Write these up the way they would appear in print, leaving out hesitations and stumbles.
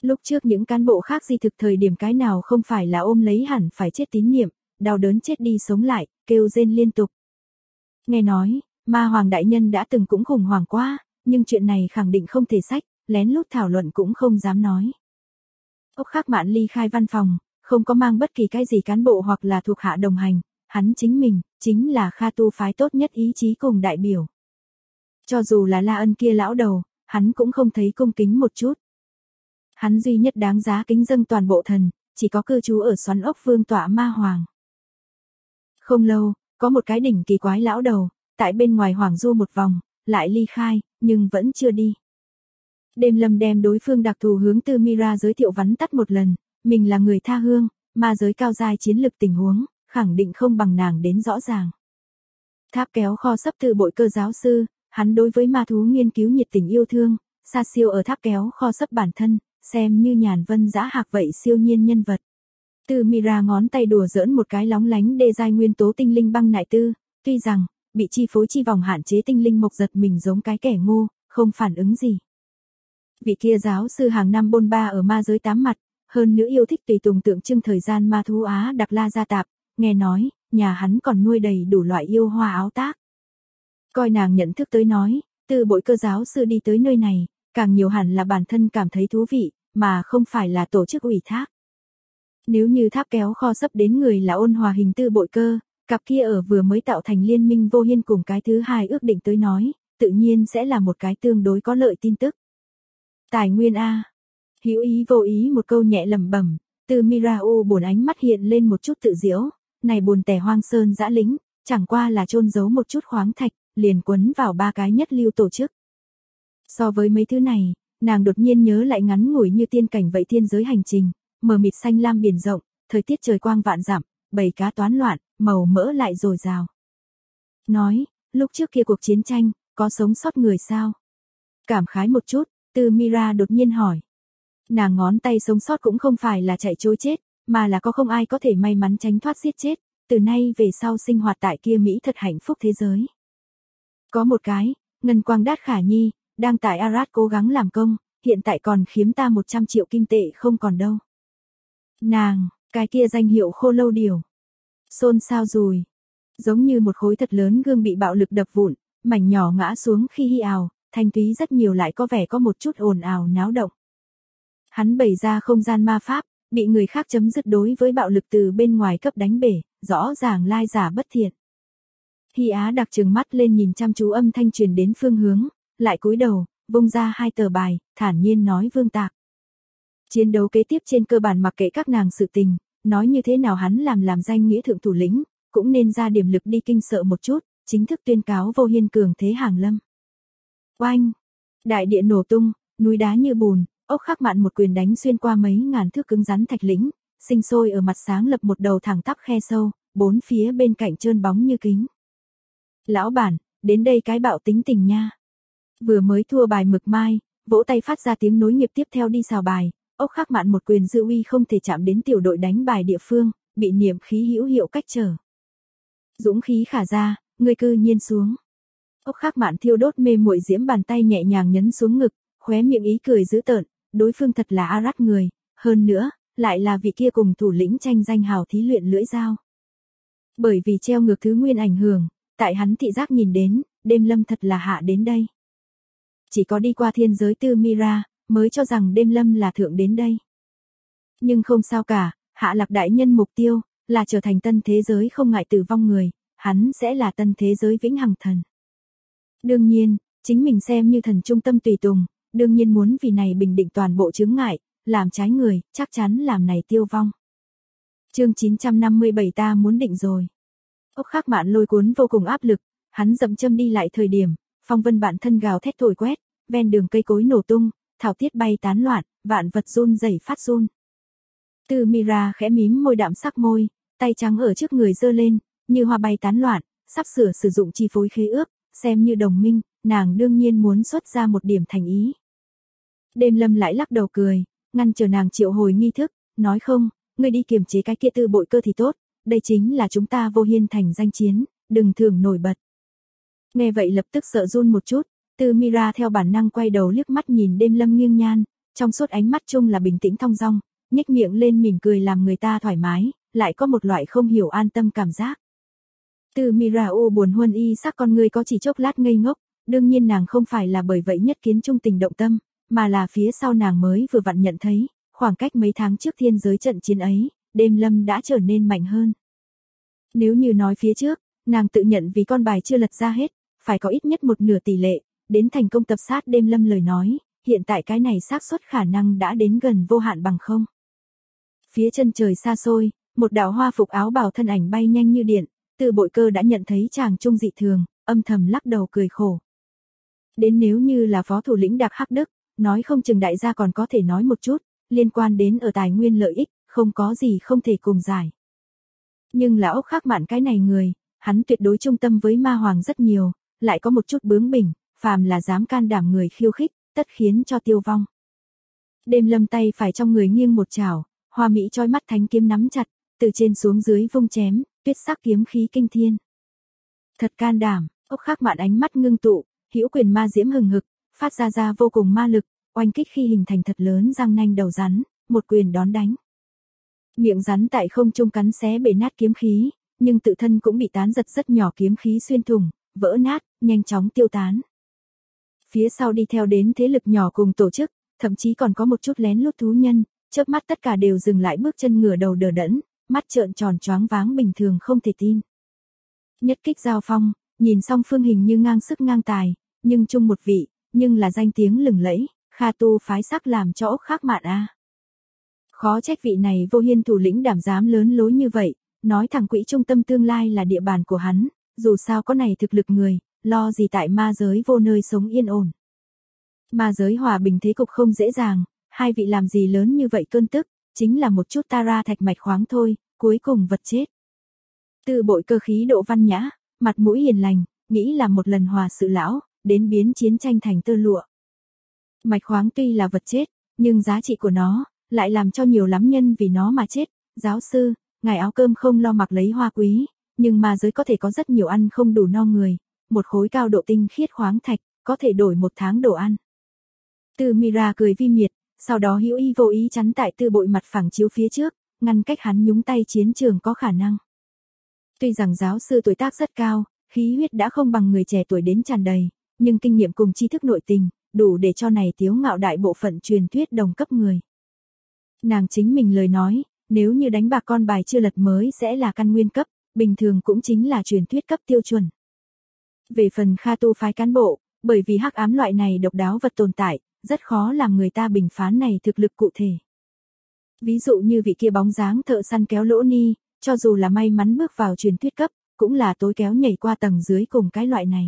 Lúc trước những cán bộ khác di thực thời điểm cái nào không phải là ôm lấy hẳn phải chết tín niệm, đau đớn chết đi sống lại, kêu rên liên tục. Nghe nói, Ma Hoàng đại nhân đã từng cũng khủng hoảng quá, nhưng chuyện này khẳng định không thể sách, lén lút thảo luận cũng không dám nói. Ốc Khắc Mạn ly khai văn phòng, không có mang bất kỳ cái gì cán bộ hoặc là thuộc hạ đồng hành, hắn chính mình, chính là Kha Tu phái tốt nhất ý chí cùng đại biểu. Cho dù là La Ân kia lão đầu, hắn cũng không thấy cung kính một chút. Hắn duy nhất đáng giá kính dâng toàn bộ thần, chỉ có cư trú ở Xoắn Ốc Vương tọa Ma Hoàng. Không lâu, có một cái đỉnh kỳ quái lão đầu, tại bên ngoài hoàng du một vòng, lại ly khai, nhưng vẫn chưa đi. Đêm Lâm đem đối phương đặc thù hướng Tư Mira giới thiệu vắn tắt một lần, mình là người tha hương, ma giới cao giai chiến lực tình huống, khẳng định không bằng nàng đến rõ ràng. Tháp kéo kho sấp từ bội cơ giáo sư, hắn đối với ma thú nghiên cứu nhiệt tình yêu thương, xa siêu ở tháp kéo kho sấp bản thân, xem như nhàn vân dã hạc vậy siêu nhiên nhân vật. Tư Mira ngón tay đùa giỡn một cái lóng lánh đê giai nguyên tố tinh linh băng nại tư, tuy rằng, bị chi phối chi vòng hạn chế tinh linh mộc giật mình giống cái kẻ ngu, không phản ứng gì. Vị kia giáo sư hàng năm bôn ba ở ma giới tám mặt, hơn nữa yêu thích tùy tùng tượng trưng thời gian ma thú Á Đặc La Gia Tạp, nghe nói, nhà hắn còn nuôi đầy đủ loại yêu hoa áo tác. Coi nàng nhận thức tới nói, từ bội cơ giáo sư đi tới nơi này, càng nhiều hẳn là bản thân cảm thấy thú vị, mà không phải là tổ chức ủy thác. Nếu như tháp kéo kho sấp đến người là ôn hòa hình tư bội cơ, cặp kia ở vừa mới tạo thành liên minh vô hiên cùng cái thứ hai ước định tới nói, tự nhiên sẽ là một cái tương đối có lợi tin tức. Tài nguyên A. Hữu ý vô ý một câu nhẹ lẩm bẩm, từ Mirau buồn ánh mắt hiện lên một chút tự diễu, này buồn tẻ hoang sơn dã lĩnh, chẳng qua là chôn giấu một chút khoáng thạch, liền quấn vào ba cái nhất lưu tổ chức. So với mấy thứ này, nàng đột nhiên nhớ lại ngắn ngủi như tiên cảnh vậy thiên giới hành trình, mờ mịt xanh lam biển rộng, thời tiết trời quang vạn dặm, bầy cá toán loạn, màu mỡ lại dồi dào. Nói, lúc trước kia cuộc chiến tranh, có sống sót người sao? Cảm khái một chút, Từ Mira đột nhiên hỏi. Nàng ngón tay sống sót cũng không phải là chạy trối chết, mà là có không ai có thể may mắn tránh thoát giết chết, từ nay về sau sinh hoạt tại kia Mỹ thật hạnh phúc thế giới. Có một cái, Ngân Quang Đát Khả Nhi, đang tại Arad cố gắng làm công, hiện tại còn khiếm ta 100 triệu kim tệ không còn đâu. Nàng, cái kia danh hiệu Khô Lâu Điểu. Xôn xao rùi. Giống như một khối thật lớn gương bị bạo lực đập vụn, mảnh nhỏ ngã xuống khi hi ào, thanh túy rất nhiều lại có vẻ có một chút ồn ào náo động. Hắn bày ra không gian ma pháp, bị người khác chấm dứt đối với bạo lực từ bên ngoài cấp đánh bể, rõ ràng lai giả bất thiện. Hi Á đặc trừng mắt lên nhìn chăm chú âm thanh truyền đến phương hướng, lại cúi đầu, vung ra 2 tờ bài, thản nhiên nói Vương Tạc. Chiến đấu kế tiếp trên cơ bản mặc kệ các nàng sự tình, nói như thế nào hắn làm danh nghĩa thượng thủ lĩnh, cũng nên ra điểm lực đi kinh sợ một chút, chính thức tuyên cáo vô hiên cường thế hàng lâm. Oanh! Đại địa nổ tung, núi đá như bùn, Ốc Khắc Mạn một quyền đánh xuyên qua mấy ngàn thước cứng rắn thạch lĩnh, sinh sôi ở mặt sáng lập một đầu thẳng tắp khe sâu, bốn phía bên cạnh trơn bóng như kính. Lão bản, đến đây cái bạo tính tình nha. Vừa mới thua bài mực mai, vỗ tay phát ra tiếng nối nghiệp tiếp theo đi xào bài, Ốc Khắc Mạn một quyền dư uy không thể chạm đến tiểu đội đánh bài địa phương, bị niệm khí hữu hiệu cách trở. Dũng khí khả ra, người cư nhiên xuống. Ốc Khắc Mạn thiêu đốt mê muội diễm bàn tay nhẹ nhàng nhấn xuống ngực, khóe miệng ý cười dữ tợn, đối phương thật là Arad người, hơn nữa, lại là vị kia cùng thủ lĩnh tranh danh hào thí luyện lưỡi dao. Bởi vì treo ngược thứ nguyên ảnh hưởng, tại hắn thị giác nhìn đến, đêm lâm thật là hạ đến đây. Chỉ có đi qua thiên giới Tư Mira, mới cho rằng đêm lâm là thượng đến đây. Nhưng không sao cả, hạ lạc đại nhân mục tiêu, là trở thành tân thế giới không ngại tử vong người, hắn sẽ là tân thế giới vĩnh hằng thần. Đương nhiên, chính mình xem như thần trung tâm tùy tùng, đương nhiên muốn vì này bình định toàn bộ chướng ngại, làm trái người, chắc chắn làm này tiêu vong. Chương 957 ta muốn định rồi. Ốc Khắc Mạn lôi cuốn vô cùng áp lực, hắn dậm châm đi lại thời điểm, phong vân bản thân gào thét thổi quét, ven đường cây cối nổ tung, thảo tiết bay tán loạn, vạn vật run rẩy phát run. Từ Mira khẽ mím môi đạm sắc môi, tay trắng ở trước người giơ lên, như hoa bay tán loạn, sắp sửa sử dụng chi phối khế ước, xem như đồng minh, nàng đương nhiên muốn xuất ra một điểm thành ý. Đêm lâm lại lắc đầu cười, ngăn chờ nàng triệu hồi nghi thức, nói không, ngươi đi kiềm chế cái kia tư bội cơ thì tốt, đây chính là chúng ta vô hiên thành danh chiến, đừng thường nổi bật. Nghe vậy lập tức sợ run một chút, Tư Mira theo bản năng quay đầu liếc mắt nhìn đêm lâm nghiêng nhan, trong suốt ánh mắt chung là bình tĩnh thong dong, nhếch miệng lên mỉm cười làm người ta thoải mái, lại có một loại không hiểu an tâm cảm giác. Từ Mirao buồn huân y sắc con người có chỉ chốc lát ngây ngốc, đương nhiên nàng không phải là bởi vậy nhất kiến trung tình động tâm, mà là phía sau nàng mới vừa vặn nhận thấy, khoảng cách mấy tháng trước thiên giới trận chiến ấy, đêm lâm đã trở nên mạnh hơn. Nếu như nói phía trước, nàng tự nhận vì con bài chưa lật ra hết, phải có ít nhất một nửa tỷ lệ, đến thành công tập sát đêm lâm lời nói, hiện tại cái này xác suất khả năng đã đến gần vô hạn bằng không. Phía chân trời xa xôi, một đạo hoa phục áo bào thân ảnh bay nhanh như điện, Từ Bội Cơ đã nhận thấy chàng trung dị thường, âm thầm lắc đầu cười khổ. Đến nếu như là phó thủ lĩnh Đạc Hắc Đức, nói không chừng đại gia còn có thể nói một chút, liên quan đến ở tài nguyên lợi ích, không có gì không thể cùng giải. Nhưng là Ốc Khắc Mạn cái này người, hắn tuyệt đối trung tâm với ma hoàng rất nhiều, lại có một chút bướng bỉnh, phàm là dám can đảm người khiêu khích, tất khiến cho tiêu vong. Đêm lâm tay phải trong người nghiêng một chảo, hoa mỹ chói mắt thánh kiếm nắm chặt, từ trên xuống dưới vung chém, tuyết sắc kiếm khí kinh thiên. Thật can đảm, Ốc Khắc Mạn ánh mắt ngưng tụ, hữu quyền ma diễm hừng hực, phát ra vô cùng ma lực, oanh kích khi hình thành thật lớn răng nanh đầu rắn, một quyền đón đánh. Miệng rắn tại không trung cắn xé bể nát kiếm khí, nhưng tự thân cũng bị tán giật rất nhỏ kiếm khí xuyên thủng, vỡ nát, nhanh chóng tiêu tán. Phía sau đi theo đến thế lực nhỏ cùng tổ chức, thậm chí còn có một chút lén lút thú nhân, chớp mắt tất cả đều dừng lại bước chân ngửa đầu đờ đẫn, mắt trợn tròn choáng váng bình thường không thể tin. Nhất kích giao phong, nhìn song phương hình như ngang sức ngang tài, nhưng chung một vị, nhưng là danh tiếng lừng lẫy, Kha Tu phái sắc làm cho Ốc Khắc Mạn a. Khó trách vị này Vô Hiên thủ lĩnh đảm dám lớn lối như vậy, nói thẳng quỹ trung tâm tương lai là địa bàn của hắn, dù sao có này thực lực người, lo gì tại ma giới vô nơi sống yên ổn. Ma giới hòa bình thế cục không dễ dàng, hai vị làm gì lớn như vậy cơn tức, chính là một chút tara thạch mạch khoáng thôi, cuối cùng vật chết. Từ Bội Cơ khí độ văn nhã, mặt mũi hiền lành, nghĩ là một lần hòa sự lão, đến biến chiến tranh thành tơ lụa. Mạch khoáng tuy là vật chết, nhưng giá trị của nó, lại làm cho nhiều lắm nhân vì nó mà chết. Giáo sư, ngài áo cơm không lo mặc lấy hoa quý, nhưng ma giới có thể có rất nhiều ăn không đủ no người, một khối cao độ tinh khiết khoáng thạch, có thể đổi một tháng đồ ăn. Từ Mira cười vi miệt, sau đó hữu ý vô ý chắn tại Từ Bội mặt phẳng chiếu phía trước, ngăn cách hắn nhúng tay chiến trường có khả năng. Tuy rằng giáo sư tuổi tác rất cao, khí huyết đã không bằng người trẻ tuổi đến tràn đầy, nhưng kinh nghiệm cùng tri thức nội tình, đủ để cho này tiếu ngạo đại bộ phận truyền thuyết đồng cấp người. Nàng chính mình lời nói, nếu như đánh bạc con bài chưa lật mới sẽ là căn nguyên cấp, bình thường cũng chính là truyền thuyết cấp tiêu chuẩn. Về phần Kha Tu phái cán bộ, bởi vì hắc ám loại này độc đáo vật tồn tại, rất khó làm người ta bình phán này thực lực cụ thể. Ví dụ như vị kia bóng dáng thợ săn kéo lỗ ni, cho dù là may mắn bước vào truyền thuyết cấp, cũng là tối kéo nhảy qua tầng dưới cùng cái loại này.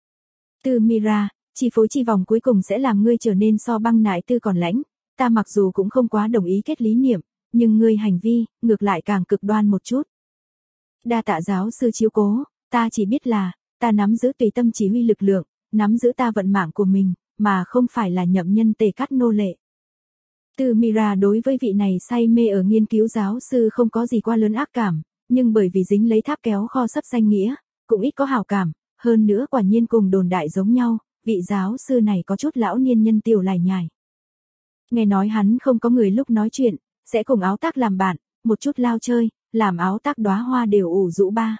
Từ Mira, chi phối chi vòng cuối cùng sẽ làm ngươi trở nên so băng nại tư còn lãnh, ta mặc dù cũng không quá đồng ý kết lý niệm, nhưng ngươi hành vi, ngược lại càng cực đoan một chút. Đa tạ giáo sư chiếu cố, ta chỉ biết là, ta nắm giữ tùy tâm chỉ huy lực lượng, nắm giữ ta vận mạng của mình, mà không phải là nhậm nhân tề cắt nô lệ. Từ Mira đối với vị này say mê ở nghiên cứu giáo sư không có gì quá lớn ác cảm, nhưng bởi vì dính lấy tháp kéo kho sắp danh nghĩa, cũng ít có hảo cảm, hơn nữa quả nhiên cùng đồn đại giống nhau, vị giáo sư này có chút lão niên nhân tiểu lải nhải. Nghe nói hắn không có người lúc nói chuyện, sẽ cùng áo tác làm bạn, một chút lao chơi, làm áo tác đóa hoa đều ủ rũ ba.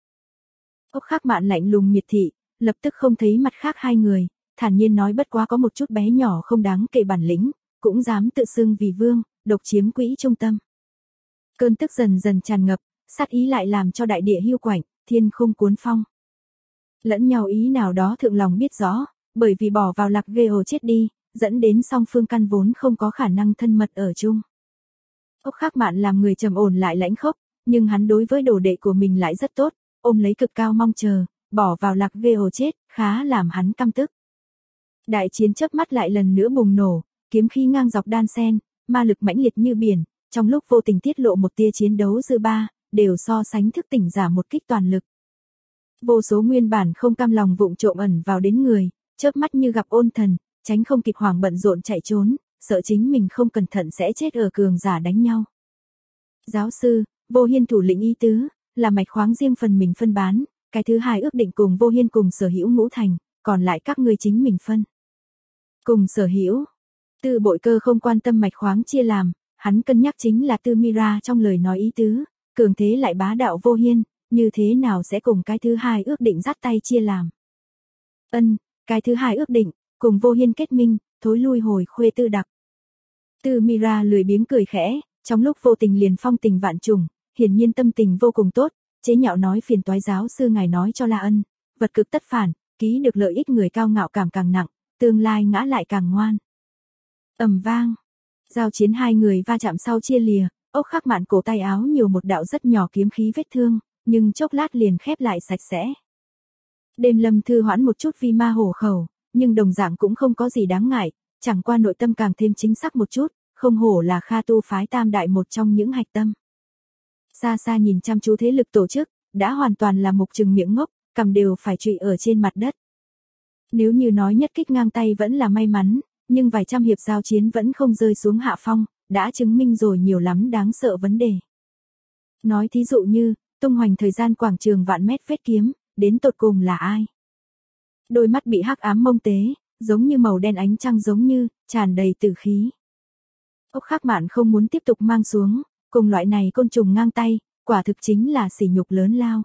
Ốc Khắc Mạn lạnh lùng miệt thị, lập tức không thấy mặt khác hai người, thản nhiên nói bất quá có một chút bé nhỏ không đáng kể bản lĩnh, cũng dám tự xưng vì vương, độc chiếm quỹ trung tâm. Cơn tức dần dần tràn ngập, sát ý lại làm cho đại địa hiu quạnh, thiên không cuốn phong. Lẫn nhau ý nào đó thượng lòng biết rõ, bởi vì bỏ vào lạc ghê hồ chết đi, dẫn đến song phương căn vốn không có khả năng thân mật ở chung. Ốc Khắc Mạn làm người trầm ổn lại lãnh khốc, nhưng hắn đối với đồ đệ của mình lại rất tốt, ôm lấy cực cao mong chờ, bỏ vào lạc ghê hồ chết, khá làm hắn căm tức. Đại chiến chớp mắt lại lần nữa bùng nổ, kiếm khí ngang dọc đan sen, ma lực mãnh liệt như biển, trong lúc vô tình tiết lộ một tia chiến đấu dư ba, đều so sánh thức tỉnh giả một kích toàn lực. Vô số nguyên bản không cam lòng vụng trộm ẩn vào đến người, chớp mắt như gặp ôn thần, tránh không kịp hoảng bận rộn chạy trốn, sợ chính mình không cẩn thận sẽ chết ở cường giả đánh nhau. Giáo sư, Vô Hiên thủ lĩnh ý tứ, là mạch khoáng riêng phần mình phân bán, cái thứ hai ước định cùng Vô Hiên cùng sở hữu ngũ thành, còn lại các ngươi chính mình phân. Cùng sở hữu. Tư Bội Cơ không quan tâm mạch khoáng chia làm, hắn cân nhắc chính là Tư Mira trong lời nói ý tứ, cường thế lại bá đạo vô hiên, như thế nào sẽ cùng cái thứ hai ước định dắt tay chia làm. Cái thứ hai ước định, cùng vô hiên kết minh, thối lui hồi khuê Tư Đặc. Tư Mira lười biếng cười khẽ, trong lúc vô tình liền phong tình vạn trùng, hiển nhiên tâm tình vô cùng tốt, chế nhạo nói phiền toái giáo sư ngài nói cho La Ân, vật cực tất phản, ký được lợi ích người cao ngạo cảm càng nặng, tương lai ngã lại càng ngoan. Ầm vang, giao chiến hai người va chạm sau chia lìa, Ốc Khắc Mạn cổ tay áo nhiều một đạo rất nhỏ kiếm khí vết thương, nhưng chốc lát liền khép lại sạch sẽ. Đêm Lâm thư hoãn một chút vì ma hổ khẩu, nhưng đồng dạng cũng không có gì đáng ngại, chẳng qua nội tâm càng thêm chính xác một chút, không hổ là Kha tu phái tam đại một trong những hạch tâm. Xa xa nhìn chăm chú thế lực tổ chức, đã hoàn toàn là mục trừng miệng ngốc, cầm đều phải trụy ở trên mặt đất. Nếu như nói nhất kích ngang tay vẫn là may mắn, nhưng vài trăm hiệp giao chiến vẫn không rơi xuống hạ phong, đã chứng minh rồi nhiều lắm đáng sợ vấn đề. Nói thí dụ như, tung hoành thời gian quảng trường vạn mét vết kiếm, đến tột cùng là ai? Đôi mắt bị hắc ám mông tế, giống như màu đen ánh trăng giống như, tràn đầy tử khí. Ốc Khắc Mạn không muốn tiếp tục mang xuống, cùng loại này côn trùng ngang tay, quả thực chính là sỉ nhục lớn lao.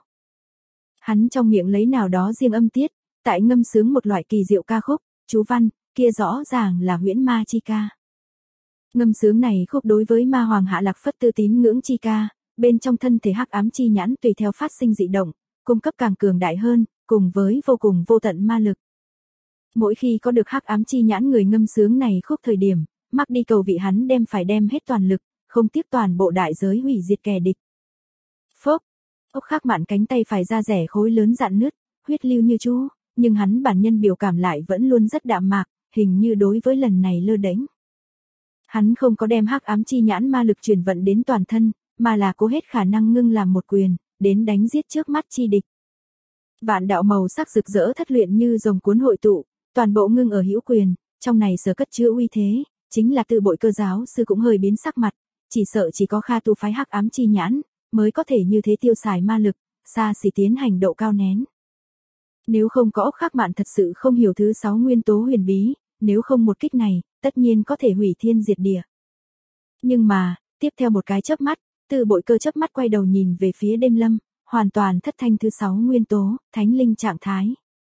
Hắn trong miệng lấy nào đó riêng âm tiết, tại ngâm sướng một loại kỳ diệu ca khúc, chú văn, kia rõ ràng là huyễn ma chi ca. Ngâm sướng này khúc đối với ma hoàng hạ lạc phất tư tín ngưỡng chi ca, bên trong thân thể hắc ám chi nhãn tùy theo phát sinh dị động, cung cấp càng cường đại hơn, cùng với vô cùng vô tận ma lực. Mỗi khi có được hắc ám chi nhãn người ngâm sướng này khúc thời điểm, mắc đi cầu vị hắn phải đem hết toàn lực, không tiếc toàn bộ đại giới hủy diệt kẻ địch. Phốc, Ốc Khắc Mạn cánh tay phải ra rẻ khối lớn dạn nứt, huyết lưu như chú, nhưng hắn bản nhân biểu cảm lại vẫn luôn rất đạm mạc, hình như đối với lần này lơ đễnh. Hắn không có đem hắc ám chi nhãn ma lực truyền vận đến toàn thân, mà là cố hết khả năng ngưng làm một quyền, đến đánh giết trước mắt chi địch. Vạn đạo màu sắc rực rỡ thất luyện như rồng cuốn hội tụ, toàn bộ ngưng ở hữu quyền, trong này sở cất chứa uy thế, chính là Tư Bội Cơ giáo sư cũng hơi biến sắc mặt, chỉ sợ chỉ có Kha tu phái hắc ám chi nhãn, mới có thể như thế tiêu xài ma lực, xa xỉ tiến hành độ cao nén. Nếu không có Ốc Khắc Mạn thật sự không hiểu thứ 6 nguyên tố huyền bí, nếu không một kích này, tất nhiên có thể hủy thiên diệt địa. Nhưng mà, tiếp theo một cái chớp mắt, Tư Bội Cơ chớp mắt quay đầu nhìn về phía Đêm Lâm, hoàn toàn thất thanh thứ 6 nguyên tố, thánh linh trạng thái.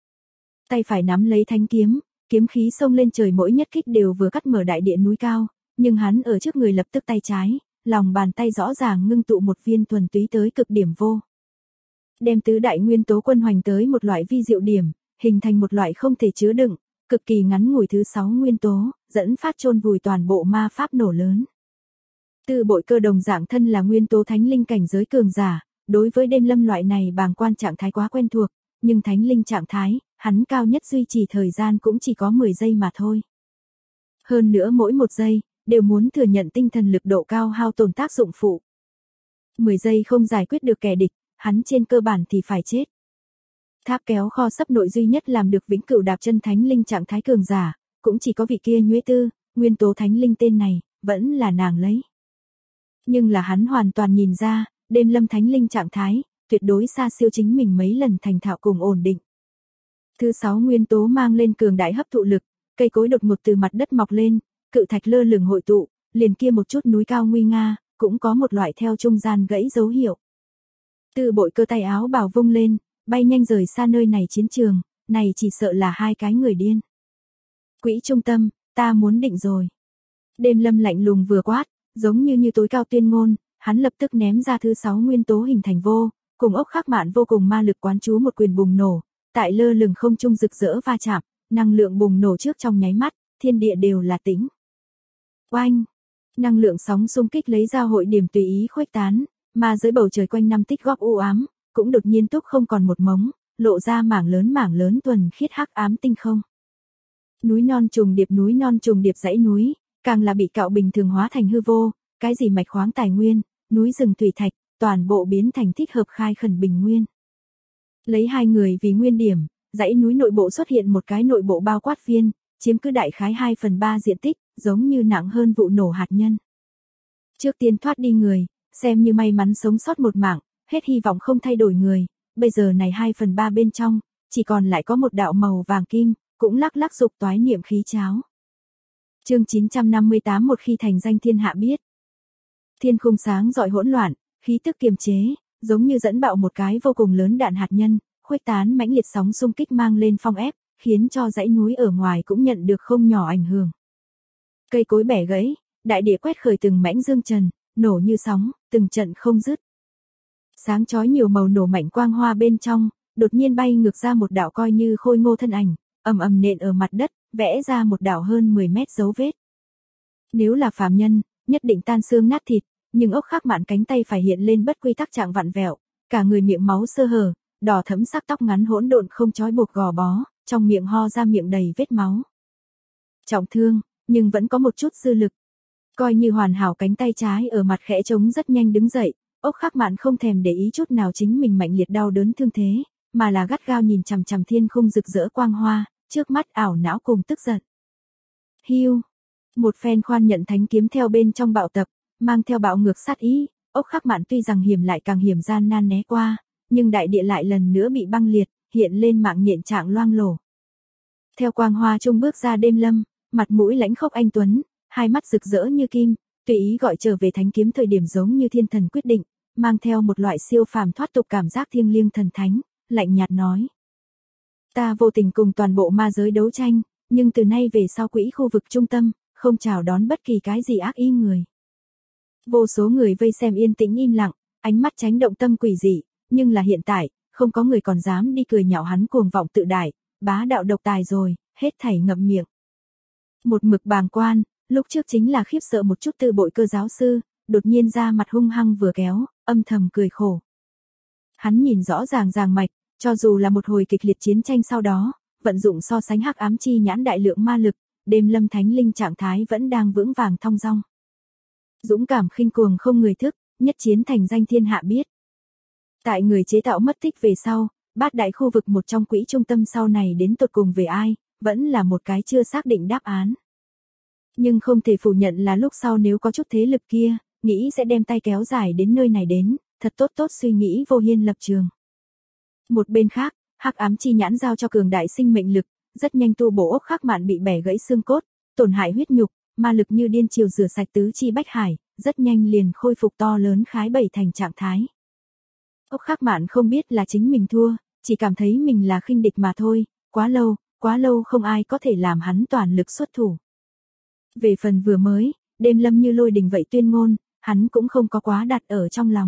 Tay phải nắm lấy thánh kiếm, kiếm khí xông lên trời mỗi nhất kích đều vừa cắt mở đại địa núi cao, nhưng hắn ở trước người lập tức tay trái, lòng bàn tay rõ ràng ngưng tụ một viên thuần túy tới cực điểm vô. Đem tứ đại nguyên tố quân hoành tới một loại vi diệu điểm, hình thành một loại không thể chứa đựng, cực kỳ ngắn ngủi thứ 6 nguyên tố, dẫn phát chôn vùi toàn bộ ma pháp nổ lớn. Tư Bội Cơ đồng dạng thân là nguyên tố thánh linh cảnh giới cường giả, đối với Đêm Lâm loại này bàng quan trạng thái quá quen thuộc, nhưng thánh linh trạng thái, hắn cao nhất duy trì thời gian cũng chỉ có 10 giây mà thôi. Hơn nữa mỗi một giây, đều muốn thừa nhận tinh thần lực độ cao hao tổn tác dụng phụ. 10 giây không giải quyết được kẻ địch, hắn trên cơ bản thì phải chết. Tháp kéo kho sấp nội duy nhất làm được vĩnh cửu đạp chân thánh linh trạng thái cường giả, cũng chỉ có vị kia Nhuế Tư, nguyên tố thánh linh tên này, vẫn là nàng lấy. Nhưng là hắn hoàn toàn nhìn ra, Đêm Lâm thánh linh trạng thái, tuyệt đối xa siêu chính mình mấy lần thành thạo cùng ổn định. Thứ 6 nguyên tố mang lên cường đại hấp thụ lực, cây cối đột ngột từ mặt đất mọc lên, cự thạch lơ lửng hội tụ, liền kia một chút núi cao nguy nga, cũng có một loại theo trung gian gãy dấu hiệu. Tư Bội Cơ tay áo bào vung lên, bay nhanh rời xa nơi này chiến trường, này chỉ sợ là hai cái người điên. Quỹ trung tâm, ta muốn định rồi. Đêm Lâm lạnh lùng vừa quát, giống như tối cao tuyên ngôn, hắn lập tức ném ra thứ 6 nguyên tố hình thành vô, cùng Ốc Khắc Mạn vô cùng ma lực quán chú một quyền bùng nổ, tại lơ lửng không trung rực rỡ va chạm, năng lượng bùng nổ trước trong nháy mắt, thiên địa đều là tĩnh. Oanh, năng lượng sóng xung kích lấy ra hội điểm tùy ý khuếch tán, mà dưới bầu trời quanh năm tích góp u ám, cũng đột nhiên túc không còn một mống, lộ ra mảng lớn thuần khiết hắc ám tinh không. Núi non trùng điệp dãy núi, càng là bị cạo bình thường hóa thành hư vô, cái gì mạch khoáng tài nguyên, núi rừng thủy thạch, toàn bộ biến thành thích hợp khai khẩn bình nguyên. Lấy hai người vì nguyên điểm, dãy núi nội bộ xuất hiện một cái nội bộ bao quát viên, chiếm cứ đại khái 2/3 diện tích, giống như nặng hơn vụ nổ hạt nhân. Trước tiên thoát đi người, xem như may mắn sống sót một mạng, hết hy vọng không thay đổi người, bây giờ này 2/3 bên trong, chỉ còn lại có một đạo màu vàng kim, cũng lắc lắc dục toái niệm khí cháo. Chương 958 một khi thành danh thiên hạ biết. Thiên khung sáng rọi hỗn loạn, khí tức kiềm chế, giống như dẫn bạo một cái vô cùng lớn đạn hạt nhân, khuếch tán mãnh liệt sóng xung kích mang lên phong ép, khiến cho dãy núi ở ngoài cũng nhận được không nhỏ ảnh hưởng. Cây cối bẻ gãy, đại địa quét khởi từng mảnh dương trần, nổ như sóng, từng trận không dứt. Sáng chói nhiều màu nổ mạnh quang hoa bên trong, đột nhiên bay ngược ra một đạo coi như khôi ngô thân ảnh, ầm ầm nện ở mặt đất, vẽ ra một đạo hơn 10 mét dấu vết. Nếu là phàm nhân, nhất định tan xương nát thịt, nhưng Ốc Khắc Mạn cánh tay phải hiện lên bất quy tắc trạng vặn vẹo, cả người miệng máu sơ hở, đỏ thẫm sắc tóc ngắn hỗn độn không trói buộc gò bó, trong miệng ho ra miệng đầy vết máu. Trọng thương, nhưng vẫn có một chút dư lực. Coi như hoàn hảo cánh tay trái ở mặt khẽ trống rất nhanh đứng dậy, Ốc Khắc Mạn không thèm để ý chút nào chính mình mạnh liệt đau đớn thương thế, mà là gắt gao nhìn chằm chằm thiên khung rực rỡ quang hoa, trước mắt ảo não cùng tức giận. Hiu, một phen khoan nhận thánh kiếm theo bên trong bạo tập, mang theo bạo ngược sát ý, Ốc Khắc Mạn tuy rằng hiểm lại càng hiểm gian nan né qua, nhưng đại địa lại lần nữa bị băng liệt, hiện lên mạng nhện trạng loang lổ. Theo quang hoa trung bước ra Đêm Lâm, mặt mũi lãnh khốc anh tuấn, hai mắt rực rỡ như kim, tùy ý gọi trở về thánh kiếm thời điểm giống như thiên thần quyết định, mang theo một loại siêu phàm thoát tục cảm giác thiêng liêng thần thánh, lạnh nhạt nói: "Ta vô tình cùng toàn bộ ma giới đấu tranh, nhưng từ nay về sau quỹ khu vực trung tâm, không chào đón bất kỳ cái gì ác ý người." Vô số người vây xem yên tĩnh im lặng, ánh mắt tránh động tâm quỷ dị, nhưng là hiện tại, không có người còn dám đi cười nhạo hắn cuồng vọng tự đại, bá đạo độc tài rồi, hết thảy ngậm miệng. Một mực bàng quan, lúc trước chính là khiếp sợ một chút tư bội Cơ giáo sư, đột nhiên ra mặt hung hăng vừa kéo, âm thầm cười khổ. Hắn nhìn rõ ràng mạch, cho dù là một hồi kịch liệt chiến tranh sau đó, vận dụng so sánh hắc ám chi nhãn đại lượng ma lực, Đêm Lâm thánh linh trạng thái vẫn đang vững vàng thong dong. Dũng cảm khinh cuồng không người thức, nhất chiến thành danh thiên hạ biết. Tại người chế tạo mất tích về sau, bát đại khu vực một trong quỹ trung tâm sau này đến tột cùng về ai, vẫn là một cái chưa xác định đáp án. Nhưng không thể phủ nhận là lúc sau nếu có chút thế lực kia, nghĩ sẽ đem tay kéo dài đến nơi này đến, thật tốt suy nghĩ Vô Hiên lập trường. Một bên khác, hắc ám chi nhãn giao cho cường đại sinh mệnh lực, rất nhanh tu bổ Ốc Khắc Mạn bị bẻ gãy xương cốt, tổn hại huyết nhục, ma lực như điên chiều rửa sạch tứ chi bách hải, rất nhanh liền khôi phục to lớn khái bảy thành trạng thái. Ốc Khắc Mạn không biết là chính mình thua, chỉ cảm thấy mình là khinh địch mà thôi, quá lâu không ai có thể làm hắn toàn lực xuất thủ. Về phần vừa mới, Đêm Lâm như lôi đình vậy tuyên ngôn, hắn cũng không có quá đặt ở trong lòng.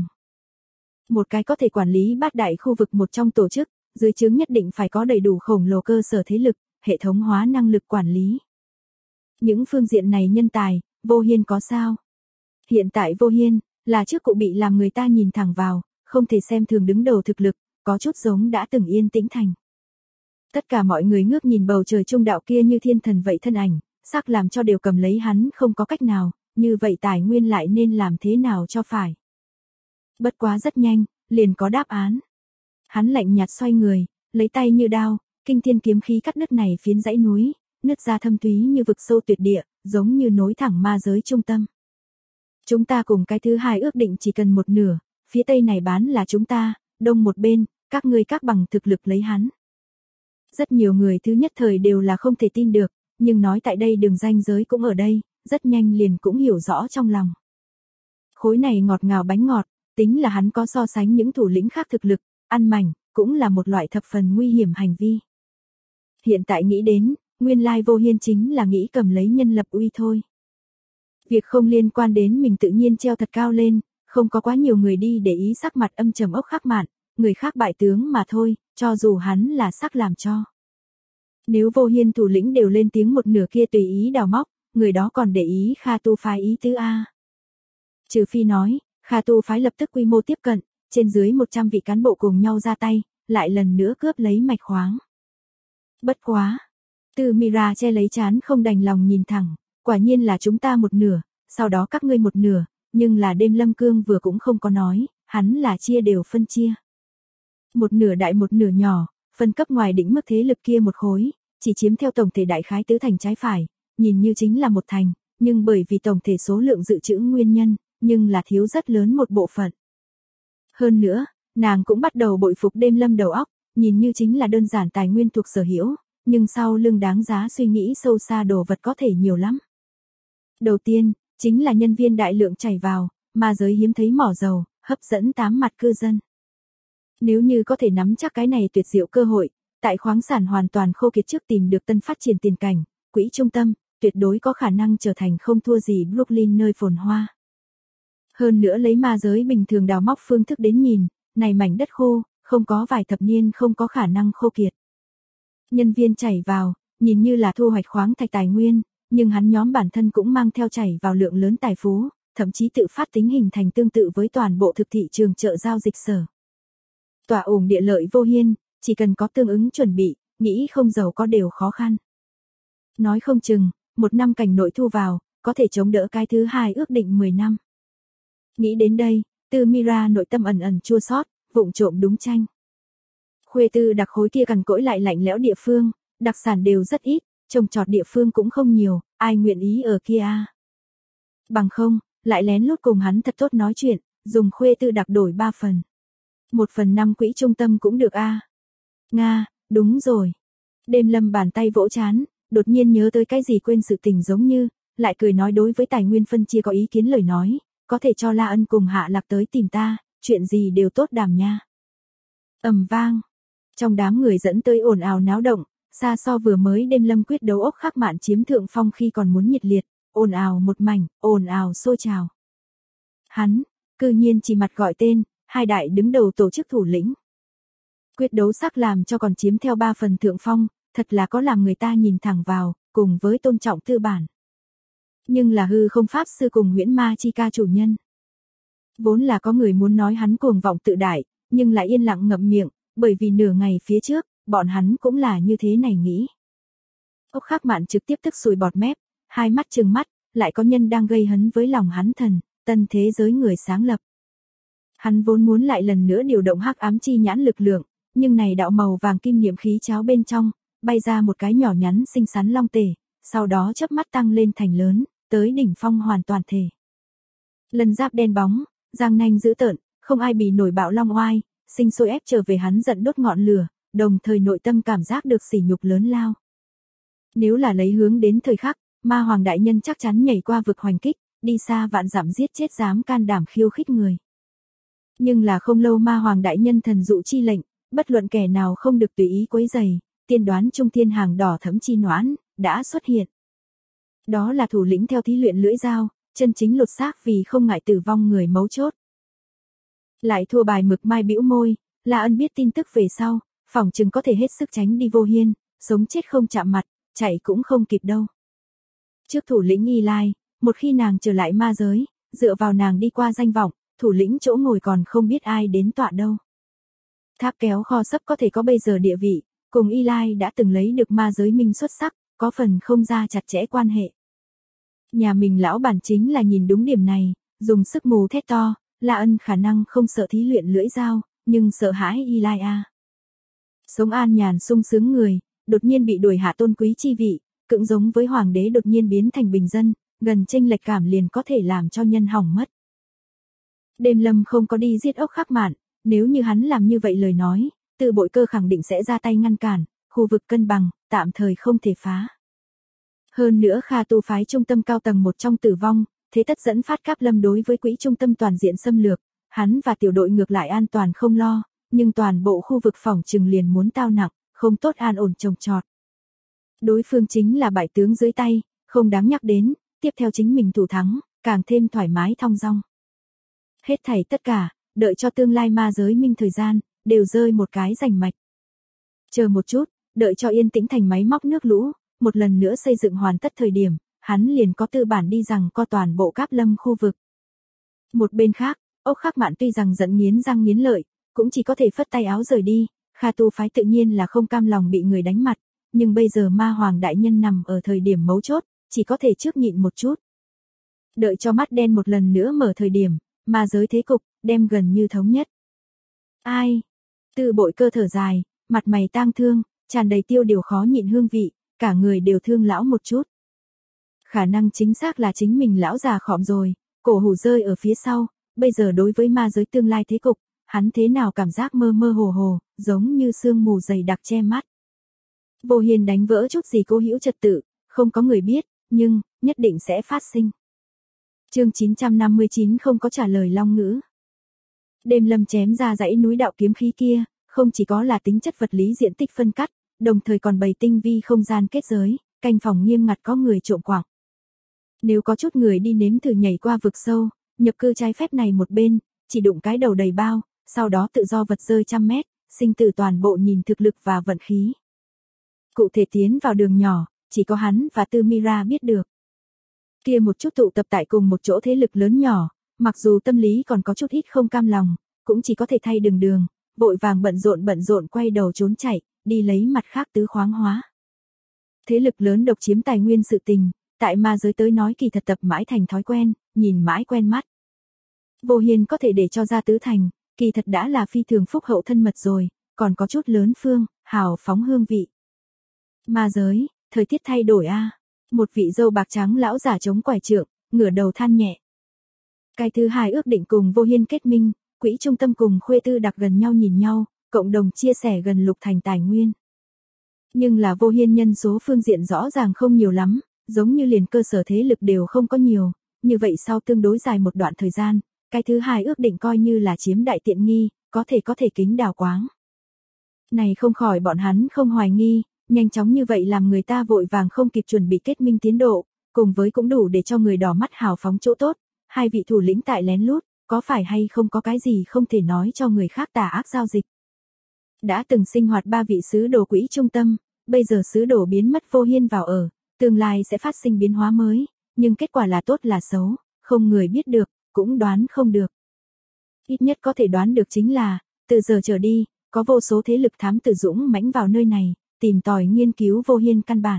Một cái có thể quản lý bát đại khu vực một trong tổ chức, dưới trướng nhất định phải có đầy đủ khổng lồ cơ sở thế lực, hệ thống hóa năng lực quản lý. Những phương diện này nhân tài, Vô Hiên có sao? Hiện tại Vô Hiên, là trước cụ bị làm người ta nhìn thẳng vào, không thể xem thường đứng đầu thực lực, có chút giống đã từng Yên Tĩnh Thành. Tất cả mọi người ngước nhìn bầu trời trung đạo kia như thiên thần vậy thân ảnh, sắc làm cho đều cầm lấy hắn không có cách nào, như vậy tài nguyên lại nên làm thế nào cho phải. Bất quá rất nhanh, liền có đáp án. Hắn lạnh nhạt xoay người, lấy tay như đao, kinh thiên kiếm khí cắt đứt này phiến dãy núi, nứt ra thâm thúy như vực sâu tuyệt địa, giống như nối thẳng ma giới trung tâm. Chúng ta cùng cái thứ hai ước định chỉ cần một nửa, phía tây này bán là chúng ta, đông một bên, các ngươi các bằng thực lực lấy hắn. Rất nhiều người thứ nhất thời đều là không thể tin được, nhưng nói tại đây đường ranh giới cũng ở đây, rất nhanh liền cũng hiểu rõ trong lòng. Khối này ngọt ngào bánh ngọt, tính là hắn có so sánh những thủ lĩnh khác thực lực, ăn mảnh, cũng là một loại thập phần nguy hiểm hành vi. Hiện tại nghĩ đến, nguyên lai Vô Hiên chính là nghĩ cầm lấy nhân lập uy thôi. Việc không liên quan đến mình tự nhiên treo thật cao lên, không có quá nhiều người đi để ý sắc mặt âm trầm Ốc Khắc Mạn, người khác bại tướng mà thôi, cho dù hắn là sắc làm cho. Nếu Vô Hiên thủ lĩnh đều lên tiếng một nửa kia tùy ý đào móc, người đó còn để ý Kha Tu phái ý tứ a. Trừ phi nói, Kha Tu phái lập tức quy mô tiếp cận, trên dưới 100 vị cán bộ cùng nhau ra tay, lại lần nữa cướp lấy mạch khoáng. Bất quá, Từ Mira che lấy trán không đành lòng nhìn thẳng, quả nhiên là chúng ta một nửa, sau đó các ngươi một nửa, nhưng là Đêm Lâm Cương vừa cũng không có nói, hắn là chia đều phân chia. Một nửa đại một nửa nhỏ, phân cấp ngoài đỉnh mức thế lực kia một khối, chỉ chiếm theo tổng thể đại khái tứ thành trái phải, nhìn như chính là một thành, nhưng bởi vì tổng thể số lượng dự trữ nguyên nhân, nhưng là thiếu rất lớn một bộ phận. Hơn nữa, nàng cũng bắt đầu bội phục Đêm Lâm đầu óc, nhìn như chính là đơn giản tài nguyên thuộc sở hữu, nhưng sau lưng đáng giá suy nghĩ sâu xa đồ vật có thể nhiều lắm. Đầu tiên, chính là nhân viên đại lượng chảy vào, ma giới hiếm thấy mỏ dầu, hấp dẫn tám mặt cư dân. Nếu như có thể nắm chắc cái này tuyệt diệu cơ hội, tại khoáng sản hoàn toàn khô kiệt trước tìm được tân phát triển tiền cảnh, quỹ trung tâm, tuyệt đối có khả năng trở thành không thua gì Brooklyn nơi phồn hoa. Hơn nữa lấy ma giới bình thường đào móc phương thức đến nhìn, này mảnh đất khô, không có vài thập niên không có khả năng khô kiệt. Nhân viên chảy vào, nhìn như là thu hoạch khoáng thạch tài nguyên, nhưng hắn nhóm bản thân cũng mang theo chảy vào lượng lớn tài phú, thậm chí tự phát tính hình thành tương tự với toàn bộ thực thị trường chợ giao dịch sở. Tỏa ủng địa lợi vô hiên, chỉ cần có tương ứng chuẩn bị, nghĩ không giàu có đều khó khăn. Nói không chừng, một năm cảnh nội thu vào, có thể chống đỡ cái thứ hai ước định 10 năm. Nghĩ đến đây, Tư Mira nội tâm ẩn ẩn chua xót, vụng trộm đúng tranh. Khuê Tư đặc khối kia cằn cỗi lại lạnh lẽo địa phương, đặc sản đều rất ít, trồng trọt địa phương cũng không nhiều, ai nguyện ý ở kia. Bằng không, lại lén lút cùng hắn thật tốt nói chuyện, dùng Khuê Tư đặc đổi 3 phần. 1/5 quỹ trung tâm cũng được a. Nga, đúng rồi. Đêm Lâm bàn tay vỗ chán, đột nhiên nhớ tới cái gì quên sự tình giống như, lại cười nói đối với tài nguyên phân chia có ý kiến lời nói, có thể cho La Ân cùng Hạ Lạc tới tìm ta, chuyện gì đều tốt đàm nha. Ầm vang. Trong đám người dẫn tới ồn ào náo động, xa so vừa mới Đêm Lâm quyết đấu ốc khắc mạn chiếm thượng phong khi còn muốn nhiệt liệt, ồn ào một mảnh, ồn ào xôi trào. Hắn, cư nhiên chỉ mặt gọi tên, hai đại đứng đầu tổ chức thủ lĩnh. Quyết đấu sắc làm cho còn chiếm theo 3 phần thượng phong, thật là có làm người ta nhìn thẳng vào, cùng với tôn trọng tư bản. Nhưng là hư không pháp sư cùng Huyễn Ma Chi Ca chủ nhân. Vốn là có người muốn nói hắn cuồng vọng tự đại, nhưng lại yên lặng ngậm miệng, bởi vì nửa ngày phía trước, bọn hắn cũng là như thế này nghĩ. Ốc Khắc Mạn trực tiếp tức sùi bọt mép, hai mắt trừng mắt, lại có nhân đang gây hấn với lòng hắn thần, tân thế giới người sáng lập. Hắn vốn muốn lại lần nữa điều động hắc ám chi nhãn lực lượng, nhưng này đạo màu vàng kim niệm khí cháo bên trong, bay ra một cái nhỏ nhắn xinh xắn long tể, sau đó chớp mắt tăng lên thành lớn, tới đỉnh phong hoàn toàn thể. Lần giáp đen bóng, răng nanh dữ tợn, không ai bì nổi bạo long oai, sinh sôi ép trở về hắn giận đốt ngọn lửa, đồng thời nội tâm cảm giác được sỉ nhục lớn lao. Nếu là lấy hướng đến thời khắc, Ma Hoàng đại nhân chắc chắn nhảy qua vực hoành kích, đi xa vạn dặm giết chết dám can đảm khiêu khích người. Nhưng là không lâu Ma Hoàng đại nhân thần dụ chi lệnh, bất luận kẻ nào không được tùy ý quấy rầy, tiên đoán trung thiên hàng đỏ thẫm chi noãn, đã xuất hiện. Đó là thủ lĩnh theo thí luyện lưỡi dao, chân chính lột xác vì không ngại tử vong người mấu chốt. Lại thua bài Mực Mai bĩu môi, La Ân biết tin tức về sau, phỏng chừng có thể hết sức tránh đi Vô Hiên, sống chết không chạm mặt, chạy cũng không kịp đâu. Trước thủ lĩnh Y Lai, một khi nàng trở lại ma giới, dựa vào nàng đi qua danh vọng, thủ lĩnh chỗ ngồi còn không biết ai đến tọa đâu. Tháp kéo kho sấp có thể có bây giờ địa vị, cùng Y Lai đã từng lấy được ma giới minh xuất sắc, có phần không ra chặt chẽ quan hệ. Nhà mình lão bản chính là nhìn đúng điểm này, dùng sức mù thét to, La Ân khả năng không sợ thí luyện lưỡi dao, nhưng sợ hãi Y Lai a. Sống an nhàn sung sướng người, đột nhiên bị đuổi hạ tôn quý chi vị, cưỡng giống với hoàng đế đột nhiên biến thành bình dân, gần chênh lệch cảm liền có thể làm cho nhân hỏng mất. Đêm Lâm không có đi giết Ốc Khắc Mạn, nếu như hắn làm như vậy lời nói, Từ Bội Cơ khẳng định sẽ ra tay ngăn cản, khu vực cân bằng, tạm thời không thể phá. Hơn nữa Kha Tu phái trung tâm cao tầng một trong tử vong, thế tất dẫn phát Cáp Lâm đối với quỹ trung tâm toàn diện xâm lược, hắn và tiểu đội ngược lại an toàn không lo, nhưng toàn bộ khu vực phòng trừng liền muốn tao nặng, không tốt an ổn trồng trọt. Đối phương chính là bại tướng dưới tay, không đáng nhắc đến, tiếp theo chính mình thủ thắng, càng thêm thoải mái thong dong. Hết thảy tất cả, đợi cho tương lai ma giới minh thời gian, đều rơi một cái rành mạch. Chờ một chút, đợi cho yên tĩnh thành máy móc nước lũ, một lần nữa xây dựng hoàn tất thời điểm, hắn liền có tư bản đi rằng co toàn bộ Cáp Lâm khu vực. Một bên khác, Ốc Khắc Mạn tuy rằng giận nghiến răng nghiến lợi, cũng chỉ có thể phất tay áo rời đi, Kha Tu phái tự nhiên là không cam lòng bị người đánh mặt, nhưng bây giờ Ma Hoàng đại nhân nằm ở thời điểm mấu chốt, chỉ có thể trước nhịn một chút. Đợi cho mắt đen một lần nữa mở thời điểm, ma giới thế cục, đem gần như thống nhất. Ai? Từ Bội Cơ thở dài, mặt mày tang thương, tràn đầy tiêu điều khó nhịn hương vị, cả người đều thương lão một chút. Khả năng chính xác là chính mình lão già khọm rồi, cổ hủ rơi ở phía sau, bây giờ đối với ma giới tương lai thế cục, hắn thế nào cảm giác mơ mơ hồ hồ, giống như sương mù dày đặc che mắt. Vô Hiên đánh vỡ chút gì cố hữu trật tự, không có người biết, nhưng nhất định sẽ phát sinh. Chương 959 không có trả lời long ngữ. Đêm Lâm chém ra dãy núi đạo kiếm khí kia, không chỉ có là tính chất vật lý diện tích phân cắt, đồng thời còn bày tinh vi không gian kết giới, canh phòng nghiêm ngặt có người trộm quạng. Nếu có chút người đi nếm thử nhảy qua vực sâu, nhập cư trái phép này một bên, chỉ đụng cái đầu đầy bao, sau đó tự do vật rơi trăm mét, sinh tử toàn bộ nhìn thực lực và vận khí. Cụ thể tiến vào đường nhỏ, chỉ có hắn và Tư Mira biết được. Kia một chút tụ tập tại cùng một chỗ thế lực lớn nhỏ, mặc dù tâm lý còn có chút ít không cam lòng, cũng chỉ có thể thay đường, vội vàng bận rộn quay đầu trốn chạy, đi lấy mặt khác tứ khoáng hóa. Thế lực lớn độc chiếm tài nguyên sự tình, tại ma giới tới nói kỳ thật tập mãi thành thói quen, nhìn mãi quen mắt. Vô Hiên có thể để cho ra tứ thành, kỳ thật đã là phi thường phúc hậu thân mật rồi, còn có chút lớn phương, hào phóng hương vị. Ma giới, thời tiết thay đổi a. Một vị dâu bạc trắng lão giả chống quải trượng, ngửa đầu than nhẹ. Cái thứ hai ước định cùng Vô Hiên kết minh, quỹ trung tâm cùng Khuê Tư Đặc gần nhau nhìn nhau, cộng đồng chia sẻ gần lục thành tài nguyên. Nhưng là Vô Hiên nhân số phương diện rõ ràng không nhiều lắm, giống như liền cơ sở thế lực đều không có nhiều, như vậy sau tương đối dài một đoạn thời gian, cái thứ hai ước định coi như là chiếm đại tiện nghi, có thể kính đào quáng. Này không khỏi bọn hắn không hoài nghi, nhanh chóng như vậy làm người ta vội vàng không kịp chuẩn bị kết minh tiến độ, cùng với cũng đủ để cho người đỏ mắt hào phóng chỗ tốt, hai vị thủ lĩnh tại lén lút, có phải hay không có cái gì không thể nói cho người khác tà ác giao dịch. Đã từng sinh hoạt ba vị sứ đồ quỹ trung tâm, bây giờ sứ đồ biến mất Vô Hiên vào ở, tương lai sẽ phát sinh biến hóa mới, nhưng kết quả là tốt là xấu, không người biết được, cũng đoán không được. Ít nhất có thể đoán được chính là, từ giờ trở đi, có vô số thế lực thám tử dũng mãnh vào nơi này, tìm tòi nghiên cứu Vô Hiên căn bản.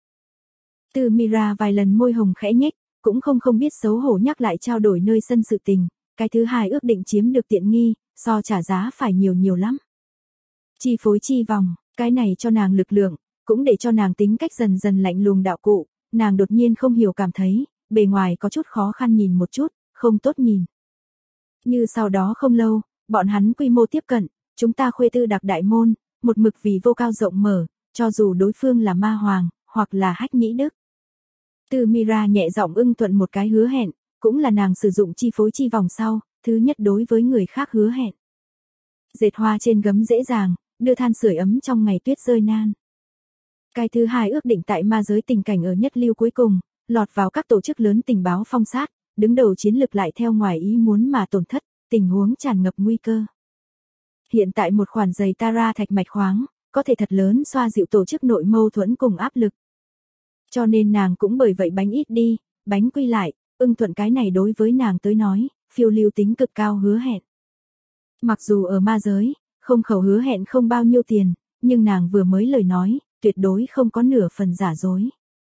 Tư Mira vài lần môi hồng khẽ nhếch, cũng không biết xấu hổ nhắc lại trao đổi nơi sân sự tình, cái thứ hai ước định chiếm được tiện nghi, so trả giá phải nhiều lắm. Chi phối chi vòng, cái này cho nàng lực lượng, cũng để cho nàng tính cách dần dần lạnh lùng đạo cụ, nàng đột nhiên không hiểu cảm thấy, bề ngoài có chút khó khăn nhìn một chút, không tốt nhìn. Như sau đó không lâu, bọn hắn quy mô tiếp cận, chúng ta Khuê Tư Đặc đại môn, một mực vì vô cao rộng mở, cho dù đối phương là ma hoàng, hoặc là hách nhĩ đức. Tư Mira nhẹ giọng ưng thuận một cái hứa hẹn, cũng là nàng sử dụng chi phối chi vòng sau, thứ nhất đối với người khác hứa hẹn. Dệt hoa trên gấm dễ dàng, đưa than sưởi ấm trong ngày tuyết rơi nan. Cái thứ hai ước định tại ma giới tình cảnh ở nhất lưu cuối cùng, lọt vào các tổ chức lớn tình báo phong sát, đứng đầu chiến lược lại theo ngoài ý muốn mà tổn thất, tình huống tràn ngập nguy cơ. Hiện tại một khoản giày Tara thạch mạch khoáng, có thể thật lớn xoa dịu tổ chức nội mâu thuẫn cùng áp lực. Cho nên nàng cũng bởi vậy bánh ít đi, bánh quy lại, ưng thuận cái này đối với nàng tới nói, phiêu lưu tính cực cao hứa hẹn. Mặc dù ở ma giới, không khẩu hứa hẹn không bao nhiêu tiền, nhưng nàng vừa mới lời nói, tuyệt đối không có nửa phần giả dối.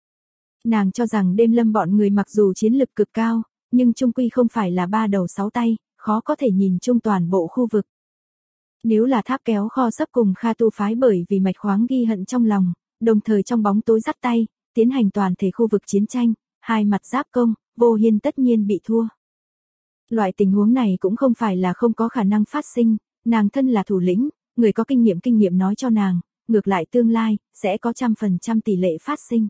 Nàng cho rằng Đêm Lâm bọn người mặc dù chiến lực cực cao, nhưng chung quy không phải là ba đầu sáu tay, khó có thể nhìn chung toàn bộ khu vực. Nếu là tháp kéo kho sấp cùng Kha Tu phái bởi vì mạch khoáng ghi hận trong lòng, đồng thời trong bóng tối dắt tay, tiến hành toàn thể khu vực chiến tranh, hai mặt giáp công, Vô Hiên tất nhiên bị thua. Loại tình huống này cũng không phải là không có khả năng phát sinh, nàng thân là thủ lĩnh, người có kinh nghiệm nói cho nàng, ngược lại tương lai, sẽ có 100% tỷ lệ phát sinh.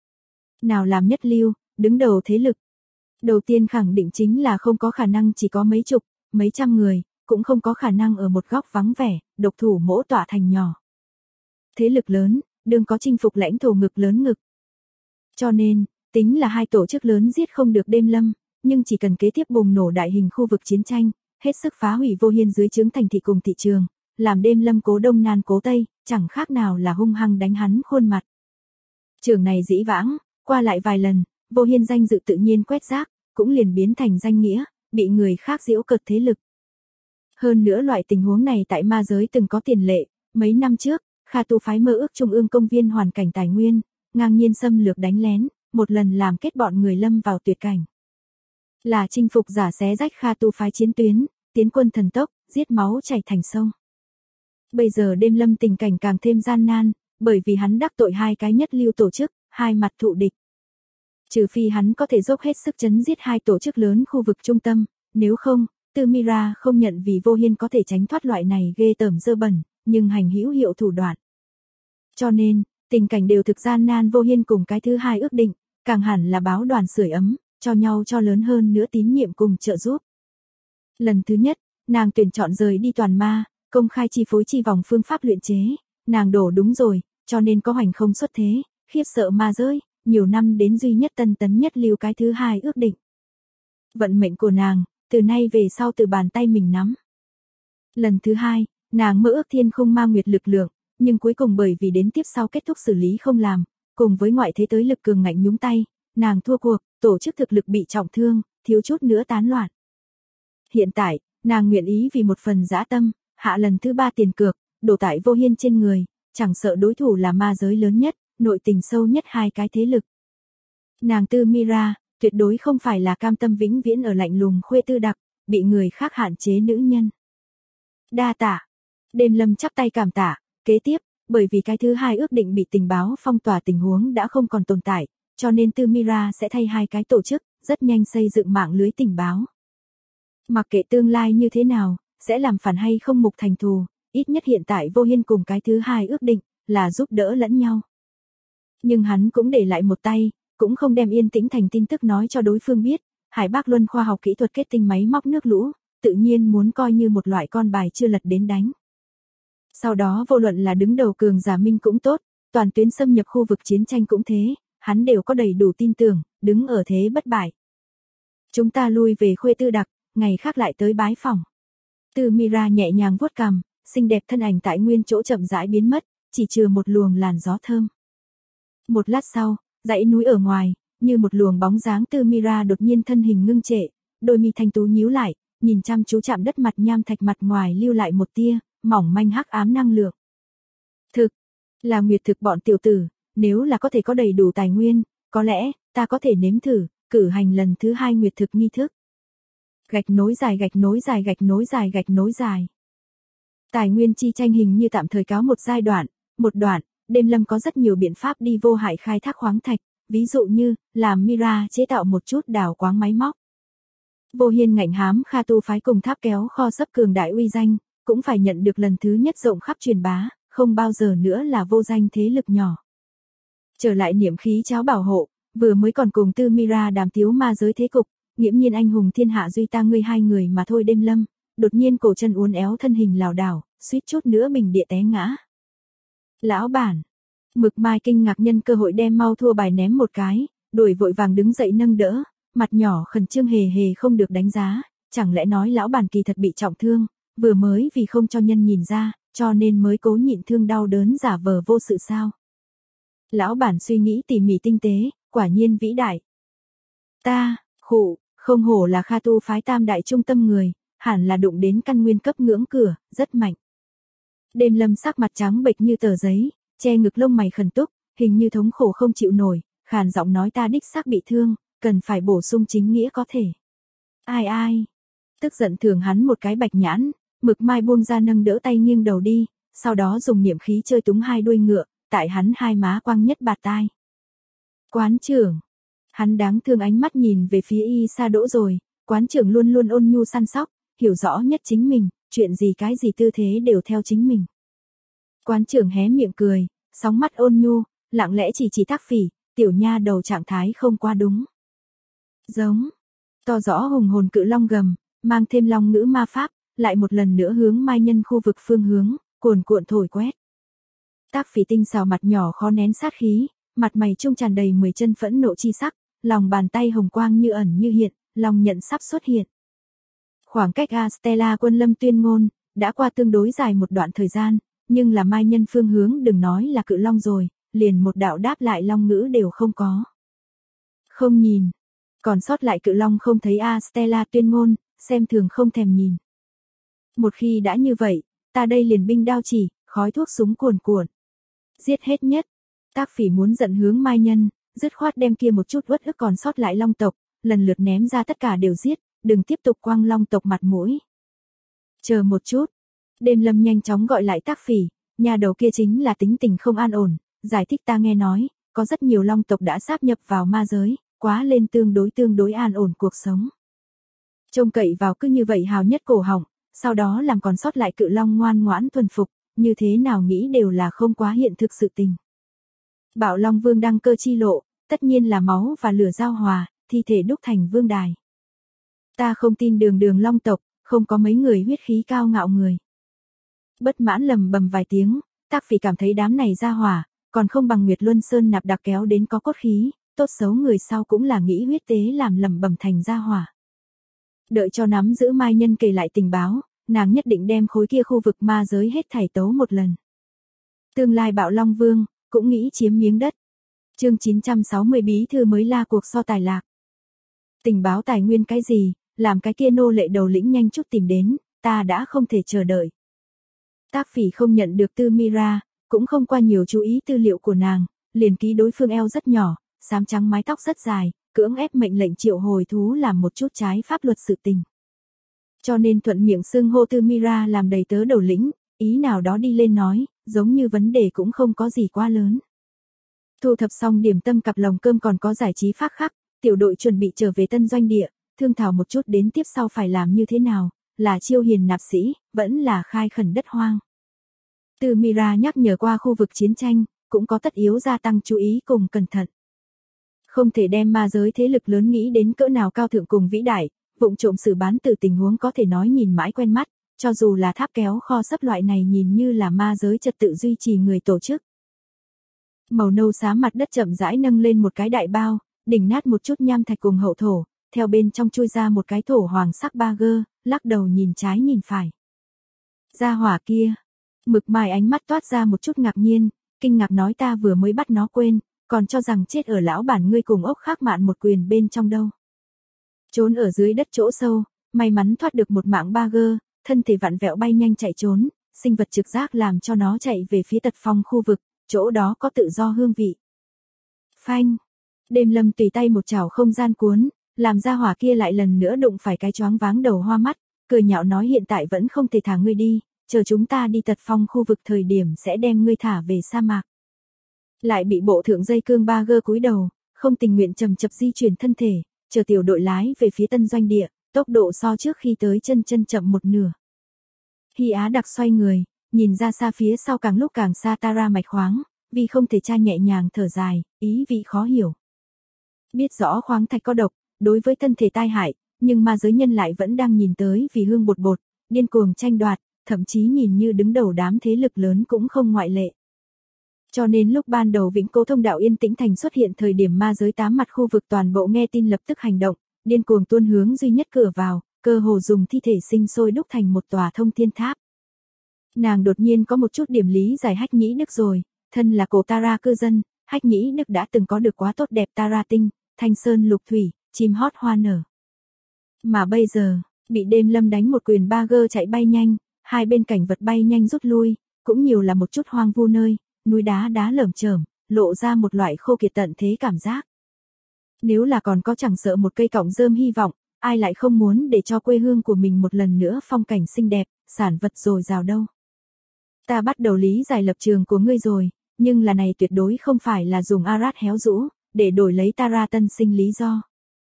Nào làm nhất lưu, đứng đầu thế lực. Đầu tiên khẳng định chính là không có khả năng chỉ có mấy chục, mấy trăm người, cũng không có khả năng ở một góc vắng vẻ, độc thủ mỗ tọa thành nhỏ. Thế lực lớn, đương có chinh phục lãnh thổ ngực lớn ngực. Cho nên, tính là hai tổ chức lớn giết không được Đêm Lâm, nhưng chỉ cần kế tiếp bùng nổ đại hình khu vực chiến tranh, hết sức phá hủy Vô Hiên dưới trướng thành thị cùng thị trường, làm Đêm Lâm cố đông nan cố tây, chẳng khác nào là hung hăng đánh hắn khuôn mặt. Trường này dĩ vãng, qua lại vài lần, Vô Hiên danh dự tự nhiên quét rác, cũng liền biến thành danh nghĩa, bị người khác giễu cợt thế lực. Hơn nữa loại tình huống này tại ma giới từng có tiền lệ, mấy năm trước, Kha Tu phái mơ ước trung ương công viên hoàn cảnh tài nguyên, ngang nhiên xâm lược đánh lén, một lần làm kết bọn người lâm vào tuyệt cảnh. Là chinh phục giả xé rách Kha Tu phái chiến tuyến, tiến quân thần tốc, giết máu chảy thành sông. Bây giờ Đêm Lâm tình cảnh càng thêm gian nan, bởi vì hắn đắc tội hai cái nhất lưu tổ chức, hai mặt thụ địch. Trừ phi hắn có thể dốc hết sức chấn giết hai tổ chức lớn khu vực trung tâm, nếu không, Tư Mira không nhận vì Vô Hiên có thể tránh thoát loại này ghê tởm dơ bẩn, nhưng hành hữu hiệu thủ đoạn. Cho nên, tình cảnh đều thực gian nan. Vô Hiên cùng cái thứ hai ước định, càng hẳn là báo đoàn sưởi ấm, cho nhau cho lớn hơn nữa tín nhiệm cùng trợ giúp. Lần thứ nhất, nàng tuyển chọn rời đi toàn ma, công khai chi phối chi vòng phương pháp luyện chế, nàng đổ đúng rồi, cho nên có hoành không xuất thế, khiếp sợ ma giới, nhiều năm đến duy nhất tân tấn nhất lưu cái thứ hai ước định. Vận mệnh của nàng, từ nay về sau từ bàn tay mình nắm. Lần thứ hai, nàng mơ ước thiên khung ma nguyệt lực lượng, nhưng cuối cùng bởi vì đến tiếp sau kết thúc xử lý không làm, cùng với ngoại thế tới lực cường ngạnh nhúng tay, nàng thua cuộc, tổ chức thực lực bị trọng thương, thiếu chút nữa tán loạn. Hiện tại, nàng nguyện ý vì một phần dã tâm, hạ lần thứ ba tiền cược, đổ tại Vô Hiên trên người, chẳng sợ đối thủ là ma giới lớn nhất, nội tình sâu nhất hai cái thế lực. Nàng Tư Mira, tuyệt đối không phải là cam tâm vĩnh viễn ở lạnh lùng khuê tư đặc, bị người khác hạn chế nữ nhân. Đa tạ. Đêm Lâm chắp tay cảm tạ, kế tiếp, bởi vì cái thứ hai ước định bị tình báo phong tỏa tình huống đã không còn tồn tại, cho nên Tư Mira sẽ thay hai cái tổ chức, rất nhanh xây dựng mạng lưới tình báo. Mặc kệ tương lai như thế nào, sẽ làm phản hay không mục thành thù, ít nhất hiện tại Vô Hiên cùng cái thứ hai ước định, là giúp đỡ lẫn nhau. Nhưng hắn cũng để lại một tay, cũng không đem yên tĩnh thành tin tức nói cho đối phương biết, Hải Bác Luân khoa học kỹ thuật kết tinh máy móc nước lũ, tự nhiên muốn coi như một loại con bài chưa lật đến đánh. Sau đó vô luận là đứng đầu cường giả Minh cũng tốt, toàn tuyến xâm nhập khu vực chiến tranh cũng thế, hắn đều có đầy đủ tin tưởng, đứng ở thế bất bại. Chúng ta lui về khuê tư đặc, ngày khác lại tới bái phòng. Tư Mira nhẹ nhàng vuốt cằm, xinh đẹp thân ảnh tại nguyên chỗ chậm rãi biến mất, chỉ trừ một luồng làn gió thơm. Một lát sau, dãy núi ở ngoài, như một luồng bóng dáng Tư Mira đột nhiên thân hình ngưng trệ, đôi mi thanh tú nhíu lại, nhìn chăm chú chạm đất mặt nham thạch mặt ngoài lưu lại một tia mỏng manh hắc ám năng lượng. Thực, là nguyệt thực bọn tiểu tử, nếu là có thể có đầy đủ tài nguyên, có lẽ ta có thể nếm thử cử hành lần thứ hai nguyệt thực nghi thức. Gạch nối dài gạch nối dài gạch nối dài gạch nối dài. Tài nguyên chi tranh hình như tạm thời cáo một giai đoạn, một đoạn, Đêm Lâm có rất nhiều biện pháp đi vô hại khai thác khoáng thạch, ví dụ như làm Mira chế tạo một chút đào quáng máy móc. Vô Hiên ngạnh hám Kha Tu phái cùng tháp kéo kho sấp cường đại uy danh, cũng phải nhận được lần thứ nhất rộng khắp truyền bá, không bao giờ nữa là vô danh thế lực nhỏ. Trở lại niệm khí cháo bảo hộ, vừa mới còn cùng Tư Mira đàm tiếu ma giới thế cục, nghiễm nhiên anh hùng thiên hạ duy ta ngươi hai người mà thôi. Đêm Lâm, đột nhiên cổ chân uốn éo thân hình lảo đảo, suýt chút nữa bình địa té ngã. Lão bản, Mực Mai kinh ngạc nhân cơ hội đem mau thua bài ném một cái, đuổi vội vàng đứng dậy nâng đỡ, mặt nhỏ khẩn trương hề hề không được đánh giá, chẳng lẽ nói lão bản kỳ thật bị trọng thương, vừa mới vì không cho nhân nhìn ra, cho nên mới cố nhịn thương đau đớn giả vờ vô sự sao? Lão bản suy nghĩ tỉ mỉ tinh tế, quả nhiên vĩ đại. Ta, khụ, không hổ là Kha Tu phái tam đại trung tâm người, hẳn là đụng đến căn nguyên cấp ngưỡng cửa, rất mạnh. Đêm Lâm sắc mặt trắng bệch như tờ giấy, che ngực lông mày khẩn túc, hình như thống khổ không chịu nổi, khàn giọng nói ta đích xác bị thương, cần phải bổ sung chính nghĩa có thể. Ai ai? Tức giận thưởng hắn một cái bạch nhãn, Mực Mai buông ra nâng đỡ tay nghiêng đầu đi, sau đó dùng niệm khí chơi túng hai đuôi ngựa, tại hắn hai má quăng nhất bạt tai. Quán trưởng. Hắn đáng thương ánh mắt nhìn về phía Y Sa Đỗ rồi, quán trưởng luôn luôn ôn nhu săn sóc, hiểu rõ nhất chính mình, chuyện gì cái gì tư thế đều theo chính mình. Quán trưởng hé miệng cười, sóng mắt ôn nhu, lặng lẽ chỉ Thác Phỉ, tiểu nha đầu trạng thái không quá đúng. Giống, to rõ hùng hồn cự long gầm, mang thêm long ngữ ma pháp, lại một lần nữa hướng Mai Nhân khu vực phương hướng, cuồn cuộn thổi quét. Thác Phỉ tinh xào mặt nhỏ khó nén sát khí, mặt mày trung tràn đầy 10 chân phẫn nộ chi sắc, lòng bàn tay hồng quang như ẩn như hiện, long nhận sắp xuất hiện. Khoảng cách Astella Quân Lâm tuyên ngôn, đã qua tương đối dài một đoạn thời gian, nhưng là Mai Nhân phương hướng đừng nói là cự long rồi, liền một đạo đáp lại long ngữ đều không có. Không nhìn, còn sót lại cự long không thấy Astella tuyên ngôn, xem thường không thèm nhìn. Một khi đã như vậy, ta đây liền binh đao chỉ, khói thuốc súng cuồn cuộn. Giết hết nhất. Thác Phỉ muốn giận hướng Mai Nhân, dứt khoát đem kia một chút uất ức còn sót lại long tộc, lần lượt ném ra tất cả đều giết, đừng tiếp tục quăng long tộc mặt mũi. Chờ một chút. Đêm Lâm nhanh chóng gọi lại Thác Phỉ, nhà đầu kia chính là tính tình không an ổn, giải thích ta nghe nói, có rất nhiều long tộc đã sáp nhập vào ma giới, quá lên tương đối an ổn cuộc sống. Trông cậy vào cứ như vậy hào nhất cổ họng, sau đó làm còn sót lại cự long ngoan ngoãn thuần phục, như thế nào nghĩ đều là không quá hiện thực sự tình. Bảo Long Vương đăng cơ chi lộ, tất nhiên là máu và lửa giao hòa, thi thể đúc thành vương đài. Ta không tin Đường Đường Long tộc, không có mấy người huyết khí cao ngạo người. Bất mãn lầm bầm vài tiếng, Tác Phỉ cảm thấy đám này ra hỏa, còn không bằng Nguyệt Luân Sơn nạp đặc kéo đến có cốt khí, tốt xấu người sau cũng là nghĩ huyết tế làm lầm bầm thành ra hỏa. Đợi cho nắm giữ Mai Nhân kể lại tình báo, nàng nhất định đem khối kia khu vực ma giới hết thảy tấu một lần. Tương lai Bạo Long Vương, cũng nghĩ chiếm miếng đất. Chương 960 bí thư mới la cuộc so tài lạc. Tình báo tài nguyên cái gì, làm cái kia nô lệ đầu lĩnh nhanh chút tìm đến, ta đã không thể chờ đợi. Tác Phỉ không nhận được Tư Mira, cũng không qua nhiều chú ý tư liệu của nàng, liền ký đối phương eo rất nhỏ, xám trắng mái tóc rất dài, cưỡng ép mệnh lệnh triệu hồi thú làm một chút trái pháp luật sự tình. Cho nên thuận miệng xưng hô Tư Mira làm đầy tớ đầu lĩnh, ý nào đó đi lên nói, giống như vấn đề cũng không có gì quá lớn. Thu thập xong điểm tâm cặp lồng cơm còn có giải trí phác khắc, tiểu đội chuẩn bị trở về tân doanh địa, thương thảo một chút đến tiếp sau phải làm như thế nào, là chiêu hiền nạp sĩ, vẫn là khai khẩn đất hoang. Tư Mira nhắc nhở qua khu vực chiến tranh, cũng có tất yếu gia tăng chú ý cùng cẩn thận. Không thể đem ma giới thế lực lớn nghĩ đến cỡ nào cao thượng cùng vĩ đại, vụng trộm xử bán từ tình huống có thể nói nhìn mãi quen mắt, cho dù là tháp kéo kho sấp loại này nhìn như là ma giới trật tự duy trì người tổ chức. Màu nâu xám mặt đất chậm rãi nâng lên một cái đại bao, đỉnh nát một chút nham thạch cùng hậu thổ, theo bên trong chui ra một cái thổ hoàng sắc ba gơ, lắc đầu nhìn trái nhìn phải. Gia hỏa kia, Mực Mai ánh mắt toát ra một chút ngạc nhiên, kinh ngạc nói ta vừa mới bắt nó quên, còn cho rằng chết ở lão bản ngươi cùng ốc khác mạn một quyền bên trong đâu. Trốn ở dưới đất chỗ sâu, may mắn thoát được một mạng ba gơ, thân thể vặn vẹo bay nhanh chạy trốn, sinh vật trực giác làm cho nó chạy về phía tật phong khu vực, chỗ đó có tự do hương vị. Phanh, Đêm Lâm tùy tay một chảo không gian cuốn, làm ra hỏa kia lại lần nữa đụng phải cái choáng váng đầu hoa mắt, cười nhạo nói hiện tại vẫn không thể thả ngươi đi, chờ chúng ta đi tật phong khu vực thời điểm sẽ đem ngươi thả về sa mạc. Lại bị bộ thượng dây cương ba gơ cúi đầu, không tình nguyện chậm chậm di chuyển thân thể, chờ tiểu đội lái về phía tân doanh địa, tốc độ so trước khi tới chân chậm một nửa. Hy Á Đặc xoay người, nhìn ra xa phía sau càng lúc càng xa Tara mạch khoáng, vì không thể tra nhẹ nhàng thở dài, ý vị khó hiểu. Biết rõ khoáng thạch có độc, đối với thân thể tai hại, nhưng ma giới nhân lại vẫn đang nhìn tới vì hương bột bột, điên cuồng tranh đoạt, thậm chí nhìn như đứng đầu đám thế lực lớn cũng không ngoại lệ. Cho nên lúc ban đầu Vĩnh Cố thông đạo Yên Tĩnh Thành xuất hiện thời điểm ma giới tám mặt khu vực toàn bộ nghe tin lập tức hành động, điên cuồng tuôn hướng duy nhất cửa vào, cơ hồ dùng thi thể sinh sôi đúc thành một tòa thông thiên tháp. Nàng đột nhiên có một chút điểm lý giải Hách Nhĩ Đức rồi, thân là cổ Tara cư dân, Hách Nhĩ Đức đã từng có được quá tốt đẹp Tara tinh, thanh sơn lục thủy, chim hót hoa nở. Mà bây giờ, bị Đêm Lâm đánh một quyền ba gơ chạy bay nhanh, hai bên cảnh vật bay nhanh rút lui, cũng nhiều là một chút hoang vu nơi, núi đá lởm chởm, lộ ra một loại khô kiệt tận thế cảm giác. Nếu là còn có chẳng sợ một cây cọng rơm hy vọng, ai lại không muốn để cho quê hương của mình một lần nữa phong cảnh xinh đẹp, sản vật dồi dào đâu. Ta bắt đầu lý giải lập trường của ngươi rồi, nhưng là này tuyệt đối không phải là dùng Arad héo rũ, để đổi lấy Tara tân sinh lý do.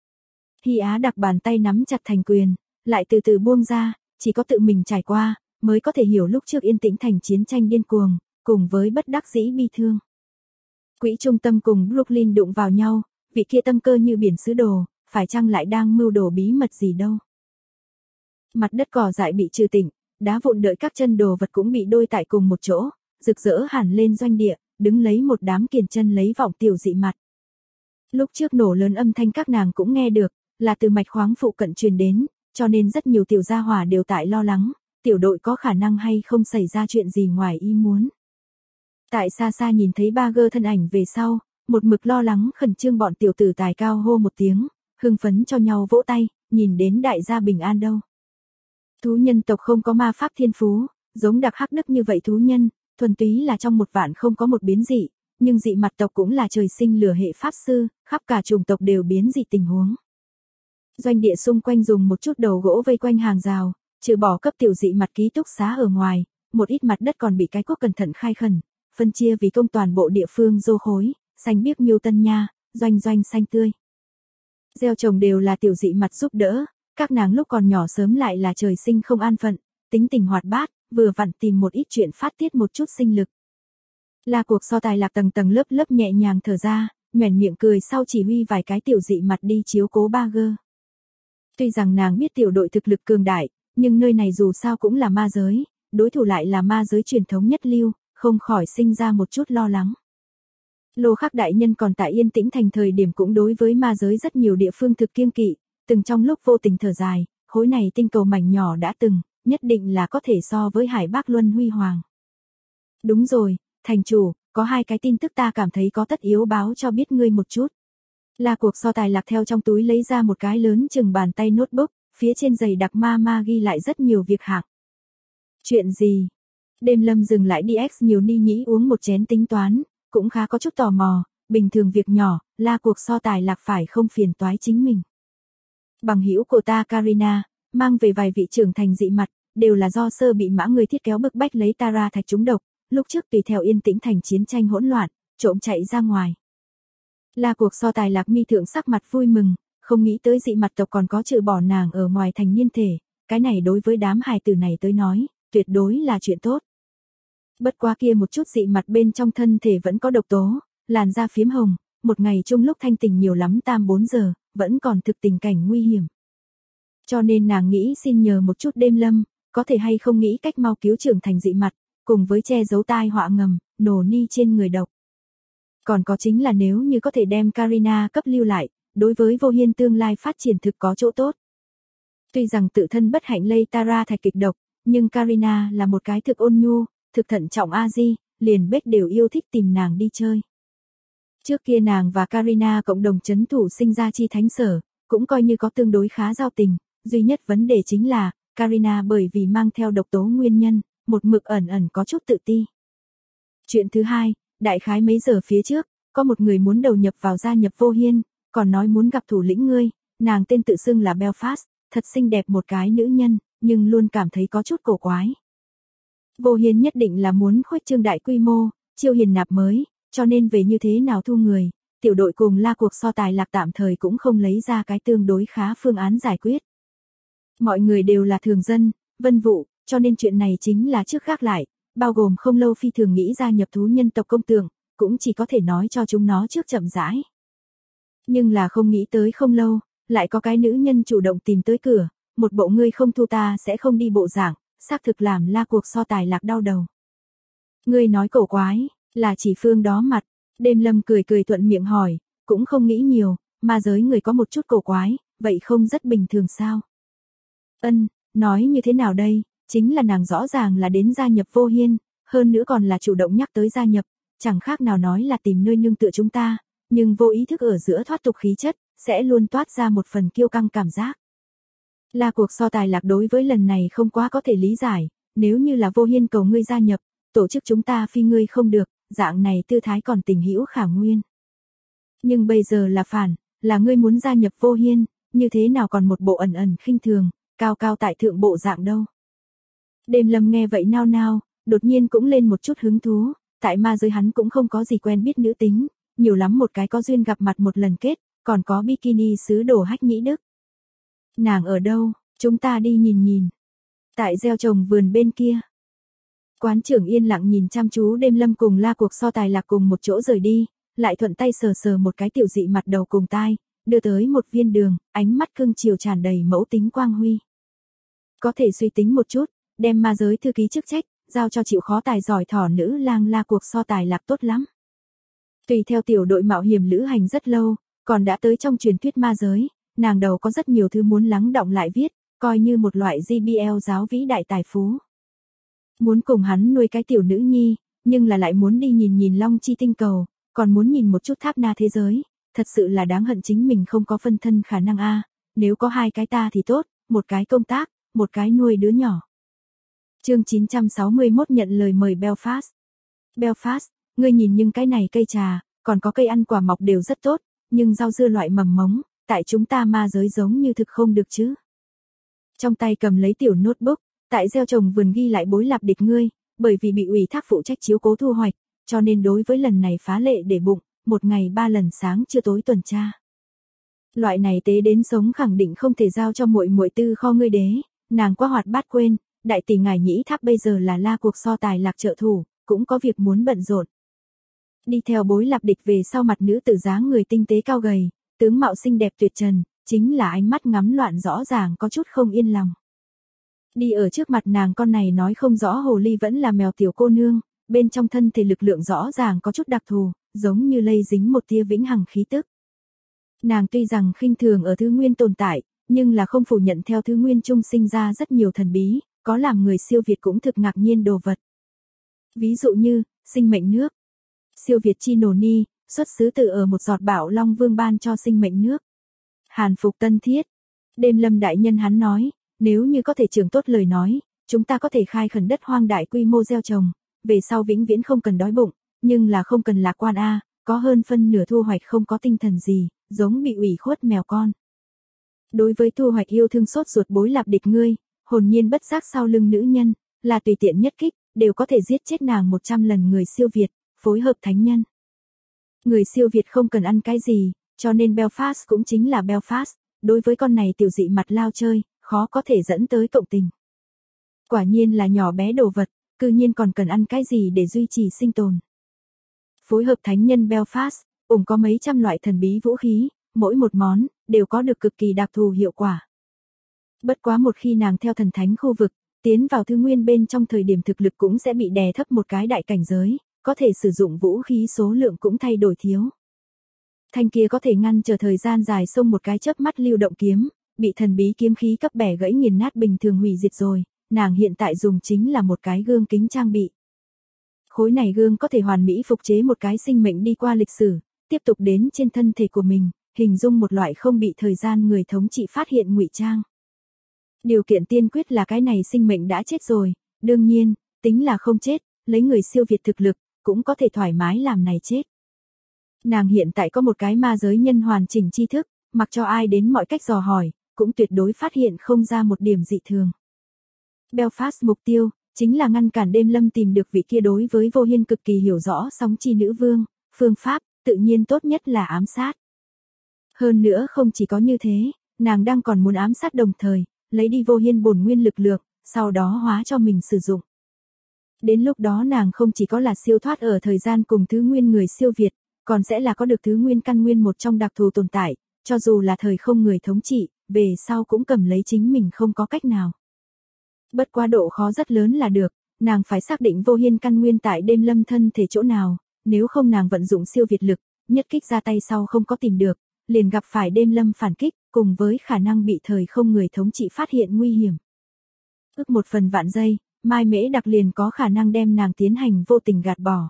Hy Á Đặc bàn tay nắm chặt thành quyền, lại từ từ buông ra, chỉ có tự mình trải qua, mới có thể hiểu lúc trước Yên Tĩnh Thành chiến tranh điên cuồng, cùng với bất đắc dĩ bi thương. Quỹ trung tâm cùng Brooklyn đụng vào nhau, vị kia tâm cơ như biển sứ đồ, phải chăng lại đang mưu đồ bí mật gì đâu. Mặt đất cỏ dại bị trừ tịnh, đá vụn đợi các chân đồ vật cũng bị đôi tại cùng một chỗ, rực rỡ hẳn lên doanh địa, đứng lấy một đám kiền chân lấy vọng tiểu dị mặt. Lúc trước nổ lớn âm thanh các nàng cũng nghe được, là từ mạch khoáng phụ cận truyền đến, cho nên rất nhiều tiểu gia hỏa đều tại lo lắng, tiểu đội có khả năng hay không xảy ra chuyện gì ngoài ý muốn. Tại xa xa nhìn thấy ba gơ thân ảnh về sau, một mực lo lắng khẩn trương bọn tiểu tử tài cao hô một tiếng, hưng phấn cho nhau vỗ tay, nhìn đến đại gia bình an đâu. Thú nhân tộc không có ma pháp thiên phú, giống đặc hắc đức như vậy thú nhân, thuần túy là trong một vạn không có một biến dị, nhưng dị mặt tộc cũng là trời sinh lửa hệ pháp sư, khắp cả chủng tộc đều biến dị tình huống. Doanh địa xung quanh dùng một chút đầu gỗ vây quanh hàng rào, trừ bỏ cấp tiểu dị mặt ký túc xá ở ngoài, một ít mặt đất còn bị cái quốc cẩn thận khai khẩn, phân chia vì công toàn bộ địa phương dô khối, xanh biếc miêu tân nha, doanh xanh tươi. Gieo trồng đều là tiểu dị mặt giúp đỡ, các nàng lúc còn nhỏ sớm lại là trời sinh không an phận, tính tình hoạt bát, vừa vặn tìm một ít chuyện phát tiết một chút sinh lực. Là cuộc so tài lạc tầng lớp nhẹ nhàng thở ra, nhoẻn miệng cười sau chỉ huy vài cái tiểu dị mặt đi chiếu cố Bagger. Tuy rằng nàng biết tiểu đội thực lực cường đại, nhưng nơi này dù sao cũng là ma giới, đối thủ lại là ma giới truyền thống nhất lưu, không khỏi sinh ra một chút lo lắng. Lô Khắc đại nhân còn tại Yên Tĩnh Thành thời điểm cũng đối với ma giới rất nhiều địa phương thực kiêng kỵ, từng trong lúc vô tình thở dài, khối này tinh cầu mảnh nhỏ đã từng, nhất định là có thể so với Hải Bác Luân huy hoàng. Đúng rồi, thành chủ, có hai cái tin tức ta cảm thấy có tất yếu báo cho biết ngươi một chút. La Cuộc So Tài Lạc theo trong túi lấy ra một cái lớn chừng bàn tay notebook, phía trên dày đặc ma ghi lại rất nhiều việc hạng. Chuyện gì? Đêm Lâm dừng lại đi X nhiều ni nhĩ uống một chén tính toán, cũng khá có chút tò mò, bình thường việc nhỏ, La Cuộc So Tài Lạc phải không phiền toái chính mình. Bằng hữu của ta Karina, mang về vài vị trưởng thành dị mặt, đều là do sơ bị mã người thiết kéo bức bách lấy Tara thạch trúng độc, lúc trước tùy theo Yên Tĩnh Thành chiến tranh hỗn loạn, trộm chạy ra ngoài. La Cuộc So Tài Lạc mi thượng sắc mặt vui mừng, không nghĩ tới dị mặt tộc còn có trừ bỏ nàng ở ngoài thành niên thể, cái này đối với đám hài tử này tới nói, tuyệt đối là chuyện tốt. Bất quá kia một chút dị mặt bên trong thân thể vẫn có độc tố, làn da phiếm hồng, một ngày chung lúc thanh tình nhiều lắm 3-4 giờ, vẫn còn thực tình cảnh nguy hiểm. Cho nên nàng nghĩ xin nhờ một chút Đêm Lâm, có thể hay không nghĩ cách mau cứu trưởng thành dị mặt, cùng với che giấu tai họa ngầm, nổ ni trên người độc. Còn có chính là nếu như có thể đem Karina cấp lưu lại, đối với Vô Hiên tương lai phát triển thực có chỗ tốt. Tuy rằng tự thân bất hạnh lây Tara thạch kịch độc, nhưng Karina là một cái thực ôn nhu, thực thận trọng A-di, liền Bếch đều yêu thích tìm nàng đi chơi. Trước kia nàng và Karina cộng đồng chấn thủ sinh ra chi thánh sở, cũng coi như có tương đối khá giao tình, duy nhất vấn đề chính là, Karina bởi vì mang theo độc tố nguyên nhân, một mực ẩn có chút tự ti. Chuyện thứ hai, đại khái mấy giờ phía trước, có một người muốn đầu nhập vào gia nhập Vô Hiên, còn nói muốn gặp thủ lĩnh ngươi, nàng tên tự xưng là Belfast, thật xinh đẹp một cái nữ nhân, nhưng luôn cảm thấy có chút cổ quái. Vô Hiên nhất định là muốn khuếch trương đại quy mô, chiêu hiền nạp mới, cho nên về như thế nào thu người, tiểu đội cùng La Cuộc So Tài Lạc tạm thời cũng không lấy ra cái tương đối khá phương án giải quyết. Mọi người đều là thường dân, vân vụ, cho nên chuyện này chính là trước gác lại, bao gồm không lâu phi thường nghĩ gia nhập thú nhân tộc công tượng, cũng chỉ có thể nói cho chúng nó trước chậm rãi. Nhưng là không nghĩ tới không lâu, lại có cái nữ nhân chủ động tìm tới cửa, một bộ ngươi không thu ta sẽ không đi bộ dạng, xác thực làm La Cuộc So Tài Lạc đau đầu. Ngươi nói cổ quái, là chỉ phương đó mặt, Đêm Lâm cười thuận miệng hỏi, cũng không nghĩ nhiều, ma giới người có một chút cổ quái, vậy không rất bình thường sao? Nói như thế nào đây, chính là nàng rõ ràng là đến gia nhập Vô Hiên, hơn nữa còn là chủ động nhắc tới gia nhập, chẳng khác nào nói là tìm nơi nương tựa chúng ta, nhưng vô ý thức ở giữa thoát tục khí chất, sẽ luôn toát ra một phần kiêu căng cảm giác. La Cuộc So Tài Lạc đối với lần này không quá có thể lý giải, nếu như là Vô Hiên cầu ngươi gia nhập, tổ chức chúng ta phi ngươi không được, dạng này tư thái còn tình hữu khả nguyên. Nhưng bây giờ là phản, là ngươi muốn gia nhập Vô Hiên, như thế nào còn một bộ ẩn khinh thường, cao tại thượng bộ dạng đâu. Đêm Lâm nghe vậy nao, đột nhiên cũng lên một chút hứng thú, tại ma giới hắn cũng không có gì quen biết nữ tính, nhiều lắm một cái có duyên gặp mặt một lần kết, còn có bikini sứ đồ Hách Nhĩ Đức. Nàng ở đâu, chúng ta đi nhìn. Tại gieo trồng vườn bên kia. Quán trưởng yên lặng nhìn chăm chú Đêm Lâm cùng La Cuộc So Tài Lạc cùng một chỗ rời đi, lại thuận tay sờ một cái tiểu dị mặt đầu cùng tai, đưa tới một viên đường, ánh mắt cưng chiều tràn đầy mẫu tính quang huy. Có thể suy tính một chút, đem ma giới thư ký chức trách, giao cho chịu khó tài giỏi thỏ nữ lang La Cuộc So Tài Lạc tốt lắm. Tùy theo tiểu đội mạo hiểm lữ hành rất lâu, còn đã tới trong truyền thuyết ma giới, nàng đầu có rất nhiều thứ muốn lắng đọng lại viết, coi như một loại GBL giáo vĩ đại tài phú. Muốn cùng hắn nuôi cái tiểu nữ nhi, nhưng là lại muốn đi nhìn Long Chi tinh cầu, còn muốn nhìn một chút Tháp Na thế giới, thật sự là đáng hận chính mình không có phân thân khả năng a, nếu có hai cái ta thì tốt, một cái công tác, một cái nuôi đứa nhỏ. Chương 961 nhận lời mời Belfast. Belfast, ngươi nhìn nhưng cái này cây trà, còn có cây ăn quả mọc đều rất tốt, nhưng rau dưa loại mầm mống, tại chúng ta ma giới giống như thực không được chứ. Trong tay cầm lấy tiểu notebook, tại gieo trồng vườn ghi lại bối lạp địch ngươi, bởi vì bị ủy thác phụ trách chiếu cố thu hoạch, cho nên đối với lần này phá lệ để bụng, một ngày 3 lần sáng trưa tối tuần tra. Loại này tế đến sống khẳng định không thể giao cho muội tư kho ngươi đế, nàng quá hoạt bát quên, đại tỷ ngài nhĩ tháp bây giờ là La Cuộc So Tài Lạc trợ thủ, cũng có việc muốn bận rộn. Đi theo bối lạp địch về sau mặt nữ tử dáng người tinh tế cao gầy, tướng mạo xinh đẹp tuyệt trần, chính là ánh mắt ngắm loạn rõ ràng có chút không yên lòng. Đi ở trước mặt nàng con này nói không rõ hồ ly vẫn là mèo tiểu cô nương, bên trong thân thể lực lượng rõ ràng có chút đặc thù, giống như lây dính một tia vĩnh hằng khí tức. Nàng tuy rằng khinh thường ở thứ nguyên tồn tại, nhưng là không phủ nhận theo thứ nguyên chung sinh ra rất nhiều thần bí, có làm người siêu việt cũng thực ngạc nhiên đồ vật. Ví dụ như, sinh mệnh nước. Siêu việt chi nổ ni, xuất xứ từ ở một giọt bảo long vương ban cho sinh mệnh nước. Hàn phục tân thiết. Đêm lâm đại nhân hắn nói, nếu như có thể trưởng tốt lời nói, chúng ta có thể khai khẩn đất hoang đại quy mô gieo trồng, về sau vĩnh viễn không cần đói bụng, nhưng là không cần lạc quan a, có hơn phân nửa thu hoạch không có tinh thần gì, giống bị ủy khuất mèo con. Đối với thu hoạch yêu thương sốt ruột bối lạp địch ngươi, hồn nhiên bất giác sau lưng nữ nhân, là tùy tiện nhất kích, đều có thể giết chết nàng 100 lần người siêu việt, phối hợp thánh nhân. Người siêu việt không cần ăn cái gì, cho nên Belfast cũng chính là Belfast, đối với con này tiểu dị mặt lao chơi, khó có thể dẫn tới cộng tình. Quả nhiên là nhỏ bé đồ vật, cư nhiên còn cần ăn cái gì để duy trì sinh tồn. Phối hợp thánh nhân Belfast, có mấy trăm loại thần bí vũ khí, mỗi một món, đều có được cực kỳ đặc thù hiệu quả. Bất quá một khi nàng theo thần thánh khu vực, tiến vào thứ nguyên bên trong thời điểm thực lực cũng sẽ bị đè thấp một cái đại cảnh giới, có thể sử dụng vũ khí số lượng cũng thay đổi thiếu. Thanh kia có thể ngăn chờ thời gian dài xông một cái chớp mắt lưu động kiếm, bị thần bí kiếm khí cấp bẻ gãy nghiền nát bình thường hủy diệt rồi, nàng hiện tại dùng chính là một cái gương kính trang bị. Khối này gương có thể hoàn mỹ phục chế một cái sinh mệnh đi qua lịch sử, tiếp tục đến trên thân thể của mình, hình dung một loại không bị thời gian người thống trị phát hiện ngụy trang. Điều kiện tiên quyết là cái này sinh mệnh đã chết rồi, đương nhiên, tính là không chết, lấy người siêu việt thực lực, cũng có thể thoải mái làm này chết. Nàng hiện tại có một cái ma giới nhân hoàn chỉnh tri thức, mặc cho ai đến mọi cách dò hỏi, cũng tuyệt đối phát hiện không ra một điểm dị thường. Belfast mục tiêu, chính là ngăn cản đêm lâm tìm được vị kia đối với vô hiên cực kỳ hiểu rõ sóng chi nữ vương, phương pháp, tự nhiên tốt nhất là ám sát. Hơn nữa không chỉ có như thế, nàng đang còn muốn ám sát đồng thời, lấy đi vô hiên bổn nguyên lực lượng, sau đó hóa cho mình sử dụng. Đến lúc đó nàng không chỉ có là siêu thoát ở thời gian cùng thứ nguyên người siêu việt, còn sẽ là có được thứ nguyên căn nguyên một trong đặc thù tồn tại, cho dù là thời không người thống trị, về sau cũng cầm lấy chính mình không có cách nào. Bất quá độ khó rất lớn là được, nàng phải xác định vô hiên căn nguyên tại đêm lâm thân thể chỗ nào, nếu không nàng vận dụng siêu việt lực, nhất kích ra tay sau không có tìm được, liền gặp phải đêm lâm phản kích, cùng với khả năng bị thời không người thống trị phát hiện nguy hiểm. Ước 1/1000 giây, Mai Mễ Đặc liền có khả năng đem nàng tiến hành vô tình gạt bỏ.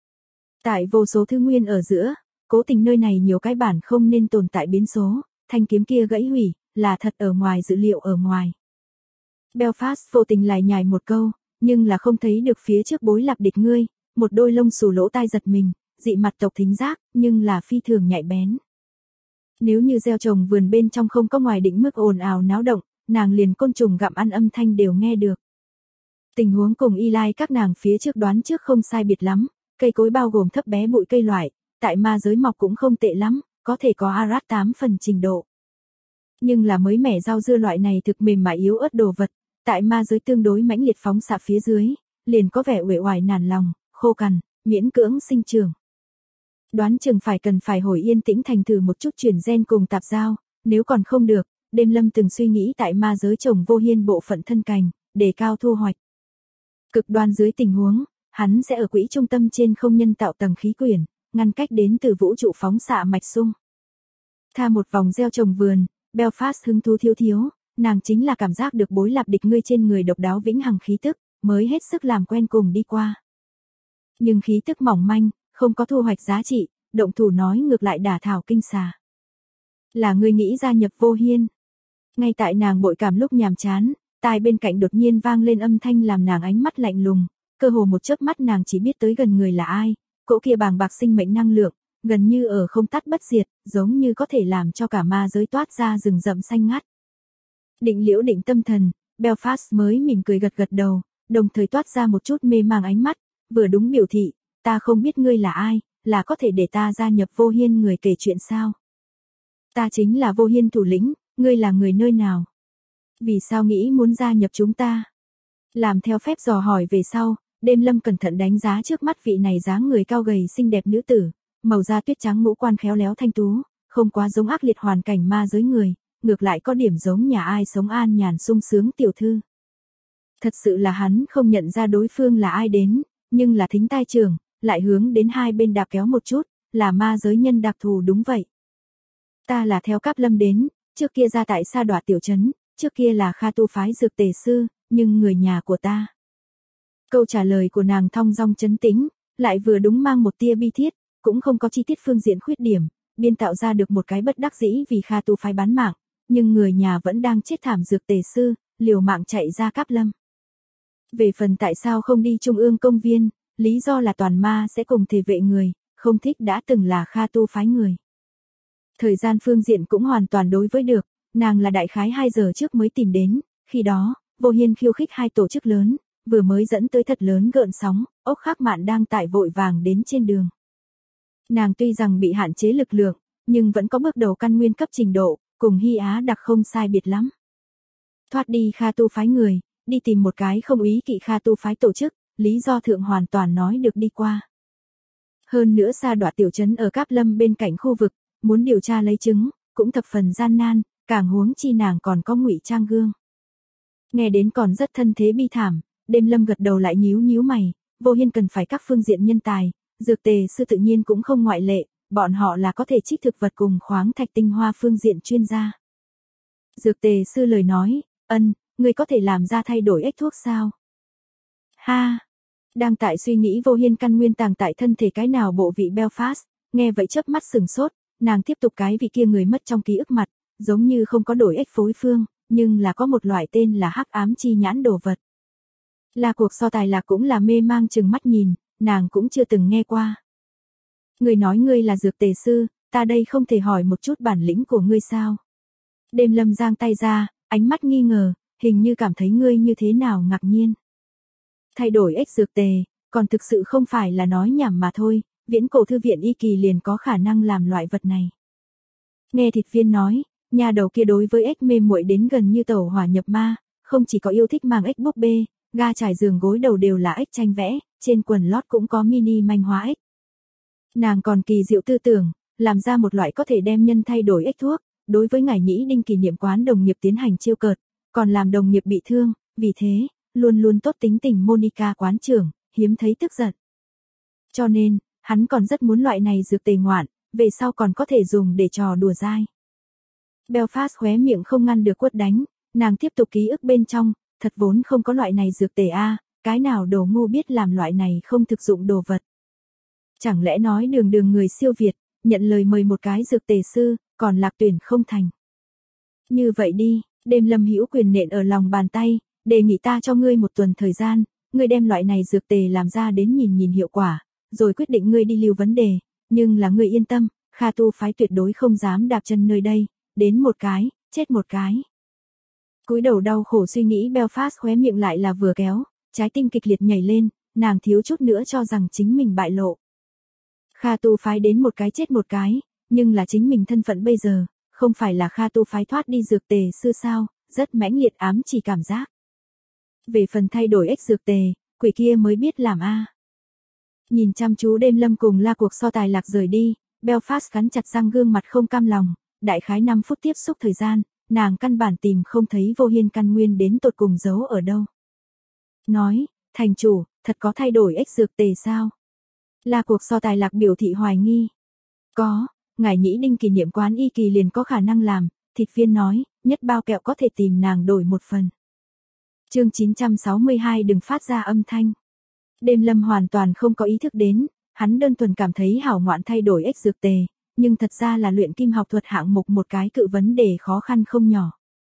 Tại vô số thứ nguyên ở giữa, cố tình nơi này nhiều cái bản không nên tồn tại biến số, thanh kiếm kia gãy hủy, là thật ở ngoài dữ liệu ở ngoài. Belfast vô tình lại nhài một câu, nhưng là không thấy được phía trước bối lạp địch ngươi, một đôi lông xù lỗ tai giật mình, dị mặt tộc thính giác, nhưng là phi thường nhạy bén. Nếu như gieo trồng vườn bên trong không có ngoài định mức ồn ào náo động, nàng liền côn trùng gặm ăn âm thanh đều nghe được. Tình huống cùng Eli các nàng phía trước đoán trước không sai biệt lắm, cây cối bao gồm thấp bé bụi cây loại, tại ma giới mọc cũng không tệ lắm, có thể có Arat 8 phần trình độ. Nhưng là mới mẻ rau dưa loại này thực mềm mại yếu ớt đồ vật, tại ma giới tương đối mãnh liệt phóng xạ phía dưới, liền có vẻ uể oải nản lòng, khô cằn, miễn cưỡng sinh trưởng. Đoán chừng cần phải hồi yên tĩnh thành thử một chút chuyển gen cùng tạp giao, nếu còn không được, đêm lâm từng suy nghĩ tại ma giới trồng vô hiên bộ phận thân cành, để cao thu hoạch. Cực đoan dưới tình huống, hắn sẽ ở quỹ trung tâm trên không nhân tạo tầng khí quyển, ngăn cách đến từ vũ trụ phóng xạ mạch sung. Tha một vòng gieo trồng vườn, Belfast hứng thú thiếu, nàng chính là cảm giác được bối lạp địch ngươi trên người độc đáo vĩnh hằng khí tức, mới hết sức làm quen cùng đi qua. Nhưng khí tức mỏng manh, không có thu hoạch giá trị, động thủ nói ngược lại đả thảo kinh xà. Là ngươi nghĩ gia nhập vô hiên. Ngay tại nàng bội cảm lúc nhàm chán, tai bên cạnh đột nhiên vang lên âm thanh làm nàng ánh mắt lạnh lùng, cơ hồ một chớp mắt nàng chỉ biết tới gần người là ai, cỗ kia bàng bạc sinh mệnh năng lượng, gần như ở không tắt bất diệt, giống như có thể làm cho cả ma giới toát ra rừng rậm xanh ngắt. Định liễu định tâm thần, Belfast mới mỉm cười gật gật đầu, đồng thời toát ra một chút mê mang ánh mắt, vừa đúng biểu thị, ta không biết ngươi là ai, là có thể để ta gia nhập vô hiên người kể chuyện sao? Ta chính là vô hiên thủ lĩnh, ngươi là người nơi nào? Vì sao nghĩ muốn gia nhập chúng ta? Làm theo phép dò hỏi về sau, Đêm Lâm cẩn thận đánh giá trước mắt vị này dáng người cao gầy xinh đẹp nữ tử, màu da tuyết trắng ngũ quan khéo léo thanh tú, không quá giống ác liệt hoàn cảnh ma giới người, ngược lại có điểm giống nhà ai sống an nhàn sung sướng tiểu thư. Thật sự là hắn không nhận ra đối phương là ai đến, nhưng là thính tai trường, lại hướng đến hai bên đạp kéo một chút, là ma giới nhân đặc thù đúng vậy. Ta là theo Cáp Lâm đến, trước kia ra tại Sa Đoạ tiểu trấn, trước kia là Kha Tu phái dược tề sư, nhưng người nhà của ta. Câu trả lời của nàng thong dong trấn tĩnh, lại vừa đúng mang một tia bi thiết, cũng không có chi tiết phương diện khuyết điểm, biên tạo ra được một cái bất đắc dĩ vì Kha Tu phái bán mạng, nhưng người nhà vẫn đang chết thảm dược tề sư, liều mạng chạy ra Cáp Lâm. Về phần tại sao không đi Trung ương công viên, lý do là toàn ma sẽ cùng thể vệ người, không thích đã từng là Kha Tu phái người. Thời gian phương diện cũng hoàn toàn đối với được, nàng là đại khái 2 giờ trước mới tìm đến, khi đó, Vô Hiên khiêu khích 2 tổ chức lớn, vừa mới dẫn tới thật lớn gợn sóng, Ốc Khắc Mạn đang tại vội vàng đến trên đường. Nàng tuy rằng bị hạn chế lực lượng, nhưng vẫn có bước đầu căn nguyên cấp trình độ, cùng Hy Á đặc không sai biệt lắm. Thoát đi Kha Tu phái người, đi tìm một cái không ý kỵ Kha Tu phái tổ chức, lý do thượng hoàn toàn nói được đi qua. Hơn nữa Sa Đoạ tiểu trấn ở Cáp Lâm bên cạnh khu vực, muốn điều tra lấy chứng, cũng thập phần gian nan, càng huống chi nàng còn có ngụy trang gương. Nghe đến còn rất thân thế bi thảm, Đêm Lâm gật đầu lại nhíu nhíu mày, Vô Hiên cần phải các phương diện nhân tài, dược tề sư tự nhiên cũng không ngoại lệ, bọn họ là có thể trích thực vật cùng khoáng thạch tinh hoa phương diện chuyên gia. Dược tề sư lời nói, người có thể làm ra thay đổi ếch thuốc sao? Ha! Đang tại suy nghĩ Vô Hiên căn nguyên tàng tại thân thể cái nào bộ vị Belfast, nghe vậy chớp mắt sừng sốt, nàng tiếp tục cái vị kia người mất trong ký ức mặt, giống như không có đổi ếch phối phương, nhưng là có một loại tên là hắc ám chi nhãn đồ vật. Là cuộc so tài là cũng là mê mang chừng mắt nhìn, nàng cũng chưa từng nghe qua. Người nói ngươi là dược tề sư, ta đây không thể hỏi một chút bản lĩnh của ngươi sao? Đêm Lâm giang tay ra, ánh mắt nghi ngờ, hình như cảm thấy ngươi như thế nào ngạc nhiên. Thay đổi ếch dược tề, còn thực sự không phải là nói nhảm mà thôi, viễn cổ thư viện y kỳ liền có khả năng làm loại vật này. Nghe thịt viên nói, nhà đầu kia đối với ếch mê muội đến gần như tẩu hỏa nhập ma, không chỉ có yêu thích mang ếch búp bê, ga trải giường gối đầu đều là ếch tranh vẽ, trên quần lót cũng có mini manh hóa ếch. Nàng còn kỳ diệu tư tưởng, làm ra một loại có thể đem nhân thay đổi ếch thuốc, đối với ngài Nhĩ Đinh kỷ niệm quán đồng nghiệp tiến hành trêu cợt, còn làm đồng nghiệp bị thương, vì thế, luôn luôn tốt tính tình Monica quán trưởng, hiếm thấy tức giận. Cho nên, hắn còn rất muốn loại này dược tề ngoạn, về sau còn có thể dùng để trò đùa dai. Belfast khóe miệng không ngăn được quất đánh, nàng tiếp tục ký ức bên trong, thật vốn không có loại này dược tề a, cái nào đồ ngu biết làm loại này không thực dụng đồ vật. Chẳng lẽ nói đường đường người siêu việt, nhận lời mời một cái dược tề sư, còn lạc tuyển không thành. Như vậy đi, Đêm Lâm hữu quyền nện ở lòng bàn tay, đề nghị ta cho ngươi 1 tuần thời gian, ngươi đem loại này dược tề làm ra đến nhìn hiệu quả, rồi quyết định ngươi đi lưu vấn đề, nhưng là ngươi yên tâm, Kha Tu phái tuyệt đối không dám đạp chân nơi đây, đến một cái, chết một cái. Cúi đầu đau khổ suy nghĩ Belfast khóe miệng lại là vừa kéo, trái tim kịch liệt nhảy lên, nàng thiếu chút nữa cho rằng chính mình bại lộ. Kha Tu phái đến một cái chết một cái, nhưng là chính mình thân phận bây giờ, không phải là Kha Tu phái thoát đi dược tề sư sao, rất mãnh liệt ám chỉ cảm giác. Về phần thay đổi ếch dược tề, quỷ kia mới biết làm a. Nhìn chăm chú Đêm Lâm cùng la cuộc so tài lạc rời đi, Belfast cắn chặt răng gương mặt không cam lòng, đại khái 5 phút tiếp xúc thời gian, nàng căn bản tìm không thấy Vô Hiên căn nguyên đến tột cùng giấu ở đâu. Nói, thành chủ, thật có thay đổi ếch dược tề sao? La cuộc so tài lạc biểu thị hoài nghi. Có, ngài Nhĩ Đinh kỷ niệm quán y kỳ liền có khả năng làm, thịt viên nói, nhất bao kẹo có thể tìm nàng đổi 1 phần. Chương 962 đừng phát ra âm thanh. Đêm Lâm hoàn toàn không có ý thức đến, hắn đơn thuần cảm thấy hảo ngoạn thay đổi ếch dược tề, nhưng thật ra là luyện kim học thuật hạng mục một cái cự vấn đề khó khăn không nhỏ.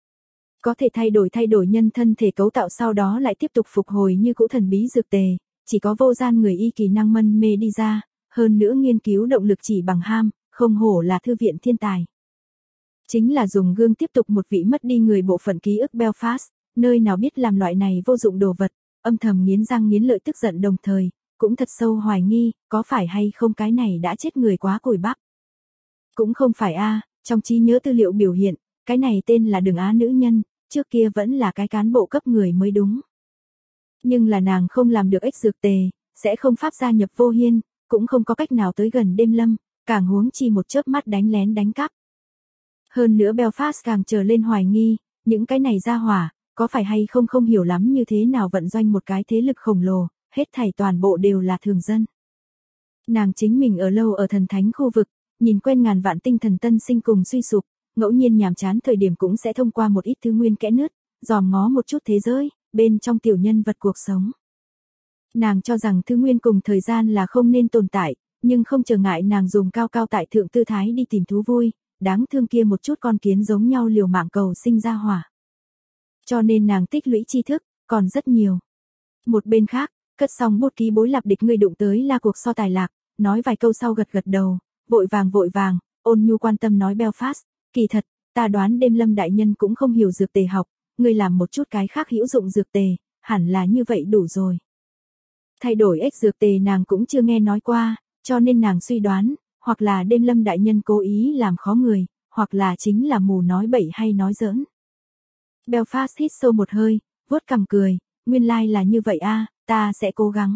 Có thể thay đổi nhân thân thể cấu tạo sau đó lại tiếp tục phục hồi như cũ thần bí dược tề, chỉ có vô gian người y kỳ năng mân mê đi ra, hơn nữa nghiên cứu động lực chỉ bằng ham, không hổ là thư viện thiên tài. Chính là dùng gương tiếp tục một vị mất đi người bộ phận ký ức Belfast, nơi nào biết làm loại này vô dụng đồ vật, âm thầm nghiến răng nghiến lợi tức giận đồng thời, cũng thật sâu hoài nghi, có phải hay không cái này đã chết người quá cùi bắp. Cũng không phải a, trong trí nhớ tư liệu biểu hiện, cái này tên là Đường Á nữ nhân, trước kia vẫn là cái cán bộ cấp người mới đúng. Nhưng là nàng không làm được ếch dược tề, sẽ không pháp gia nhập vô hiên, cũng không có cách nào tới gần đêm lâm, càng huống chi một chớp mắt đánh lén đánh cắp. Hơn nữa Belfast càng trở lên hoài nghi, những cái này ra hỏa, có phải hay không không hiểu lắm như thế nào vận doanh một cái thế lực khổng lồ, hết thảy toàn bộ đều là thường dân. Nàng chính mình ở lâu ở thần thánh khu vực, nhìn quen ngàn vạn tinh thần tân sinh cùng suy sụp, ngẫu nhiên nhàm chán thời điểm cũng sẽ thông qua một ít thứ nguyên kẽ nứt, dòm ngó một chút thế giới, bên trong tiểu nhân vật cuộc sống. Nàng cho rằng thứ nguyên cùng thời gian là không nên tồn tại, nhưng không trở ngại nàng dùng cao cao tại thượng tư thái đi tìm thú vui, đáng thương kia một chút con kiến giống nhau liều mạng cầu sinh ra hỏa. Cho nên nàng tích lũy tri thức, còn rất nhiều. Một bên khác, cất xong bút ký bối lạp địch người đụng tới là cuộc so tài lạc, nói vài câu sau gật gật đầu, vội vàng, ôn nhu quan tâm nói Belfast, kỳ thật, ta đoán đêm lâm đại nhân cũng không hiểu dược tề học, người làm một chút cái khác hữu dụng dược tề, hẳn là như vậy đủ rồi. Thay đổi ếch dược tề nàng cũng chưa nghe nói qua, cho nên nàng suy đoán, hoặc là đêm lâm đại nhân cố ý làm khó người, hoặc là chính là mù nói bậy hay nói giỡn. Belfast hít sâu một hơi, vuốt cằm cười, nguyên lai là như vậy a, ta sẽ cố gắng.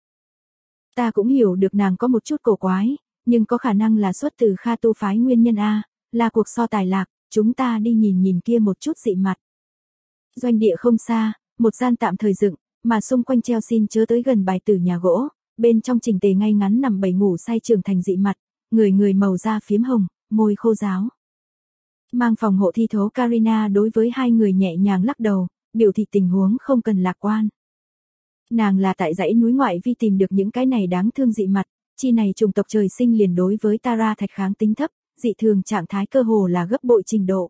Ta cũng hiểu được nàng có một chút cổ quái, nhưng có khả năng là xuất từ Kha tu phái nguyên nhân a, là cuộc so tài lạc, chúng ta đi nhìn kia một chút dị mặt. Doanh địa không xa, một gian tạm thời dựng, mà xung quanh treo xin chớ tới gần bài tử nhà gỗ, bên trong chỉnh tề ngay ngắn nằm bầy ngủ say trưởng thành dị mặt, người màu da phiếm hồng, môi khô ráo. Mang phòng hộ thi thố Karina đối với hai người nhẹ nhàng lắc đầu, biểu thị tình huống không cần lạc quan. Nàng là tại dãy núi ngoại vi tìm được những cái này đáng thương dị mặt, chi này chủng tộc trời sinh liền đối với Tara thạch kháng tính thấp, dị thường trạng thái cơ hồ là gấp bội trình độ.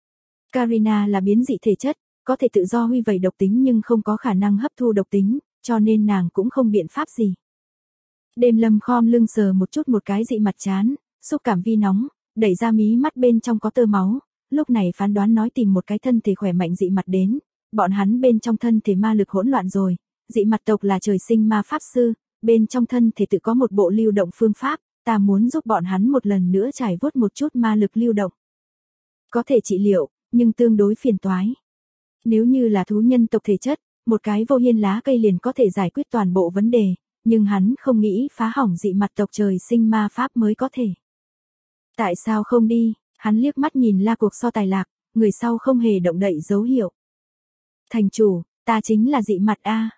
Karina là biến dị thể chất, có thể tự do huy vẩy độc tính nhưng không có khả năng hấp thu độc tính, cho nên nàng cũng không biện pháp gì. Đêm lâm khom lưng sờ một chút một cái dị mặt chán, xúc cảm vi nóng, đẩy ra mí mắt bên trong có tơ máu, lúc này phán đoán nói tìm một cái thân thể khỏe mạnh dị mặt đến, bọn hắn bên trong thân thể ma lực hỗn loạn rồi, dị mặt tộc là trời sinh ma pháp sư, bên trong thân thể tự có một bộ lưu động phương pháp, ta muốn giúp bọn hắn một lần nữa trải vuốt một chút ma lực lưu động. Có thể trị liệu, nhưng tương đối phiền toái. Nếu như là thú nhân tộc thể chất, một cái vô hiên lá cây liền có thể giải quyết toàn bộ vấn đề, nhưng hắn không nghĩ phá hỏng dị mặt tộc trời sinh ma pháp mới có thể. Tại sao không đi, hắn liếc mắt nhìn la cuộc so tài lạc, người sau không hề động đậy dấu hiệu. Thành chủ, ta chính là dị mặt a.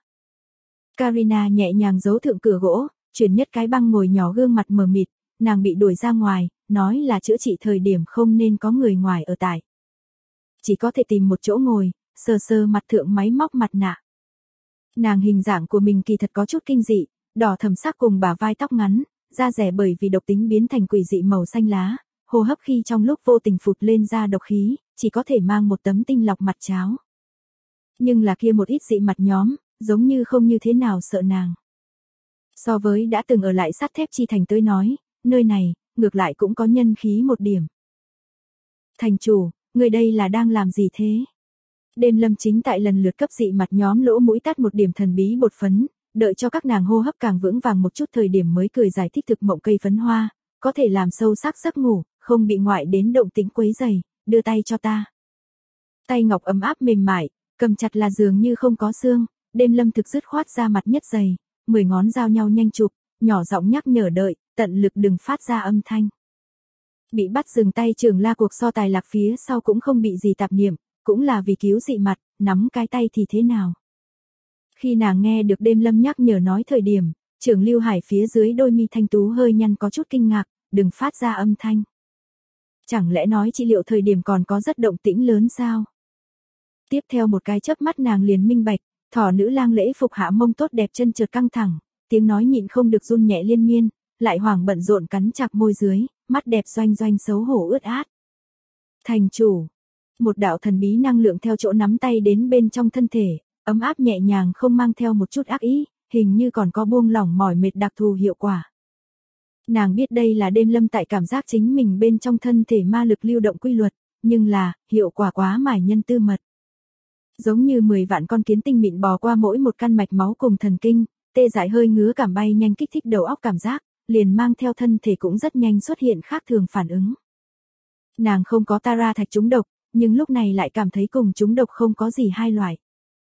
Karina nhẹ nhàng giấu thượng cửa gỗ, chuyển nhất cái băng ngồi nhỏ gương mặt mờ mịt, nàng bị đuổi ra ngoài, nói là chữa trị thời điểm không nên có người ngoài ở tại. Chỉ có thể tìm một chỗ ngồi, sờ mặt thượng máy móc mặt nạ. Nàng hình dạng của mình kỳ thật có chút kinh dị, đỏ thẫm sắc cùng bả vai tóc ngắn, da rẻ bởi vì độc tính biến thành quỷ dị màu xanh lá, hô hấp khi trong lúc vô tình phụt lên ra độc khí, chỉ có thể mang một tấm tinh lọc mặt cháo. Nhưng là kia một ít dị mặt nhóm, giống như không như thế nào sợ nàng. So với đã từng ở lại sắt thép chi thành tới nói, nơi này, ngược lại cũng có nhân khí một điểm. Thành chủ, người đây là đang làm gì thế? Đêm lâm chính tại lần lượt cấp dị mặt nhóm lỗ mũi tắt một điểm thần bí bột phấn, đợi cho các nàng hô hấp càng vững vàng một chút thời điểm mới cười giải thích thực mộng cây phấn hoa, có thể làm sâu sắc giấc ngủ, không bị ngoại đến động tĩnh quấy rầy, đưa tay cho ta. Tay ngọc ấm áp mềm mại, cầm chặt là dường như không có xương, đêm lâm thực dứt khoát ra mặt nhất dày, 10 ngón giao nhau nhanh chụp, nhỏ giọng nhắc nhở đợi, tận lực đừng phát ra âm thanh. Bị bắt dừng tay trưởng la cuộc so tài lạc phía sau cũng không bị gì tạp niệm, cũng là vì cứu dị mặt, nắm cái tay thì thế nào. Khi nàng nghe được đêm lâm nhắc nhở nói thời điểm, trưởng Lưu Hải phía dưới đôi mi thanh tú hơi nhăn có chút kinh ngạc, đừng phát ra âm thanh. Chẳng lẽ nói trị liệu thời điểm còn có rất động tĩnh lớn sao? Tiếp theo một cái chớp mắt nàng liền minh bạch, thỏ nữ lang lễ phục hạ mông tốt đẹp chân trượt căng thẳng, tiếng nói nhịn không được run nhẹ liên miên, lại hoảng bận rộn cắn chặt môi dưới, mắt đẹp doanh doanh xấu hổ ướt át. Thành chủ, một đạo thần bí năng lượng theo chỗ nắm tay đến bên trong thân thể, ấm áp nhẹ nhàng không mang theo một chút ác ý, hình như còn có buông lỏng mỏi mệt đặc thù hiệu quả. Nàng biết đây là đêm lâm tại cảm giác chính mình bên trong thân thể ma lực lưu động quy luật, nhưng là, hiệu quả quá mải nhân tư mật. Giống như 10 vạn con kiến tinh mịn bò qua mỗi một căn mạch máu cùng thần kinh, tê dại hơi ngứa cảm bay nhanh kích thích đầu óc cảm giác, liền mang theo thân thể cũng rất nhanh xuất hiện khác thường phản ứng. Nàng không có Tara thạch trúng độc, nhưng lúc này lại cảm thấy cùng trúng độc không có gì hai loại.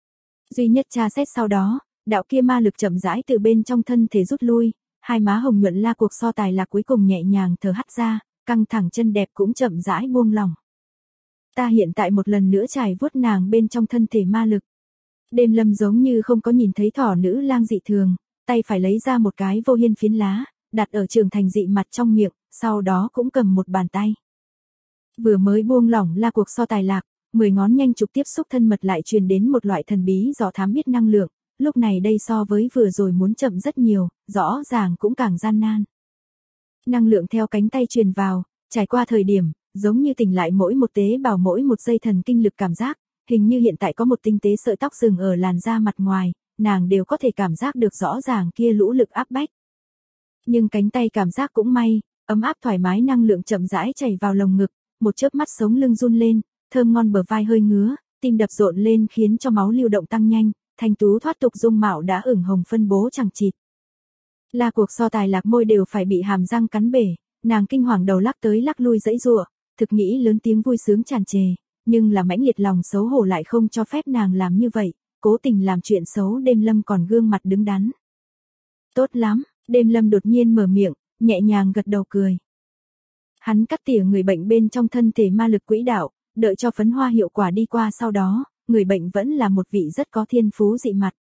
Duy nhất tra xét sau đó, đạo kia ma lực chậm rãi từ bên trong thân thể rút lui, hai má hồng nhuận La Cuộc So Tài Lạc cuối cùng nhẹ nhàng thở hắt ra, căng thẳng chân đẹp cũng chậm rãi buông lỏng. Ta hiện tại một lần nữa trải vuốt nàng bên trong thân thể ma lực. Đêm Lâm giống như không có nhìn thấy thỏ nữ lang dị thường, tay phải lấy ra một cái vô hiên phiến lá, đặt ở Trường Thành dị mặt trong miệng, sau đó cũng cầm một bàn tay. Vừa mới buông lỏng La Cuộc So Tài Lạc, 10 ngón nhanh chụp tiếp xúc thân mật lại truyền đến một loại thần bí dò thám biết năng lượng, lúc này đây so với vừa rồi muốn chậm rất nhiều, rõ ràng cũng càng gian nan. Năng lượng theo cánh tay truyền vào, trải qua thời điểm, giống như tỉnh lại mỗi một tế bào mỗi một dây thần kinh lực cảm giác, hình như hiện tại có một tinh tế sợi tóc dừng ở làn da mặt ngoài, nàng đều có thể cảm giác được rõ ràng kia lũ lực áp bách. Nhưng cánh tay cảm giác cũng may, ấm áp thoải mái năng lượng chậm rãi chảy vào lồng ngực, một chớp mắt sống lưng run lên, thơm ngon bờ vai hơi ngứa, tim đập rộn lên khiến cho máu lưu động tăng nhanh, thanh tú thoát tục dung mạo đã ửng hồng phân bố chẳng chịt. La Cuộc So Tài Lạc môi đều phải bị hàm răng cắn bể, nàng kinh hoàng đầu lắc tới lắc lui dãy giụa, thực nghĩ lớn tiếng vui sướng tràn trề, nhưng là mãnh liệt lòng xấu hổ lại không cho phép nàng làm như vậy, cố tình làm chuyện xấu. Đêm Lâm còn gương mặt đứng đắn. Tốt lắm, Đêm Lâm đột nhiên mở miệng, nhẹ nhàng gật đầu cười. Hắn cắt tỉa người bệnh bên trong thân thể ma lực quỹ đạo, đợi cho phấn hoa hiệu quả đi qua sau đó, người bệnh vẫn là một vị rất có thiên phú dị mặt.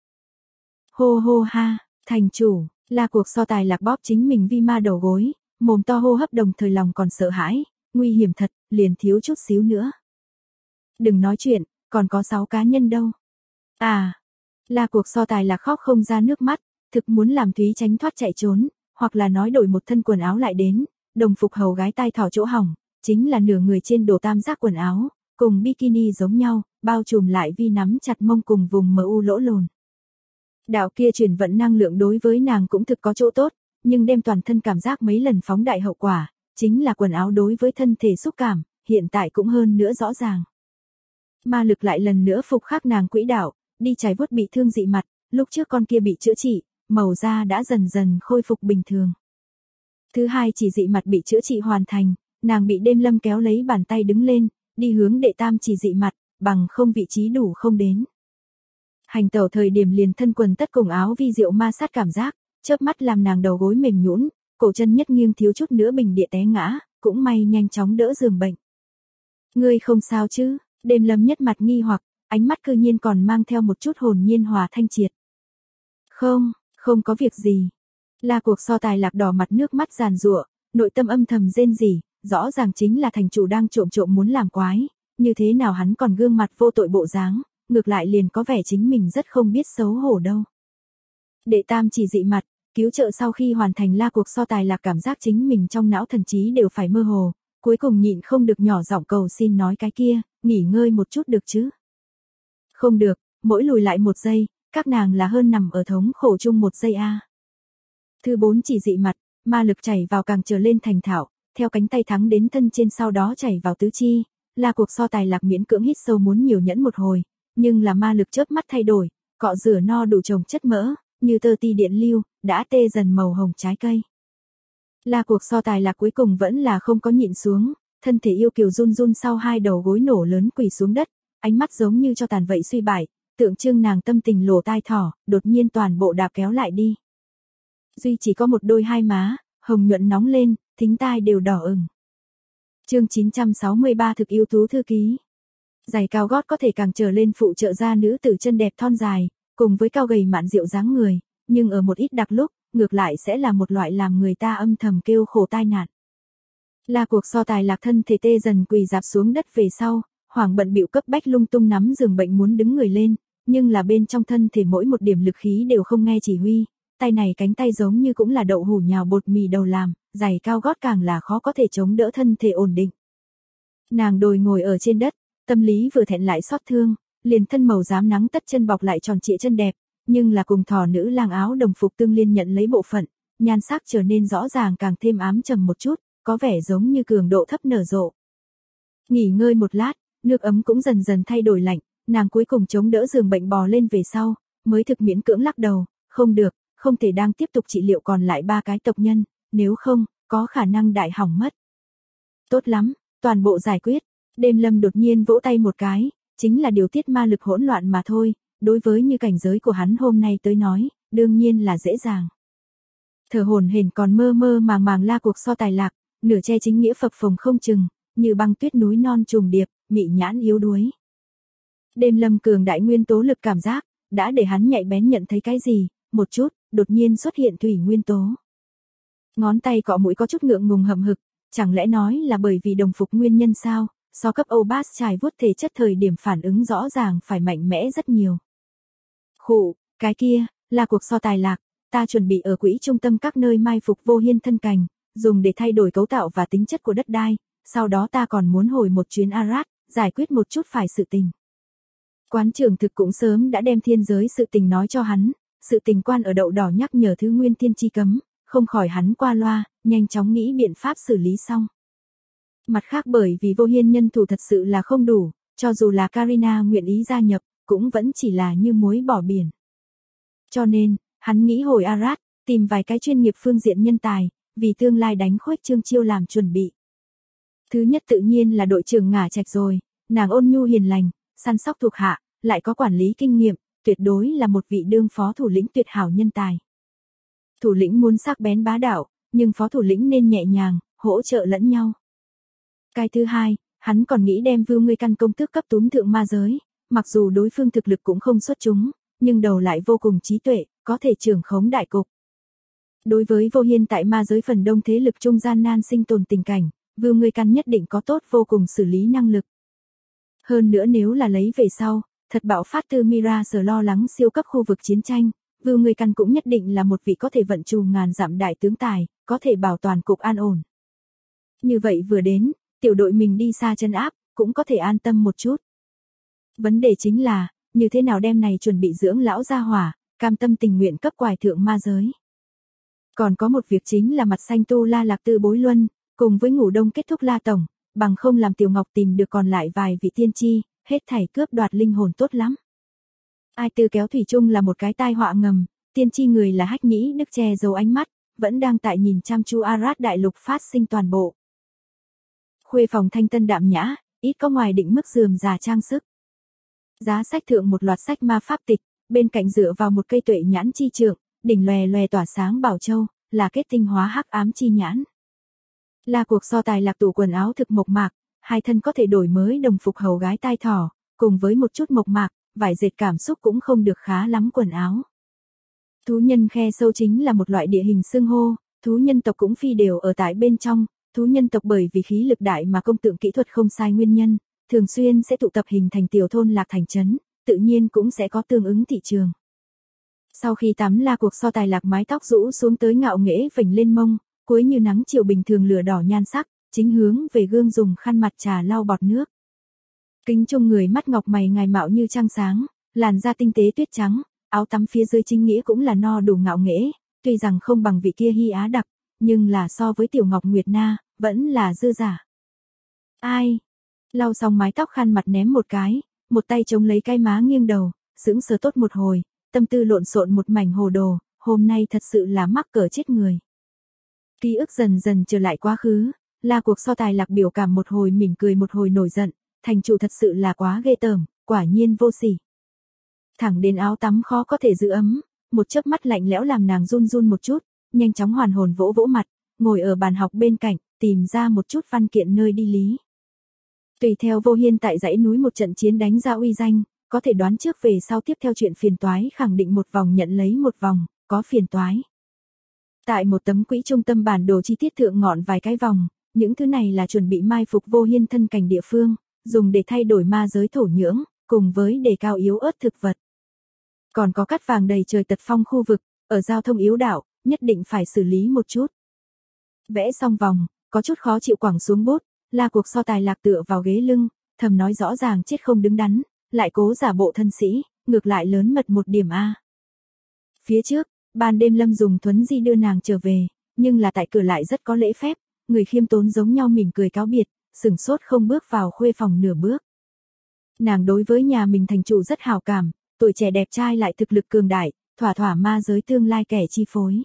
Hô hô ha, thành chủ, La Cuộc So Tài Lạc bóp chính mình vi ma đầu gối, mồm to hô hấp đồng thời lòng còn sợ hãi, nguy hiểm thật, liền thiếu chút xíu nữa. Đừng nói chuyện, còn có 6 cá nhân đâu. À, La Cuộc So Tài Lạc khóc không ra nước mắt, thực muốn làm Thúy tránh thoát chạy trốn, hoặc là nói đổi một thân quần áo lại đến, đồng phục hầu gái tai thỏ chỗ hỏng, chính là nửa người trên đồ tam giác quần áo, cùng bikini giống nhau, bao trùm lại vi nắm chặt mông cùng vùng MU lỗ lồn. Đạo kia truyền vận năng lượng đối với nàng cũng thực có chỗ tốt, nhưng đem toàn thân cảm giác mấy lần phóng đại hậu quả, chính là quần áo đối với thân thể xúc cảm, hiện tại cũng hơn nữa rõ ràng. Ma lực lại lần nữa phục khắc nàng quỹ đạo, đi trải vuốt bị thương dị mặt, lúc trước con kia bị chữa trị, màu da đã dần dần khôi phục bình thường. Thứ hai chỉ dị mặt bị chữa trị hoàn thành, nàng bị Đêm Lâm kéo lấy bàn tay đứng lên, đi hướng đệ tam chỉ dị mặt, bằng không vị trí đủ không đến. Hành tẩu thời điểm liền thân quần tất cùng áo vi diệu ma sát cảm giác, chớp mắt làm nàng đầu gối mềm nhũn, cổ chân nhất nghiêng thiếu chút nữa bình địa té ngã, cũng may nhanh chóng đỡ giường bệnh. Ngươi không sao chứ? Đêm Lâm nhất mặt nghi hoặc, ánh mắt cư nhiên còn mang theo một chút hồn nhiên hòa thanh triệt. Không có việc gì. La Cuộc So Tài Lạc đỏ mặt nước mắt giàn giụa, nội tâm âm thầm rên rỉ, rõ ràng chính là thành chủ đang trộm muốn làm quái, như thế nào hắn còn gương mặt vô tội bộ dáng, ngược lại liền có vẻ chính mình rất không biết xấu hổ đâu. Đệ tam chỉ dị mặt, cứu trợ sau khi hoàn thành La Cuộc So Tài Lạc cảm giác chính mình trong não thần trí đều phải mơ hồ, cuối cùng nhịn không được nhỏ giọng cầu xin nói cái kia, nghỉ ngơi một chút được chứ. Không được, mỗi lùi lại 1 giây, các nàng là hơn nằm ở thống khổ chung 1 giây a. Thứ 4 chỉ dị mặt, ma lực chảy vào càng trở lên thành thạo, theo cánh tay thắng đến thân trên sau đó chảy vào tứ chi, La Cuộc So Tài Lạc miễn cưỡng hít sâu muốn nhiều nhẫn một hồi, nhưng là ma lực chớp mắt thay đổi, cọ rửa no đủ chồng chất mỡ, như tơ ti điện lưu, đã tê dần màu hồng trái cây. La Cuộc So Tài Lạc cuối cùng vẫn là không có nhịn xuống, thân thể yêu kiều run run sau hai đầu gối nổ lớn quỳ xuống đất, ánh mắt giống như cho tàn vậy suy bại, tượng trưng nàng tâm tình lổ tai thỏ, đột nhiên toàn bộ đạp kéo lại đi. Duy chỉ có một đôi hai má, hồng nhuận nóng lên, thính tai đều đỏ ửng. Chương 963 thực yêu tú thư ký. Giày cao gót có thể càng trở lên phụ trợ ra nữ tử chân đẹp thon dài, cùng với cao gầy mạn diệu dáng người, nhưng ở một ít đặc lúc, ngược lại sẽ là một loại làm người ta âm thầm kêu khổ tai nạn. La Cuộc So Tài Lạc thân thể tê dần quỳ dạp xuống đất về sau, hoảng bận bịu cấp bách lung tung nắm giường bệnh muốn đứng người lên, nhưng là bên trong thân thể mỗi một điểm lực khí đều không nghe chỉ huy, tay này cánh tay giống như cũng là đậu hủ nhào bột mì đầu làm, giày cao gót càng là khó có thể chống đỡ thân thể ổn định. Nàng đồi ngồi ở trên đất, tâm lý vừa thẹn lại xót thương, liền thân màu rám nắng tất chân bọc lại tròn trịa chân đẹp, nhưng là cùng thỏ nữ lang áo đồng phục tương liên nhận lấy bộ phận, nhan sắc trở nên rõ ràng càng thêm ám trầm một chút, có vẻ giống như cường độ thấp nở rộ. Nghỉ ngơi một lát, nước ấm cũng dần dần thay đổi lạnh, nàng cuối cùng chống đỡ giường bệnh bò lên về sau, mới thực miễn cưỡng lắc đầu, không được, không thể đang tiếp tục trị liệu còn lại 3 cái tộc nhân, nếu không, có khả năng đại hỏng mất. Tốt lắm, toàn bộ giải quyết, Đêm Lâm đột nhiên vỗ tay một cái, chính là điều tiết ma lực hỗn loạn mà thôi, đối với như cảnh giới của hắn hôm nay tới nói, đương nhiên là dễ dàng. Thở hổn hển còn mơ mơ màng màng la cuộc so tài lạc, nửa che chính nghĩa phập phồng không chừng, như băng tuyết núi non trùng điệp, mị nhãn yếu đuối. Đêm lâm cường đại nguyên tố lực cảm giác, đã để hắn nhạy bén nhận thấy cái gì, một chút, đột nhiên xuất hiện thủy nguyên tố. Ngón tay cọ mũi có chút ngượng ngùng hậm hực, chẳng lẽ nói là bởi vì đồng phục nguyên nhân sao, so cấp Obas trải vuốt thể chất thời điểm phản ứng rõ ràng phải mạnh mẽ rất nhiều. Khụ, cái kia, là cuộc so tài lạc, ta chuẩn bị ở quỹ trung tâm các nơi mai phục Vô Hiên thân cành, dùng để thay đổi cấu tạo và tính chất của đất đai, sau đó ta còn muốn hồi một chuyến Arad, giải quyết một chút phải sự tình. Quán trưởng thực cũng sớm đã đem thiên giới sự tình nói cho hắn, sự tình quan ở đậu đỏ nhắc nhở thứ nguyên thiên chi cấm, không khỏi hắn qua loa, nhanh chóng nghĩ biện pháp xử lý xong. Mặt khác bởi vì Vô Hiên nhân thủ thật sự là không đủ, cho dù là Karina nguyện ý gia nhập, cũng vẫn chỉ là như muối bỏ biển. Cho nên, hắn nghĩ hồi Arad, tìm vài cái chuyên nghiệp phương diện nhân tài, vì tương lai đánh khuếch trương chiêu làm chuẩn bị. Thứ nhất tự nhiên là đội trưởng Ngả Trạch rồi, nàng ôn nhu hiền lành, săn sóc thuộc hạ, lại có quản lý kinh nghiệm, tuyệt đối là một vị đương phó thủ lĩnh tuyệt hảo nhân tài. Thủ lĩnh muốn sắc bén bá đạo, nhưng phó thủ lĩnh nên nhẹ nhàng, hỗ trợ lẫn nhau. Cái thứ hai, hắn còn nghĩ đem Vưu Ngươi Căn công tước cấp túm thượng ma giới, mặc dù đối phương thực lực cũng không xuất chúng, nhưng đầu lại vô cùng trí tuệ, có thể trưởng khống đại cục. Đối với Vô Hiên tại ma giới phần đông thế lực trung gian nan sinh tồn tình cảnh, Vưu Ngươi Căn nhất định có tốt vô cùng xử lý năng lực. Hơn nữa nếu là lấy về sau, thật bạo phát từ Mira sở lo lắng siêu cấp khu vực chiến tranh, Vưu Ngươi Căn cũng nhất định là một vị có thể vận trù ngàn dặm đại tướng tài, có thể bảo toàn cục an ổn. Như vậy vừa đến, tiểu đội mình đi xa chân áp, cũng có thể an tâm một chút. Vấn đề chính là, như thế nào đem này chuẩn bị dưỡng lão gia hỏa, cam tâm tình nguyện cấp quài thượng ma giới. Còn có một việc chính là mặt xanh tu La Lạc Tư Bối Luân, cùng với ngủ đông kết thúc La Tổng, bằng không làm Tiểu Ngọc tìm được còn lại vài vị tiên tri, hết thảy cướp đoạt linh hồn tốt lắm. Ai tư kéo thủy chung là một cái tai họa ngầm, tiên tri người là Hách Nhĩ Đức che giấu ánh mắt, vẫn đang tại nhìn chăm chú Arad đại lục phát sinh toàn bộ. Khuê phòng thanh tân đạm nhã, ít có ngoài định mức rườm rà trang sức. Giá sách thượng một loạt sách ma pháp tịch, bên cạnh dựa vào một cây tuệ nhãn chi trượng, đỉnh lòe lòe tỏa sáng bảo châu, là kết tinh hóa hắc ám chi nhãn. Là cuộc so tài lạc tủ quần áo thực mộc mạc, hai thân có thể đổi mới đồng phục hầu gái tai thỏ, cùng với một chút mộc mạc, vải dệt cảm xúc cũng không được khá lắm quần áo. Thú nhân khe sâu chính là một loại địa hình xưng hô, thú nhân tộc cũng phi đều ở tại bên trong, thú nhân tộc bởi vì khí lực đại mà công tượng kỹ thuật không sai nguyên nhân, thường xuyên sẽ tụ tập hình thành tiểu thôn lạc thành trấn, tự nhiên cũng sẽ có tương ứng thị trường. Sau khi tắm La cuộc so tài lạc mái tóc rũ xuống tới ngạo nghễ vểnh lên mông, cuối như nắng chiều bình thường lửa đỏ nhan sắc, chính hướng về gương dùng khăn mặt trà lau bọt nước. Kính trông người mắt ngọc mày ngài mạo như trăng sáng, làn da tinh tế tuyết trắng, áo tắm phía dưới chính nghĩa cũng là no đủ ngạo nghễ, tuy rằng không bằng vị kia Hy Á đặc, nhưng là so với Tiểu Ngọc Nguyệt Na, vẫn là dư giả. Ai? Lau xong mái tóc khăn mặt ném một cái, một tay chống lấy cái má nghiêng đầu, sững sờ tốt một hồi, tâm tư lộn xộn một mảnh hồ đồ, hôm nay thật sự là mắc cỡ chết người. Ký ức dần dần trở lại quá khứ, là cuộc so tài lạc biểu cảm một hồi mỉm cười một hồi nổi giận, thành chủ thật sự là quá ghê tởm, quả nhiên vô sỉ. Thẳng đến áo tắm khó có thể giữ ấm, một chớp mắt lạnh lẽo làm nàng run run một chút, nhanh chóng hoàn hồn vỗ vỗ mặt, ngồi ở bàn học bên cạnh, tìm ra một chút văn kiện nơi đi lý. Tùy theo Vô Hiên tại dãy núi một trận chiến đánh ra uy danh, có thể đoán trước về sau tiếp theo chuyện phiền toái khẳng định một vòng nhận lấy một vòng, có phiền toái. Tại một tấm quỹ trung tâm bản đồ chi tiết thượng ngọn vài cái vòng, những thứ này là chuẩn bị mai phục Vô Hiên thân cảnh địa phương, dùng để thay đổi ma giới thổ nhưỡng, cùng với đề cao yếu ớt thực vật. Còn có cát vàng đầy trời tật phong khu vực, ở giao thông yếu đạo, nhất định phải xử lý một chút. Vẽ xong vòng, có chút khó chịu quẳng xuống bút, là cuộc so tài lạc tựa vào ghế lưng, thầm nói rõ ràng chết không đứng đắn, lại cố giả bộ thân sĩ, ngược lại lớn mật một điểm A. Phía trước, ban đêm Lâm dùng thuấn di đưa nàng trở về, nhưng là tại cửa lại rất có lễ phép, người khiêm tốn giống nhau mỉm cười cáo biệt, sửng sốt không bước vào khuê phòng nửa bước. Nàng đối với nhà mình thành chủ rất hào cảm, tuổi trẻ đẹp trai lại thực lực cường đại, thỏa thỏa ma giới tương lai kẻ chi phối.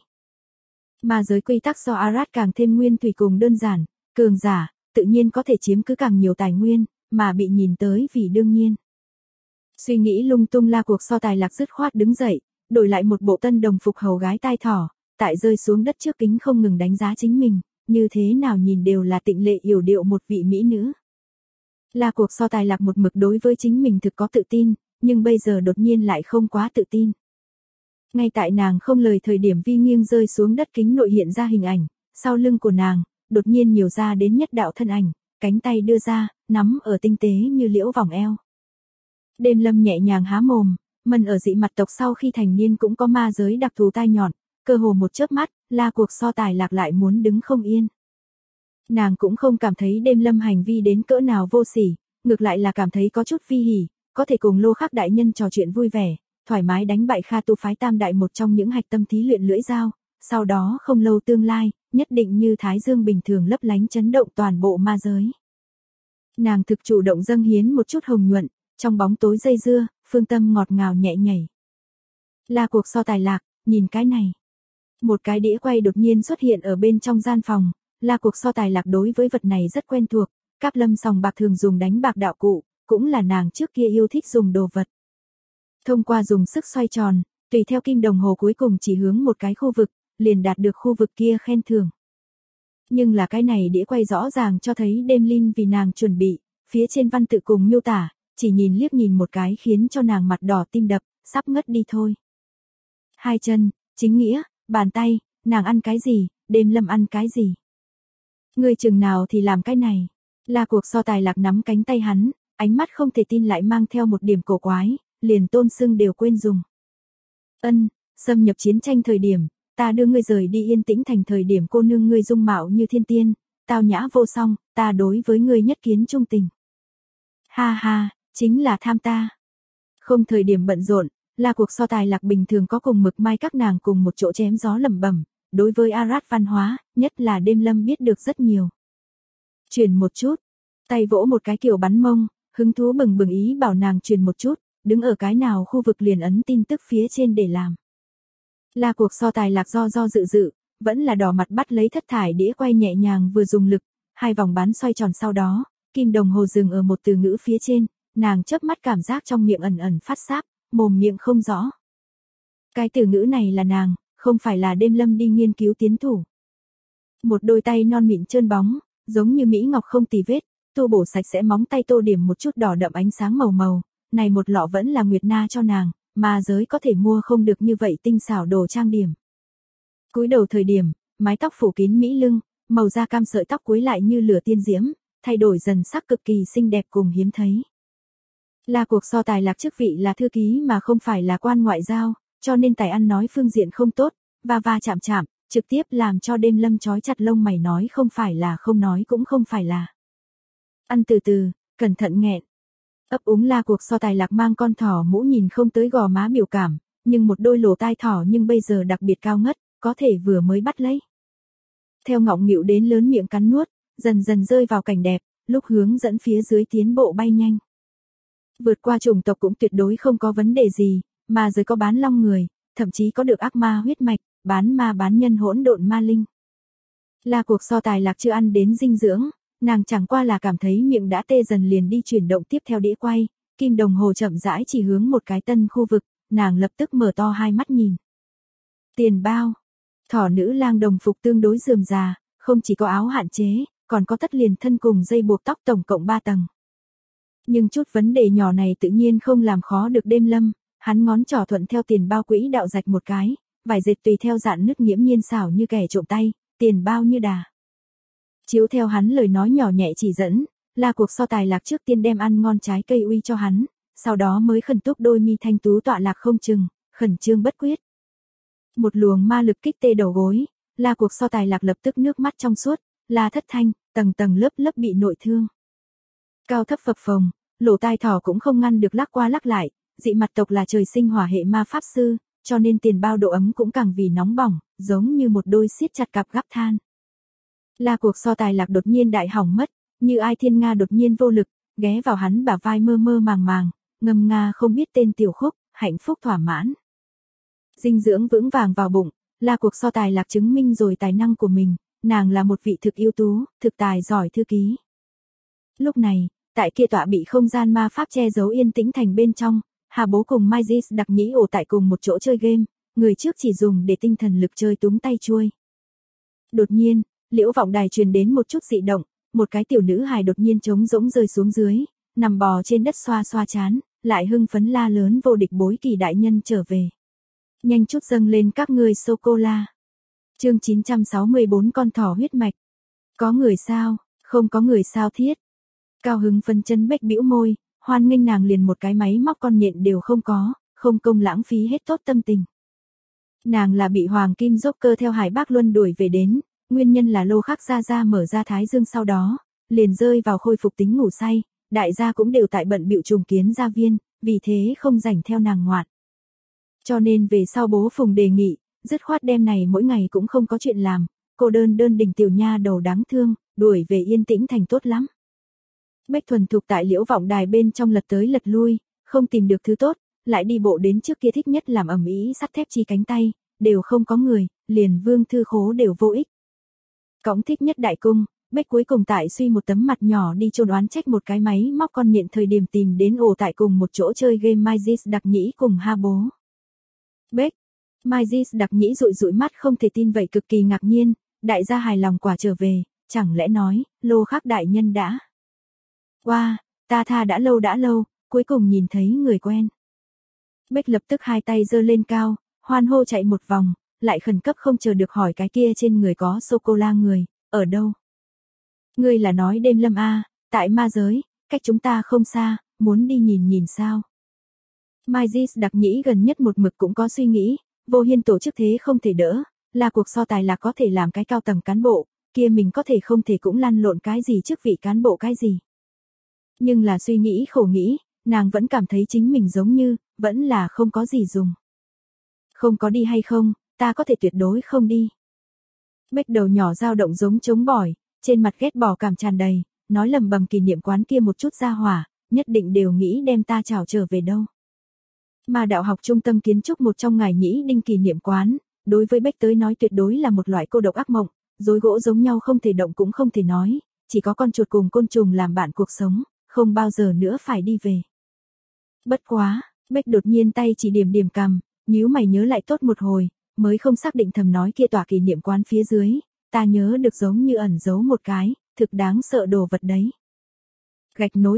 Ma giới quy tắc so Arad càng thêm nguyên thủy cùng đơn giản, cường giả, tự nhiên có thể chiếm cứ càng nhiều tài nguyên, mà bị nhìn tới vì đương nhiên. Suy nghĩ lung tung La Cuộc so tài Lạc dứt khoát đứng dậy, đổi lại một bộ tân đồng phục hầu gái tai thỏ, tại rơi xuống đất trước kính không ngừng đánh giá chính mình, như thế nào nhìn đều là tịnh lệ yểu điệu một vị mỹ nữ. La Cuộc so tài Lạc một mực đối với chính mình thực có tự tin, nhưng bây giờ đột nhiên lại không quá tự tin. Ngay tại nàng không lời thời điểm vi nghiêng rơi xuống đất kính nội hiện ra hình ảnh, sau lưng của nàng, đột nhiên nhiều ra đến nhất đạo thân ảnh, cánh tay đưa ra, nắm ở tinh tế như liễu vòng eo. Đêm Lâm nhẹ nhàng há mồm, mần ở dị mặt tộc sau khi thành niên cũng có ma giới đặc thù tai nhọn, cơ hồ một chớp mắt, La Cuộc so tài Lạc lại muốn đứng không yên. Nàng cũng không cảm thấy Đêm Lâm hành vi đến cỡ nào vô sỉ, ngược lại là cảm thấy có chút vi hỉ, có thể cùng Lô Khắc đại nhân trò chuyện vui vẻ, thoải mái đánh bại Kha Tu phái Tam đại một trong những hạch tâm thí luyện lưỡi dao, sau đó không lâu tương lai, nhất định như thái dương bình thường lấp lánh chấn động toàn bộ ma giới. Nàng thực chủ động dâng hiến một chút hồng nhuận, trong bóng tối dây dưa, phương tâm ngọt ngào nhẹ nhảy. La Cuộc so tài Lạc, nhìn cái này. Một cái đĩa quay đột nhiên xuất hiện ở bên trong gian phòng, La Cuộc so tài Lạc đối với vật này rất quen thuộc, Cáp Lâm sòng bạc thường dùng đánh bạc đạo cụ, cũng là nàng trước kia yêu thích dùng đồ vật. Thông qua dùng sức xoay tròn, tùy theo kim đồng hồ cuối cùng chỉ hướng một cái khu vực, liền đạt được khu vực kia khen thưởng. Nhưng là cái này đĩa quay rõ ràng cho thấy Đêm Linh vì nàng chuẩn bị, phía trên văn tự cùng miêu tả, chỉ nhìn liếc nhìn một cái khiến cho nàng mặt đỏ tim đập, sắp ngất đi thôi. Hai chân, chính nghĩa, bàn tay, nàng ăn cái gì, Đêm Lâm ăn cái gì. Người chừng nào thì làm cái này. La Cuộc so tài Lạc nắm cánh tay hắn, ánh mắt không thể tin lại mang theo một điểm cổ quái, liền tôn xưng đều quên dùng. Xâm nhập chiến tranh thời điểm, ta đưa ngươi rời đi Yên Tĩnh thành thời điểm cô nương ngươi dung mạo như thiên tiên, tao nhã vô song, ta đối với ngươi nhất kiến trung tình. Ha ha, chính là tham ta. Không thời điểm bận rộn, La Cuộc so tài Lạc bình thường có cùng Mực Mai các nàng cùng một chỗ chém gió lẩm bẩm, đối với Arat văn hóa, nhất là Đêm Lâm biết được rất nhiều. Truyền một chút, tay vỗ một cái kiểu bắn mông, hứng thú bừng bừng ý bảo nàng truyền một chút, đứng ở cái nào khu vực liền ấn tin tức phía trên để làm. La Cuộc so tài Lạc do dự, vẫn là đỏ mặt bắt lấy thất thải đĩa quay nhẹ nhàng vừa dùng lực, hai vòng bán xoay tròn sau đó, kim đồng hồ dừng ở một từ ngữ phía trên, nàng chớp mắt cảm giác trong miệng ẩn ẩn phát sáp, mồm miệng không rõ. Cái từ ngữ này là nàng, không phải là Đêm Lâm đi nghiên cứu tiến thủ. Một đôi tay non mịn trơn bóng, giống như mỹ ngọc không tì vết, tu bổ sạch sẽ móng tay tô điểm một chút đỏ đậm ánh sáng màu màu, này một lọ vẫn là Nguyệt Na cho nàng, mà giới có thể mua không được như vậy tinh xảo đồ trang điểm. Cúi đầu thời điểm, mái tóc phủ kín mỹ lưng, màu da cam sợi tóc cuối lại như lửa tiên diễm, thay đổi dần sắc cực kỳ xinh đẹp cùng hiếm thấy. La Cuộc so tài Lạc chức vị là thư ký mà không phải là quan ngoại giao, cho nên tài ăn nói phương diện không tốt, va chạm, trực tiếp làm cho Đêm Lâm chói chặt lông mày nói không phải là không nói cũng không phải là. Ăn từ từ, cẩn thận nghẹn. Ấp úng La Cuộc so tài Lạc mang con thỏ mũ nhìn không tới gò má biểu cảm, nhưng một đôi lỗ tai thỏ nhưng bây giờ đặc biệt cao ngất, có thể vừa mới bắt lấy. Theo ngọng nghịu đến lớn miệng cắn nuốt, dần dần rơi vào cảnh đẹp, lúc hướng dẫn phía dưới tiến bộ bay nhanh. Vượt qua chủng tộc cũng tuyệt đối không có vấn đề gì, mà giới có bán long người, thậm chí có được ác ma huyết mạch, bán ma bán nhân hỗn độn ma linh. La Cuộc so tài Lạc chưa ăn đến dinh dưỡng, nàng chẳng qua là cảm thấy miệng đã tê dần liền đi chuyển động tiếp theo đĩa quay, kim đồng hồ chậm rãi chỉ hướng một cái tân khu vực, nàng lập tức mở to hai mắt nhìn. Tiền bao. Thỏ nữ lang đồng phục tương đối rườm rà, không chỉ có áo hạn chế, còn có tất liền thân cùng dây buộc tóc tổng cộng 3 tầng. Nhưng chút vấn đề nhỏ này tự nhiên không làm khó được Đêm Lâm, hắn ngón trỏ thuận theo tiền bao quỹ đạo rạch một cái, vải dệt tùy theo dạn nứt nghiễm nhiên xảo như kẻ trộm tay, tiền bao như đà. Chiếu theo hắn lời nói nhỏ nhẹ chỉ dẫn, La Cuộc so tài Lạc trước tiên đem ăn ngon trái cây uy cho hắn, sau đó mới khẩn túc đôi mi thanh tú tọa lạc không chừng, khẩn trương bất quyết. Một luồng ma lực kích tê đầu gối, La Cuộc so tài Lạc lập tức nước mắt trong suốt, la thất thanh, tầng tầng lớp lớp bị nội thương. Cao thấp phập phồng, lỗ tai thỏ cũng không ngăn được lắc qua lắc lại, dị mặt tộc là trời sinh hỏa hệ ma pháp sư, cho nên tiền bao độ ấm cũng càng vì nóng bỏng, giống như một đôi siết chặt cặp gắp than. La Cuộc so tài Lạc đột nhiên đại hỏng mất, như ai thiên nga đột nhiên vô lực, ghé vào hắn bả vai mơ mơ màng, ngâm nga không biết tên tiểu khúc, hạnh phúc thỏa mãn. Dinh dưỡng vững vàng vào bụng, La Cuộc so tài Lạc chứng minh rồi tài năng của mình, nàng là một vị thực ưu tú, thực tài giỏi thư ký. Lúc này, tại kia tọa bị không gian ma pháp che giấu yên tĩnh thành bên trong, Hà Bố cùng Mai Jis đặc nhĩ ổ tại cùng một chỗ chơi game, người trước chỉ dùng để tinh thần lực chơi túm tay chuôi. Đột nhiên, liễu vọng đài truyền đến một chút dị động, một cái tiểu nữ hài đột nhiên trống rỗng rơi xuống dưới, nằm bò trên đất xoa xoa chán, lại hưng phấn la lớn vô địch bối kỳ đại nhân trở về. Nhanh chút dâng lên các ngươi sô-cô-la. Chương 964 con thỏ huyết mạch. Có người sao, không có người sao thiết. Cao hứng phân chân Bách bĩu môi, hoan nghênh nàng liền một cái máy móc con nhện đều không có, không công lãng phí hết tốt tâm tình. Nàng là bị Hoàng Kim Joker theo Hải Bắc Luân đuổi về đến, nguyên nhân là Lô Khắc Gia Gia mở ra Thái Dương sau đó, liền rơi vào khôi phục tính ngủ say, đại gia cũng đều tại bận bịu trùng kiến gia viên, vì thế không rảnh theo nàng ngoạn. Cho nên về sau bố Phùng đề nghị, dứt khoát đêm này mỗi ngày cũng không có chuyện làm, cô đơn đỉnh tiểu nha đầu đáng thương, đuổi về yên tĩnh thành tốt lắm. Bách thuần thục tại liễu vọng đài bên trong lật tới lật lui, không tìm được thứ tốt, lại đi bộ đến trước kia thích nhất làm ầm ĩ sắt thép chi cánh tay, đều không có người, liền vương thư khố đều vô ích. Cõng thích nhất đại cung, Bách cuối cùng tại suy một tấm mặt nhỏ đi chôn oán trách một cái máy móc con nhện thời điểm tìm đến ổ tại cùng một chỗ chơi game Mai Jis đặc nhĩ cùng Ha Bố. Bách, Mai Jis đặc nhĩ dụi dụi mắt không thể tin vậy cực kỳ ngạc nhiên, đại gia hài lòng quả trở về, chẳng lẽ nói, Lô Khắc đại nhân đã. Wow, ta tha đã lâu, cuối cùng nhìn thấy người quen. Bách lập tức hai tay giơ lên cao, hoan hô chạy một vòng, lại khẩn cấp không chờ được hỏi cái kia trên người có sô-cô-la người, ở đâu? Ngươi là nói đêm lâm a, tại ma giới, cách chúng ta không xa, muốn đi nhìn sao? Mai Jis đặc nhĩ gần nhất một mực cũng có suy nghĩ, Vô Hiên tổ chức thế không thể đỡ, là cuộc so tài là có thể làm cái cao tầng cán bộ, kia mình có thể không thể cũng lăn lộn cái gì chức vị cán bộ cái gì. Nhưng là suy nghĩ khổ nghĩ, nàng vẫn cảm thấy chính mình giống như, vẫn là không có gì dùng. Không có đi hay không, ta có thể tuyệt đối không đi. Bách đầu nhỏ dao động giống trống bỏi, trên mặt ghét bỏ cảm tràn đầy, nói lầm bầm kỷ niệm quán kia một chút ra hỏa, nhất định đều nghĩ đem ta trảo trở về đâu. Mà đạo học trung tâm kiến trúc một trong ngài nhĩ đinh kỷ niệm quán, đối với Bách tới nói tuyệt đối là một loại cô độc ác mộng, rối gỗ giống nhau không thể động cũng không thể nói, chỉ có con chuột cùng côn trùng làm bạn cuộc sống, không bao giờ nữa phải đi về. Bất quá, Bách đột nhiên tay chỉ điểm cằm, nhíu mày nhớ lại tốt một hồi, mới không xác định thầm nói kia tòa kỷ niệm quán phía dưới, ta nhớ được giống như ẩn giấu một cái, thực đáng sợ đồ vật đấy. Gạch nối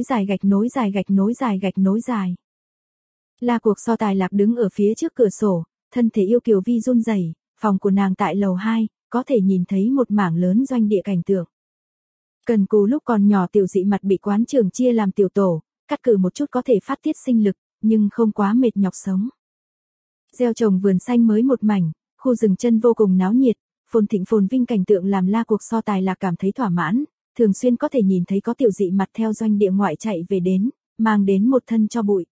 dài. Là cuộc so tài Lạc đứng ở phía trước cửa sổ, thân thể yêu kiều vi run rẩy, phòng của nàng tại lầu 2, có thể nhìn thấy một mảng lớn doanh địa cảnh tượng. Cần Cù lúc còn nhỏ tiểu dị mặt bị quán trường chia làm tiểu tổ, cắt cử một chút có thể phát tiết sinh lực, nhưng không quá mệt nhọc sống. Gieo trồng vườn xanh mới một mảnh, khu rừng chân vô cùng náo nhiệt, phồn thịnh phồn vinh cảnh tượng làm la cuộc so tài là cảm thấy thỏa mãn, thường xuyên có thể nhìn thấy có tiểu dị mặt theo doanh địa ngoại chạy về đến, mang đến một thân cho bụi.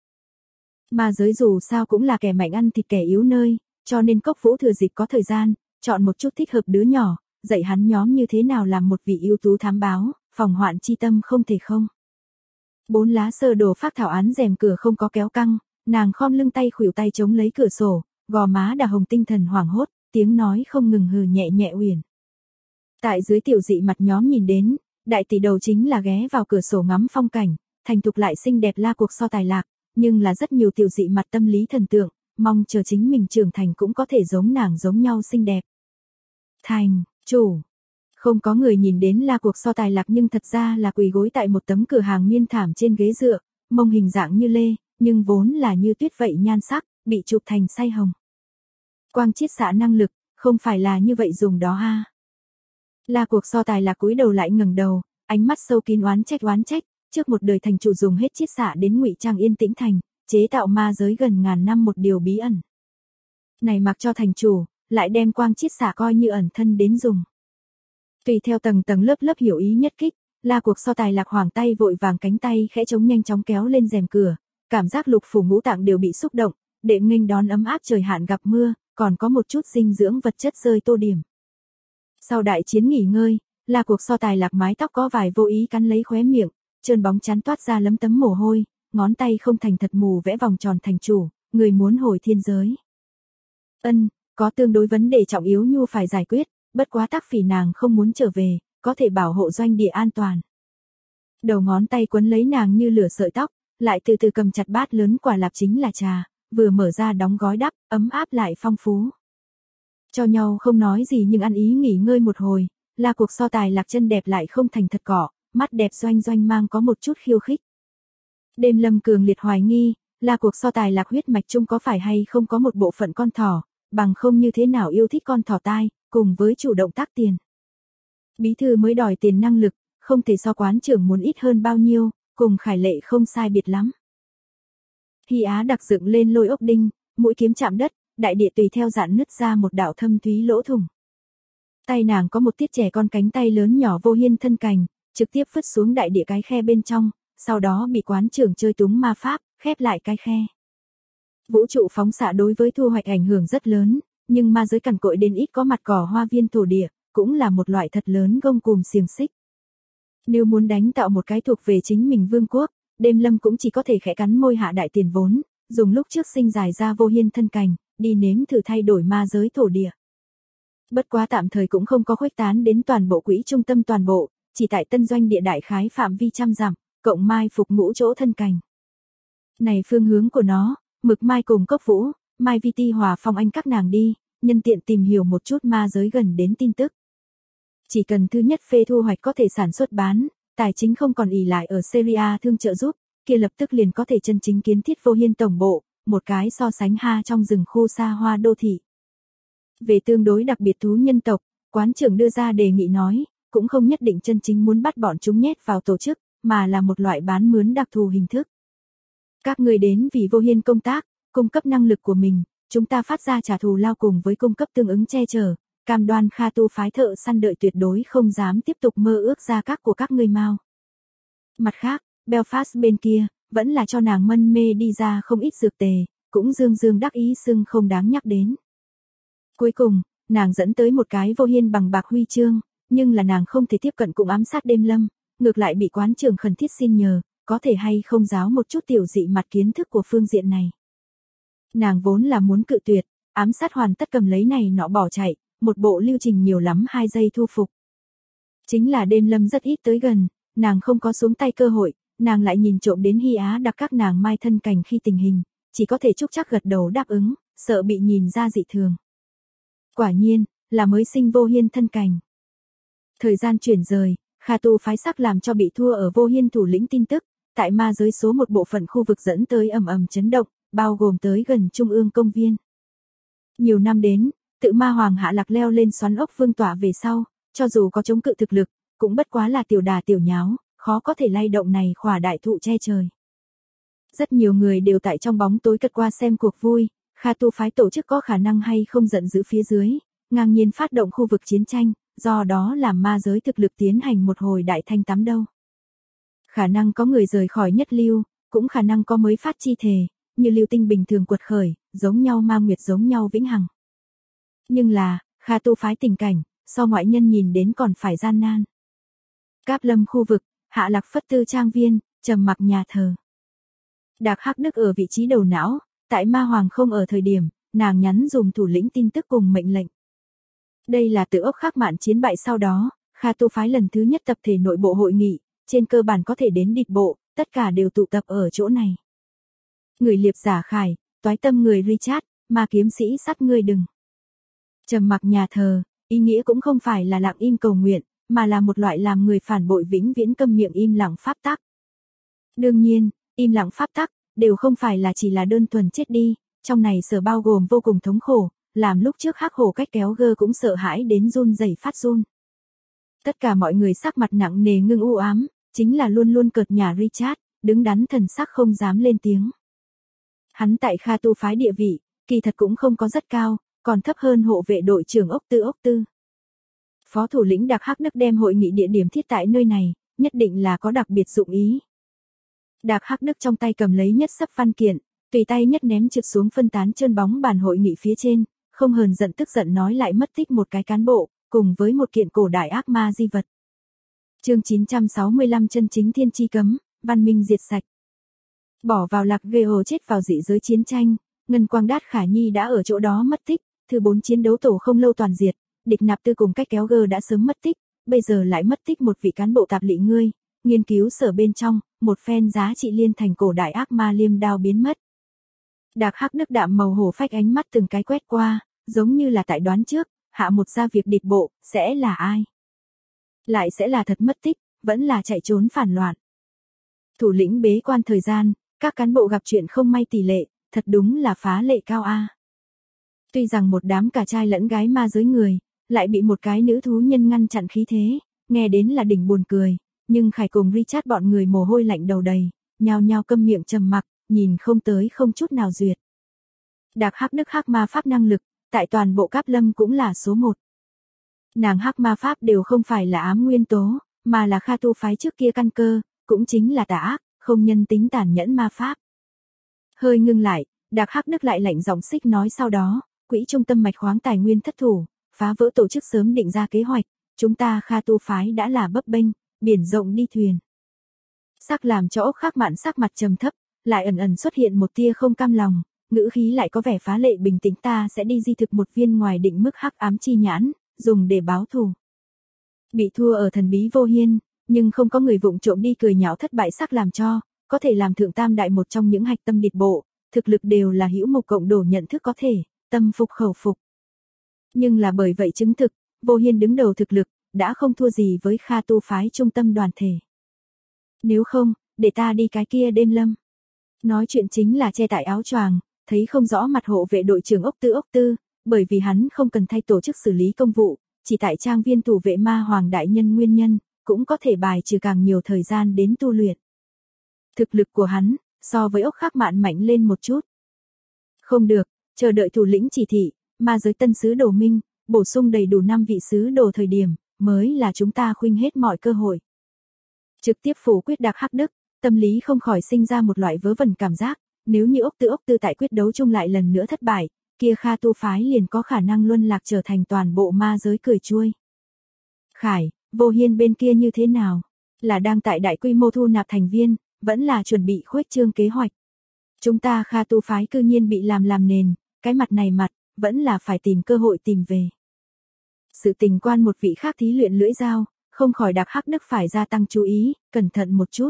Mà giới dù sao cũng là kẻ mạnh ăn thịt kẻ yếu nơi, cho nên Cốc Vũ thừa dịp có thời gian, chọn một chút thích hợp đứa nhỏ, dạy hắn nhóm như thế nào làm một vị ưu tú thám báo, phòng hoạn chi tâm không thể không. 4 lá sơ đồ phác thảo án rèm cửa không có kéo căng, nàng khom lưng tay khuỷu tay chống lấy cửa sổ, gò má đà hồng tinh thần hoảng hốt, tiếng nói không ngừng hừ nhẹ nhẹ uyển. Tại dưới tiểu dị mặt nhóm nhìn đến, đại tỷ đầu chính là ghé vào cửa sổ ngắm phong cảnh, thành thục lại xinh đẹp la cuộc so tài lạc, nhưng là rất nhiều tiểu dị mặt tâm lý thần tượng, mong chờ chính mình trưởng thành cũng có thể giống nàng giống nhau xinh đẹp. Thành, chủ. Không có người nhìn đến la cuộc so tài lạc nhưng thật ra là quỳ gối tại một tấm cửa hàng miên thảm trên ghế dựa, mông hình dạng như lê, nhưng vốn là như tuyết vậy nhan sắc, bị chụp thành say hồng. Quang chiết xạ năng lực, không phải là như vậy dùng đó ha. La cuộc so tài lạc cúi đầu lại ngẩng đầu, ánh mắt sâu kín oán trách, trước một đời thành chủ dùng hết chiết xạ đến ngụy trang yên tĩnh thành, chế tạo ma giới gần ngàn năm một điều bí ẩn. Này mặc cho thành chủ, lại đem quang chiết xạ coi như ẩn thân đến dùng. Tùy theo tầng lớp hiểu ý nhất kích, la cuộc so tài lạc hoàng tay vội vàng cánh tay khẽ chống nhanh chóng kéo lên rèm cửa, cảm giác lục phủ ngũ tạng đều bị xúc động, đệm nghênh đón ấm áp trời hạn gặp mưa, còn có một chút dinh dưỡng vật chất rơi tô điểm. Sau đại chiến nghỉ ngơi, la cuộc so tài lạc mái tóc có vài vô ý cắn lấy khóe miệng, trơn bóng chán toát ra lấm tấm mồ hôi, ngón tay không thành thật mù vẽ vòng tròn thành chủ, người muốn hồi thiên giới. Có tương đối vấn đề trọng yếu nhu phải giải quyết, bất quá tác phỉ nàng không muốn trở về, có thể bảo hộ doanh địa an toàn. Đầu ngón tay quấn lấy nàng như lửa sợi tóc, lại từ từ cầm chặt bát lớn quả lạp chính là trà, vừa mở ra đóng gói đắp, ấm áp lại phong phú. Cho nhau không nói gì nhưng ăn ý nghỉ ngơi một hồi, là cuộc so tài lạc chân đẹp lại không thành thật cỏ, mắt đẹp doanh doanh mang có một chút khiêu khích. Đêm Lâm cường liệt hoài nghi, là cuộc so tài lạc huyết mạch chung có phải hay không có một bộ phận con thỏ, bằng không như thế nào yêu thích con thỏ tai, cùng với chủ động tác tiền. Bí thư mới đòi tiền năng lực, không thể so quán trưởng muốn ít hơn bao nhiêu, cùng Khải Lệ không sai biệt lắm. Hy Á đặc dựng lên lôi ốc đinh, mũi kiếm chạm đất, đại địa tùy theo dạn nứt ra một đạo thâm thúy lỗ thủng. Tay nàng có một tiết trẻ con cánh tay lớn nhỏ vô hiên thân cành, trực tiếp vứt xuống đại địa cái khe bên trong, sau đó bị quán trưởng chơi túng ma pháp, khép lại cái khe. Vũ trụ phóng xạ đối với thu hoạch ảnh hưởng rất lớn, nhưng ma giới cằn cỗi đến ít có mặt cỏ hoa viên thổ địa, cũng là một loại thật lớn gông cùm xiềng xích. Nếu muốn đánh tạo một cái thuộc về chính mình vương quốc, Đêm Lâm cũng chỉ có thể khẽ cắn môi hạ đại tiền vốn, dùng lúc trước sinh dài ra vô hiên thân cành, đi nếm thử thay đổi ma giới thổ địa. Bất quá tạm thời cũng không có khuếch tán đến toàn bộ quỹ trung tâm toàn bộ, chỉ tại tân doanh địa đại khái phạm vi trăm dặm, cộng mai phục ngũ chỗ thân cành. Này phương hướng của nó, Mực Mai cùng Cốc Vũ, Mai Vi Ti Hòa Phong Anh các nàng đi, nhân tiện tìm hiểu một chút ma giới gần đến tin tức. Chỉ cần thứ nhất phê thu hoạch có thể sản xuất bán, tài chính không còn ỷ lại ở Syria thương trợ giúp, kia lập tức liền có thể chân chính kiến thiết vô hiên tổng bộ, một cái so sánh ha trong rừng khu xa hoa đô thị. Về tương đối đặc biệt thú nhân tộc, quán trưởng đưa ra đề nghị nói, cũng không nhất định chân chính muốn bắt bọn chúng nhét vào tổ chức, mà là một loại bán mướn đặc thù hình thức. Các người đến vì vô hiên công tác, cung cấp năng lực của mình, chúng ta phát ra trả thù lao cùng với cung cấp tương ứng che chở, cam đoan Kha Tu phái thợ săn đợi tuyệt đối không dám tiếp tục mơ ước ra các của các ngươi mau. Mặt khác, Belfast bên kia, vẫn là cho nàng mân mê đi ra không ít dược tề, cũng dương dương đắc ý xưng không đáng nhắc đến. Cuối cùng, nàng dẫn tới một cái vô hiên bằng bạc huy chương, nhưng là nàng không thể tiếp cận cùng ám sát Đêm Lâm, ngược lại bị quán trưởng khẩn thiết xin nhờ, có thể hay không giáo một chút tiểu dị mặt kiến thức của phương diện này. Nàng vốn là muốn cự tuyệt, ám sát hoàn tất cầm lấy này nọ bỏ chạy, một bộ lưu trình nhiều lắm 2 giây thu phục. Chính là Đêm Lâm rất ít tới gần, nàng không có xuống tay cơ hội, nàng lại nhìn trộm đến Hy Á đặc các nàng mai thân cành khi tình hình, chỉ có thể chúc chắc gật đầu đáp ứng, sợ bị nhìn ra dị thường. Quả nhiên, là mới sinh vô hiên thân cành. Thời gian chuyển rời, Kha Tu phái sắc làm cho bị thua ở vô hiên thủ lĩnh tin tức, tại ma giới số một bộ phận khu vực dẫn tới ầm ầm chấn động, bao gồm tới gần trung ương công viên. Nhiều năm đến, tự ma hoàng hạ lạc leo lên xoắn ốc vương tọa về sau, cho dù có chống cự thực lực, cũng bất quá là tiểu đà tiểu nháo, khó có thể lay động này khỏa đại thụ che trời. Rất nhiều người đều tại trong bóng tối cất qua xem cuộc vui, Kha Tu phái tổ chức có khả năng hay không giận dữ phía dưới, ngang nhiên phát động khu vực chiến tranh, do đó làm ma giới thực lực tiến hành một hồi đại thanh tắm đâu. Khả năng có người rời khỏi nhất lưu, cũng khả năng có mới phát chi thể, như lưu tinh bình thường quật khởi, giống nhau ma nguyệt giống nhau vĩnh hằng. Nhưng là, Kha Tu phái tình cảnh, so ngoại nhân nhìn đến còn phải gian nan. Cáp Lâm khu vực, Hạ Lạc Phất Tư trang viên, trầm mặc nhà thờ. Đạc Hắc Đức ở vị trí đầu não, tại ma hoàng không ở thời điểm, nàng nhắn dùng thủ lĩnh tin tức cùng mệnh lệnh. Đây là từ ốc khắc mạn chiến bại sau đó, Kha Tu phái lần thứ nhất tập thể nội bộ hội nghị, trên cơ bản có thể đến địch bộ, tất cả đều tụ tập ở chỗ này. Người liệp giả Khải, toái tâm người Richard, ma kiếm sĩ sắt ngươi đừng. Trầm mặc nhà thờ, ý nghĩa cũng không phải là lặng im cầu nguyện, mà là một loại làm người phản bội vĩnh viễn câm miệng im lặng pháp tắc. Đương nhiên, im lặng pháp tắc, đều không phải là chỉ là đơn thuần chết đi, trong này sở bao gồm vô cùng thống khổ, làm lúc trước Hắc Hổ cách kéo gơ cũng sợ hãi đến run rẩy phát run. Tất cả mọi người sắc mặt nặng nề ngưng u ám, chính là luôn luôn cợt nhả Richard, đứng đắn thần sắc không dám lên tiếng. Hắn tại Kha Tu phái địa vị, kỳ thật cũng không có rất cao, còn thấp hơn hộ vệ đội trưởng Ốc Tư. Phó thủ lĩnh Đạc Hắc Đức đem hội nghị địa điểm thiết tại nơi này, nhất định là có đặc biệt dụng ý. Đạc Hắc Đức trong tay cầm lấy nhất sấp văn kiện, tùy tay nhất ném trượt xuống phân tán trơn bóng bàn hội nghị phía trên, không hờn giận tức giận nói lại mất tích một cái cán bộ, cùng với một kiện cổ đại ác ma di vật. Chương 965 chân chính thiên chi cấm, văn minh diệt sạch. Bỏ vào lạc ghê hồ chết vào dị giới chiến tranh, Ngân Quang Đát Khả Nhi đã ở chỗ đó mất tích, thứ 4 chiến đấu tổ không lâu toàn diệt, địch nạp tư cùng cách kéo gơ đã sớm mất tích, bây giờ lại mất tích một vị cán bộ tạp lị ngươi, nghiên cứu sở bên trong, một phen giá trị liên thành cổ đại ác ma liêm đao biến mất. Đạc Hắc Đức đạm màu hổ phách ánh mắt từng cái quét qua, giống như là tại đoán trước, hạ một ra việc địch bộ, sẽ là ai? Lại sẽ là thật mất tích, vẫn là chạy trốn phản loạn. Thủ lĩnh bế quan thời gian, các cán bộ gặp chuyện không may tỷ lệ, thật đúng là phá lệ cao a. Tuy rằng một đám cả trai lẫn gái ma giới người, lại bị một cái nữ thú nhân ngăn chặn khí thế, nghe đến là đỉnh buồn cười, nhưng Khải cùng Richard bọn người mồ hôi lạnh đầu đầy, nhao nhao câm miệng trầm mặc, nhìn không tới không chút nào duyệt. Đạc Hắc Đức hắc ma pháp năng lực, tại toàn bộ Cáp Lâm cũng là số 1. Nàng hắc ma pháp đều không phải là ám nguyên tố, mà là Kha tu phái trước kia căn cơ, cũng chính là tà ác, không nhân tính tàn nhẫn ma pháp. Hơi ngưng lại, Đạc Hắc Đức lại lạnh giọng xích nói sau đó, quỹ trung tâm mạch khoáng tài nguyên thất thủ, phá vỡ tổ chức sớm định ra kế hoạch, chúng ta Kha tu phái đã là bấp bênh, biển rộng đi thuyền. Sắc làm cho Ốc Khắc Mạn sắc mặt trầm thấp, lại ẩn ẩn xuất hiện một tia không cam lòng, ngữ khí lại có vẻ phá lệ bình tĩnh, ta sẽ đi di thực một viên ngoài định mức hắc ám chi nhãn, dùng để báo thù. Bị thua ở thần bí vô hiên, nhưng không có người vụng trộm đi cười nhạo thất bại sắc làm cho, có thể làm thượng tam đại một trong những hạch tâm địch bộ, thực lực đều là hữu mục cộng đổ nhận thức có thể, tâm phục khẩu phục. Nhưng là bởi vậy chứng thực, vô hiên đứng đầu thực lực, đã không thua gì với Kha tu phái trung tâm đoàn thể. Nếu không, để ta đi cái kia đêm lâm. Nói chuyện chính là che tại áo choàng, thấy không rõ mặt hộ vệ đội trưởng Ốc Tư, bởi vì hắn không cần thay tổ chức xử lý công vụ, chỉ tại trang viên thủ vệ ma hoàng đại nhân nguyên nhân, cũng có thể bài trừ càng nhiều thời gian đến tu luyện. Thực lực của hắn, so với Ốc Khắc Mạn mạnh lên một chút. Không được, chờ đợi thủ lĩnh chỉ thị, ma giới tân sứ đồ minh, bổ sung đầy đủ 5 vị sứ đồ thời điểm, mới là chúng ta khuynh hết mọi cơ hội. Trực tiếp phủ quyết Đạc Hắc Đức, tâm lý không khỏi sinh ra một loại vớ vẩn cảm giác, nếu như Ốc Tư tại quyết đấu chung lại lần nữa thất bại, kia Kha tu phái liền có khả năng luân lạc trở thành toàn bộ ma giới cười chuôi. Khải, Vô Hiên bên kia như thế nào? Là đang tại đại quy mô thu nạp thành viên, vẫn là chuẩn bị khuếch trương kế hoạch. Chúng ta Kha tu phái cư nhiên bị làm nền, cái mặt này mặt, vẫn là phải tìm cơ hội tìm về. Sự tình quan một vị khác thí luyện lưỡi dao, không khỏi Đạc Hắc Đức phải gia tăng chú ý, cẩn thận một chút.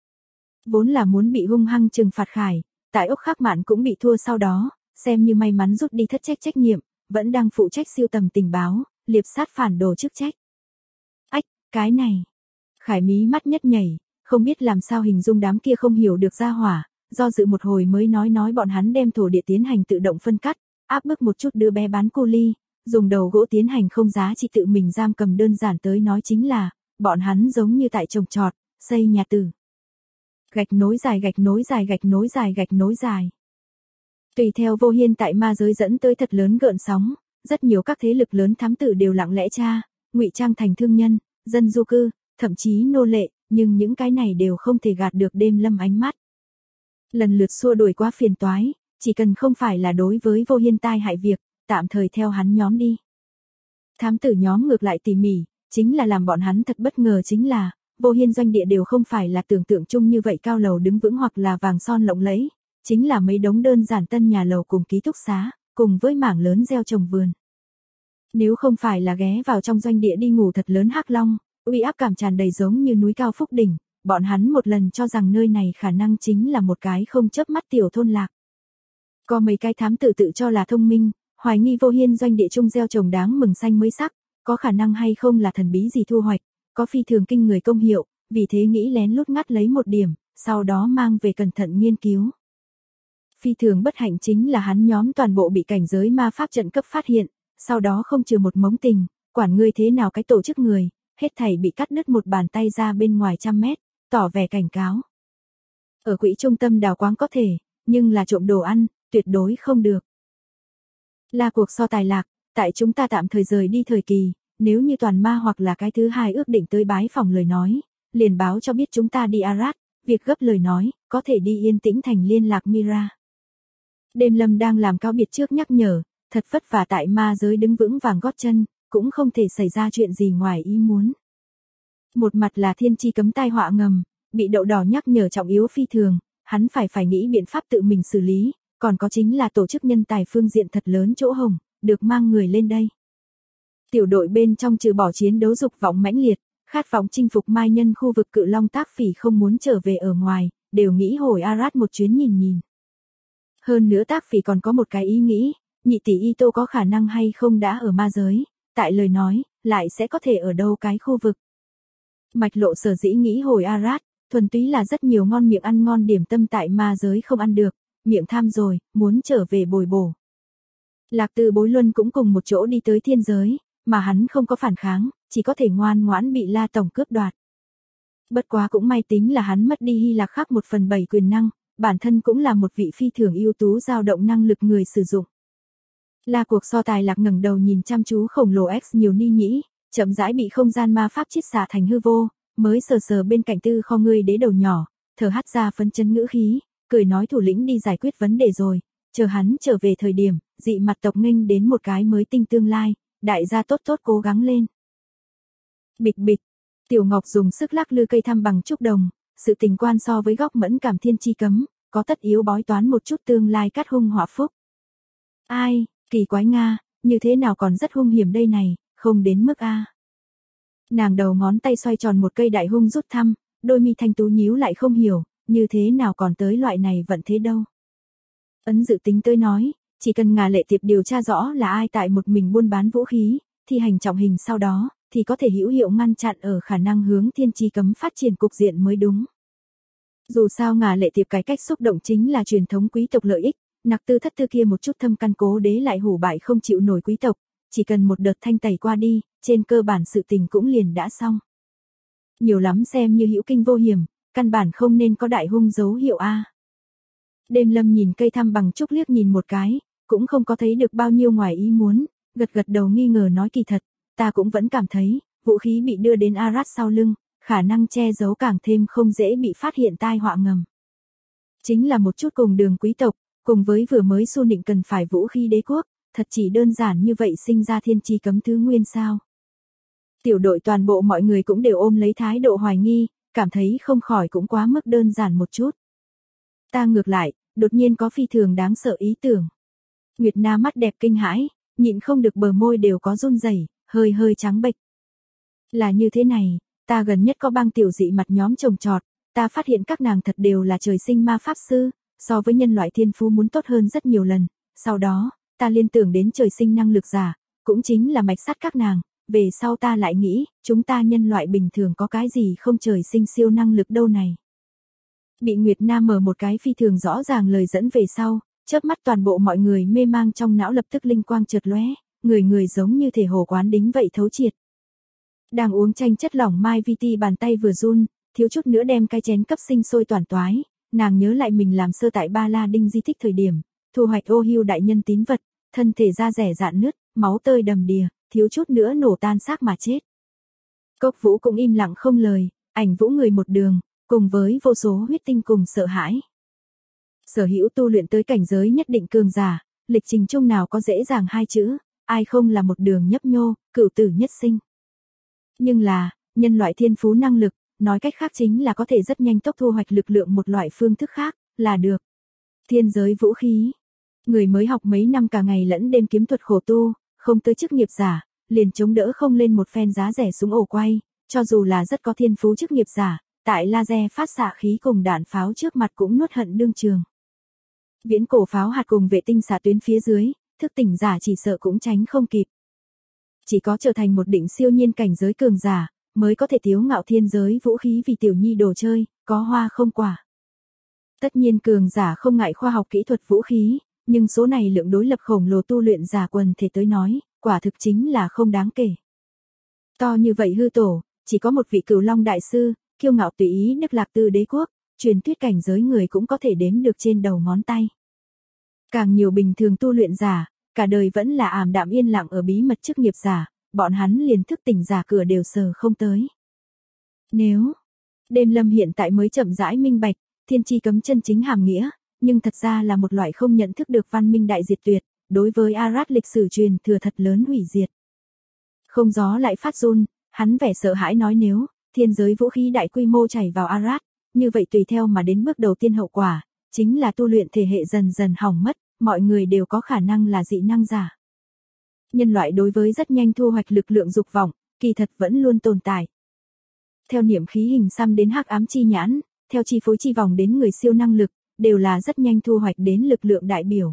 Vốn là muốn bị hung hăng trừng phạt Khải, tại Ốc Khắc Mạn cũng bị thua sau đó, xem như may mắn rút đi thất trách nhiệm, vẫn đang phụ trách siêu tầm tình báo, liệp sát phản đồ chức trách. Ách, cái này. Khải mí mắt nhất nhảy, không biết làm sao hình dung đám kia không hiểu được ra hỏa, do dự một hồi mới nói bọn hắn đem thổ địa tiến hành tự động phân cắt, áp bức một chút đứa bé bán cô ly, dùng đầu gỗ tiến hành không giá trị tự mình giam cầm, đơn giản tới nói chính là, bọn hắn giống như tại trồng trọt, xây nhà tử. Gạch nối dài. Tùy theo Vô Hiên tại ma giới dẫn tới thật lớn gợn sóng, rất nhiều các thế lực lớn thám tử đều lặng lẽ ngụy trang thành thương nhân, dân du cư, thậm chí nô lệ, nhưng những cái này đều không thể gạt được đêm lâm ánh mắt. Lần lượt xua đuổi qua phiền toái, chỉ cần không phải là đối với Vô Hiên tai hại việc, tạm thời theo hắn nhóm đi. Thám tử nhóm ngược lại tỉ mỉ, chính là làm bọn hắn thật bất ngờ chính là, Vô Hiên doanh địa đều không phải là tưởng tượng chung như vậy cao lầu đứng vững hoặc là vàng son lộng lẫy, chính là mấy đống đơn giản tân nhà lầu cùng ký túc xá, cùng với mảng lớn gieo trồng vườn. Nếu không phải là ghé vào trong doanh địa đi ngủ thật lớn hắc long, uy áp cảm tràn đầy giống như núi cao Phúc Đỉnh, bọn hắn một lần cho rằng nơi này khả năng chính là một cái không chớp mắt tiểu thôn lạc. Có mấy cái thám tử tự cho là thông minh, hoài nghi Vô Hiên doanh địa chung gieo trồng đáng mừng xanh mới sắc, có khả năng hay không là thần bí gì thu hoạch, có phi thường kinh người công hiệu, vì thế nghĩ lén lút ngắt lấy một điểm, sau đó mang về cẩn thận nghiên cứu. Phi thường bất hạnh chính là hắn nhóm toàn bộ bị cảnh giới ma pháp trận cấp phát hiện, sau đó không trừ một mống tình, quản ngươi thế nào cái tổ chức người, hết thảy bị cắt đứt một bàn tay ra bên ngoài 100 mét, tỏ vẻ cảnh cáo. Ở quỹ trung tâm đào quáng có thể, nhưng là trộm đồ ăn, tuyệt đối không được. Là cuộc so tài lạc, tại chúng ta tạm thời rời đi thời kỳ, nếu như toàn ma hoặc là cái thứ hai ước định tới bái phòng lời nói, liền báo cho biết chúng ta đi Arad, việc gấp lời nói, có thể đi Yên Tĩnh Thành liên lạc Mira. Đêm lâm đang làm cáo biệt trước nhắc nhở, thật vất vả tại ma giới đứng vững vàng gót chân, cũng không thể xảy ra chuyện gì ngoài ý muốn. Một mặt là thiên chi cấm tai họa ngầm, bị đậu đỏ nhắc nhở trọng yếu phi thường, hắn phải nghĩ biện pháp tự mình xử lý, còn có chính là tổ chức nhân tài phương diện thật lớn chỗ hồng, được mang người lên đây. Tiểu đội bên trong trừ bỏ chiến đấu dục vọng mãnh liệt, khát vọng chinh phục mai nhân khu vực Cự Long Tác Phỉ không muốn trở về ở ngoài, đều nghĩ hồi Arad một chuyến nhìn nhìn. Hơn nữa Tác Phỉ còn có một cái ý nghĩ, nhị tỷ Ito có khả năng hay không đã ở ma giới, tại lời nói, lại sẽ có thể ở đâu cái khu vực. Mạch Lộ sở dĩ nghĩ hồi Arad, thuần túy là rất nhiều ngon miệng ăn ngon điểm tâm tại ma giới không ăn được, miệng tham rồi, muốn trở về bồi bổ. Lạc Tư Bối Luân cũng cùng một chỗ đi tới thiên giới, mà hắn không có phản kháng, chỉ có thể ngoan ngoãn bị La Tổng cướp đoạt. Bất quá cũng may tính là hắn mất đi Hy Lạc Khắc 1/7 quyền năng, bản thân cũng là một vị phi thường ưu tú dao động năng lực người sử dụng. La cuộc so tài Lạc ngẩng đầu nhìn chăm chú khổng lồ X nhiều ni nhĩ, chậm rãi bị không gian ma pháp chiết xạ thành hư vô, mới sờ sờ bên cạnh Tư Kho ngươi đế đầu nhỏ, thở hắt ra phấn chấn ngữ khí, cười nói thủ lĩnh đi giải quyết vấn đề rồi, chờ hắn trở về thời điểm, dị mặt tộc nghênh đến một cái mới tinh tương lai, đại gia tốt tốt cố gắng lên. Bịch bịch, Tiểu Ngọc dùng sức lắc lư cây thăm bằng trúc đồng, sự tình quan so với góc mẫn cảm thiên chi cấm, có tất yếu bói toán một chút tương lai cắt hung họa phúc. Ai, kỳ quái Nga, như thế nào còn rất hung hiểm đây này, không đến mức a. Nàng đầu ngón tay xoay tròn một cây đại hung rút thăm, đôi mi thanh tú nhíu lại không hiểu, như thế nào còn tới loại này vận thế đâu. Ấn dự tính tới nói, chỉ cần Ngà Lệ Tiệp điều tra rõ là ai tại một mình buôn bán vũ khí, thi hành trọng hình sau đó, thì có thể hữu hiệu ngăn chặn ở khả năng hướng thiên chi cấm phát triển cục diện mới đúng. Dù sao Ngà Lệ Tiệp cái cách xúc động chính là truyền thống quý tộc lợi ích, nặc tư thất tư kia một chút thâm căn cố đế lại hủ bại không chịu nổi quý tộc, chỉ cần một đợt thanh tẩy qua đi, trên cơ bản sự tình cũng liền đã xong. Nhiều lắm xem như hữu kinh vô hiểm, căn bản không nên có đại hung dấu hiệu A. Đêm Lâm nhìn cây thăm bằng trúc liếc nhìn một cái, cũng không có thấy được bao nhiêu ngoài ý muốn, gật gật đầu nghi ngờ nói kỳ thật, ta cũng vẫn cảm thấy, vũ khí bị đưa đến Arad sau lưng, khả năng che giấu càng thêm không dễ bị phát hiện tai họa ngầm. Chính là một chút cùng đường quý tộc, cùng với vừa mới xu nịnh cần phải vũ khí đế quốc, thật chỉ đơn giản như vậy sinh ra thiên chi cấm thứ nguyên sao. Tiểu đội toàn bộ mọi người cũng đều ôm lấy thái độ hoài nghi, cảm thấy không khỏi cũng quá mức đơn giản một chút. Ta ngược lại, đột nhiên có phi thường đáng sợ ý tưởng. Nguyệt Na mắt đẹp kinh hãi, nhịn không được bờ môi đều có run rẩy, hơi hơi trắng bệch. Là như thế này, ta gần nhất có bang tiểu dị mặt nhóm trồng trọt, ta phát hiện các nàng thật đều là trời sinh ma pháp sư, so với nhân loại thiên phú muốn tốt hơn rất nhiều lần, sau đó, ta liên tưởng đến trời sinh năng lực giả, cũng chính là mạch sắt các nàng, về sau ta lại nghĩ, chúng ta nhân loại bình thường có cái gì không trời sinh siêu năng lực đâu này. Bị Nguyệt Nam mở một cái phi thường rõ ràng lời dẫn về sau, chớp mắt toàn bộ mọi người mê mang trong não lập tức linh quang chợt lóe, người giống như thể hồ quán đính vậy thấu triệt. Đang uống chanh chất lỏng Mai Viti bàn tay vừa run, thiếu chút nữa đem cái chén cấp sinh sôi toàn toái, nàng nhớ lại mình làm sơ tại Ba La Đinh di tích thời điểm, thu hoạch ô hưu đại nhân tín vật, thân thể da rẻ rạn nứt, máu tơi đầm đìa, thiếu chút nữa nổ tan xác mà chết. Cốc Vũ cũng im lặng không lời, ảnh Vũ người một đường, cùng với vô số huyết tinh cùng sợ hãi. Sở hữu tu luyện tới cảnh giới nhất định cường giả, lịch trình chung nào có dễ dàng hai chữ, ai không là một đường nhấp nhô, cửu tử nhất sinh. Nhưng là, nhân loại thiên phú năng lực, nói cách khác chính là có thể rất nhanh tốc thu hoạch lực lượng một loại phương thức khác, là được. Thiên giới vũ khí. Người mới học mấy năm cả ngày lẫn đêm kiếm thuật khổ tu, không tới chức nghiệp giả, liền chống đỡ không lên một phen giá rẻ súng ổ quay, cho dù là rất có thiên phú chức nghiệp giả, tại laser phát xạ khí cùng đạn pháo trước mặt cũng nuốt hận đương trường. Viễn cổ pháo hạt cùng vệ tinh xạ tuyến phía dưới, thức tỉnh giả chỉ sợ cũng tránh không kịp. Chỉ có trở thành một đỉnh siêu nhiên cảnh giới cường giả, mới có thể tiếu ngạo thiên giới vũ khí vì tiểu nhi đồ chơi, có hoa không quả. Tất nhiên cường giả không ngại khoa học kỹ thuật vũ khí, nhưng số này lượng đối lập khổng lồ tu luyện giả quần thể tới nói, quả thực chính là không đáng kể. To như vậy hư tổ, chỉ có một vị Cửu Long đại sư, kiêu ngạo tùy ý Đức Lạc Tư đế quốc, truyền thuyết cảnh giới người cũng có thể đếm được trên đầu ngón tay. Càng nhiều bình thường tu luyện giả, cả đời vẫn là ảm đạm yên lặng ở bí mật chức nghiệp giả, bọn hắn liền thức tỉnh giả cửa đều sờ không tới. Nếu, Đêm Lâm hiện tại mới chậm rãi minh bạch, thiên chi cấm chân chính hàm nghĩa, nhưng thật ra là một loại không nhận thức được văn minh đại diệt tuyệt, đối với Arad lịch sử truyền thừa thật lớn hủy diệt. Không gió lại phát run, hắn vẻ sợ hãi nói nếu, thiên giới vũ khí đại quy mô chảy vào Arad, như vậy tùy theo mà đến bước đầu tiên hậu quả, chính là tu luyện thể hệ dần dần hỏng mất, mọi người đều có khả năng là dị năng giả. Nhân loại đối với rất nhanh thu hoạch lực lượng dục vọng, kỳ thật vẫn luôn tồn tại. Theo niệm khí hình xăm đến hắc ám chi nhãn, theo chi phối chi vòng đến người siêu năng lực, đều là rất nhanh thu hoạch đến lực lượng đại biểu.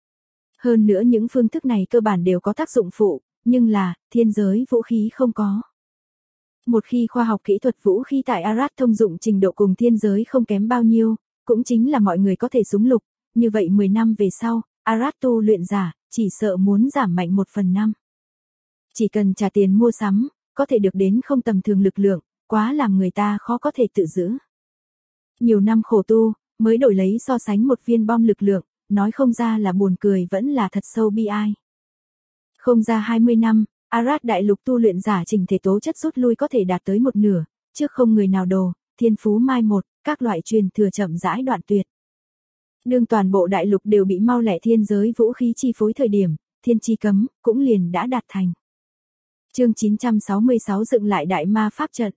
Hơn nữa những phương thức này cơ bản đều có tác dụng phụ, nhưng là, thiên giới vũ khí không có. Một khi khoa học kỹ thuật vũ khí tại Arad thông dụng trình độ cùng thiên giới không kém bao nhiêu, cũng chính là mọi người có thể súng lục, như vậy 10 năm về sau, Arad tu luyện giả, chỉ sợ muốn giảm mạnh 1/5. Chỉ cần trả tiền mua sắm, có thể được đến không tầm thường lực lượng, quá làm người ta khó có thể tự giữ. Nhiều năm khổ tu, mới đổi lấy so sánh một viên bom lực lượng, nói không ra là buồn cười vẫn là thật sâu bi ai. Không ra 20 năm, Arad đại lục tu luyện giả trình thể tố chất rút lui có thể đạt tới một nửa, trước không người nào đồ, thiên phú mai một, các loại truyền thừa chậm rãi đoạn tuyệt. Đương toàn bộ đại lục đều bị mau lẹ thiên giới vũ khí chi phối thời điểm, thiên chi cấm, cũng liền đã đạt thành. Chương 966 dựng lại đại ma pháp trận.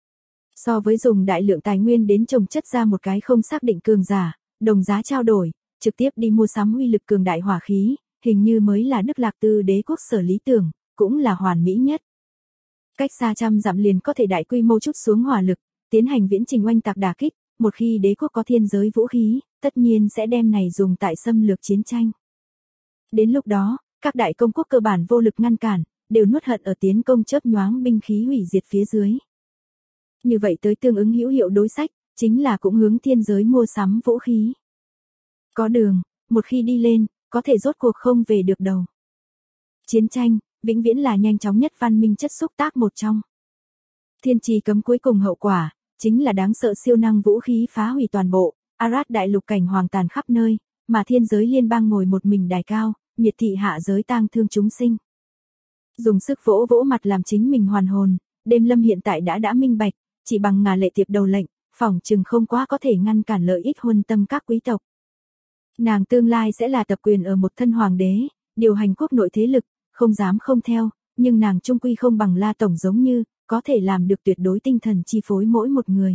So với dùng đại lượng tài nguyên đến trồng chất ra một cái không xác định cường giả, đồng giá trao đổi, trực tiếp đi mua sắm uy lực cường đại hỏa khí, hình như mới là Đức Lạc Tư đế quốc sở lý tưởng, cũng là hoàn mỹ nhất. Cách xa trăm dặm liền có thể đại quy mô chút xuống hỏa lực, tiến hành viễn trình oanh tạc đả kích, một khi đế quốc có thiên giới vũ khí, tất nhiên sẽ đem này dùng tại xâm lược chiến tranh. Đến lúc đó, các đại công quốc cơ bản vô lực ngăn cản, đều nuốt hận ở tiến công chớp nhoáng binh khí hủy diệt phía dưới. Như vậy tới tương ứng hữu hiệu đối sách, chính là cũng hướng thiên giới mua sắm vũ khí. Có đường, một khi đi lên, có thể rốt cuộc không về được đầu. Chiến tranh, vĩnh viễn là nhanh chóng nhất văn minh chất xúc tác một trong. Thiên trì cấm cuối cùng hậu quả, chính là đáng sợ siêu năng vũ khí phá hủy toàn bộ, Arad đại lục cảnh hoàng tàn khắp nơi, mà thiên giới liên bang ngồi một mình đài cao, miệt thị hạ giới tang thương chúng sinh. Dùng sức vỗ vỗ mặt làm chính mình hoàn hồn, đêm lâm hiện tại đã minh bạch, chỉ bằng Ngà Lệ Tiệp đầu lệnh, phỏng chừng không quá có thể ngăn cản lợi ích huân tâm các quý tộc. Nàng tương lai sẽ là tập quyền ở một thân hoàng đế, điều hành quốc nội thế lực, không dám không theo, nhưng nàng trung quy không bằng La Tổng giống như, có thể làm được tuyệt đối tinh thần chi phối mỗi một người.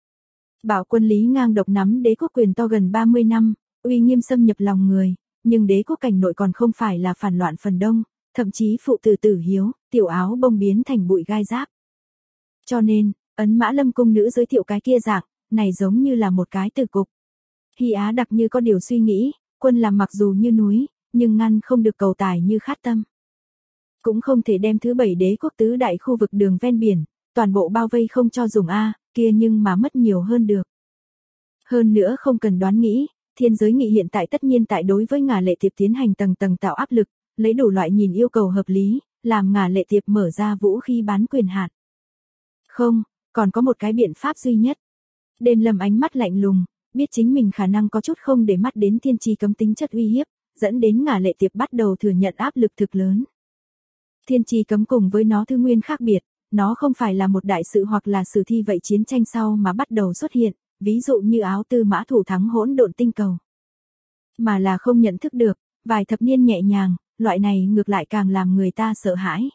Bảo quân Lý ngang độc nắm đế quốc quyền to gần 30 năm, uy nghiêm xâm nhập lòng người, nhưng đế quốc cảnh nội còn không phải là phản loạn phần đông, thậm chí phụ tử tử hiếu, tiểu áo bông biến thành bụi gai giáp. Cho nên, Ấn Mã Lâm cung nữ giới thiệu cái kia dạng, này giống như là một cái tử cục. Hy Á đặc như có điều suy nghĩ, quân làm mặc dù như núi, nhưng ngăn không được cầu tài như khát tâm. Cũng không thể đem thứ 7 đế quốc tứ đại khu vực đường ven biển, toàn bộ bao vây không cho dùng A, kia nhưng mà mất nhiều hơn được. Hơn nữa không cần đoán nghĩ, thiên giới nghị hiện tại tất nhiên tại đối với Ngà Lệ Tiệp tiến hành tầng tầng tạo áp lực, lấy đủ loại nhìn yêu cầu hợp lý, làm Ngà Lệ Tiệp mở ra vũ khí bán quyền hạn. Không, còn có một cái biện pháp duy nhất. Đêm Lâm ánh mắt lạnh lùng, biết chính mình khả năng có chút không để mắt đến thiên chi cấm tính chất uy hiếp, dẫn đến Ngà Lệ Tiệp bắt đầu thừa nhận áp lực thực lớn. Thiên chi cấm cùng với nó thư nguyên khác biệt, nó không phải là một đại sự hoặc là sử thi vậy chiến tranh sau mà bắt đầu xuất hiện, ví dụ như áo tư mã thủ thắng hỗn độn tinh cầu. Mà là không nhận thức được, vài thập niên nhẹ nhàng, loại này ngược lại càng làm người ta sợ hãi.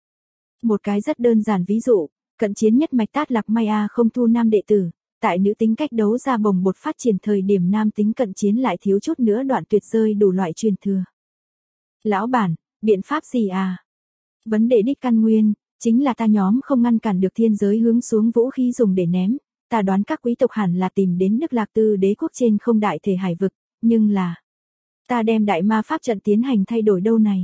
Một cái rất đơn giản ví dụ, cận chiến nhất mạch Tát Lạc Maya không thu nam đệ tử, tại nữ tính cách đấu ra bồng bột phát triển thời điểm nam tính cận chiến lại thiếu chút nữa đoạn tuyệt rơi đủ loại truyền thừa. Lão bản, biện pháp gì à? Vấn đề đích căn nguyên, chính là ta nhóm không ngăn cản được thiên giới hướng xuống vũ khí dùng để ném, ta đoán các quý tộc hẳn là tìm đến Đức Lạc Tư đế quốc trên không đại thể hải vực, nhưng là ta đem đại ma pháp trận tiến hành thay đổi đâu này.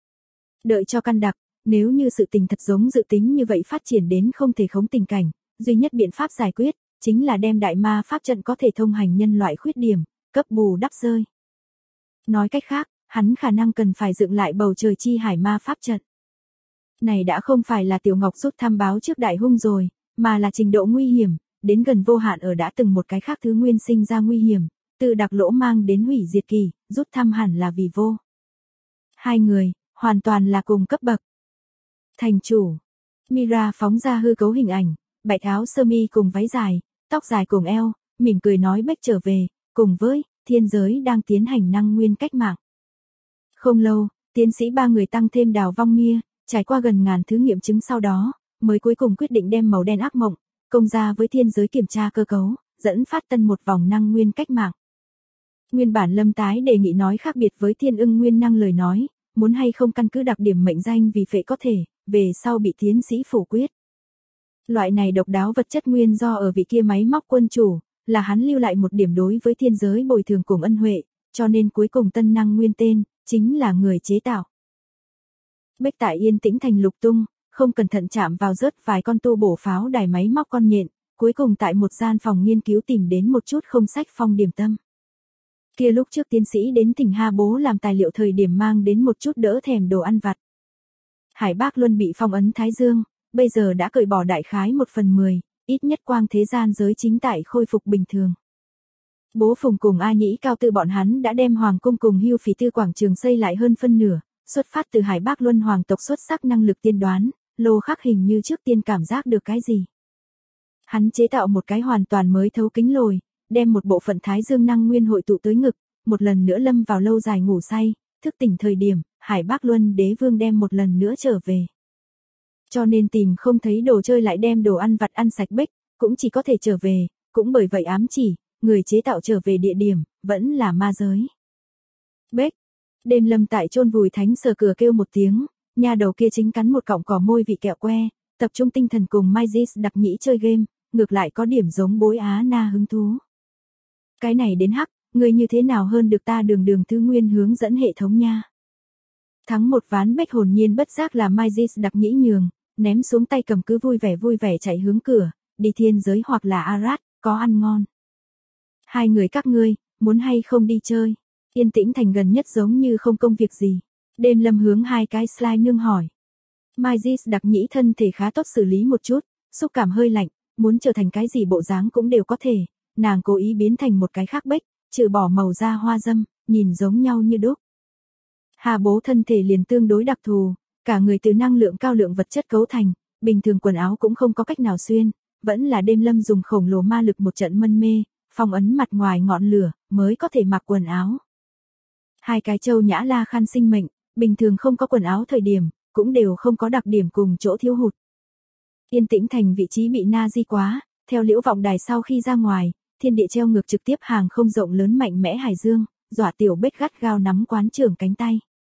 Đợi cho căn đặc, nếu như sự tình thật giống dự tính như vậy phát triển đến không thể khống tình cảnh, duy nhất biện pháp giải quyết, chính là đem đại ma pháp trận có thể thông hành nhân loại khuyết điểm, cấp bù đắp rơi. Nói cách khác, hắn khả năng cần phải dựng lại bầu trời chi hải ma pháp trận. Này đã không phải là Tiểu Ngọc rút thăm báo trước đại hung rồi, mà là trình độ nguy hiểm, đến gần vô hạn ở đã từng một cái khác thứ nguyên sinh ra nguy hiểm, từ đặc lỗ mang đến hủy diệt kỳ, rút thăm hẳn là vì vô. Hai người, hoàn toàn là cùng cấp bậc. Thành chủ, Mira phóng ra hư cấu hình ảnh, bạch áo sơ mi cùng váy dài, tóc dài cùng eo, mỉm cười nói bách trở về, cùng với, thiên giới đang tiến hành năng nguyên cách mạng. Không lâu, tiến sĩ ba người tăng thêm Đào Vong Mia, trải qua gần ngàn thứ nghiệm chứng sau đó, mới cuối cùng quyết định đem màu đen ác mộng, công ra với thiên giới kiểm tra cơ cấu, dẫn phát tân một vòng năng nguyên cách mạng. Nguyên bản Lâm Tái đề nghị nói khác biệt với Thiên Ưng Nguyên năng lời nói, muốn hay không căn cứ đặc điểm mệnh danh vì phệ có thể, về sau bị tiến sĩ phủ quyết. Loại này độc đáo vật chất nguyên do ở vị kia máy móc quân chủ, là hắn lưu lại một điểm đối với thiên giới bồi thường cùng ân huệ, cho nên cuối cùng tân năng nguyên tên, chính là người chế tạo. Bách tại yên tĩnh thành lục tung, không cẩn thận chạm vào rớt vài con tu bổ pháo đài máy móc con nhện, cuối cùng tại một gian phòng nghiên cứu tìm đến một chút không sách phong điểm tâm. Kia lúc trước tiến sĩ đến tỉnh Ha Bố làm tài liệu thời điểm mang đến một chút đỡ thèm đồ ăn vặt. Hải Bác Luân bị phong ấn Thái Dương, bây giờ đã cởi bỏ đại khái 1/10, ít nhất quang thế gian giới chính tại khôi phục bình thường. Bố Phùng cùng A Nhĩ Cao Tư bọn hắn đã đem Hoàng cung cùng Hưu Phỉ Tư quảng trường xây lại hơn phân nửa, xuất phát từ Hải Bác Luân hoàng tộc xuất sắc năng lực tiên đoán, Lô Khắc hình như trước tiên cảm giác được cái gì. Hắn chế tạo một cái hoàn toàn mới thấu kính lồi, đem một bộ phận Thái Dương năng nguyên hội tụ tới ngực, một lần nữa lâm vào lâu dài ngủ say, thức tỉnh thời điểm, Hải Bác Luân đế vương đem một lần nữa trở về. Cho nên tìm không thấy đồ chơi lại đem đồ ăn vặt ăn sạch bích, cũng chỉ có thể trở về, cũng bởi vậy ám chỉ, người chế tạo trở về địa điểm, vẫn là ma giới. Bích, đêm lâm tại chôn vùi thánh sờ cửa kêu một tiếng, nhà đầu kia chính cắn một cọng cỏ môi vị kẹo que, tập trung tinh thần cùng Mysis đặc nhĩ chơi game, ngược lại có điểm giống bối Á Na hứng thú. Cái này đến hắc, người như thế nào hơn được ta đường thứ nguyên hướng dẫn hệ thống nha. Thắng một ván bách hồn nhiên bất giác là Mysis đặc nhĩ nhường, ném xuống tay cầm cứ vui vẻ chạy hướng cửa, đi thiên giới hoặc là Arad, có ăn ngon. Hai người các ngươi, muốn hay không đi chơi? Yên tĩnh thành gần nhất giống như không công việc gì. Đêm lâm hướng hai cái slide nương hỏi. Mysis đặc nhĩ thân thể khá tốt xử lý một chút, xúc cảm hơi lạnh, muốn trở thành cái gì bộ dáng cũng đều có thể. Nàng cố ý biến thành một cái khác bách, trừ bỏ màu da hoa dâm, nhìn giống nhau như đúc. Hà Bố thân thể liền tương đối đặc thù, cả người từ năng lượng cao lượng vật chất cấu thành, bình thường quần áo cũng không có cách nào xuyên, vẫn là đêm lâm dùng khổng lồ ma lực một trận mân mê, phong ấn mặt ngoài ngọn lửa, mới có thể mặc quần áo. Hai cái châu nhã la khan sinh mệnh, bình thường không có quần áo thời điểm, cũng đều không có đặc điểm cùng chỗ thiếu hụt. Yên tĩnh thành vị trí bị na di quá, theo liễu vọng đài sau khi ra ngoài, thiên địa treo ngược trực tiếp hàng không rộng lớn mạnh mẽ hải dương, dọa tiểu bích gắt gao nắm quán trưởng cánh tay.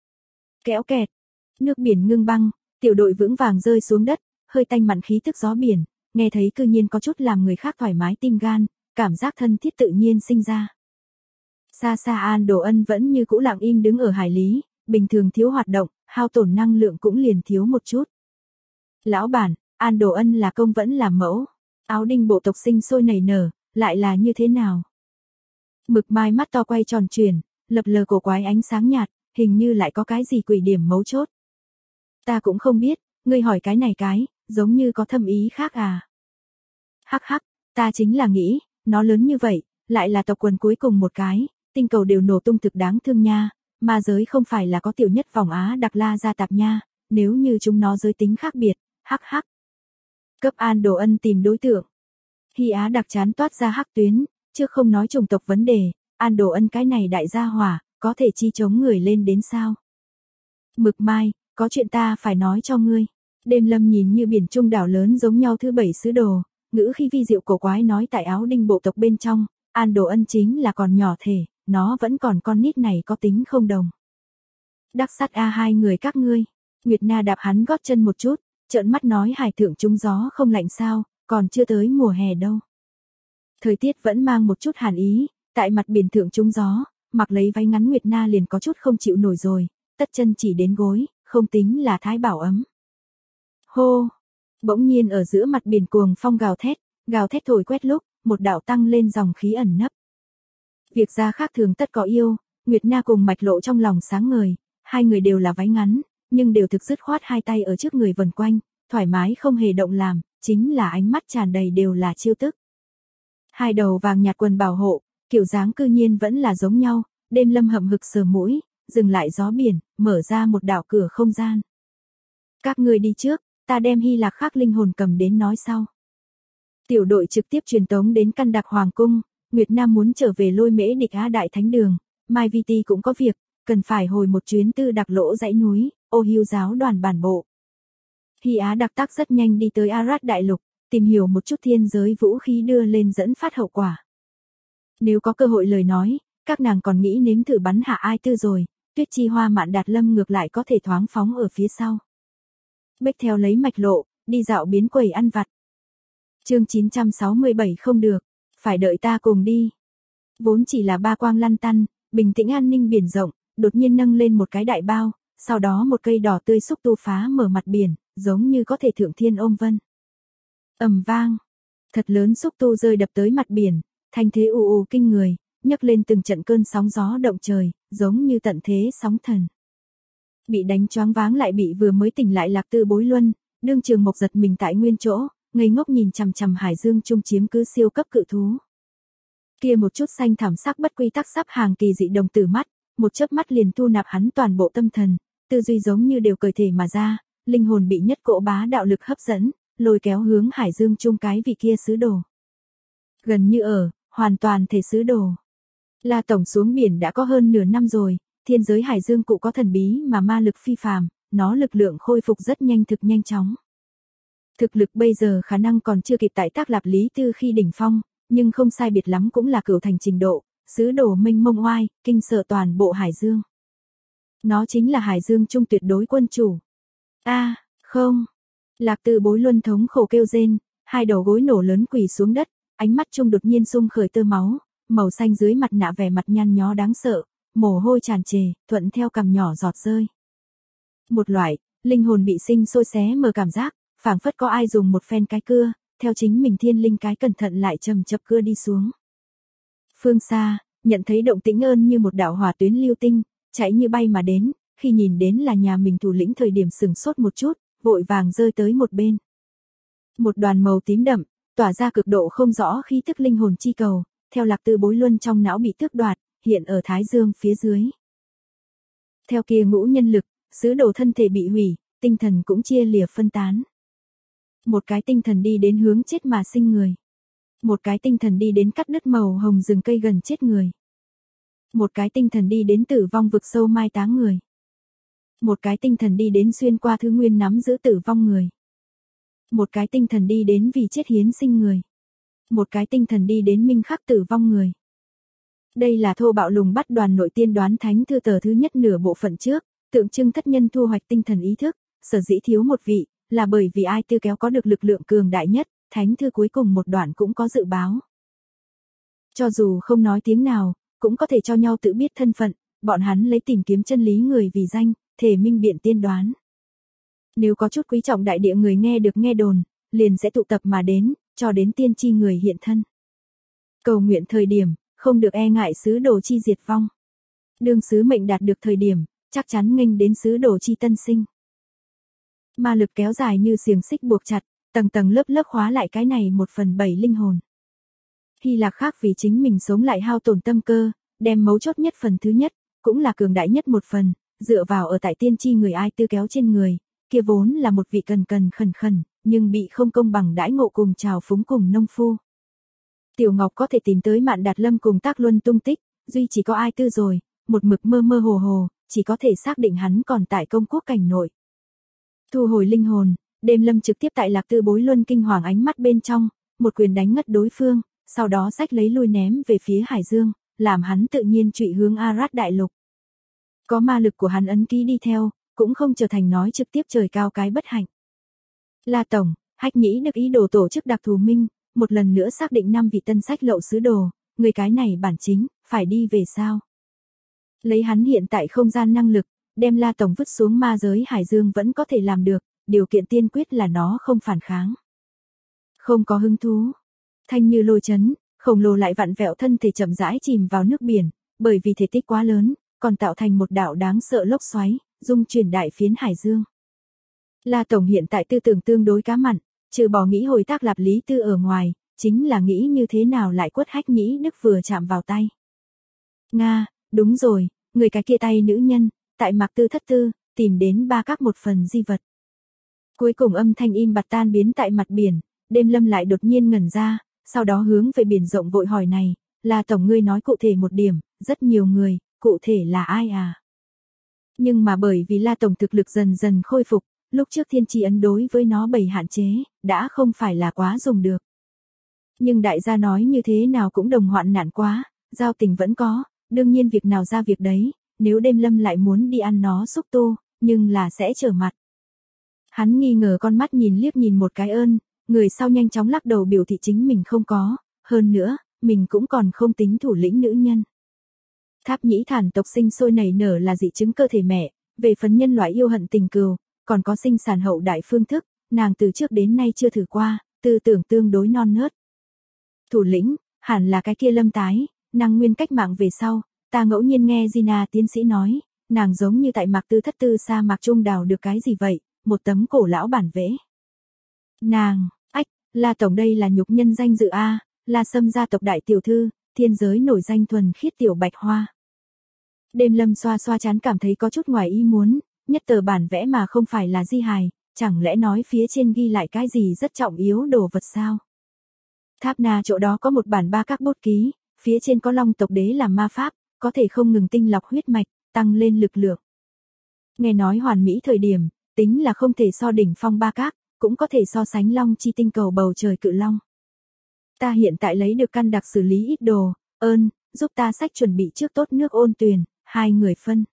Kéo kẹt, nước biển ngưng băng, tiểu đội vững vàng rơi xuống đất, hơi tanh mặn khí tức gió biển, nghe thấy cư nhiên có chút làm người khác thoải mái tim gan, cảm giác thân thiết tự nhiên sinh ra. Xa xa An Đồ Ân vẫn như cũ lặng im đứng ở hải lý, bình thường thiếu hoạt động, hao tổn năng lượng cũng liền thiếu một chút. Lão bản, An Đồ Ân là công vẫn là mẫu, áo đinh bộ tộc sinh sôi nảy nở, lại là như thế nào? Mực mai mắt to quay tròn chuyển, lập lờ cổ quái ánh sáng nhạt, hình như lại có cái gì quỷ điểm mấu chốt. Ta cũng không biết, ngươi hỏi cái này cái, giống như có thâm ý khác à. Hắc hắc, ta chính là nghĩ, nó lớn như vậy, lại là tộc quần cuối cùng một cái, tinh cầu đều nổ tung thực đáng thương nha, ma giới không phải là có tiểu nhất vòng Á Đặc La gia tạp nha, nếu như chúng nó giới tính khác biệt, hắc hắc. Cấp An Đồ Ân tìm đối tượng. Hy Á Đặc chán toát ra hắc tuyến, chứ không nói chủng tộc vấn đề, An Đồ Ân cái này đại gia hỏa, có thể chi chống người lên đến sao? Mực mai, có chuyện ta phải nói cho ngươi. Đêm lâm nhìn như biển trung đảo lớn giống nhau thứ 7 sứ đồ, ngữ khi vi diệu cổ quái nói tại áo đinh bộ tộc bên trong, An Đồ Ân chính là còn nhỏ thể, nó vẫn còn con nít này có tính không đồng. Đắc sắt a hai người các ngươi, Nguyệt Na đạp hắn gót chân một chút, trợn mắt nói hải thượng trúng gió không lạnh sao, còn chưa tới mùa hè đâu. Thời tiết vẫn mang một chút hàn ý, tại mặt biển thượng trúng gió, mặc lấy váy ngắn Nguyệt Na liền có chút không chịu nổi rồi, tất chân chỉ đến gối, không tính là thái bảo ấm. Hô! Bỗng nhiên ở giữa mặt biển cuồng phong gào thét thổi quét lúc, một đạo tăng lên dòng khí ẩn nấp. Việc ra khác thường tất có yêu, Nguyệt Na cùng Mạch Lộ trong lòng sáng ngời, hai người đều là váy ngắn, nhưng đều thực dứt khoát hai tay ở trước người vần quanh, thoải mái không hề động làm, chính là ánh mắt tràn đầy đều là chiêu tức. Hai đầu vàng nhạt quần bảo hộ, kiểu dáng cư nhiên vẫn là giống nhau, đêm lâm hậm hực sờ mũi, dừng lại gió biển, mở ra một đạo cửa không gian. Các người đi trước, ta đem Hy Lạc khác linh hồn cầm đến nói sau. Tiểu đội trực tiếp truyền tống đến căn đặc hoàng cung, Nguyệt Nam muốn trở về Lôi Mễ Địch Á Đại Thánh Đường, Mai Vi Ti cũng có việc, cần phải hồi một chuyến Tư Đặc Lỗ dãy núi, Ô Hiu giáo đoàn bản bộ. Hy Á Đặc Tắc rất nhanh đi tới Arad Đại Lục, tìm hiểu một chút thiên giới vũ khí đưa lên dẫn phát hậu quả. Nếu có cơ hội lời nói, các nàng còn nghĩ nếm thử bắn hạ ai tư rồi, Tuyết Chi Hoa Mạn Đạt Lâm ngược lại có thể thoáng phóng ở phía sau. Bách theo lấy Mạch Lộ, đi dạo biến quầy ăn vặt. Chương 967 không được, phải đợi ta cùng đi. Vốn chỉ là ba quang lăn tăn, bình tĩnh an ninh biển rộng, đột nhiên nâng lên một cái đại bao, sau đó một cây đỏ tươi xúc tu phá mở mặt biển, giống như có thể thượng thiên ôm vân. Ầm vang, thật lớn xúc tu rơi đập tới mặt biển, thanh thế ù ù kinh người, nhấc lên từng trận cơn sóng gió động trời, giống như tận thế sóng thần. Bị đánh choáng váng lại bị vừa mới tỉnh lại Lạc Tư Bối Luân, đương trường mộc giật mình tại nguyên chỗ, ngây ngốc nhìn chằm chằm hải dương trung chiếm cứ siêu cấp cự thú. Kia một chút xanh thảm sắc bất quy tắc sắp hàng kỳ dị đồng tử mắt, một chớp mắt liền thu nạp hắn toàn bộ tâm thần, tư duy giống như đều cởi thể mà ra, linh hồn bị nhất cỗ bá đạo lực hấp dẫn, lôi kéo hướng hải dương trung cái vị kia sứ đồ. Gần như hoàn toàn thể sứ đồ. La Tổng xuống biển đã có hơn nửa năm rồi, thiên giới hải dương cụ có thần bí mà ma lực phi phàm, nó lực lượng khôi phục rất nhanh thực nhanh chóng. Thực lực bây giờ khả năng còn chưa kịp tại Tác Lạp Lý Tư khi đỉnh phong, nhưng không sai biệt lắm cũng là cửu thành trình độ, sứ đồ mênh mông oai, kinh sợ toàn bộ hải dương. Nó chính là hải dương trung tuyệt đối quân chủ. Không. Lạc Tư Bối Luân thống khổ kêu rên, hai đầu gối nổ lớn quỳ xuống đất, ánh mắt trung đột nhiên sung khởi tơ máu, màu xanh dưới mặt nạ vẻ mặt nhăn nhó đáng sợ, mồ hôi tràn trề, thuận theo cằm nhỏ giọt rơi. Một loại, linh hồn bị sinh sôi xé mở cảm giác, phảng phất có ai dùng một phen cái cưa, theo chính mình thiên linh cái cẩn thận lại chầm chập cưa đi xuống. Phương xa, nhận thấy động tĩnh ơn như một đạo hỏa tuyến lưu tinh, chạy như bay mà đến, khi nhìn đến là nhà mình thủ lĩnh thời điểm sừng sốt một chút, vội vàng rơi tới một bên. Một đoàn màu tím đậm, tỏa ra cực độ không rõ khí tức linh hồn chi cầu, theo Lạc Tư Bối Luân trong não bị tước đoạt, hiện ở thái dương phía dưới. Theo kia ngũ nhân lực, sứ đồ thân thể bị hủy, tinh thần cũng chia lìa phân tán. Một cái tinh thần đi đến hướng chết mà sinh người. Một cái tinh thần đi đến cắt đứt màu hồng rừng cây gần chết người. Một cái tinh thần đi đến tử vong vực sâu mai táng người. Một cái tinh thần đi đến xuyên qua thứ nguyên nắm giữ tử vong người. Một cái tinh thần đi đến vì chết hiến sinh người. Một cái tinh thần đi đến minh khắc tử vong người. Đây là thô bạo lùng bắt đoàn nội tiên đoán thánh thư tờ thứ nhất nửa bộ phận trước, tượng trưng thất nhân thu hoạch tinh thần ý thức, sở dĩ thiếu một vị, là bởi vì ai tư kéo có được lực lượng cường đại nhất, thánh thư cuối cùng một đoạn cũng có dự báo. Cho dù không nói tiếng nào, cũng có thể cho nhau tự biết thân phận, bọn hắn lấy tìm kiếm chân lý người vì danh, thể minh biện tiên đoán. Nếu có chút quý trọng đại địa người nghe được nghe đồn, liền sẽ tụ tập mà đến, cho đến tiên tri người hiện thân. Cầu nguyện thời điểm, không được e ngại sứ đồ chi diệt vong. Đương sứ mệnh đạt được thời điểm, chắc chắn nghênh đến sứ đồ chi tân sinh. Ma lực kéo dài như xiềng xích buộc chặt, tầng tầng lớp lớp khóa lại cái này 1/7 linh hồn. Hy Lạc khác vì chính mình sống lại hao tổn tâm cơ, đem mấu chốt nhất phần thứ nhất, cũng là cường đại nhất một phần, dựa vào ở tại tiên tri người ai tư kéo trên người, kia vốn là một vị cần khẩn khẩn, nhưng bị không công bằng đãi ngộ cùng trào phúng cùng nông phu. Tiểu Ngọc có thể tìm tới Mạn Đạt Lâm cùng Tác Luân tung tích, duy chỉ có ai tư rồi, một mực mơ mơ hồ hồ, chỉ có thể xác định hắn còn tại công quốc cảnh nội. Thu hồi linh hồn, Đêm Lâm trực tiếp tại Lạc Tư Bối Luân kinh hoàng ánh mắt bên trong, một quyền đánh ngất đối phương, sau đó xách lấy lui ném về phía hải dương, làm hắn tự nhiên trụy hướng Arat đại lục. Có ma lực của hắn ấn ký đi theo, cũng không trở thành nói trực tiếp trời cao cái bất hạnh. La Tổng, Hách Nhĩ được ý đồ tổ chức đặc thù minh, một lần nữa xác định 5 vị tân sách lậu sứ đồ, người cái này bản chính, phải đi về sao? Lấy hắn hiện tại không gian năng lực, đem La Tổng vứt xuống ma giới hải dương vẫn có thể làm được, điều kiện tiên quyết là nó không phản kháng. Không có hứng thú. Thanh như lôi chấn, khổng lồ lại vặn vẹo thân thể chậm rãi chìm vào nước biển, bởi vì thể tích quá lớn, còn tạo thành một đạo đáng sợ lốc xoáy, dung chuyển đại phiến hải dương. La Tổng hiện tại tư tưởng tương đối cá mặn, trừ bỏ nghĩ hồi Tác Lạp Lý Tư ở ngoài, chính là nghĩ như thế nào lại quất Hách Nhĩ Đức vừa chạm vào tay. Nga, đúng rồi, người cái kia tay nữ nhân, tại Mạc Tư thất tư, tìm đến ba các một phần di vật. Cuối cùng âm thanh im bặt tan biến tại mặt biển, Đêm Lâm lại đột nhiên ngẩn ra, sau đó hướng về biển rộng vội hỏi này, là Tổng ngươi nói cụ thể một điểm, rất nhiều người, cụ thể là ai à? Nhưng mà bởi vì La Tổng thực lực dần dần khôi phục, lúc trước thiên tri ấn đối với nó bày hạn chế, đã không phải là quá dùng được. Nhưng đại gia nói như thế nào cũng đồng hoạn nạn quá, giao tình vẫn có, đương nhiên việc nào ra việc đấy, nếu Đêm Lâm lại muốn đi ăn nó xúc tu, nhưng là sẽ trở mặt. Hắn nghi ngờ con mắt nhìn liếc nhìn một cái người sau nhanh chóng lắc đầu biểu thị chính mình không có, hơn nữa, mình cũng còn không tính thủ lĩnh nữ nhân. Tháp nhĩ thản tộc sinh sôi nảy nở là dị chứng cơ thể mẹ, về phần nhân loại yêu hận tình cừu, còn có sinh sản hậu đại phương thức, nàng từ trước đến nay chưa thử qua, tư tưởng tương đối non nớt. Thủ lĩnh, hẳn là cái kia Lâm tái, năng nguyên cách mạng về sau, ta ngẫu nhiên nghe Gina tiến sĩ nói, nàng giống như tại Mạc Tư Thất Tư sa mạc trung đào được cái gì vậy, một tấm cổ lão bản vẽ. Nàng, La tổng đây là nhục nhân danh dự a, La Sâm gia tộc đại tiểu thư, thiên giới nổi danh thuần khiết tiểu bạch hoa. Đêm Lâm xoa xoa chán cảm thấy có chút ngoài ý muốn, nhất tờ bản vẽ mà không phải là di hài, chẳng lẽ nói phía trên ghi lại cái gì rất trọng yếu đồ vật sao? Tháp Na chỗ đó có một bản ba các bút ký, phía trên có Long tộc đế làm ma pháp, có thể không ngừng tinh lọc huyết mạch, tăng lên lực lượng. Nghe nói hoàn mỹ thời điểm, tính là không thể so đỉnh phong ba các, cũng có thể so sánh Long chi tinh cầu bầu trời cự long. Ta hiện tại lấy được căn đặc xử lý ít đồ, giúp ta sách chuẩn bị trước tốt nước ôn tuyền, 2 người phân.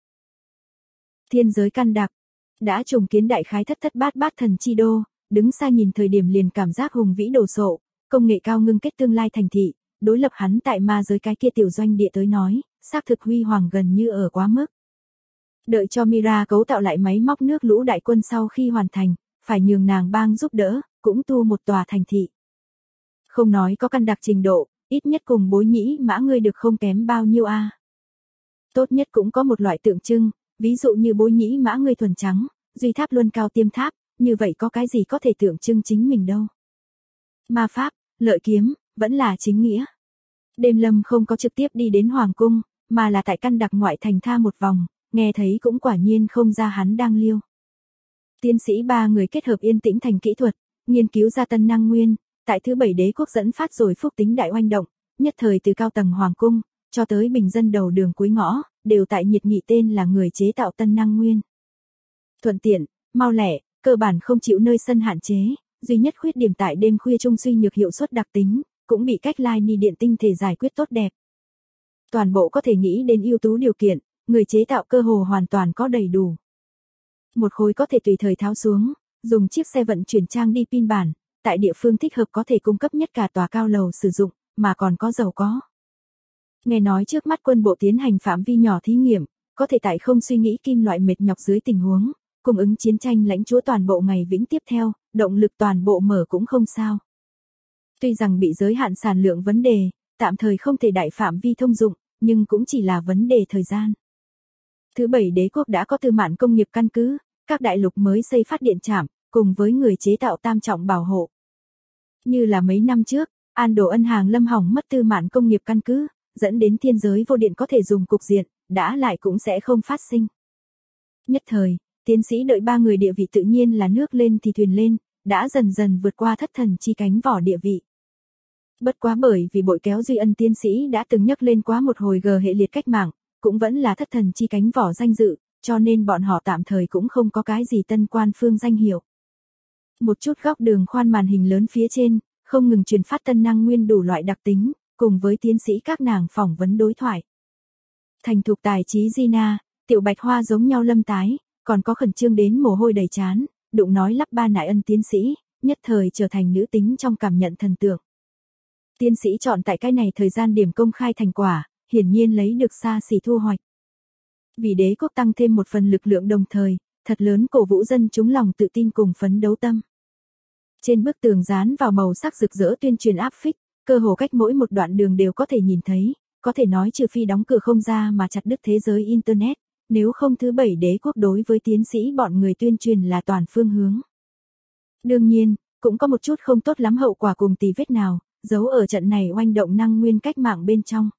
Thiên giới căn đặc, đã trùng kiến đại khái thất thất bát bát thần chi đô, đứng xa nhìn thời điểm liền cảm giác hùng vĩ đồ sộ, công nghệ cao ngưng kết tương lai thành thị, đối lập hắn tại ma giới cái kia tiểu doanh địa tới nói, xác thực huy hoàng gần như ở quá mức. Đợi cho Mira cấu tạo lại máy móc nước lũ đại quân sau khi hoàn thành, phải nhường nàng bang giúp đỡ, cũng tu một tòa thành thị. Không nói có căn đặc trình độ, ít nhất cùng Bối Nhĩ Mã ngươi được không kém bao nhiêu a. Tốt nhất cũng có một loại tượng trưng, ví dụ như Bối Nhĩ Mã ngươi thuần trắng, duy tháp luân cao tiêm tháp, như vậy có cái gì có thể tượng trưng chính mình đâu. Ma pháp, lợi kiếm, vẫn là chính nghĩa. Đêm Lâm không có trực tiếp đi đến Hoàng cung, mà là tại căn đặc ngoại thành tha một vòng, nghe thấy cũng quả nhiên không ra hắn đang liêu. Tiến sĩ 3 người kết hợp yên tĩnh thành kỹ thuật, nghiên cứu ra tân năng nguyên, tại thứ 7 đế quốc dẫn phát rồi phúc tính đại oanh động, nhất thời từ cao tầng hoàng cung, cho tới bình dân đầu đường cuối ngõ, đều tại nhiệt nghị tên là người chế tạo tân năng nguyên. Thuận tiện, mau lẹ, cơ bản không chịu nơi sân hạn chế, duy nhất khuyết điểm tại đêm khuya trung suy nhược hiệu suất đặc tính, cũng bị cách line điện tinh thể giải quyết tốt đẹp. Toàn bộ có thể nghĩ đến ưu tú điều kiện, người chế tạo cơ hồ hoàn toàn có đầy đủ. Một khối có thể tùy thời tháo xuống, dùng chiếc xe vận chuyển trang đi pin bản, tại địa phương thích hợp có thể cung cấp nhất cả tòa cao lầu sử dụng, mà còn có giàu có. Nghe nói trước mắt quân bộ tiến hành phạm vi nhỏ thí nghiệm, có thể tại không suy nghĩ kim loại mệt nhọc dưới tình huống, cung ứng chiến tranh lãnh chúa toàn bộ ngày vĩnh tiếp theo, động lực toàn bộ mở cũng không sao. Tuy rằng bị giới hạn sản lượng vấn đề, tạm thời không thể đại phạm vi thông dụng, nhưng cũng chỉ là vấn đề thời gian. Thứ 7 đế quốc đã có tư mạn công nghiệp căn cứ, các đại lục mới xây phát điện trạm, cùng với người chế tạo tam trọng bảo hộ. Như là mấy năm trước, An Đồ Ân hàng lâm hỏng mất tư mạn công nghiệp căn cứ, dẫn đến thiên giới vô điện có thể dùng cục diện, đã lại cũng sẽ không phát sinh. Nhất thời, tiến sĩ đợi 3 người địa vị tự nhiên là nước lên thì thuyền lên, đã dần dần vượt qua thất thần chi cánh vỏ địa vị. Bất quá bởi vì bội kéo Duy Ân tiến sĩ đã từng nhắc lên quá một hồi G hệ liệt cách mạng, cũng vẫn là thất thần chi cánh vỏ danh dự, cho nên bọn họ tạm thời cũng không có cái gì tân quan phương danh hiệu. Một chút góc đường khoan màn hình lớn phía trên, không ngừng truyền phát tân năng nguyên đủ loại đặc tính, cùng với tiến sĩ các nàng phỏng vấn đối thoại. Thành thục tài trí Gina, tiểu bạch hoa giống nhau Lâm tái, còn có khẩn trương đến mồ hôi đầy trán, đụng nói lắp ba nại Ân tiến sĩ, nhất thời trở thành nữ tính trong cảm nhận thần tượng. Tiến sĩ chọn tại cái này thời gian điểm công khai thành quả, hiển nhiên lấy được xa xỉ thu hoạch. Vì đế quốc tăng thêm một phần lực lượng đồng thời, thật lớn cổ vũ dân chúng lòng tự tin cùng phấn đấu tâm. Trên bức tường dán vào màu sắc rực rỡ tuyên truyền áp phích, cơ hồ cách mỗi một đoạn đường đều có thể nhìn thấy, có thể nói trừ phi đóng cửa không ra mà chặt đứt thế giới Internet, nếu không thứ 7 đế quốc đối với tiến sĩ bọn người tuyên truyền là toàn phương hướng. Đương nhiên, cũng có một chút không tốt lắm hậu quả cùng tì vết nào, giấu ở trận này oanh động năng nguyên cách mạng bên trong.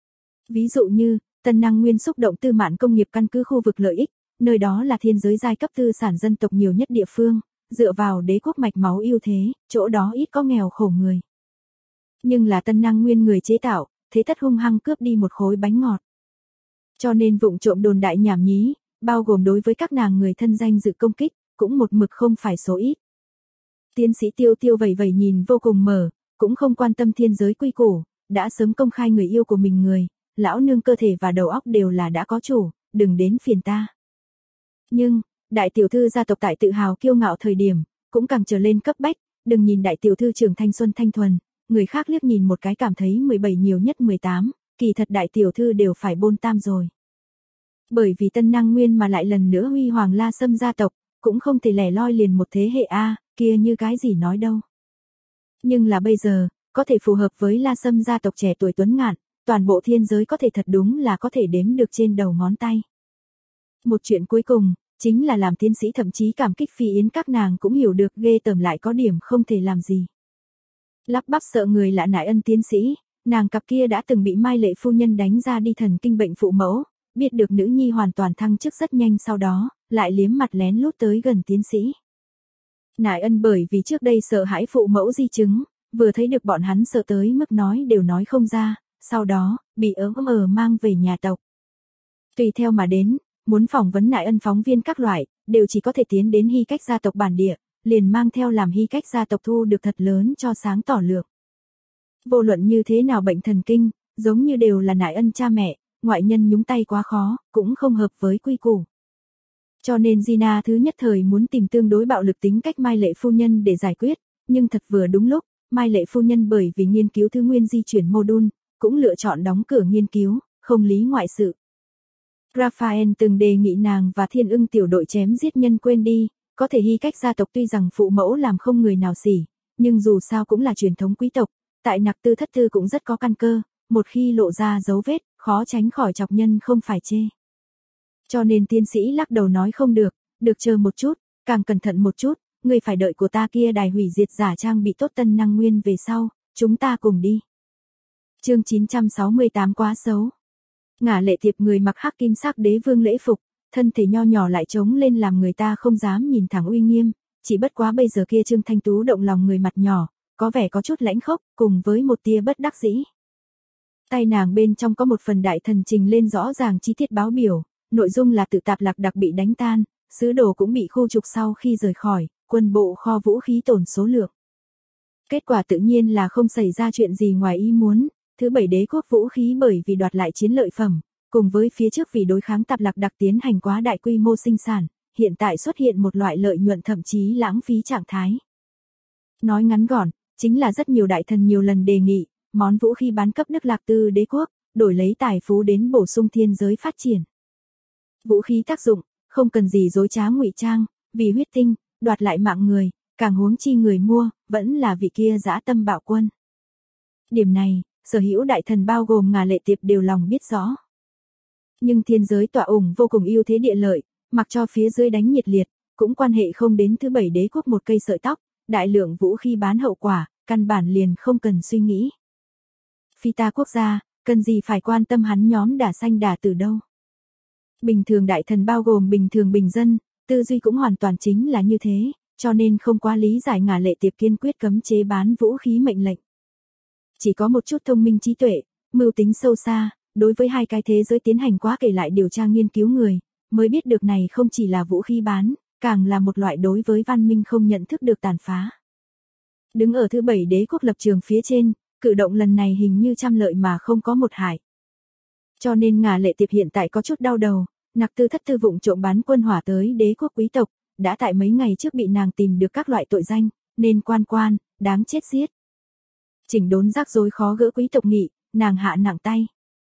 Ví dụ như, tân năng nguyên xúc động tư mạn công nghiệp căn cứ khu vực lợi ích, nơi đó là thiên giới giai cấp tư sản dân tộc nhiều nhất địa phương, dựa vào đế quốc mạch máu ưu thế, chỗ đó ít có nghèo khổ người. Nhưng là tân năng nguyên người chế tạo, thế tất hung hăng cướp đi một khối bánh ngọt. Cho nên vụng trộm đồn đại nhảm nhí, bao gồm đối với các nàng người thân danh dự công kích, cũng một mực không phải số ít. Tiến sĩ Tiêu Tiêu vẩy vẩy nhìn vô cùng mở, cũng không quan tâm thiên giới quy củ, đã sớm công khai người yêu của mình người, lão nương cơ thể và đầu óc đều là đã có chủ, đừng đến phiền ta. Nhưng, đại tiểu thư gia tộc tại tự hào kiêu ngạo thời điểm, cũng càng trở lên cấp bách, đừng nhìn đại tiểu thư trưởng thanh xuân thanh thuần, người khác liếc nhìn một cái cảm thấy 17 nhiều nhất 18, kỳ thật đại tiểu thư đều phải bôn tam rồi. Bởi vì Tân Năng Nguyên mà lại lần nữa huy hoàng La Sâm gia tộc, cũng không thể lẻ loi liền một thế hệ kia như cái gì nói đâu. Nhưng là bây giờ, có thể phù hợp với La Sâm gia tộc trẻ tuổi tuấn ngạn, toàn bộ thiên giới có thể thật đúng là có thể đếm được trên đầu ngón tay. Một chuyện cuối cùng, chính là làm tiến sĩ thậm chí cảm kích Phi Yến các nàng cũng hiểu được ghê tởm lại có điểm không thể làm gì. Lắp bắp sợ người lạ nại ân tiến sĩ, nàng cặp kia đã từng bị Mai Lệ phu nhân đánh ra đi thần kinh bệnh phụ mẫu, biết được nữ nhi hoàn toàn thăng chức rất nhanh sau đó, lại liếm mặt lén lút tới gần tiến sĩ. Nại ân bởi vì trước đây sợ hãi phụ mẫu di chứng, vừa thấy được bọn hắn sợ tới mức nói đều nói không ra, sau đó, bị mang về nhà tộc. Tùy theo mà đến, muốn phỏng vấn Nại ân phóng viên các loại, đều chỉ có thể tiến đến Hy Cách gia tộc bản địa, liền mang theo làm Hy Cách gia tộc thu được thật lớn cho sáng tỏ lượng. Vô luận như thế nào bệnh thần kinh, giống như đều là Nại ân cha mẹ, ngoại nhân nhúng tay quá khó, cũng không hợp với quy củ. Cho nên Gina thứ nhất thời muốn tìm tương đối bạo lực tính cách Mai Lệ phu nhân để giải quyết, nhưng thật vừa đúng lúc, Mai Lệ phu nhân bởi vì nghiên cứu thứ nguyên di chuyển mô đun, cũng lựa chọn đóng cửa nghiên cứu, không lý ngoại sự. Raphael từng đề nghị nàng và Thiên Ưng tiểu đội chém giết nhân quên đi, có thể Hy Cách gia tộc tuy rằng phụ mẫu làm không người nào xỉ, nhưng dù sao cũng là truyền thống quý tộc, tại nặc tư thất tư cũng rất có căn cơ, một khi lộ ra dấu vết, khó tránh khỏi chọc nhân không phải chê. Cho nên tiến sĩ lắc đầu nói không được, được chờ một chút, càng cẩn thận một chút, người phải đợi của ta kia đài hủy diệt giả trang bị tốt Tân Năng Nguyên về sau, chúng ta cùng đi. Chương 968 quá xấu. Ngả Lệ Tiệp người mặc hắc kim sắc đế vương lễ phục, thân thể nho nhỏ lại trống lên làm người ta không dám nhìn thẳng uy nghiêm, chỉ bất quá bây giờ kia Trương Thanh Tú động lòng người mặt nhỏ, có vẻ có chút lãnh khốc, cùng với một tia bất đắc dĩ. Tay nàng bên trong có một phần đại thần trình lên rõ ràng chi tiết báo biểu, nội dung là tự tạp lạc đặc bị đánh tan, sứ đồ cũng bị khu trục sau khi rời khỏi, quân bộ kho vũ khí tổn số lượng. Kết quả tự nhiên là không xảy ra chuyện gì ngoài ý muốn, thứ bảy đế quốc vũ khí bởi vì đoạt lại chiến lợi phẩm, cùng với phía trước vì đối kháng tạp lạc đặc tiến hành quá đại quy mô sinh sản, hiện tại xuất hiện một loại lợi nhuận thậm chí lãng phí trạng thái. Nói ngắn gọn, chính là rất nhiều đại thần nhiều lần đề nghị, món vũ khí bán cấp Đức Lạc Tư đế quốc, đổi lấy tài phú đến bổ sung thiên giới phát triển. Vũ khí tác dụng, không cần gì dối trá ngụy trang, vì huyết tinh, đoạt lại mạng người, càng huống chi người mua, vẫn là vị kia dã tâm bạo quân. Điểm này, sở hữu đại thần bao gồm Ngà Lệ Tiệp đều lòng biết rõ. Nhưng thiên giới tọa ủng vô cùng ưu thế địa lợi, mặc cho phía dưới đánh nhiệt liệt, cũng quan hệ không đến thứ bảy đế quốc một cây sợi tóc, đại lượng vũ khí bán hậu quả, căn bản liền không cần suy nghĩ. Phi ta quốc gia, cần gì phải quan tâm hắn nhóm đả xanh đả từ đâu. Bình thường đại thần bao gồm bình thường bình dân, tư duy cũng hoàn toàn chính là như thế, cho nên không quá lý giải Ngà Lệ Tiệp kiên quyết cấm chế bán vũ khí mệnh lệnh. Chỉ có một chút thông minh trí tuệ, mưu tính sâu xa, đối với hai cái thế giới tiến hành quá kể lại điều tra nghiên cứu người, mới biết được này không chỉ là vũ khí bán, càng là một loại đối với văn minh không nhận thức được tàn phá. Đứng ở thứ bảy đế quốc lập trường phía trên, cử động lần này hình như trăm lợi mà không có một hại. Cho nên Ngà Lệ Tiệp hiện tại có chút đau đầu, nặc tư thất tư vụng trộm bán quân hỏa tới đế quốc quý tộc, đã tại mấy ngày trước bị nàng tìm được các loại tội danh, nên quan, đáng chết giết. Chỉnh đốn rắc rối khó gỡ quý tộc nghị, nàng hạ nặng tay.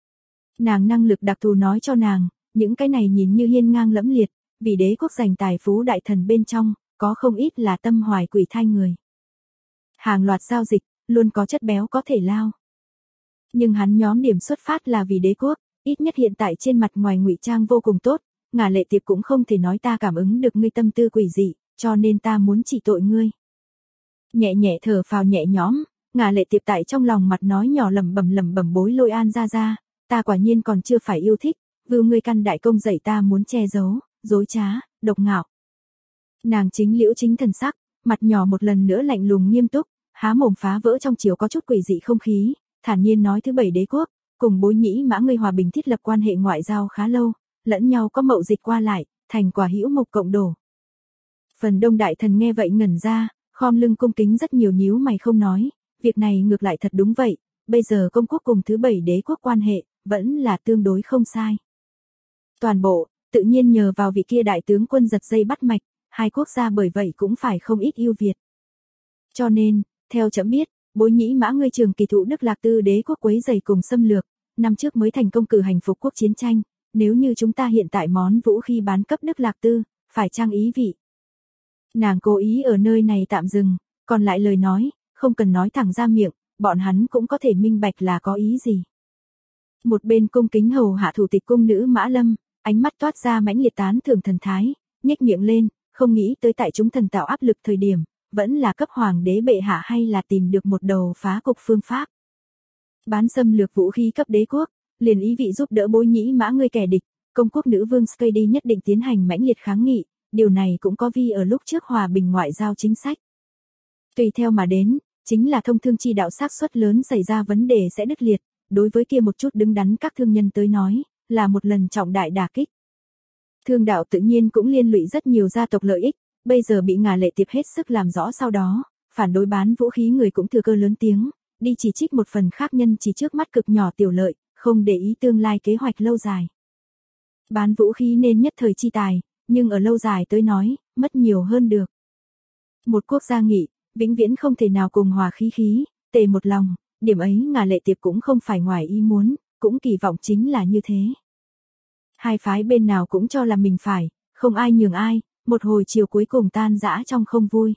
Nàng năng lực đặc thù nói cho nàng, những cái này nhìn như hiên ngang lẫm liệt, vì đế quốc giành tài phú đại thần bên trong, có không ít là tâm hoài quỷ thai người. Hàng loạt giao dịch, luôn có chất béo có thể lao. Nhưng hắn nhóm điểm xuất phát là vì đế quốc, ít nhất hiện tại trên mặt ngoài ngụy trang vô cùng tốt, Ngà Lệ Tiệp cũng không thể nói ta cảm ứng được ngươi tâm tư quỷ dị, cho nên ta muốn trị tội ngươi. Nhẹ nhẹ thở phào nhẹ nhõm, Ngà Lệ Tiệp tại trong lòng mặt nói nhỏ lẩm bẩm bối Lôi An ra, ta quả nhiên còn chưa phải yêu thích, vưu ngươi căn đại công dạy ta muốn che giấu, dối trá, độc ngạo. Nàng chính liễu chính thần sắc, mặt nhỏ một lần nữa lạnh lùng nghiêm túc, há mồm phá vỡ trong chiều có chút quỷ dị không khí, thản nhiên nói thứ bảy đế quốc, cùng Bối Nhĩ Mã ngươi hòa bình thiết lập quan hệ ngoại giao khá lâu, lẫn nhau có mậu dịch qua lại, thành quả hữu mục cộng đổ. Phần đông đại thần nghe vậy ngẩn ra, khom lưng cung kính rất nhiều nhíu mày không nói, việc này ngược lại thật đúng vậy, bây giờ công quốc cùng thứ bảy đế quốc quan hệ, vẫn là tương đối không sai. Toàn bộ, tự nhiên nhờ vào vị kia đại tướng quân giật dây bắt mạch, hai quốc gia bởi vậy cũng phải không ít ưu việt. Cho nên, theo trẫm biết, Bối Nhĩ Mã ngươi trường kỳ thụ Đức Lạc Tư đế quốc quấy rầy cùng xâm lược, năm trước mới thành công cử hành phục quốc chiến tranh, nếu như chúng ta hiện tại món vũ khí bán cấp Đức Lạc Tư, phải chăng ý vị. Nàng cố ý ở nơi này tạm dừng, còn lại lời nói, không cần nói thẳng ra miệng, bọn hắn cũng có thể minh bạch là có ý gì. Một bên cung kính hầu hạ thủ tịch cung nữ Mã Lâm, ánh mắt toát ra mãnh liệt tán thưởng thần thái, nhếch miệng lên, không nghĩ tới tại chúng thần tạo áp lực thời điểm, vẫn là cấp hoàng đế bệ hạ hay là tìm được một đầu phá cục phương pháp. Bán xâm lược vũ khí cấp đế quốc, liền ý vị giúp đỡ Bối Nhĩ Mã ngươi kẻ địch, công quốc nữ vương Skady nhất định tiến hành mãnh liệt kháng nghị, điều này cũng có vi ở lúc trước hòa bình ngoại giao chính sách. Tùy theo mà đến, chính là thông thương chi đạo xác suất lớn xảy ra vấn đề sẽ đứt liệt, đối với kia một chút đứng đắn các thương nhân tới nói, là một lần trọng đại đả kích. Thương đạo tự nhiên cũng liên lụy rất nhiều gia tộc lợi ích, bây giờ bị Ngà Lệ Tiệp hết sức làm rõ sau đó, phản đối bán vũ khí người cũng thừa cơ lớn tiếng, đi chỉ trích một phần khác nhân chỉ trước mắt cực nhỏ tiểu lợi, không để ý tương lai kế hoạch lâu dài. Bán vũ khí nên nhất thời chi tài, nhưng ở lâu dài tới nói, mất nhiều hơn được. Một quốc gia nghị, vĩnh viễn không thể nào cùng hòa khí, tề một lòng, điểm ấy Ngà Lệ Tiệp cũng không phải ngoài ý muốn, cũng kỳ vọng chính là như thế. Hai phái bên nào cũng cho là mình phải, không ai nhường ai, một hồi chiều cuối cùng tan rã trong không vui.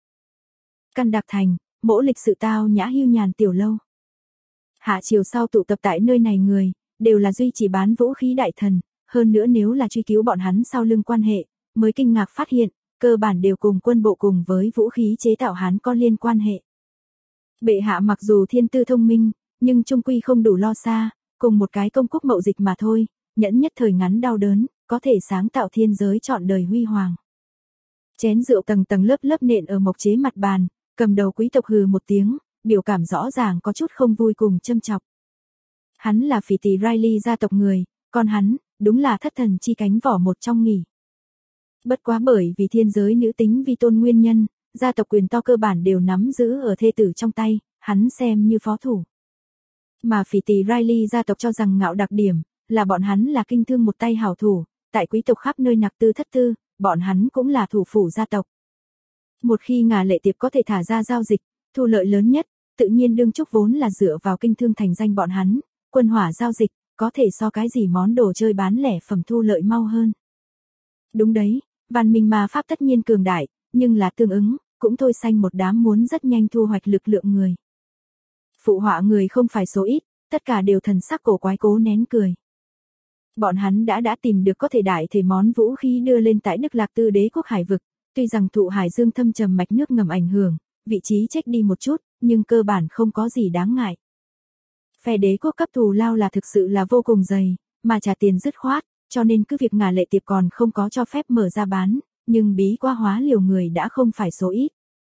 Căn Đặc Thành, mỗ lịch sự tao nhã hưu nhàn tiểu lâu. Hạ chiều sau tụ tập tại nơi này người, đều là duy trì bán vũ khí đại thần, hơn nữa nếu là truy cứu bọn hắn sau lưng quan hệ, mới kinh ngạc phát hiện, cơ bản đều cùng quân bộ cùng với vũ khí chế tạo Hán có liên quan hệ. Bệ hạ mặc dù thiên tư thông minh, nhưng trung quy không đủ lo xa, cùng một cái công quốc mậu dịch mà thôi, nhẫn nhất thời ngắn đau đớn, có thể sáng tạo thiên giới trọn đời huy hoàng. Chén rượu tầng tầng lớp lớp nện ở mộc chế mặt bàn, cầm đầu quý tộc hừ một tiếng, biểu cảm rõ ràng có chút không vui cùng châm chọc. Hắn là Phỉ Tỳ Riley gia tộc người, còn hắn, đúng là thất thần chi cánh vỏ một trong nghỉ. Bất quá bởi vì thiên giới nữ tính vi tôn nguyên nhân, gia tộc quyền to cơ bản đều nắm giữ ở thê tử trong tay, hắn xem như phó thủ. Mà Phỉ Tỳ Riley gia tộc cho rằng ngạo đặc điểm, là bọn hắn là kinh thương một tay hảo thủ, tại quý tộc khắp nơi nặc tư thất tư, bọn hắn cũng là thủ phủ gia tộc. Một khi Ngà Lệ Tiệp có thể thả ra giao dịch, thu lợi lớn nhất, tự nhiên đương chúc vốn là dựa vào kinh thương thành danh bọn hắn, quân hỏa giao dịch, có thể so cái gì món đồ chơi bán lẻ phẩm thu lợi mau hơn. Đúng đấy, văn minh ma pháp tất nhiên cường đại, nhưng là tương ứng, cũng thôi xanh một đám muốn rất nhanh thu hoạch lực lượng người. Phụ họa người không phải số ít, tất cả đều thần sắc cổ quái cố nén cười. Bọn hắn đã tìm được có thể đại thể món vũ khí đưa lên tại Đức Lạc Tư đế quốc hải vực, tuy rằng thụ hải dương thâm trầm mạch nước ngầm ảnh hưởng, vị trí chếch đi một chút, nhưng cơ bản không có gì đáng ngại. Phe đế quốc cấp thù lao là thực sự là vô cùng dày, mà trả tiền dứt khoát, cho nên cứ việc Ngà Lệ Tiệp còn không có cho phép mở ra bán, nhưng bí quá hóa liều người đã không phải số ít.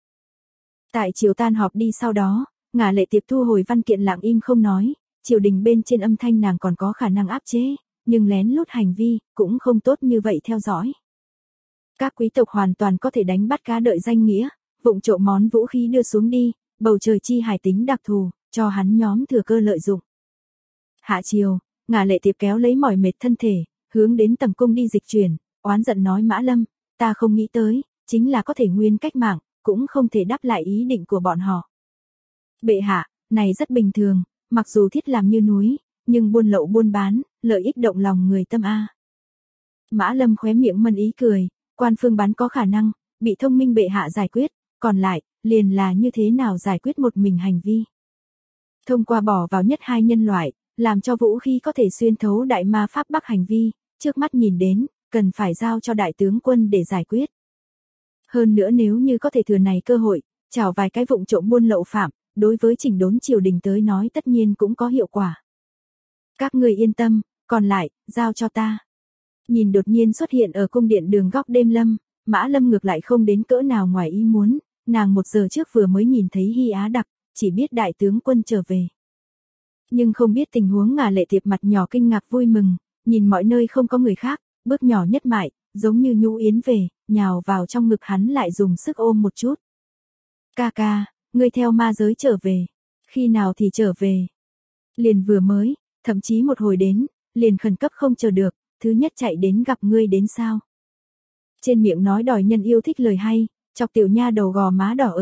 Tại triều tan họp đi sau đó, Ngà Lệ Tiệp thu hồi văn kiện lặng im không nói, triều đình bên trên âm thanh nàng còn có khả năng áp chế, nhưng lén lút hành vi, cũng không tốt như vậy theo dõi. Các quý tộc hoàn toàn có thể đánh bắt cá đợi danh nghĩa, vụng trộm món vũ khí đưa xuống đi, bầu trời chi hải tính đặc thù, cho hắn nhóm thừa cơ lợi dụng. Hạ chiều, Ngà Lệ Tiệp kéo lấy mỏi mệt thân thể, hướng đến tầm cung đi dịch chuyển, oán giận nói Mã Lâm, ta không nghĩ tới, chính là có thể nguyên cách mạng, cũng không thể đáp lại ý định của bọn họ. Bệ hạ, này rất bình thường, mặc dù thiết làm như núi, nhưng buôn lậu buôn bán, lợi ích động lòng người tâm a. Mã Lâm khóe miệng mân ý cười, quan phương bán có khả năng, bị thông minh bệ hạ giải quyết, còn lại, liền là như thế nào giải quyết một mình hành vi. Thông qua bỏ vào nhất hai nhân loại, làm cho vũ khí có thể xuyên thấu đại ma pháp bắc hành vi, trước mắt nhìn đến, cần phải giao cho đại tướng quân để giải quyết. Hơn nữa nếu như có thể thừa này cơ hội, chào vài cái vụng trộm buôn lậu phạm, đối với chỉnh đốn triều đình tới nói tất nhiên cũng có hiệu quả. Các người yên tâm, còn lại, giao cho ta. Nhìn đột nhiên xuất hiện ở cung điện đường góc đêm lâm, Mã Lâm ngược lại không đến cỡ nào ngoài ý muốn, nàng 1 giờ trước vừa mới nhìn thấy Hy Á Đặc, chỉ biết đại tướng quân trở về. Nhưng không biết tình huống Ngà Lệ Tiệp mặt nhỏ kinh ngạc vui mừng, nhìn mọi nơi không có người khác, bước nhỏ nhất mại, giống như nhũ yến về, nhào vào trong ngực hắn lại dùng sức ôm một chút. Ca ca, ngươi theo ma giới trở về, khi nào thì trở về? Liền vừa mới, thậm chí một hồi đến, liền khẩn cấp không chờ được, thứ nhất chạy đến gặp ngươi đến sao? Trên miệng nói đòi nhân yêu thích lời hay, chọc tiểu nha đầu gò má đỏ ửng,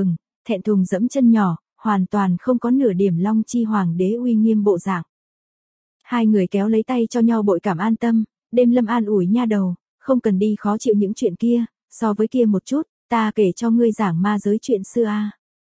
thẹn thùng dẫm chân nhỏ, hoàn toàn không có nửa điểm Long Chi Hoàng đế uy nghiêm bộ dạng. Hai người kéo lấy tay cho nhau bội cảm an tâm, Đêm Lâm an ủi nha đầu, không cần đi khó chịu những chuyện kia, so với kia một chút, ta kể cho ngươi giảng ma giới chuyện xưa a.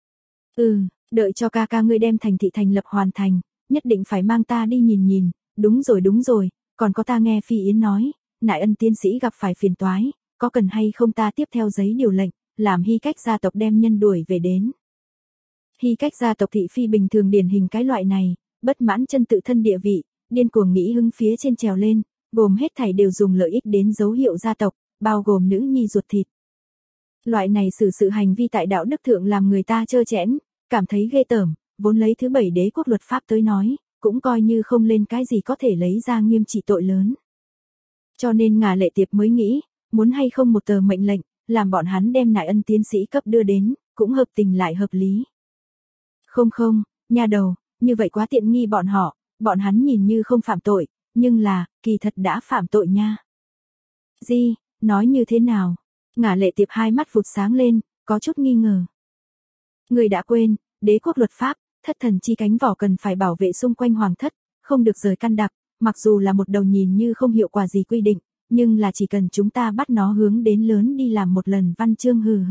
Đợi cho ca ca ngươi đem thành thị thành lập hoàn thành, nhất định phải mang ta đi nhìn nhìn, đúng rồi, còn có ta nghe Phi Yến nói, Nại Ân tiên sĩ gặp phải phiền toái, có cần hay không ta tiếp theo giấy điều lệnh, làm Hy Cách gia tộc đem nhân đuổi về đến. Hy Cách gia tộc thị phi bình thường điển hình cái loại này, bất mãn chân tự thân địa vị, điên cuồng nghĩ hứng phía trên trèo lên, gồm hết thảy đều dùng lợi ích đến dấu hiệu gia tộc, bao gồm nữ nhi ruột thịt. Loại này sự hành vi tại đạo đức thượng làm người ta trơ trẽn, cảm thấy ghê tởm, vốn lấy thứ 7 đế quốc luật pháp tới nói, cũng coi như không lên cái gì có thể lấy ra nghiêm trị tội lớn. Cho nên Ngà Lệ Tiệp mới nghĩ, muốn hay không một tờ mệnh lệnh, làm bọn hắn đem Nại Ân tiến sĩ cấp đưa đến, cũng hợp tình lại hợp lý. Không, nha đầu, như vậy quá tiện nghi bọn hắn nhìn như không phạm tội, nhưng là, kỳ thật đã phạm tội nha. Gì, nói như thế nào? Ngà Lệ Tiệp hai mắt vụt sáng lên, có chút nghi ngờ. Người đã quên, đế quốc luật pháp, thất thần chi cánh vỏ cần phải bảo vệ xung quanh hoàng thất, không được rời căn đặc, mặc dù là một đầu nhìn như không hiệu quả gì quy định, nhưng là chỉ cần chúng ta bắt nó hướng đến lớn đi làm một lần văn chương hừ.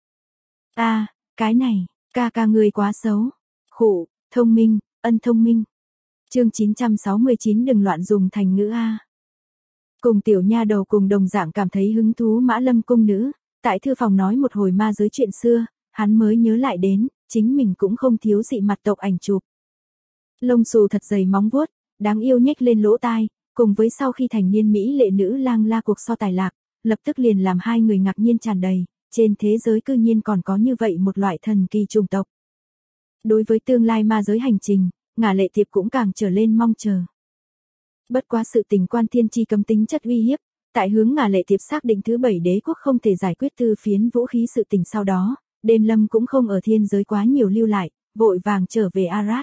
Cái này, ca người quá xấu. Khụ, thông minh, thông minh. Chương 969 đừng loạn dùng thành ngữ a. Cùng tiểu nha đầu cùng đồng dạng cảm thấy hứng thú Mã Lâm cung nữ, tại thư phòng nói một hồi ma giới chuyện xưa, hắn mới nhớ lại đến, chính mình cũng không thiếu dị mặt tộc ảnh chụp. Lông xù thật dày móng vuốt, đáng yêu nhếch lên lỗ tai, cùng với sau khi thành niên mỹ lệ nữ lang la cuộc so tài lạc, lập tức liền làm hai người ngạc nhiên tràn đầy, trên thế giới cư nhiên còn có như vậy một loại thần kỳ chủng tộc. Đối với tương lai ma giới hành trình, Ngà Lệ Tiệp cũng càng trở lên mong chờ. Bất quá sự tình quan thiên chi cấm tính chất uy hiếp, tại hướng Ngà Lệ Tiệp xác định thứ 7 đế quốc không thể giải quyết tư phiến vũ khí sự tình sau đó, Đêm Lâm cũng không ở thiên giới quá nhiều lưu lại, vội vàng trở về Arad.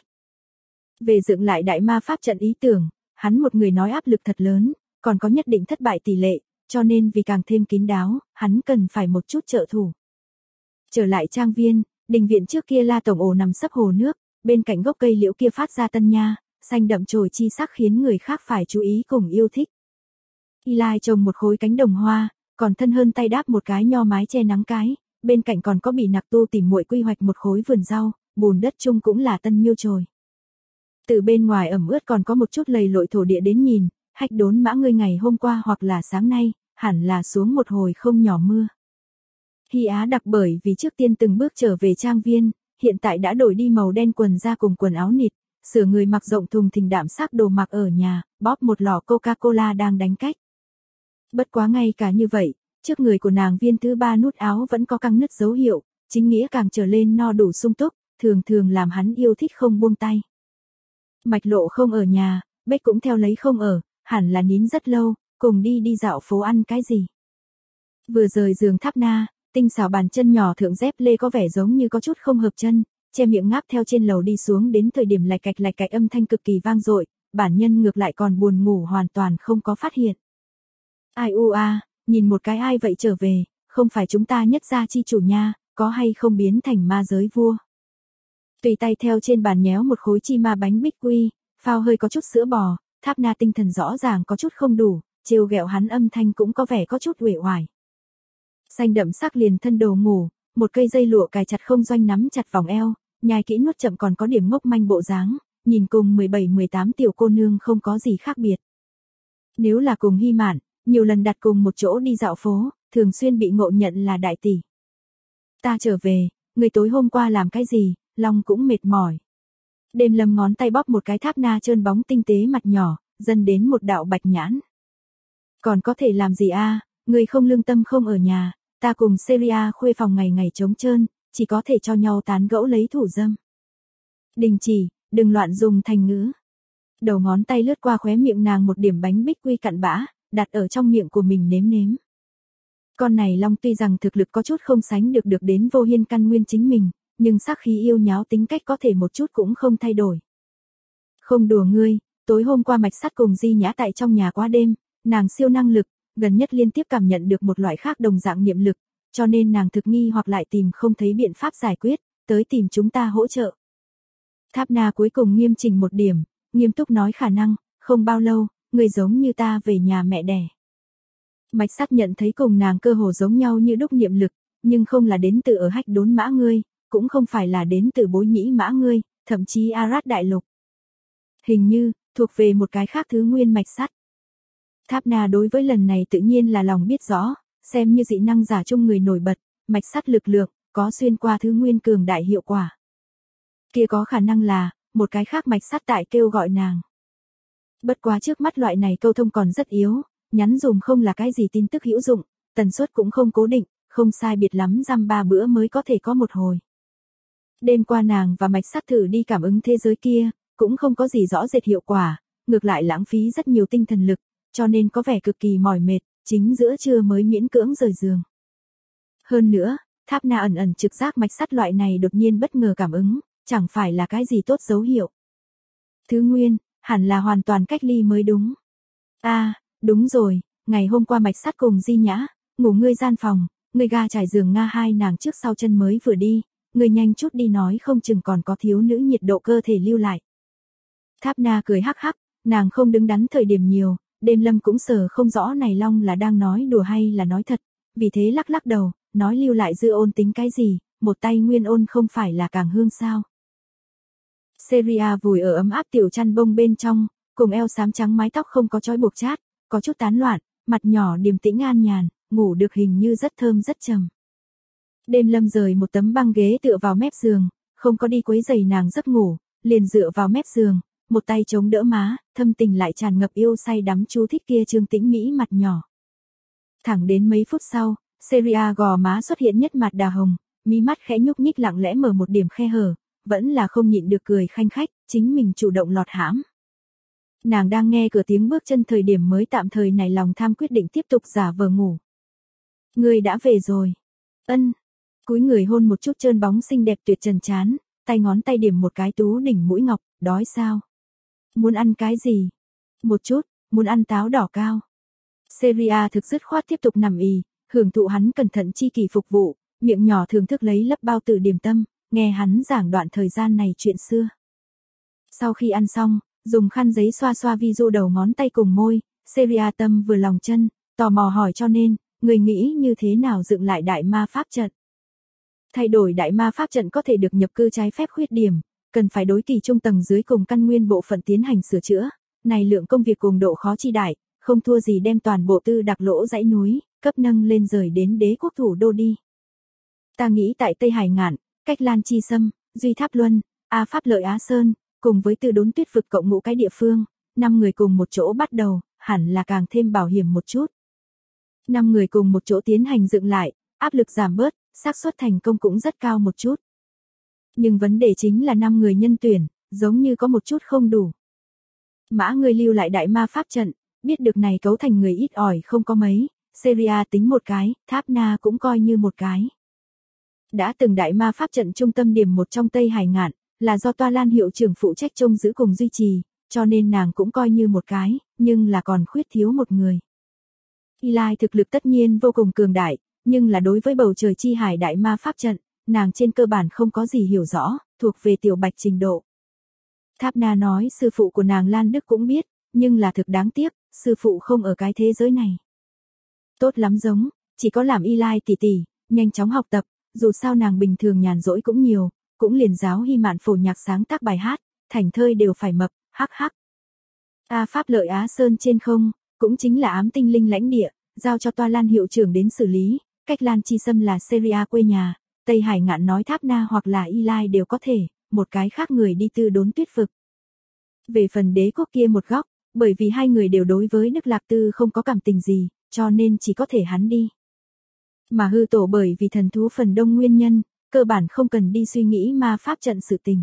Về dựng lại đại ma pháp trận ý tưởng, hắn một người nói áp lực thật lớn, còn có nhất định thất bại tỷ lệ, cho nên vì càng thêm kín đáo, hắn cần phải một chút trợ thủ. Trở lại trang viên, đình viện trước kia La Tổng ổ nằm sấp hồ nước, bên cạnh gốc cây liễu kia phát ra tân nha, xanh đậm chồi chi sắc khiến người khác phải chú ý cùng yêu thích. Eli trồng một khối cánh đồng hoa, còn thân hơn tay đáp một cái nho mái che nắng cái, bên cạnh còn có bị nặc tu tìm muội quy hoạch một khối vườn rau, bùn đất chung cũng là tân miêu chồi. Từ bên ngoài ẩm ướt còn có một chút lầy lội thổ địa đến nhìn, Hách Đốn Mã ngươi ngày hôm qua hoặc là sáng nay, hẳn là xuống một hồi không nhỏ mưa. Hy Á đặc bởi vì trước tiên từng bước trở về trang viên, hiện tại đã đổi đi màu đen quần ra cùng quần áo nịt, sửa người mặc rộng thùng thình đạm sắc đồ mặc ở nhà, bóp một lọ Coca-Cola đang đánh cách. Bất quá ngay cả như vậy, trước người của nàng viên thứ 3 nút áo vẫn có căng nứt dấu hiệu, chính nghĩa càng trở lên no đủ sung túc, thường làm hắn yêu thích không buông tay. Mạch Lộ không ở nhà, Bách cũng theo lấy không ở, hẳn là nín rất lâu, cùng đi dạo phố ăn cái gì. Vừa rời giường Tháp Na, tinh xảo bàn chân nhỏ thượng dép lê có vẻ giống như có chút không hợp chân, che miệng ngáp theo trên lầu đi xuống đến thời điểm lạch cạch âm thanh cực kỳ vang dội, bản nhân ngược lại còn buồn ngủ hoàn toàn không có phát hiện. Ai nhìn một cái ai vậy trở về, không phải chúng ta nhất gia chi chủ nha, có hay không biến thành ma giới vua. Tùy tay theo trên bàn nhéo một khối chi ma bánh bích quy, phao hơi có chút sữa bò, Tháp Na tinh thần rõ ràng có chút không đủ, trêu ghẹo hắn âm thanh cũng có vẻ có chút uể oải. Xanh đậm sắc liền thân đồ ngủ, một cây dây lụa cài chặt không doanh nắm chặt vòng eo, nhai kỹ nuốt chậm còn có điểm ngốc manh bộ dáng, nhìn cùng 17-18 tiểu cô nương không có gì khác biệt. Nếu là cùng Hy Mạn, nhiều lần đặt cùng một chỗ đi dạo phố, thường xuyên bị ngộ nhận là đại tỷ. Ta trở về, người tối hôm qua làm cái gì, lòng cũng mệt mỏi. Đêm Lâm ngón tay bóp một cái Tháp Na trơn bóng tinh tế mặt nhỏ, dần đến một đạo bạch nhãn. Còn có thể làm gì người không lương tâm không ở nhà, ta cùng Celia khuê phòng ngày trống trơn, chỉ có thể cho nhau tán gẫu lấy thủ dâm. Đình chỉ, đừng loạn dùng thành ngữ. Đầu ngón tay lướt qua khóe miệng nàng một điểm bánh bích quy cặn bã, đặt ở trong miệng của mình nếm. Con này Long tuy rằng thực lực có chút không sánh được đến Vô Hiên căn nguyên chính mình, nhưng sắc khí yêu nháo tính cách có thể một chút cũng không thay đổi. Không đùa ngươi, tối hôm qua Mạch Sắt cùng Di Nhã tại trong nhà qua đêm, nàng siêu năng lực, gần nhất liên tiếp cảm nhận được một loại khác đồng dạng niệm lực, cho nên nàng thực nghi hoặc lại tìm không thấy biện pháp giải quyết, tới tìm chúng ta hỗ trợ. Tháp Na cuối cùng nghiêm chỉnh một điểm, nghiêm túc nói khả năng, không bao lâu, người giống như ta về nhà mẹ đẻ. Mạch Sắt nhận thấy cùng nàng cơ hồ giống nhau như đúc niệm lực, nhưng không là đến từ ở Hách Đốn Mã ngươi, cũng không phải là đến từ Bối Nhĩ Mã ngươi, thậm chí Arad Đại Lục. Hình như, thuộc về một cái khác thứ nguyên Mạch Sắt. Tháp Na đối với lần này tự nhiên là lòng biết rõ, xem như dị năng giả chung người nổi bật, Mạch Sắt lực lượng, có xuyên qua thứ nguyên cường đại hiệu quả. Kia có khả năng là, một cái khác Mạch Sắt tại kêu gọi nàng. Bất quá trước mắt loại này câu thông còn rất yếu, nhắn dùm không là cái gì tin tức hữu dụng, tần suất cũng không cố định, không sai biệt lắm dăm 3 bữa mới có thể có một hồi. Đêm qua nàng và Mạch Sắt thử đi cảm ứng thế giới kia, cũng không có gì rõ rệt hiệu quả, ngược lại lãng phí rất nhiều tinh thần lực, cho nên có vẻ cực kỳ mỏi mệt, chính giữa trưa mới miễn cưỡng rời giường. Hơn nữa, Tháp Na ẩn ẩn trực giác Mạch Sắt loại này đột nhiên bất ngờ cảm ứng, chẳng phải là cái gì tốt dấu hiệu. Thứ nguyên, hẳn là hoàn toàn cách ly mới đúng. Đúng rồi, ngày hôm qua Mạch Sắt cùng Di Nhã, ngủ ngươi gian phòng, ngươi ga trải giường Nga hai nàng trước sau chân mới vừa đi, ngươi nhanh chút đi nói không chừng còn có thiếu nữ nhiệt độ cơ thể lưu lại. Tháp Na cười hắc hắc, nàng không đứng đắn thời điểm nhiều, đêm lâm cũng sờ không rõ này long là đang nói đùa hay là nói thật, vì thế lắc lắc đầu, nói lưu lại dư ôn tính cái gì, một tay nguyên ôn không phải là càng hương sao. Seria vùi ở ấm áp tiểu chăn bông bên trong, cùng eo xám trắng mái tóc không có trói buộc chát, có chút tán loạn, mặt nhỏ điềm tĩnh an nhàn, ngủ được hình như rất thơm rất trầm. Đêm lâm rời một tấm băng ghế tựa vào mép giường, không có đi quấy giày nàng giấc ngủ, liền dựa vào mép giường, một tay chống đỡ má, thâm tình lại tràn ngập yêu say đắm chú thích kia trương tĩnh mỹ mặt nhỏ. Thẳng đến mấy phút sau, Seria gò má xuất hiện nhất mặt đà hồng, mí mắt khẽ nhúc nhích lặng lẽ mở một điểm khe hở, vẫn là không nhịn được cười khanh khách, chính mình chủ động lọt hãm. Nàng đang nghe cửa tiếng bước chân thời điểm mới tạm thời nảy lòng tham quyết định tiếp tục giả vờ ngủ. Ngươi đã về rồi. Ân. Cúi người hôn một chút trơn bóng xinh đẹp tuyệt trần trán, tay ngón tay điểm một cái tú đỉnh mũi ngọc, đói sao? Muốn ăn cái gì? Một chút, muốn ăn táo đỏ cao. Seria thực dứt khoát tiếp tục nằm ì, hưởng thụ hắn cẩn thận chi kỷ phục vụ, miệng nhỏ thưởng thức lấy lấp bao tử điểm tâm, nghe hắn giảng đoạn thời gian này chuyện xưa. Sau khi ăn xong, dùng khăn giấy xoa xoa vi du đầu ngón tay cùng môi, Seria tâm vừa lòng chân, tò mò hỏi cho nên, người nghĩ như thế nào dựng lại đại ma pháp trận? Thay đổi đại ma pháp trận có thể được nhập cư trái phép khuyết điểm, cần phải đối kỳ trung tầng dưới cùng căn nguyên bộ phận tiến hành sửa chữa, này lượng công việc cùng độ khó chi đại, không thua gì đem toàn bộ tư đặc lỗ dãy núi, cấp nâng lên rời đến đế quốc thủ đô đi. Ta nghĩ tại Tây Hải Ngạn, cách Lan Chi Sâm, Duy Tháp Luân, A Pháp Lợi Á Sơn, cùng với Từ Đốn Tuyết vực cộng ngũ cái địa phương, 5 người cùng một chỗ bắt đầu, hẳn là càng thêm bảo hiểm một chút. 5 người cùng một chỗ tiến hành dựng lại, áp lực giảm bớt, xác suất thành công cũng rất cao một chút. Nhưng vấn đề chính là 5 người nhân tuyển, giống như có một chút không đủ. Mã người lưu lại đại ma pháp trận, biết được này cấu thành người ít ỏi không có mấy, Seria tính một cái, Tháp Na cũng coi như một cái. Đã từng đại ma pháp trận trung tâm điểm một trong Tây Hải Ngạn, là do Toa Lan hiệu trưởng phụ trách trông giữ cùng duy trì, cho nên nàng cũng coi như một cái, nhưng là còn khuyết thiếu một người. Eli thực lực tất nhiên vô cùng cường đại, nhưng là đối với bầu trời chi hải đại ma pháp trận, nàng trên cơ bản không có gì hiểu rõ, thuộc về tiểu bạch trình độ. Tháp Na nói sư phụ của nàng Lan Đức cũng biết, nhưng là thực đáng tiếc, sư phụ không ở cái thế giới này. Tốt lắm giống, chỉ có làm Eli tỷ tỷ, nhanh chóng học tập, dù sao nàng bình thường nhàn rỗi cũng nhiều, cũng liền giáo Hy Mạn phổ nhạc sáng tác bài hát, thành thơi đều phải mập, hắc hắc. A Pháp Lợi Á Sơn trên không, cũng chính là ám tinh linh lãnh địa, giao cho Toa Lan hiệu trưởng đến xử lý, cách Lan Chi Sâm là Seria quê nhà, Tây Hải Ngạn nói Tháp Na hoặc là Eli đều có thể, một cái khác người đi Từ Đốn Tuyết vực. Về phần đế quốc kia một góc, bởi vì hai người đều đối với Đức Lạc Tư không có cảm tình gì, cho nên chỉ có thể hắn đi. Mà hư tổ bởi vì thần thú phần đông nguyên nhân, cơ bản không cần đi suy nghĩ ma pháp trận sự tình.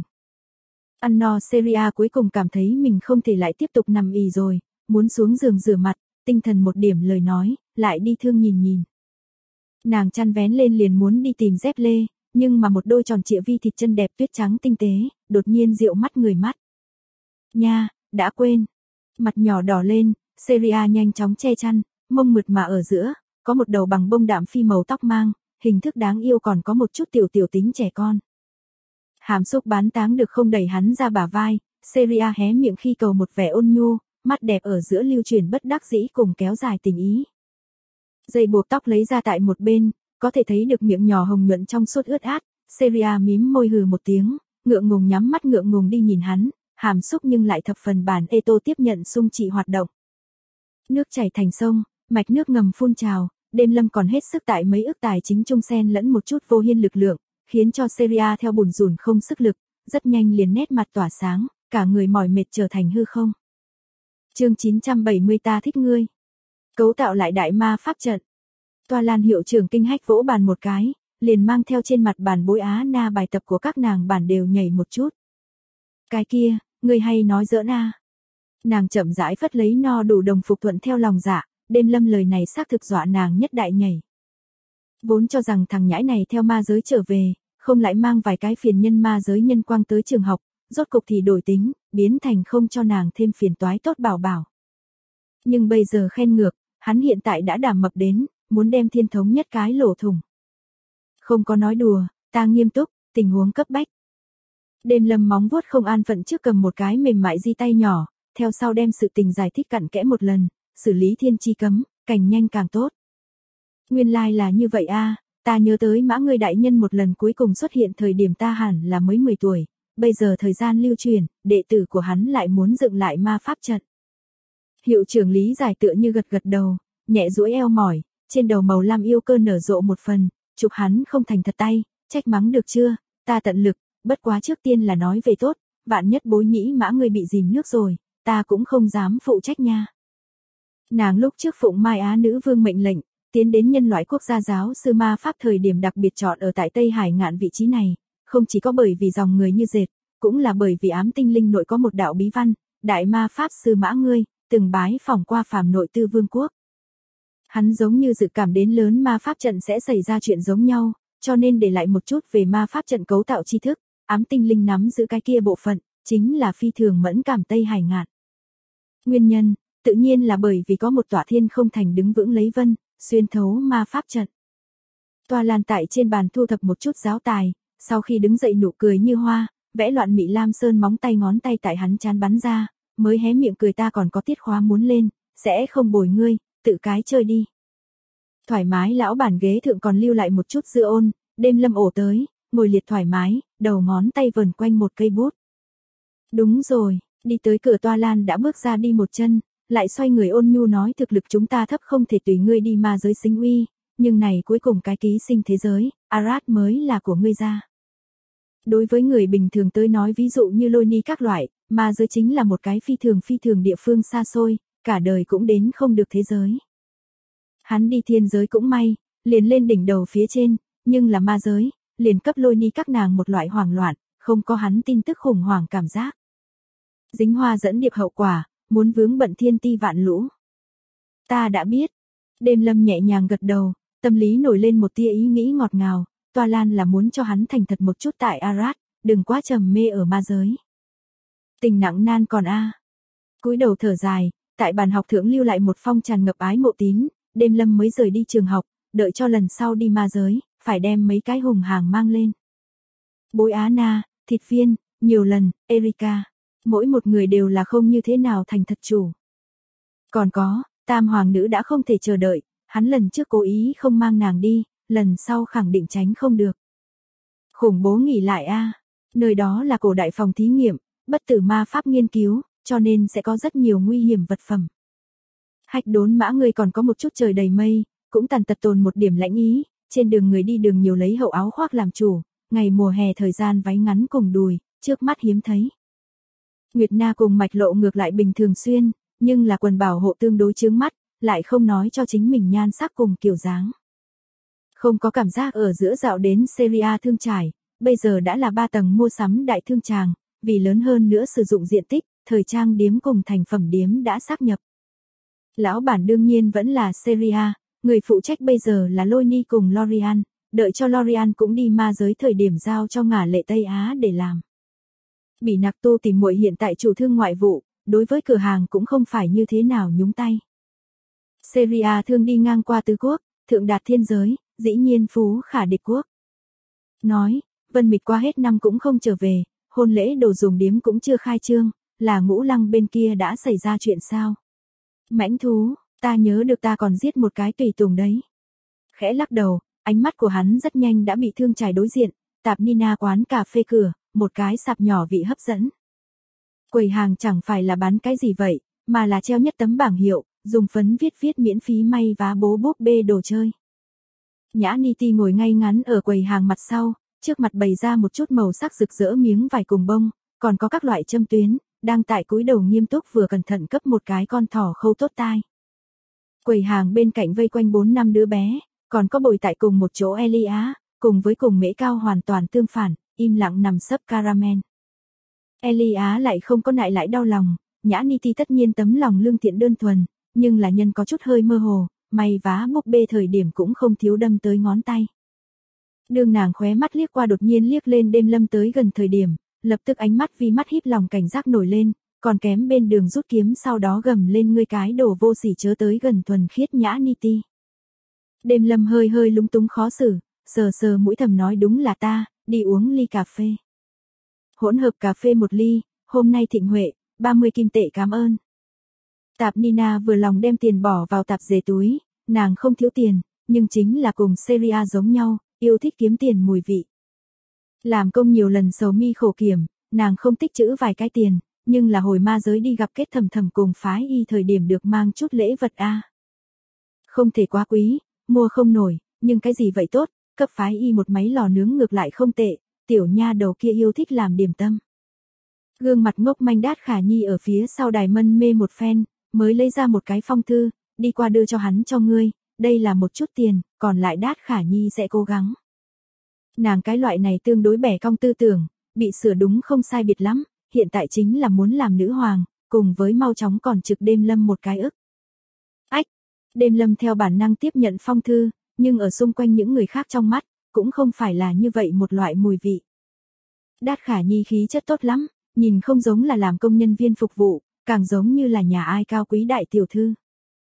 Ăn no Seria cuối cùng cảm thấy mình không thể lại tiếp tục nằm ì rồi, muốn xuống giường rửa mặt, tinh thần một điểm lời nói, lại đi thương nhìn nhìn. Nàng chăn vén lên liền muốn đi tìm dép lê, nhưng mà một đôi tròn trịa vi thịt chân đẹp tuyết trắng tinh tế, đột nhiên dịu mắt người mắt. Nha, đã quên. Mặt nhỏ đỏ lên, Seria nhanh chóng che chăn, mông mượt mà ở giữa, có một đầu bằng bông đạm phi màu tóc mang, hình thức đáng yêu còn có một chút tiểu tính trẻ con. Hàm xúc bán táng được không đẩy hắn ra bả vai, Seria hé miệng khi cầu một vẻ ôn nhu, mắt đẹp ở giữa lưu truyền bất đắc dĩ cùng kéo dài tình ý. Dây buộc tóc lấy ra tại một bên, có thể thấy được miệng nhỏ hồng nhuận trong suốt ướt át, Seria mím môi hừ một tiếng, ngượng ngùng nhắm mắt ngượng ngùng đi nhìn hắn, hàm xúc nhưng lại thập phần bản Eto tiếp nhận sung trị hoạt động. Nước chảy thành sông, mạch nước ngầm phun trào, đêm lâm còn hết sức tại mấy ức tài chính trung xen lẫn một chút vô hiên lực lượng, khiến cho Seria theo bùn rùn không sức lực, rất nhanh liền nét mặt tỏa sáng, cả người mỏi mệt trở thành hư không. Chương 970 ta thích ngươi. Cấu tạo lại đại ma pháp trận. Toa Lan hiệu trưởng kinh hách vỗ bàn một cái, liền mang theo trên mặt bàn bối á na bài tập của các nàng bản đều nhảy một chút. Cái kia, ngươi hay nói giỡn a. Nàng chậm rãi phất lấy no đủ đồng phục thuận theo lòng dạ, đêm lâm lời này xác thực dọa nàng nhất đại nhảy. Vốn cho rằng thằng nhãi này theo ma giới trở về, không lại mang vài cái phiền nhân ma giới nhân quang tới trường học, rốt cục thì đổi tính, biến thành không cho nàng thêm phiền toái tốt bảo bảo. Nhưng bây giờ khen ngược, hắn hiện tại đã đảm mập đến, muốn đem thiên thống nhất cái lỗ thủng. Không có nói đùa, ta nghiêm túc, tình huống cấp bách. Đêm lâm móng vuốt không an phận trước cầm một cái mềm mại di tay nhỏ, theo sau đem sự tình giải thích cặn kẽ một lần, xử lý thiên chi cấm, càng nhanh càng tốt. Nguyên lai là như vậy a, ta nhớ tới mã ngươi đại nhân một lần cuối cùng xuất hiện thời điểm ta hẳn là mới 10 tuổi, bây giờ thời gian lưu truyền, đệ tử của hắn lại muốn dựng lại ma pháp trận. Hiệu trưởng Lý Giải tựa như gật gật đầu, nhẹ duỗi eo mỏi, trên đầu màu lam yêu cơ nở rộ một phần, chụp hắn không thành thật tay, trách mắng được chưa, ta tận lực, bất quá trước tiên là nói về tốt, vạn nhất bối nhĩ mã ngươi bị dìm nước rồi, ta cũng không dám phụ trách nha. Nàng lúc trước phụng Mai Á nữ vương mệnh lệnh, tiến đến nhân loại quốc gia giáo sư ma pháp thời điểm đặc biệt chọn ở tại Tây Hải ngạn vị trí này, không chỉ có bởi vì dòng người như dệt, cũng là bởi vì ám tinh linh nội có một đạo bí văn, đại ma pháp sư mã ngươi, từng bái phỏng qua phàm nội tư vương quốc. Hắn giống như dự cảm đến lớn ma pháp trận sẽ xảy ra chuyện giống nhau, cho nên để lại một chút về ma pháp trận cấu tạo tri thức, ám tinh linh nắm giữ cái kia bộ phận, chính là phi thường mẫn cảm Tây Hải ngạn. Nguyên nhân, tự nhiên là bởi vì có một tòa thiên không thành đứng vững lấy vân, xuyên thấu ma pháp trận. Toa Lan tại trên bàn thu thập một chút giáo tài, sau khi đứng dậy nụ cười như hoa, vẽ loạn mị lam sơn móng tay ngón tay tại hắn chán bắn ra, mới hé miệng cười ta còn có tiết khóa muốn lên, sẽ không bồi ngươi, tự cái chơi đi. Thoải mái lão bản ghế thượng còn lưu lại một chút dư ôn, đêm lâm ổ tới, ngồi liệt thoải mái, đầu ngón tay vần quanh một cây bút. Đúng rồi, đi tới cửa Toa Lan đã bước ra đi một chân, lại xoay người ôn nhu nói thực lực chúng ta thấp không thể tùy ngươi đi ma giới sinh uy, nhưng này cuối cùng cái ký sinh thế giới, Arad mới là của ngươi ra. Đối với người bình thường tới nói ví dụ như lôi ni các loại, ma giới chính là một cái phi thường địa phương xa xôi, cả đời cũng đến không được thế giới. Hắn đi thiên giới cũng may, liền lên đỉnh đầu phía trên, nhưng là ma giới, liền cấp lôi ni các nàng một loại hoảng loạn, không có hắn tin tức khủng hoảng cảm giác. Dính hoa dẫn điệp hậu quả, muốn vướng bận thiên ti vạn lũ. Ta đã biết. Đêm lâm nhẹ nhàng gật đầu, tâm lý nổi lên một tia ý nghĩ ngọt ngào, Toa Lan là muốn cho hắn thành thật một chút tại Arad, đừng quá trầm mê ở ma giới. Tình nặng nan còn a. Cúi đầu thở dài, tại bàn học thượng lưu lại một phong tràn ngập ái mộ tín, đêm lâm mới rời đi trường học, đợi cho lần sau đi ma giới, phải đem mấy cái hùng hàng mang lên. Bối Á Na, Thịt Viên, nhiều lần, Erika, mỗi một người đều là không như thế nào thành thật chủ. Còn có, Tam Hoàng nữ đã không thể chờ đợi, hắn lần trước cố ý không mang nàng đi, lần sau khẳng định tránh không được. Khủng bố nghỉ lại a, nơi đó là cổ đại phòng thí nghiệm, bất tử ma pháp nghiên cứu, cho nên sẽ có rất nhiều nguy hiểm vật phẩm. Hạch đốn mã người còn có một chút trời đầy mây, cũng tàn tật tồn một điểm lãnh ý, trên đường người đi đường nhiều lấy hậu áo khoác làm chủ, ngày mùa hè thời gian váy ngắn cùng đùi, trước mắt hiếm thấy. Nguyệt Na cùng Mạch Lộ ngược lại bình thường xuyên, nhưng là quần bảo hộ tương đối chướng mắt, lại không nói cho chính mình nhan sắc cùng kiểu dáng. Không có cảm giác ở giữa dạo đến Seria thương trải, bây giờ đã là 3 tầng mua sắm đại thương tràng, vì lớn hơn nữa sử dụng diện tích, thời trang điếm cùng thành phẩm điếm đã sáp nhập. Lão bản đương nhiên vẫn là Seria, người phụ trách bây giờ là Loni cùng Lorian, đợi cho Lorian cũng đi ma giới thời điểm giao cho ngả lệ Tây Á để làm. Bỉ Nặc Tu tìm muội hiện tại chủ thương ngoại vụ, đối với cửa hàng cũng không phải như thế nào nhúng tay. Seria thương đi ngang qua tứ quốc, thượng đạt thiên giới, dĩ nhiên phú khả địch quốc. Nói, Vân Mịch qua hết năm cũng không trở về, hôn lễ đồ dùng điếm cũng chưa khai trương, là Ngũ Lăng bên kia đã xảy ra chuyện sao? Mãnh thú, ta nhớ được ta còn giết một cái tùy tùng đấy. Khẽ lắc đầu, ánh mắt của hắn rất nhanh đã bị Thương Trải đối diện, Tạp Nina quán cà phê cửa, một cái sạp nhỏ vị hấp dẫn. Quầy hàng chẳng phải là bán cái gì vậy, mà là treo nhất tấm bảng hiệu, dùng phấn viết miễn phí may vá bố búp bê đồ chơi. Nhã Ni Ti ngồi ngay ngắn ở quầy hàng mặt sau, trước mặt bày ra một chút màu sắc rực rỡ miếng vải cùng bông, còn có các loại châm tuyến, đang tại cúi đầu nghiêm túc vừa cẩn thận cấp một cái con thỏ khâu tốt tai. Quầy hàng bên cạnh vây quanh 4-5 đứa bé, còn có bồi tại cùng một chỗ Elia, cùng với cùng Mễ Cao hoàn toàn tương phản, im lặng nằm sấp caramel. Elia lại không có nại lại đau lòng, Nhã Ni Ti tất nhiên tấm lòng lương thiện đơn thuần, nhưng là nhân có chút hơi mơ hồ, may vá búp bê thời điểm cũng không thiếu đâm tới ngón tay. Đường nàng khóe mắt liếc qua đột nhiên liếc lên Đêm Lâm tới gần thời điểm, lập tức ánh mắt vi mắt híp lòng cảnh giác nổi lên, còn kém bên đường rút kiếm sau đó gầm lên ngươi cái đồ vô sỉ chớ tới gần thuần khiết Nhã Ni Ti. Đêm Lâm hơi hơi lúng túng khó xử, sờ sờ mũi thầm nói đúng là ta, đi uống ly cà phê. Hỗn hợp cà phê một ly, hôm nay thịnh huệ, 30 kim tệ cảm ơn. Tạp Nina vừa lòng đem tiền bỏ vào tạp dề túi, nàng không thiếu tiền, nhưng chính là cùng Seria giống nhau, yêu thích kiếm tiền mùi vị. Làm công nhiều lần sầu mi khổ kiểm, nàng không tích trữ vài cái tiền, nhưng là hồi ma giới đi gặp kết thầm thầm cùng phái y thời điểm được mang chút lễ vật a. Không thể quá quý, mua không nổi, nhưng cái gì vậy tốt, cấp phái y một máy lò nướng ngược lại không tệ, tiểu nha đầu kia yêu thích làm điểm tâm. Gương mặt ngốc manh Đát Khả Nhi ở phía sau đài mân mê một phen, mới lấy ra một cái phong thư, đi qua đưa cho hắn cho ngươi, đây là một chút tiền, còn lại Đát Khả Nhi sẽ cố gắng. Nàng cái loại này tương đối bẻ cong tư tưởng, bị sửa đúng không sai biệt lắm, hiện tại chính là muốn làm nữ hoàng, cùng với mau chóng còn trực Đêm Lâm một cái ức. Ách, Đêm Lâm theo bản năng tiếp nhận phong thư, nhưng ở xung quanh những người khác trong mắt, cũng không phải là như vậy một loại mùi vị. Đát Khả Nhi khí chất tốt lắm, nhìn không giống là làm công nhân viên phục vụ, càng giống như là nhà ai cao quý đại tiểu thư.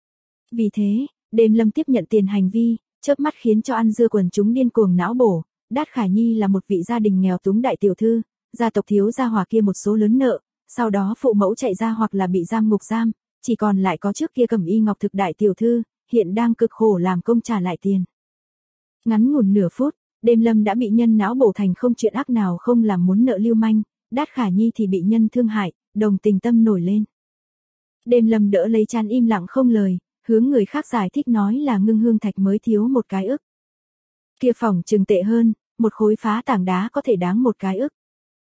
Vì thế, Đêm Lâm tiếp nhận tiền hành vi, chớp mắt khiến cho ăn dưa quần chúng điên cuồng não bổ. Đát Khả Nhi là một vị gia đình nghèo túng đại tiểu thư, gia tộc thiếu gia hòa kia một số lớn nợ, sau đó phụ mẫu chạy ra hoặc là bị giam ngục giam, chỉ còn lại có trước kia Cẩm Y Ngọc Thực đại tiểu thư, hiện đang cực khổ làm công trả lại tiền. Ngắn ngủn nửa phút, Đêm Lâm đã bị nhân não bổ thành không chuyện ác nào không làm muốn nợ lưu manh, Đát Khả Nhi thì bị nhân thương hại, đồng tình tâm nổi lên. Đêm Lâm đỡ lấy chán im lặng không lời, hướng người khác giải thích nói là Ngưng Hương Thạch mới thiếu một cái ức. Kia phòng chừng tệ hơn, một khối phá tảng đá có thể đáng một cái ức.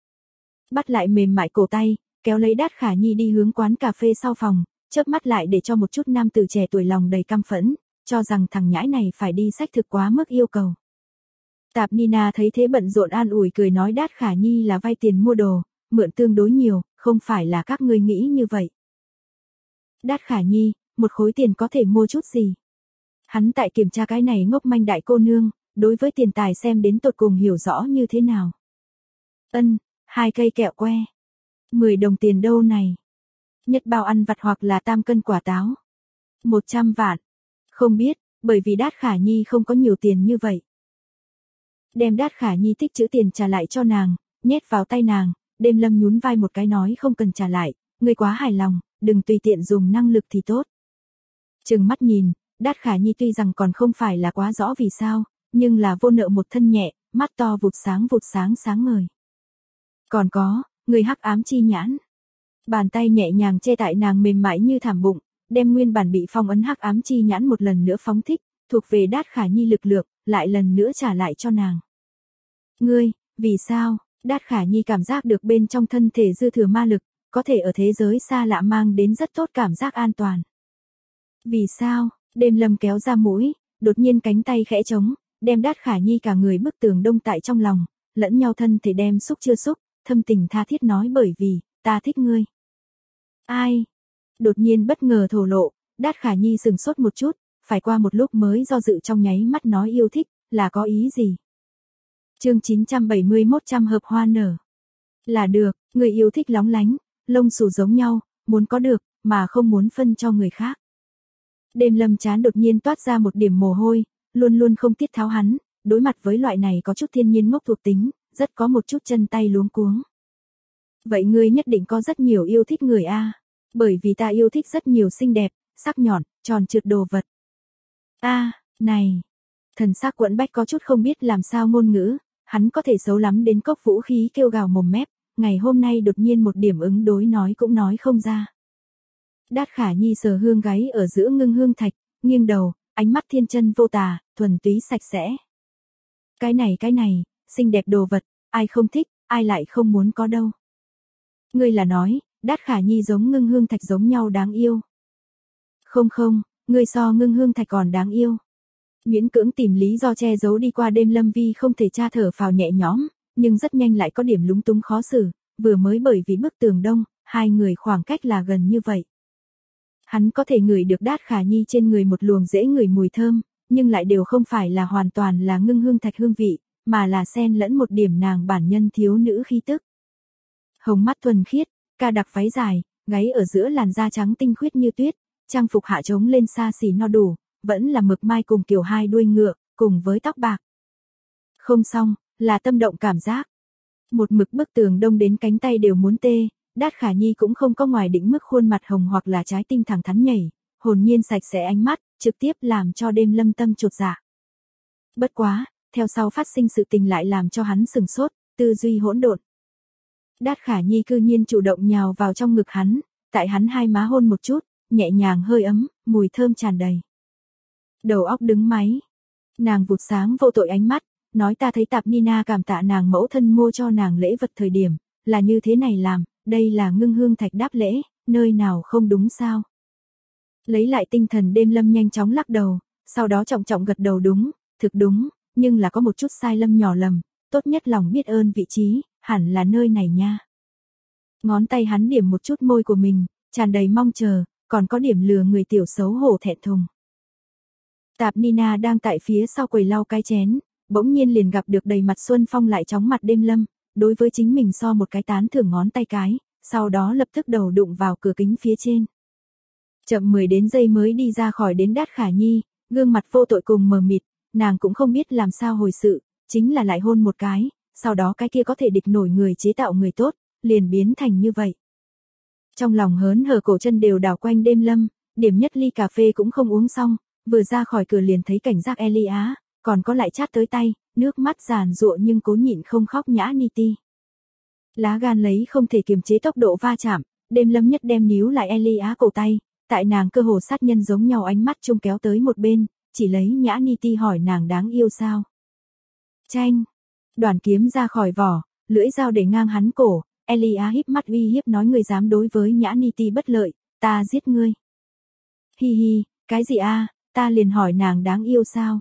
Bắt lại mềm mại cổ tay, kéo lấy Đát Khả Nhi đi hướng quán cà phê sau phòng, chớp mắt lại để cho một chút nam tử trẻ tuổi lòng đầy căm phẫn, cho rằng thằng nhãi này phải đi sách thực quá mức yêu cầu. Tạp Nina thấy thế bận rộn an ủi cười nói Đát Khả Nhi là vay tiền mua đồ, mượn tương đối nhiều, không phải là các ngươi nghĩ như vậy. Đát Khả Nhi, một khối tiền có thể mua chút gì? Hắn tại kiểm tra cái này ngốc manh đại cô nương, đối với tiền tài xem đến tột cùng hiểu rõ như thế nào. 2 cây kẹo que. 10 đồng tiền đâu này. Nhất bao ăn vặt hoặc là tam cân quả táo. 100 vạn. Không biết, bởi vì Đát Khả Nhi không có nhiều tiền như vậy. Đem Đát Khả Nhi tích trữ tiền trả lại cho nàng, nhét vào tay nàng, Đêm Lâm nhún vai một cái nói không cần trả lại, ngươi quá hài lòng, đừng tùy tiện dùng năng lực thì tốt. Trừng mắt nhìn, Đát Khả Nhi tuy rằng còn không phải là quá rõ vì sao, nhưng là vô nợ một thân nhẹ, mắt to vụt sáng sáng ngời. Còn có, người hắc ám chi nhãn. Bàn tay nhẹ nhàng che tại nàng mềm mại như thảm bụng, đem nguyên bản bị phong ấn hắc ám chi nhãn một lần nữa phóng thích, thuộc về Đát Khả Nhi lực lượng, lại lần nữa trả lại cho nàng. Ngươi, vì sao? Đát Khả Nhi cảm giác được bên trong thân thể dư thừa ma lực, có thể ở thế giới xa lạ mang đến rất tốt cảm giác an toàn. Vì sao? Đêm Lâm kéo ra mũi, đột nhiên cánh tay khẽ trống, đem Đát Khả Nhi cả người bức tường đông tại trong lòng, lẫn nhau thân thể đem xúc chưa xúc, thâm tình tha thiết nói bởi vì, ta thích ngươi. Ai? Đột nhiên bất ngờ thổ lộ, Đát Khả Nhi sừng sốt một chút, phải qua một lúc mới do dự trong nháy mắt nói yêu thích, là có ý gì? Chương 971 trăm hợp hoa nở. Là được, người yêu thích lóng lánh, lông xù giống nhau, muốn có được, mà không muốn phân cho người khác. Đêm Lâm chán đột nhiên toát ra một điểm mồ hôi, luôn luôn không tiết tháo hắn, đối mặt với loại này có chút thiên nhiên ngốc thuộc tính, rất có một chút chân tay luống cuống. Vậy ngươi nhất định có rất nhiều yêu thích người a. Bởi vì ta yêu thích rất nhiều xinh đẹp, sắc nhọn, tròn trượt đồ vật. A, này. Thần sắc Quẫn Bách có chút không biết làm sao ngôn ngữ, hắn có thể xấu lắm đến cốc vũ khí kêu gào mồm mép, ngày hôm nay đột nhiên một điểm ứng đối nói cũng nói không ra. Đát Khả Nhi sờ hương gáy ở giữa Ngưng Hương Thạch, nghiêng đầu, ánh mắt thiên chân vô tà, thuần túy sạch sẽ. Cái này, xinh đẹp đồ vật, ai không thích, ai lại không muốn có đâu. Ngươi là nói, Đát Khả Nhi giống Ngưng Hương Thạch giống nhau đáng yêu. Không, ngươi so Ngưng Hương Thạch còn đáng yêu. Miễn cưỡng tìm lý do che giấu đi qua đêm Lâm Vi không thể tra thở phào nhẹ nhõm, nhưng rất nhanh lại có điểm lúng túng khó xử, vừa mới bởi vì bức tường đông, hai người khoảng cách là gần như vậy. Hắn có thể ngửi được Đát Khả Nhi trên người một luồng dễ ngửi mùi thơm, nhưng lại đều không phải là hoàn toàn là Ngưng Hương Thạch hương vị, mà là xen lẫn một điểm nàng bản nhân thiếu nữ khí tức. Hồng mắt thuần khiết, ca đặc váy dài, gáy ở giữa làn da trắng tinh khuyết như tuyết, trang phục hạ trống lên xa xỉ no đủ, vẫn là mực mai cùng kiểu hai đuôi ngựa, cùng với tóc bạc. Không xong, là tâm động cảm giác. Một mực bức tường đông đến cánh tay đều muốn tê, Đát Khả Nhi cũng không có ngoài đỉnh mức khuôn mặt hồng hoặc là trái tim thẳng thắn nhảy, hồn nhiên sạch sẽ ánh mắt, trực tiếp làm cho đêm Lâm tâm chột dạ. Bất quá, theo sau phát sinh sự tình lại làm cho hắn sừng sốt, tư duy hỗn độn. Đát Khả Nhi cư nhiên chủ động nhào vào trong ngực hắn, tại hắn hai má hôn một chút, nhẹ nhàng hơi ấm, mùi thơm tràn đầy. Đầu óc đứng máy. Nàng vụt sáng vô tội ánh mắt, nói ta thấy Tạp Nina cảm tạ nàng mẫu thân mua cho nàng lễ vật thời điểm, là như thế này làm, đây là Ngưng Hương Thạch đáp lễ, nơi nào không đúng sao. Lấy lại tinh thần đêm Lâm nhanh chóng lắc đầu, sau đó trọng trọng gật đầu đúng, thực đúng, nhưng là có một chút sai lầm nhỏ lầm, tốt nhất lòng biết ơn vị trí, hẳn là nơi này nha. Ngón tay hắn điểm một chút môi của mình, tràn đầy mong chờ, còn có điểm lừa người tiểu xấu hổ thẹn thùng. Tạp Nina đang tại phía sau quầy lau cái chén, bỗng nhiên liền gặp được đầy mặt xuân phong lại chóng mặt đêm Lâm, đối với chính mình so một cái tán thưởng ngón tay cái, sau đó lập tức đầu đụng vào cửa kính phía trên. Chậm 10 đến giây mới đi ra khỏi đến Đát Khả Nhi, gương mặt vô tội cùng mờ mịt, nàng cũng không biết làm sao hồi sự, chính là lại hôn một cái, sau đó cái kia có thể địch nổi người chế tạo người tốt, liền biến thành như vậy. Trong lòng hớn hở cổ chân đều đảo quanh đêm Lâm, điểm nhất ly cà phê cũng không uống xong, vừa ra khỏi cửa liền thấy cảnh giác Elia, còn có lại chát tới tay, nước mắt giàn giụa nhưng cố nhịn không khóc Nhã Niti. Lá gan lấy không thể kiềm chế tốc độ va chạm, đêm Lâm nhất đem níu lại Elia cổ tay, tại nàng cơ hồ sát nhân giống nhau ánh mắt chung kéo tới một bên, chỉ lấy Nhã Niti hỏi nàng đáng yêu sao. Chanh, đoàn kiếm ra khỏi vỏ, lưỡi dao để ngang hắn cổ, Elia híp mắt uy hiếp nói người dám đối với Nhã Niti bất lợi, ta giết ngươi. Hi hi, cái gì a, ta liền hỏi nàng đáng yêu sao.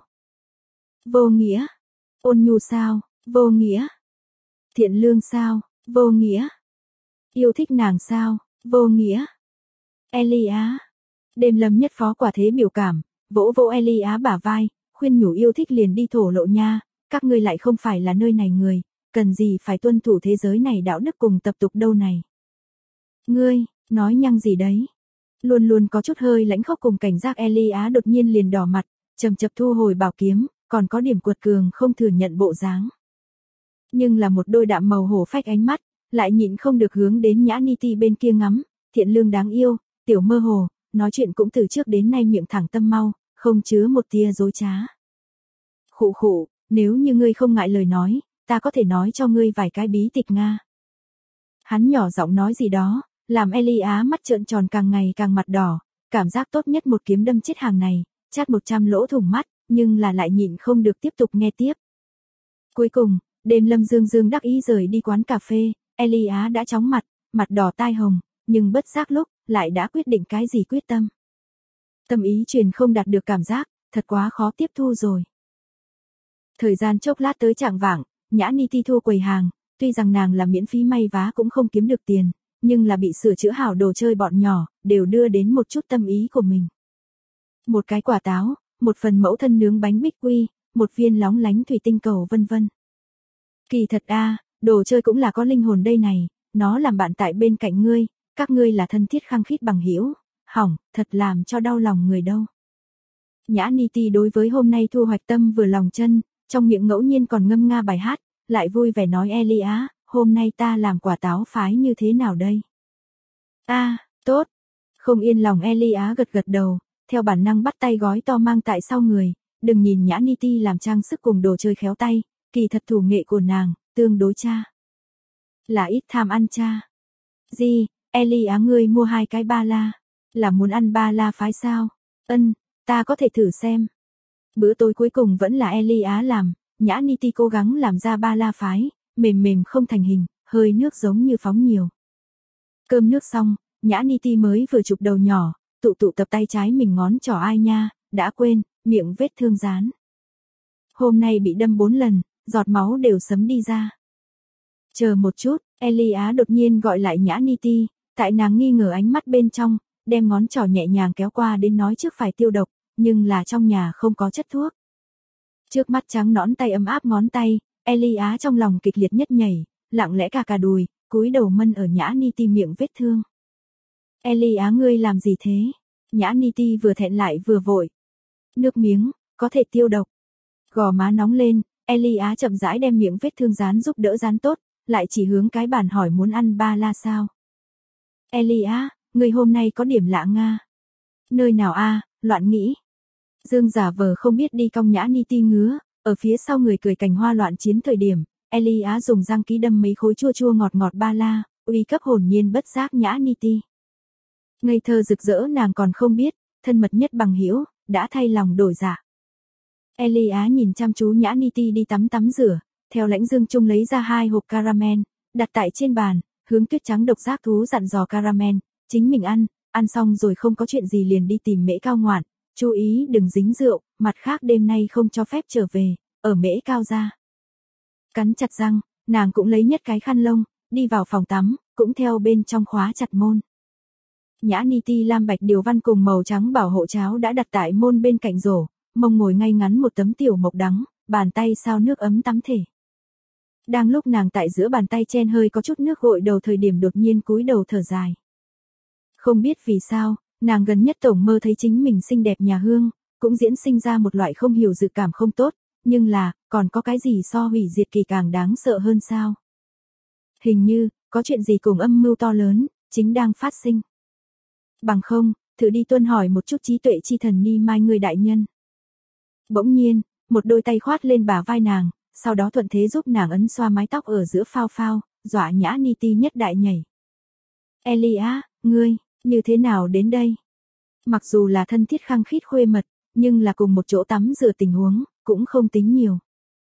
Vô nghĩa. Ôn nhu sao, vô nghĩa. Thiện lương sao, vô nghĩa. Yêu thích nàng sao, vô nghĩa. Elia. Đêm Lâm nhất phó quả thế biểu cảm, vỗ vỗ Elia bả vai, khuyên nhủ yêu thích liền đi thổ lộ nha, các ngươi lại không phải là nơi này người, cần gì phải tuân thủ thế giới này đạo đức cùng tập tục đâu này. Ngươi, nói nhăng gì đấy. Luôn luôn có chút hơi lãnh khốc cùng cảnh giác Elia đột nhiên liền đỏ mặt, chầm chập thu hồi bảo kiếm, còn có điểm cuột cường không thừa nhận bộ dáng. Nhưng là một đôi đạm màu hổ phách ánh mắt, lại nhịn không được hướng đến Nhã Niti bên kia ngắm, thiện lương đáng yêu, tiểu mơ hồ, nói chuyện cũng từ trước đến nay miệng thẳng tâm mau, không chứa một tia dối trá. Khụ khụ, nếu như ngươi không ngại lời nói, ta có thể nói cho ngươi vài cái bí tịch Nga. Hắn nhỏ giọng nói gì đó, làm Elia mắt trợn tròn càng ngày càng mặt đỏ, cảm giác tốt nhất một kiếm đâm chết hàng này, chát 100 lỗ thủng mắt, nhưng là lại nhịn không được tiếp tục nghe tiếp. Cuối cùng, đêm Lâm dương đắc ý rời đi quán cà phê, Elia đã chóng mặt, mặt đỏ tai hồng, nhưng bất giác lúc, lại đã quyết định cái gì quyết tâm. Tâm ý truyền không đạt được cảm giác, thật quá khó tiếp thu rồi. Thời gian chốc lát tới chạng vạng, Nhã Niti thua quầy hàng, tuy rằng nàng là miễn phí may vá cũng không kiếm được tiền, nhưng là bị sửa chữa hảo đồ chơi bọn nhỏ, đều đưa đến một chút tâm ý của mình. Một cái quả táo, một phần mẫu thân nướng bánh bích quy, một viên lóng lánh thủy tinh cầu vân vân. Kỳ thật a, đồ chơi cũng là có linh hồn đây này, nó làm bạn tại bên cạnh ngươi, các ngươi là thân thiết khăng khít bằng hữu, hỏng, thật làm cho đau lòng người đâu. Nhã Niti đối với hôm nay thu hoạch tâm vừa lòng chân, trong miệng ngẫu nhiên còn ngâm nga bài hát, lại vui vẻ nói Elia, hôm nay ta làm quả táo phái như thế nào đây? Tốt. Không yên lòng Elia gật gật đầu, theo bản năng bắt tay gói to mang tại sau người, đừng nhìn Nhã Niti làm trang sức cùng đồ chơi khéo tay, kỳ thật thủ nghệ của nàng, tương đối cha. Là ít tham ăn cha. Gì, Elia ngươi mua 2 cái ba la, là muốn ăn ba la phái sao? Ta có thể thử xem. Bữa tối cuối cùng vẫn là Elia làm, Nhã Niti cố gắng làm ra ba la phái, mềm mềm không thành hình, hơi nước giống như phóng nhiều. Cơm nước xong, Nhã Niti mới vừa chụp đầu nhỏ, tụ tập tay trái mình ngón trỏ ai nha, đã quên, miệng vết thương dán. Hôm nay bị đâm 4 lần, giọt máu đều sấm đi ra. Chờ một chút, Elia đột nhiên gọi lại Nhã Niti, tại nàng nghi ngờ ánh mắt bên trong, đem ngón trỏ nhẹ nhàng kéo qua đến nói trước phải tiêu độc, nhưng là trong nhà không có chất thuốc. Trước mắt trắng nõn tay ấm áp ngón tay, Elia trong lòng kịch liệt nhất nhảy, lặng lẽ cà đùi, cúi đầu mân ở Nhã Niti miệng vết thương. Elia ngươi làm gì thế? Nhã Niti vừa thẹn lại vừa vội. Nước miếng, có thể tiêu độc. Gò má nóng lên, Elia chậm rãi đem miệng vết thương dán giúp đỡ dán tốt, lại chỉ hướng cái bàn hỏi muốn ăn ba la sao? Elia, người hôm nay có điểm lạ nga. Nơi nào loạn nghĩ. Dương giả vờ không biết đi cong Nhã Niti ngứa, ở phía sau người cười cành hoa loạn chiến thời điểm, Elia dùng răng ký đâm mấy khối chua chua ngọt ngọt ba la, uy cấp hồn nhiên bất giác Nhã Niti. Ngây thơ rực rỡ nàng còn không biết, thân mật nhất bằng hữu đã thay lòng đổi dạ. Elia nhìn chăm chú Nhã Niti đi tắm rửa, theo lãnh dương trung lấy ra 2 hộp caramel, đặt tại trên bàn, hướng Tuyết Trắng độc giác thú dặn dò caramel, chính mình ăn xong rồi không có chuyện gì liền đi tìm Mễ Cao ngoạn, chú ý đừng dính rượu, mặt khác đêm nay không cho phép trở về, ở Mễ Cao ra. Cắn chặt răng, nàng cũng lấy nhất cái khăn lông, đi vào phòng tắm, cũng theo bên trong khóa chặt môn. Nhã Niti lam bạch điều văn cùng màu trắng bảo hộ cháo đã đặt tại môn bên cạnh rổ, mông ngồi ngay ngắn một tấm tiểu mộc đắng, bàn tay sao nước ấm tắm thể. Đang lúc nàng tại giữa bàn tay chen hơi có chút nước gội đầu thời điểm đột nhiên cúi đầu thở dài. Không biết vì sao, nàng gần nhất tổng mơ thấy chính mình xinh đẹp nhà hương, cũng diễn sinh ra một loại không hiểu dự cảm không tốt, nhưng là, còn có cái gì so hủy diệt kỳ càng đáng sợ hơn sao? Hình như, có chuyện gì cùng âm mưu to lớn, chính đang phát sinh. Bằng không, thử đi tuân hỏi một chút trí tuệ chi thần Ni Mai người đại nhân. Bỗng nhiên, một đôi tay khoát lên bả vai nàng, sau đó thuận thế giúp nàng ấn xoa mái tóc ở giữa phao phao, dọa Nhã Niti nhất đại nhảy. Elia, ngươi, như thế nào đến đây? Mặc dù là thân thiết khăng khít khuê mật, nhưng là cùng một chỗ tắm rửa tình huống, cũng không tính nhiều.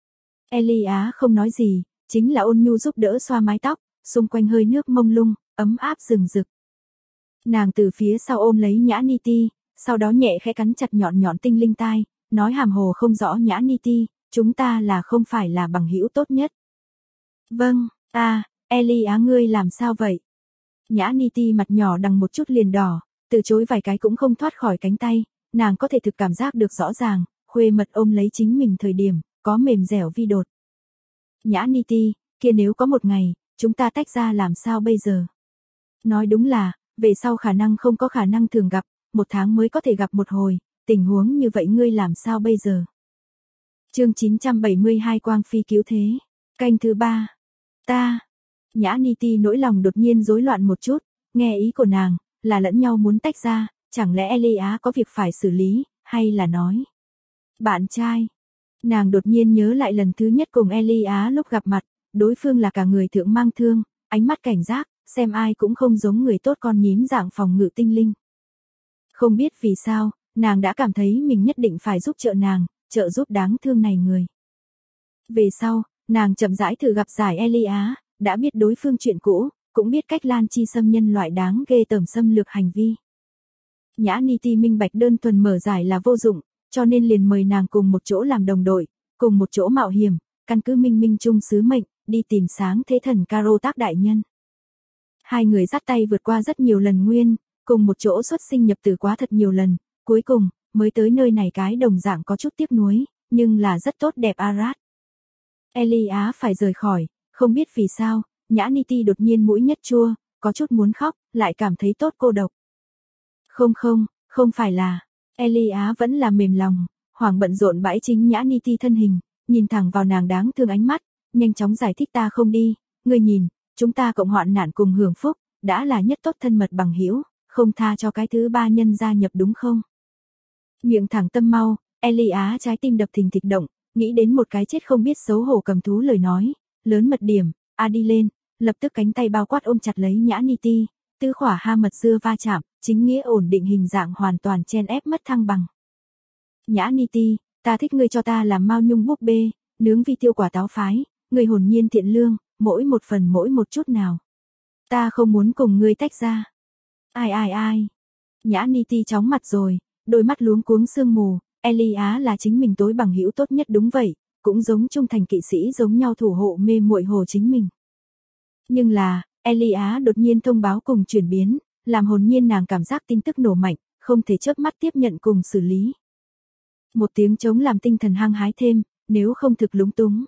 Elia không nói gì, chính là ôn nhu giúp đỡ xoa mái tóc, xung quanh hơi nước mông lung, ấm áp rừng rực. Nàng từ phía sau ôm lấy Nhã Niti, sau đó nhẹ khẽ cắn chặt nhọn tinh linh tai, nói hàm hồ không rõ Nhã Niti, chúng ta là không phải là bằng hữu tốt nhất. Vâng, Elia ngươi làm sao vậy? Nhã Niti mặt nhỏ đằng một chút liền đỏ, từ chối vài cái cũng không thoát khỏi cánh tay, nàng có thể thực cảm giác được rõ ràng, khuê mật ôm lấy chính mình thời điểm, có mềm dẻo vi đột. Nhã Niti, kia nếu có một ngày, chúng ta tách ra làm sao bây giờ? Nói đúng là, về sau khả năng không có khả năng thường gặp, 1 tháng mới có thể gặp một hồi, tình huống như vậy ngươi làm sao bây giờ? Chương 972 Quang Phi cứu thế. Canh thứ 3. Nhã Niti nỗi lòng đột nhiên rối loạn một chút, nghe ý của nàng, là lẫn nhau muốn tách ra, chẳng lẽ Elia có việc phải xử lý, hay là nói bạn trai. Nàng đột nhiên nhớ lại lần thứ nhất cùng Elia lúc gặp mặt, đối phương là cả người thượng mang thương, ánh mắt cảnh giác, xem ai cũng không giống người tốt con nhím dạng phòng ngự tinh linh. Không biết vì sao, nàng đã cảm thấy mình nhất định phải giúp trợ giúp đáng thương này người. Về sau, nàng chậm rãi thử gặp giải Elia, đã biết đối phương chuyện cũ, cũng biết cách Lan Chi xâm nhân loại đáng ghê tởm xâm lược hành vi. Nhã Niti minh bạch đơn thuần mở giải là vô dụng, cho nên liền mời nàng cùng một chỗ làm đồng đội, cùng một chỗ mạo hiểm, căn cứ minh chung sứ mệnh, đi tìm sáng thế thần Caro Tác đại nhân. Hai người dắt tay vượt qua rất nhiều lần nguyên, cùng một chỗ xuất sinh nhập tử quá thật nhiều lần, cuối cùng, mới tới nơi này cái đồng dạng có chút tiếc nuối, nhưng là rất tốt đẹp Arad. Elia phải rời khỏi, không biết vì sao, Nhã Niti đột nhiên mũi nhất chua, có chút muốn khóc, lại cảm thấy tốt cô độc. Không phải là, Elia vẫn là mềm lòng, hoảng bận rộn bãi chính Nhã Niti thân hình, nhìn thẳng vào nàng đáng thương ánh mắt, nhanh chóng giải thích ta không đi, ngươi nhìn, chúng ta cộng hoạn nạn cùng hưởng phúc, đã là nhất tốt thân mật bằng hữu, không tha cho cái thứ ba nhân gia nhập đúng không? Miệng thẳng tâm mau, Eli Á trái tim đập thình thịch động, nghĩ đến một cái chết không biết xấu hổ cầm thú lời nói, lớn mật điểm, đi lên, lập tức cánh tay bao quát ôm chặt lấy Nhã Ni Ti, tứ khỏa ha mật dưa va chạm, chính nghĩa ổn định hình dạng hoàn toàn chen ép mất thăng bằng. Nhã Ni Ti, ta thích ngươi cho ta làm mao nhung búp bê, nướng vi tiêu quả táo phái, ngươi hồn nhiên thiện lương, mỗi một phần mỗi một chút nào. Ta không muốn cùng ngươi tách ra. Ai. Nhã Ni Ti chóng mặt rồi, đôi mắt luống cuống sương mù, Eli Á là chính mình tối bằng hữu tốt nhất đúng vậy, cũng giống trung thành kỵ sĩ giống nhau thủ hộ mê muội hồ chính mình. Nhưng là, Eli Á đột nhiên thông báo cùng chuyển biến, làm hồn nhiên nàng cảm giác tin tức nổ mạnh, không thể chớp mắt tiếp nhận cùng xử lý. Một tiếng trống làm tinh thần hăng hái thêm, nếu không thực lúng túng.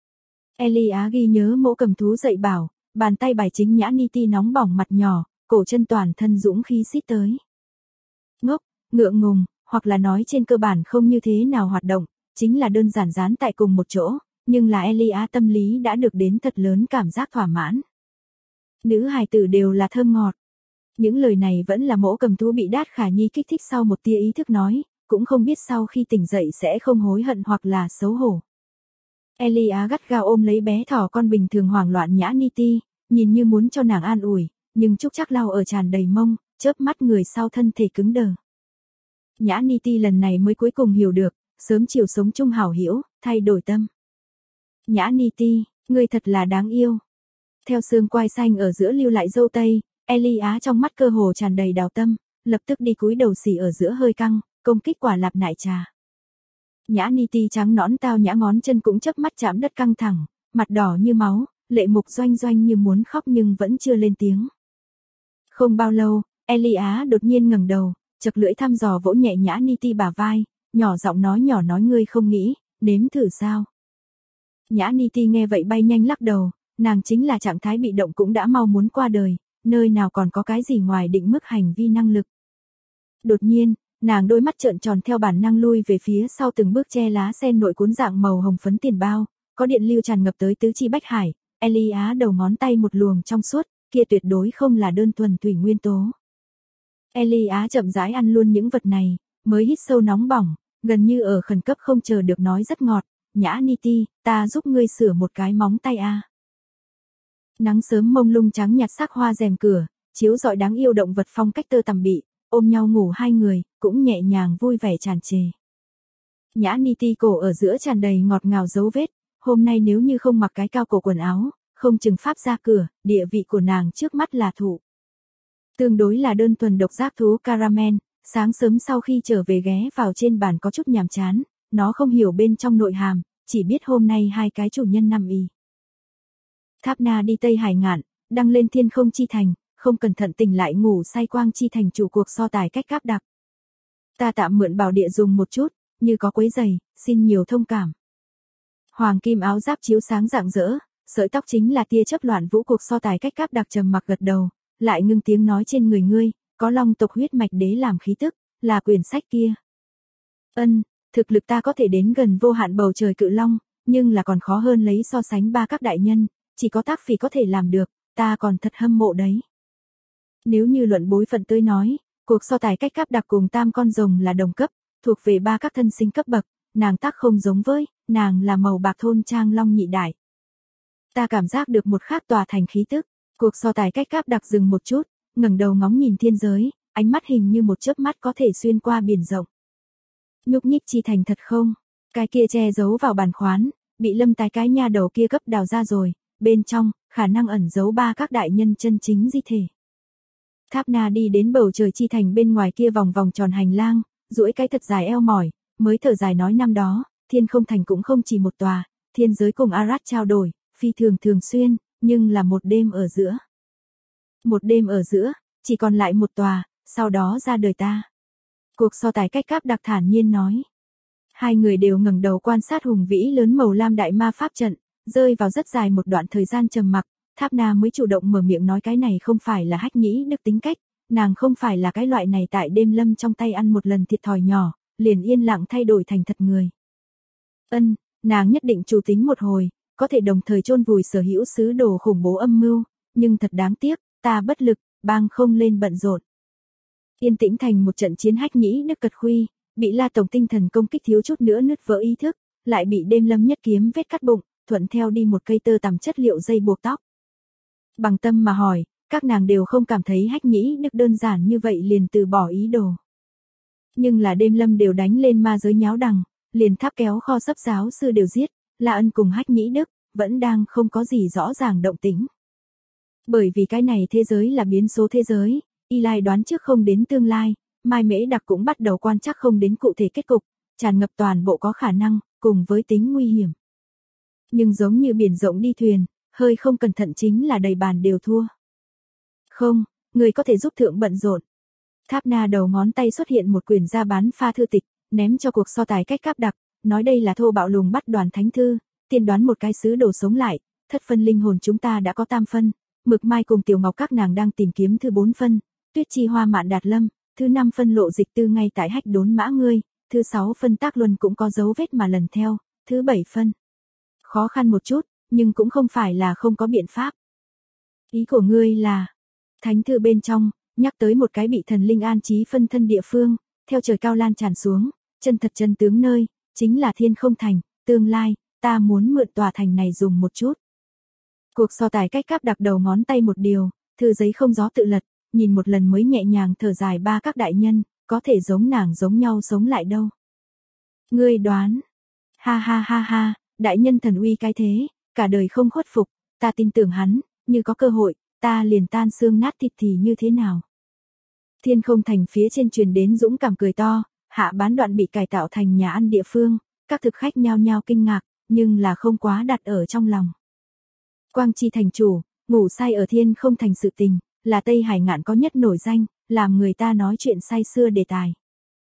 Eli Á ghi nhớ mẫu cầm thú dạy bảo, bàn tay bài chính Nhã Ni Ti nóng bỏng mặt nhỏ, cổ chân toàn thân dũng khí xít tới. Ngốc, ngượng ngùng, hoặc là nói trên cơ bản không như thế nào hoạt động, chính là đơn giản dán tại cùng một chỗ, nhưng là Eli Á tâm lý đã được đến thật lớn cảm giác thỏa mãn. Nữ hài tử đều là thơm ngọt. Những lời này vẫn là mẫu cầm thú bị Đát Khả Nhi kích thích sau một tia ý thức nói, cũng không biết sau khi tỉnh dậy sẽ không hối hận hoặc là xấu hổ. Eli Á gắt gao ôm lấy bé thỏ con bình thường hoảng loạn Nhã Ni Ti, nhìn như muốn cho nàng an ủi, nhưng Trúc Trác lau ở tràn đầy mông, chớp mắt người sau thân thể cứng đờ. Nhã Ni Ti lần này mới cuối cùng hiểu được, sớm chiều sống chung hảo hữu, thay đổi tâm. Nhã Ni Ti, ngươi thật là đáng yêu. Theo xương quai xanh ở giữa lưu lại dâu tây, Eli Á trong mắt cơ hồ tràn đầy đào tâm, lập tức đi cúi đầu xỉ ở giữa hơi căng, công kích quả lạp nại trà. Nhã Ni Ti trắng nõn tao nhã ngón chân cũng chớp mắt chạm đất căng thẳng, mặt đỏ như máu, lệ mục doanh doanh như muốn khóc nhưng vẫn chưa lên tiếng. Không bao lâu, Eli Á đột nhiên ngẩng đầu, chật lưỡi thăm dò vỗ nhẹ Nhã Ni Ti bả vai, nhỏ giọng nói ngươi không nghĩ, nếm thử sao. Nhã Ni Ti nghe vậy bay nhanh lắc đầu, nàng chính là trạng thái bị động cũng đã mau muốn qua đời, nơi nào còn có cái gì ngoài định mức hành vi năng lực. Đột nhiên, nàng đôi mắt trợn tròn theo bản năng lui về phía sau từng bước che lá sen nội cuốn dạng màu hồng phấn tiền bao, có điện lưu tràn ngập tới tứ chi bách hải, Eli Á đầu ngón tay một luồng trong suốt, kia tuyệt đối không là đơn thuần thủy nguyên tố. Eli Á chậm rãi ăn luôn những vật này, mới hít sâu nóng bỏng, gần như ở khẩn cấp không chờ được nói rất ngọt, Nhã Ni Ti, ta giúp ngươi sửa một cái móng tay a. Nắng sớm mông lung trắng nhạt sắc hoa rèm cửa, chiếu rọi đáng yêu động vật phong cách tơ tằm bị, ôm nhau ngủ hai người, cũng nhẹ nhàng vui vẻ tràn trề. Nhã Ni Ti cổ ở giữa tràn đầy ngọt ngào dấu vết, hôm nay nếu như không mặc cái cao cổ quần áo, không chừng pháp ra cửa, địa vị của nàng trước mắt là thụ. Tương đối là đơn thuần độc giác thú Caramel, sáng sớm sau khi trở về ghé vào trên bàn có chút nhàm chán, nó không hiểu bên trong nội hàm, chỉ biết hôm nay hai cái chủ nhân nằm y. Tháp Na đi Tây Hải ngạn, đăng lên thiên không chi thành, không cẩn thận tỉnh lại ngủ say quang chi thành chủ cuộc so tài cách cáp đặc. Ta tạm mượn bảo địa dùng một chút, như có quấy giày, xin nhiều thông cảm. Hoàng kim áo giáp chiếu sáng rạng rỡ, sợi tóc chính là tia chớp loạn vũ cuộc so tài cách cáp đặc trầm mặc gật đầu, lại ngưng tiếng nói trên người ngươi, có long tộc huyết mạch đế làm khí tức, là quyển sách kia. Thực lực ta có thể đến gần vô hạn bầu trời cự long, nhưng là còn khó hơn lấy so sánh ba các đại nhân, chỉ có Tác Phỉ có thể làm được, ta còn thật hâm mộ đấy. Nếu như luận bối phận tới nói, cuộc so tài cách cáp đặc cùng tam con rồng là đồng cấp, thuộc về ba các thân sinh cấp bậc, nàng Tác không giống với, nàng là màu bạc thôn trang long nhị đại. Ta cảm giác được một khác tòa thành khí tức, cuộc so tài cách cáp đặc dừng một chút, ngẩng đầu ngóng nhìn thiên giới, ánh mắt hình như một chớp mắt có thể xuyên qua biển rộng. Nhúc nhích chi thành thật không? Cái kia che giấu vào bàn khoán, bị Lâm Tái cái nha đầu kia cấp đào ra rồi, bên trong, khả năng ẩn giấu ba các đại nhân chân chính di thể. Tháp Na đi đến bầu trời chi thành bên ngoài kia vòng vòng tròn hành lang, duỗi cái thật dài eo mỏi, mới thở dài nói năm đó, thiên không thành cũng không chỉ một tòa, thiên giới cùng Arad trao đổi, phi thường thường xuyên, nhưng là một đêm ở giữa. Một đêm ở giữa, chỉ còn lại một tòa, sau đó ra đời ta. Cuộc so tài cách cáp đặc thản nhiên nói. Hai người đều ngẩng đầu quan sát hùng vĩ lớn màu lam đại ma pháp trận, rơi vào rất dài một đoạn thời gian trầm mặc, Tháp Na mới chủ động mở miệng nói cái này không phải là hách nhĩ đức tính cách, nàng không phải là cái loại này tại đêm lâm trong tay ăn một lần thiệt thòi nhỏ, liền yên lặng thay đổi thành thật người. Nàng nhất định chủ tính một hồi, có thể đồng thời chôn vùi sở hữu sứ đồ khủng bố âm mưu, nhưng thật đáng tiếc, ta bất lực, bang không lên bận rộn. Yên tĩnh thành một trận chiến hách nhĩ đức cật khuy, bị La Tổng tinh thần công kích thiếu chút nữa nứt vỡ ý thức, lại bị Đêm Lâm nhất kiếm vết cắt bụng, thuận theo đi một cây tơ tằm chất liệu dây buộc tóc. Bằng tâm mà hỏi, các nàng đều không cảm thấy hách nhĩ đức đơn giản như vậy liền từ bỏ ý đồ. Nhưng là Đêm Lâm đều đánh lên ma giới nháo đằng, liền tháp kéo kho sấp giáo sư đều giết, La Ân cùng hách nhĩ đức, vẫn đang không có gì rõ ràng động tĩnh. Bởi vì cái này thế giới là biến số thế giới, Y Lai đoán trước không đến tương lai, Mai Mễ Đặc cũng bắt đầu quan trắc không đến cụ thể kết cục, tràn ngập toàn bộ có khả năng, cùng với tính nguy hiểm. Nhưng giống như biển rộng đi thuyền, hơi không cẩn thận chính là đầy bàn đều thua. Không, người có thể giúp thượng bận rộn. Tháp Na đầu ngón tay xuất hiện một quyển ra bán pha thư tịch, ném cho cuộc so tài cách cáp đặc, nói đây là thô bạo lùng bắt đoàn thánh thư, tiên đoán một cái sứ đồ sống lại, thất phân linh hồn chúng ta đã có tam phân, Mực Mai cùng Tiểu Ngọc các nàng đang tìm kiếm thứ 4 phân, Tuyết Chi Hoa Mạn Đạt Lâm, thứ 5 phân Lộ Dịch Tư ngay tại hách đốn mã ngươi, thứ 6 phân Tác Luân cũng có dấu vết mà lần theo, thứ 7 phân. Khó khăn một chút, nhưng cũng không phải là không có biện pháp. Ý của ngươi là, thánh thư bên trong, nhắc tới một cái bị thần linh an trí phân thân địa phương, theo trời cao lan tràn xuống, chân thật chân tướng nơi, chính là Thiên Không Thành, tương lai, ta muốn mượn tòa thành này dùng một chút. Cuộc so tài cách cáp đặc đầu ngón tay một điều, thư giấy không gió tự lật, nhìn một lần mới nhẹ nhàng thở dài ba các đại nhân, có thể giống nàng giống nhau sống lại đâu. Ngươi đoán, ha ha ha ha, đại nhân thần uy cái thế, cả đời không khuất phục, ta tin tưởng hắn, như có cơ hội, ta liền tan xương nát thịt thì như thế nào. Thiên Không Thành phía trên truyền đến dũng cảm cười to, hạ bán đoạn bị cải tạo thành nhà ăn địa phương, các thực khách nhao nhao kinh ngạc, nhưng là không quá đặt ở trong lòng. Quang Chi thành chủ, ngủ say ở Thiên Không Thành sự tình, là Tây Hải Ngạn có nhất nổi danh, làm người ta nói chuyện say xưa đề tài.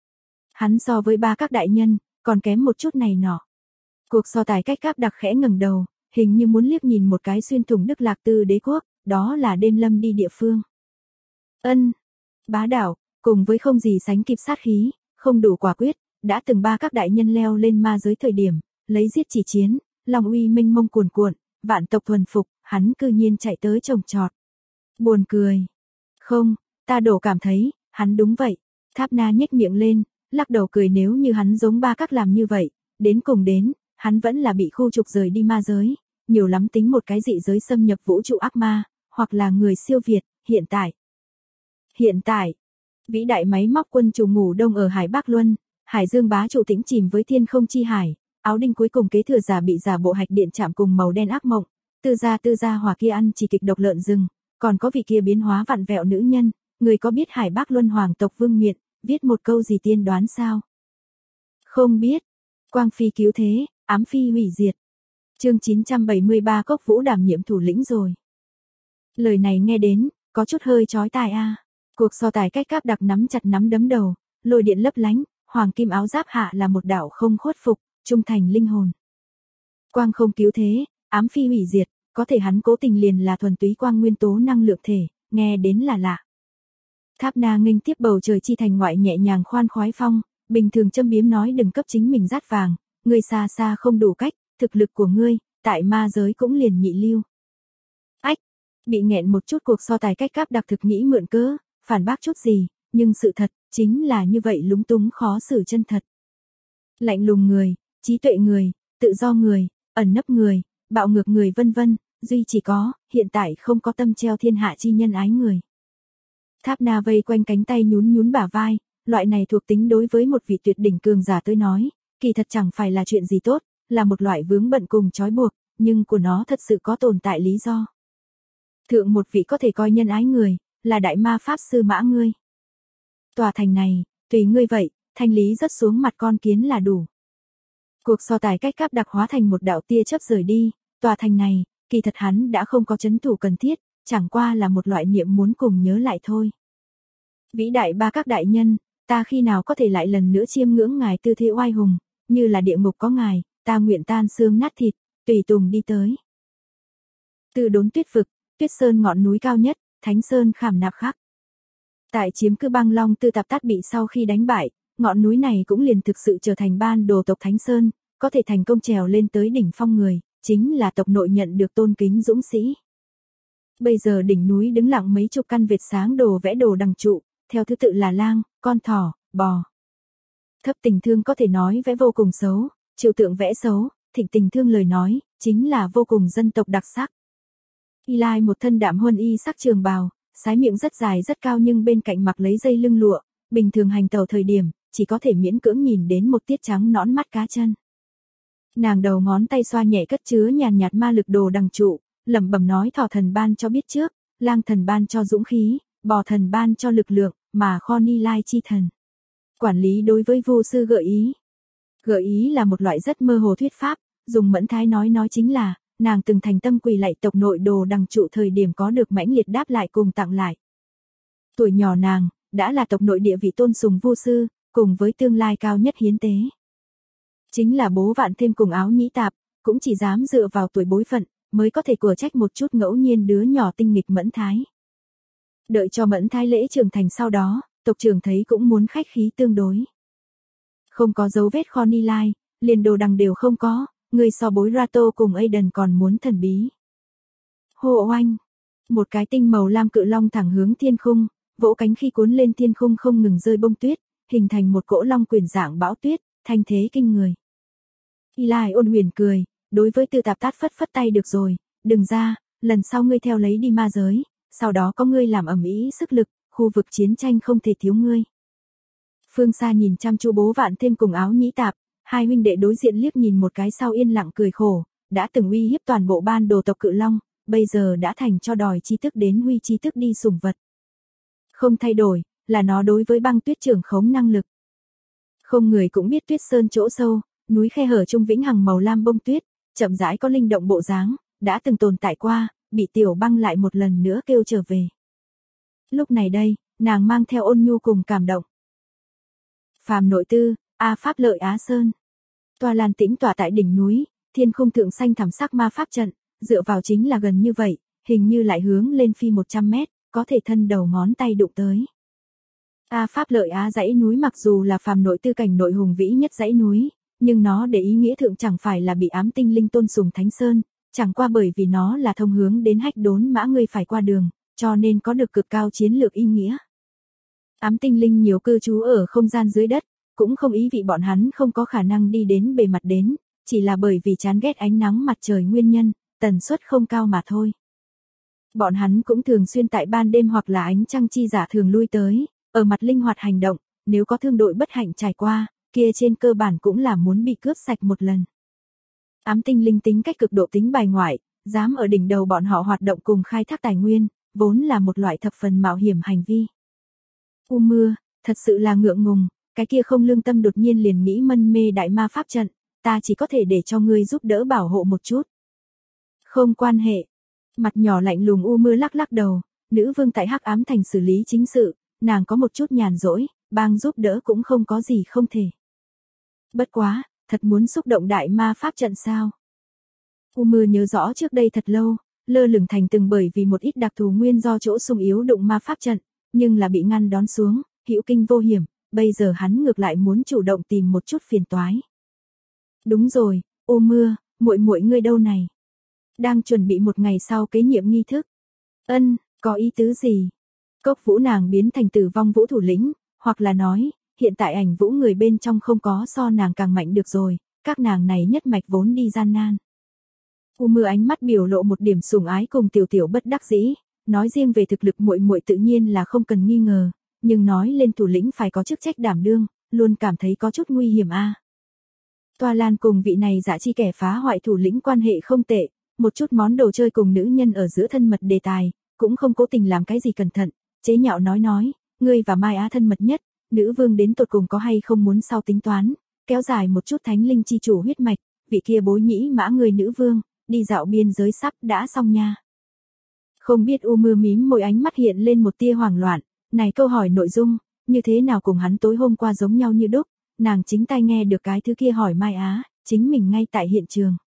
Hắn so với ba các đại nhân, còn kém một chút này nọ. Cuộc so tài cách cáp đặc khẽ ngẩng đầu, hình như muốn liếc nhìn một cái xuyên thủng Đức Lạc Tư đế quốc, đó là Đêm Lâm đi địa phương. Ân, bá đạo, cùng với không gì sánh kịp sát khí, không đủ quả quyết, đã từng ba các đại nhân leo lên ma giới thời điểm, lấy giết chỉ chiến, lòng uy minh mông cuồn cuộn, vạn tộc thuần phục, hắn cư nhiên chạy tới trồng trọt. Buồn cười. Không, ta đổ cảm thấy, hắn đúng vậy. Tháp Na nhếch miệng lên, lắc đầu cười nếu như hắn giống ba các làm như vậy, đến cùng đến, hắn vẫn là bị khu trục rời đi ma giới, nhiều lắm tính một cái dị giới xâm nhập vũ trụ ác ma, hoặc là người siêu việt, Hiện tại, vĩ đại máy móc quân chủ ngủ đông ở Hải Bắc Luân, Hải Dương bá chủ tĩnh chìm với thiên không chi hải, áo đinh cuối cùng kế thừa giả bị giả bộ hạch điện chạm cùng màu đen ác mộng, tư gia hỏa kia ăn chỉ kịch độc lợn rừng, còn có vị kia biến hóa vặn vẹo nữ nhân, người có biết Hải Bắc Luân hoàng tộc Vương Miện, viết một câu gì tiên đoán sao? Không biết. Quang phi cứu thế, ám phi hủy diệt. Chương 973 Cốc Vũ đảm nhiệm thủ lĩnh rồi. Lời này nghe đến, có chút hơi chói tai a. Cuộc so tài cách cáp đặc nắm chặt nắm đấm đầu, lôi điện lấp lánh, hoàng kim áo giáp hạ là một đạo không khuất phục, trung thành linh hồn. Quang không cứu thế, ám phi hủy diệt, có thể hắn cố tình liền là thuần túy quang nguyên tố năng lượng thể, nghe đến là lạ. Tháp Na nghênh tiếp bầu trời chi thành ngoại nhẹ nhàng khoan khoái phong, bình thường châm biếm nói đừng cấp chính mình dát vàng, ngươi xa xa không đủ cách, thực lực của ngươi, tại ma giới cũng liền nhị lưu. Ách, bị nghẹn một chút cuộc so tài cách cáp đặc thực nghĩ mượn cớ, phản bác chút gì, nhưng sự thật, chính là như vậy lúng túng khó xử chân thật. Lạnh lùng người, trí tuệ người, tự do người, ẩn nấp người, bạo ngược người vân vân, duy chỉ có, hiện tại không có tâm treo thiên hạ chi nhân ái người. Tháp Na vây quanh cánh tay nhún nhún bả vai, loại này thuộc tính đối với một vị tuyệt đỉnh cường giả tới nói, kỳ thật chẳng phải là chuyện gì tốt, là một loại vướng bận cùng trói buộc, nhưng của nó thật sự có tồn tại lý do. Thượng một vị có thể coi nhân ái người, là đại ma pháp sư Mã ngươi. Tòa thành này, tùy ngươi vậy, thanh lý rất xuống mặt con kiến là đủ. Cuộc so tài cách cáp đặc hóa thành một đạo tia chớp rời đi, tòa thành này, kỳ thật hắn đã không có trấn thủ cần thiết, chẳng qua là một loại niệm muốn cùng nhớ lại thôi. Vĩ đại ba các đại nhân, ta khi nào có thể lại lần nữa chiêm ngưỡng ngài tư thế oai hùng, như là địa ngục có ngài, ta nguyện tan xương nát thịt, tùy tùng đi tới. Từ đốn tuyết vực, Tuyết Sơn ngọn núi cao nhất, Thánh Sơn khảm nạp khắc. Tại chiếm cứ băng long tư tạp tát bị sau khi đánh bại, ngọn núi này cũng liền thực sự trở thành ban đồ tộc Thánh Sơn, có thể thành công trèo lên tới đỉnh phong người, chính là tộc nội nhận được tôn kính dũng sĩ. Bây giờ đỉnh núi đứng lặng mấy chục căn vệt sáng đồ vẽ đồ đằng trụ, theo thứ tự là lang, con thỏ, bò. Thấp tình thương có thể nói vẽ vô cùng xấu, trừu tượng vẽ xấu, thịnh tình thương lời nói, chính là vô cùng dân tộc đặc sắc. Eli một thân đạm huân y sắc trường bào, sái miệng rất dài rất cao nhưng bên cạnh mặc lấy dây lưng lụa, bình thường hành tàu thời điểm, chỉ có thể miễn cưỡng nhìn đến một tiết trắng nõn mắt cá chân. Nàng đầu ngón tay xoa nhẹ cất chứa nhàn nhạt ma lực đồ đằng trụ, lẩm bẩm nói thỏ thần ban cho biết trước, lang thần ban cho dũng khí, bò thần ban cho lực lượng, mà kho Ni Lai chi thần. Quản lý đối với vô sư gợi ý. Gợi ý là một loại rất mơ hồ thuyết pháp, dùng mẫn thái nói chính là, nàng từng thành tâm quỳ lạy tộc nội đồ đằng trụ thời điểm có được mãnh liệt đáp lại cùng tặng lại. Tuổi nhỏ nàng, đã là tộc nội địa vị tôn sùng vô sư, cùng với tương lai cao nhất hiến tế. Chính là bố vạn thêm cùng áo nhĩ tạp, cũng chỉ dám dựa vào tuổi bối phận, mới có thể của trách một chút ngẫu nhiên đứa nhỏ tinh nghịch mẫn thái. Đợi cho mẫn thái lễ trưởng thành sau đó, tộc trưởng thấy cũng muốn khách khí tương đối. Không có dấu vết kho Ni Lai, liền đồ đằng đều không có, người so bối Rato cùng Aiden còn muốn thần bí. Hô oanh! Một cái tinh màu lam cự long thẳng hướng thiên khung, vỗ cánh khi cuốn lên thiên khung không ngừng rơi bông tuyết, hình thành một cỗ long quyền dạng bão tuyết, thanh thế kinh người. Eli ôn huyền cười, đối với Tư Tạp Tát phất phất tay được rồi, đừng ra, lần sau ngươi theo lấy đi ma giới, sau đó có ngươi làm ầm ĩ sức lực, khu vực chiến tranh không thể thiếu ngươi. Phương xa nhìn chăm chú bố vạn thêm cùng áo nhĩ tạp, hai huynh đệ đối diện liếc nhìn một cái sau yên lặng cười khổ, đã từng uy hiếp toàn bộ ban đồ tộc cự long, bây giờ đã thành cho đòi chi thức đến huy chi thức đi sủng vật. Không thay đổi, là nó đối với băng tuyết trưởng khống năng lực. Không người cũng biết tuyết sơn chỗ sâu, núi khe hở trung vĩnh hằng màu lam bông tuyết, chậm rãi có linh động bộ dáng, đã từng tồn tại qua, bị tiểu băng lại một lần nữa kêu trở về. Lúc này đây, nàng mang theo ôn nhu cùng cảm động. Phàm nội tư, A Pháp lợi Á Sơn. Tòa lan tĩnh tỏa tại đỉnh núi, thiên khung thượng xanh thẳm sắc ma pháp trận, dựa vào chính là gần như vậy, hình như lại hướng lên phi 100 mét, có thể thân đầu ngón tay đụng tới. A Pháp lợi Á dãy núi mặc dù là phàm nội tư cảnh nội hùng vĩ nhất dãy núi, nhưng nó để ý nghĩa thượng chẳng phải là bị ám tinh linh tôn sùng Thánh Sơn, chẳng qua bởi vì nó là thông hướng đến hách đốn mã người phải qua đường, cho nên có được cực cao chiến lược ý nghĩa. Ám tinh linh nhiều cư trú ở không gian dưới đất, cũng không ý vị bọn hắn không có khả năng đi đến bề mặt đến, chỉ là bởi vì chán ghét ánh nắng mặt trời nguyên nhân, tần suất không cao mà thôi. Bọn hắn cũng thường xuyên tại ban đêm hoặc là ánh trăng chi giả thường lui tới, ở mặt linh hoạt hành động, nếu có thương đội bất hạnh trải qua, kia trên cơ bản cũng là muốn bị cướp sạch một lần. Ám tinh linh tính cách cực độ tính bài ngoại, dám ở đỉnh đầu bọn họ hoạt động cùng khai thác tài nguyên, vốn là một loại thập phần mạo hiểm hành vi. U mưa, thật sự là ngượng ngùng, cái kia không lương tâm đột nhiên liền nghĩ mân mê đại ma pháp trận, ta chỉ có thể để cho ngươi giúp đỡ bảo hộ một chút. Không quan hệ. Mặt nhỏ lạnh lùng U mưa lắc lắc đầu, nữ vương tại Hắc Ám Thành xử lý chính sự, nàng có một chút nhàn rỗi, bang giúp đỡ cũng không có gì không thể. Bất quá, thật muốn xúc động đại ma pháp trận sao? U mưa nhớ rõ trước đây thật lâu, lơ lửng thành từng bởi vì một ít đặc thù nguyên do chỗ sung yếu đụng ma pháp trận, nhưng là bị ngăn đón xuống, hữu kinh vô hiểm, bây giờ hắn ngược lại muốn chủ động tìm một chút phiền toái. Đúng rồi, U mưa, muội muội ngươi đâu này? Đang chuẩn bị một ngày sau kế nhiệm nghi thức. Ân, có ý tứ gì? Cốc vũ nàng biến thành tử vong vũ thủ lĩnh, hoặc là nói, hiện tại ảnh vũ người bên trong không có so nàng càng mạnh được rồi, các nàng này nhất mạch vốn đi gian nan. U mưa ánh mắt biểu lộ một điểm sủng ái cùng tiểu tiểu bất đắc dĩ, nói riêng về thực lực muội muội tự nhiên là không cần nghi ngờ, nhưng nói lên thủ lĩnh phải có chức trách đảm đương, luôn cảm thấy có chút nguy hiểm a. Toa Lan cùng vị này dạ chi kẻ phá hoại thủ lĩnh quan hệ không tệ, một chút món đồ chơi cùng nữ nhân ở giữa thân mật đề tài, cũng không cố tình làm cái gì cẩn thận, chế nhạo nói, ngươi và Mai Á thân mật nhất, nữ vương đến tột cùng có hay không muốn sau tính toán, kéo dài một chút thánh linh chi chủ huyết mạch, vị kia bối nhĩ mã người nữ vương, đi dạo biên giới sắp đã xong nha. Không biết U mưa mím môi ánh mắt hiện lên một tia hoảng loạn, này câu hỏi nội dung, như thế nào cùng hắn tối hôm qua giống nhau như đúc, nàng chính tai nghe được cái thứ kia hỏi Mai Á, chính mình ngay tại hiện trường.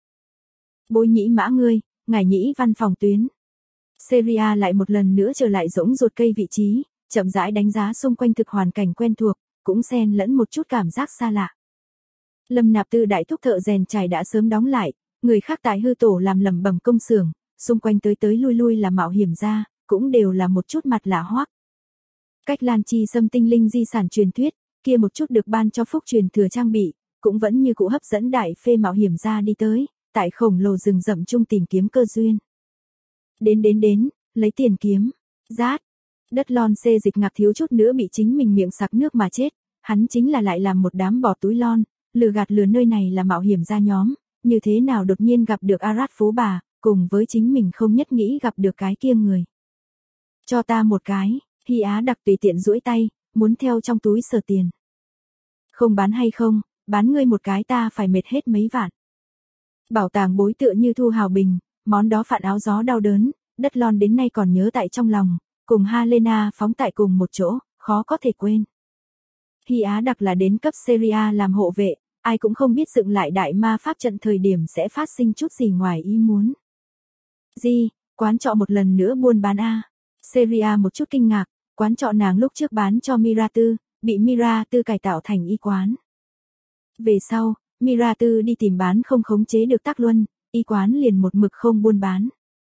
Bối nhĩ mã ngươi, ngài nhĩ văn phòng tuyến. Seria lại một lần nữa trở lại rỗng ruột cây vị trí, chậm rãi đánh giá xung quanh thực hoàn cảnh quen thuộc, cũng xen lẫn một chút cảm giác xa lạ. Lâm Nạp Tư đại thúc thợ rèn chài đã sớm đóng lại, Người khác tại hư tổ làm lẩm bẩm công xưởng, xung quanh tới tới lui lui là mạo hiểm gia, cũng đều là một chút mặt lạ hoắc. Cách Lan Chi Sâm tinh linh di sản truyền thuyết, kia một chút được ban cho phúc truyền thừa trang bị, cũng vẫn như cũ hấp dẫn đại phê mạo hiểm gia đi tới, tại khổng lồ rừng rậm chung tìm kiếm cơ duyên. Đến, lấy tiền kiếm, rát. Đất lon xê dịch ngạc thiếu chút nữa bị chính mình miệng sặc nước mà chết, hắn chính là lại làm một đám bỏ túi lon, lừa nơi này là mạo hiểm gia nhóm, như thế nào đột nhiên gặp được Arad phú bà, cùng với chính mình không nhất nghĩ gặp được cái kia người. Cho ta một cái, Hy Á đặc tùy tiện duỗi tay, muốn theo trong túi sờ tiền. Không bán hay không, bán ngươi một cái ta phải mệt hết mấy vạn. Bảo tàng bối tựa như thu hào bình, món đó phản áo gió đau đớn, đất lon đến nay còn nhớ tại trong lòng, cùng Helena phóng tại cùng một chỗ, khó có thể quên. Hy Á đặc là đến cấp Syria làm hộ vệ, ai cũng không biết dựng lại đại ma pháp trận thời điểm sẽ phát sinh chút gì ngoài ý muốn. Gì, quán trọ một lần nữa buôn bán a? Syria một chút kinh ngạc, quán trọ nàng lúc trước bán cho Mira Tư, bị Mira Tư cải tạo thành y quán. Về sau, Mira Tư đi tìm bán không khống chế được Tác Luân, y quán liền một mực không buôn bán.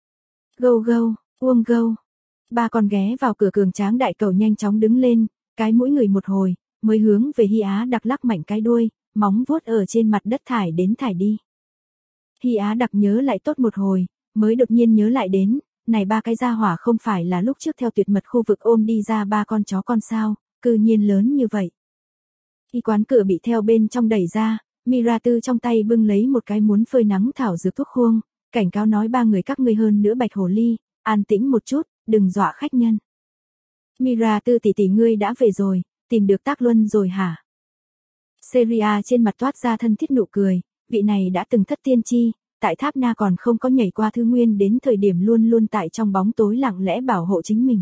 Uông gâu. Ba con ghé vào cửa cường tráng đại cầu nhanh chóng đứng lên, cái mũi người một hồi, mới hướng về Hy Á đặc lắc mạnh cái đuôi, móng vuốt ở trên mặt đất thải đến thải đi. Hy Á đặc nhớ lại tốt một hồi, mới đột nhiên nhớ lại đến, này ba cái gia hỏa không phải là lúc trước theo tuyệt mật khu vực ôm đi ra ba con chó con sao, cư nhiên lớn như vậy. Y quán cửa bị theo bên trong đẩy ra, Mira Tư trong tay bưng lấy một cái muốn phơi nắng thảo dược thuốc khuông, cảnh cáo nói ba người các ngươi hơn nữa bạch hồ ly, an tĩnh một chút, đừng dọa khách nhân. Mira Tư tỷ tỷ ngươi đã về rồi, tìm được Tác Luân rồi hả? Syria trên mặt toát ra thân thiết nụ cười, vị này đã từng thất tiên tri, tại Tháp Na còn không có nhảy qua thứ nguyên đến thời điểm luôn luôn tại trong bóng tối lặng lẽ bảo hộ chính mình.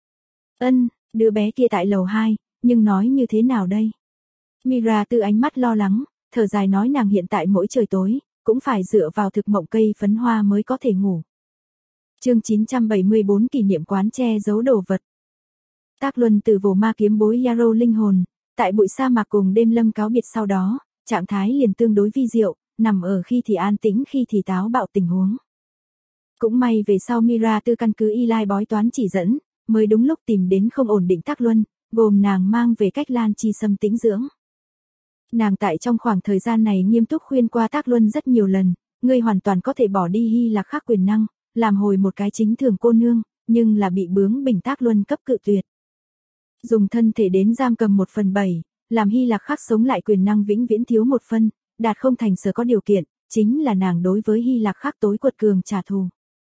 Đứa bé kia tại lầu 2, nhưng nói như thế nào đây? Mira Tư ánh mắt lo lắng, thở dài nói nàng hiện tại mỗi trời tối, cũng phải dựa vào thực mộng cây phấn hoa mới có thể ngủ. Chương 974 kỷ niệm quán che giấu đồ vật. Tác Luân từ vồ ma kiếm bối Yarrow linh hồn, tại bụi sa mạc cùng đêm lâm cáo biệt sau đó, trạng thái liền tương đối vi diệu, nằm ở khi thì an tĩnh khi thì táo bạo tình huống. Cũng may về sau Mira Tư căn cứ Eli bói toán chỉ dẫn, mới đúng lúc tìm đến không ổn định Tác Luân, gồm nàng mang về cách Lan Chi Sâm tĩnh dưỡng. Nàng tại trong khoảng thời gian này nghiêm túc khuyên qua Tác Luân rất nhiều lần, ngươi hoàn toàn có thể bỏ đi Hy Lạc Khắc quyền năng, làm hồi một cái chính thường cô nương, nhưng là bị bướng bỉnh Tác Luân cấp cự tuyệt. Dùng thân thể đến giam cầm 1/7, làm Hy Lạc Khắc sống lại quyền năng vĩnh viễn thiếu một phân, đạt không thành sở có điều kiện, chính là nàng đối với Hy Lạc Khắc tối quật cường trả thù.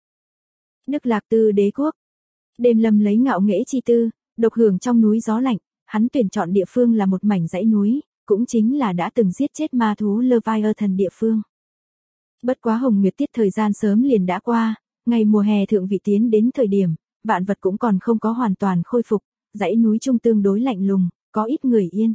Đức Lạc Tư đế quốc. Đêm lâm lấy ngạo nghễ chi tư, độc hưởng trong núi gió lạnh, hắn tuyển chọn địa phương là một mảnh dãy núi, cũng chính là đã từng giết chết ma thú Leviathan địa phương. Bất quá hồng nguyệt tiết thời gian sớm liền đã qua, ngày mùa hè thượng vị tiến đến thời điểm, vạn vật cũng còn không có hoàn toàn khôi phục, dãy núi trung tương đối lạnh lùng, có ít người yên.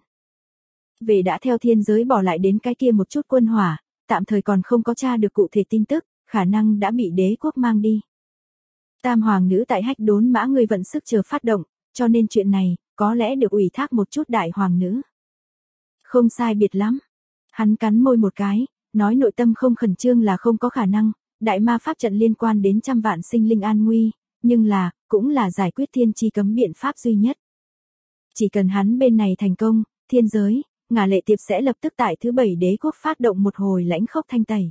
Về đã theo thiên giới bỏ lại đến cái kia một chút quân hỏa, tạm thời còn không có tra được cụ thể tin tức, khả năng đã bị đế quốc mang đi. Tam hoàng nữ tại Hách Đốn Mã người vận sức chờ phát động, cho nên chuyện này, có lẽ được ủy thác một chút đại hoàng nữ. Không sai biệt lắm. Hắn cắn môi một cái, nói nội tâm không khẩn trương là không có khả năng, đại ma pháp trận liên quan đến trăm vạn sinh linh an nguy, nhưng là, cũng là giải quyết thiên chi cấm biện pháp duy nhất. Chỉ cần hắn bên này thành công, thiên giới, Ngả Lệ Tiệp sẽ lập tức tại thứ 7 đế quốc phát động một hồi lãnh khốc thanh tẩy.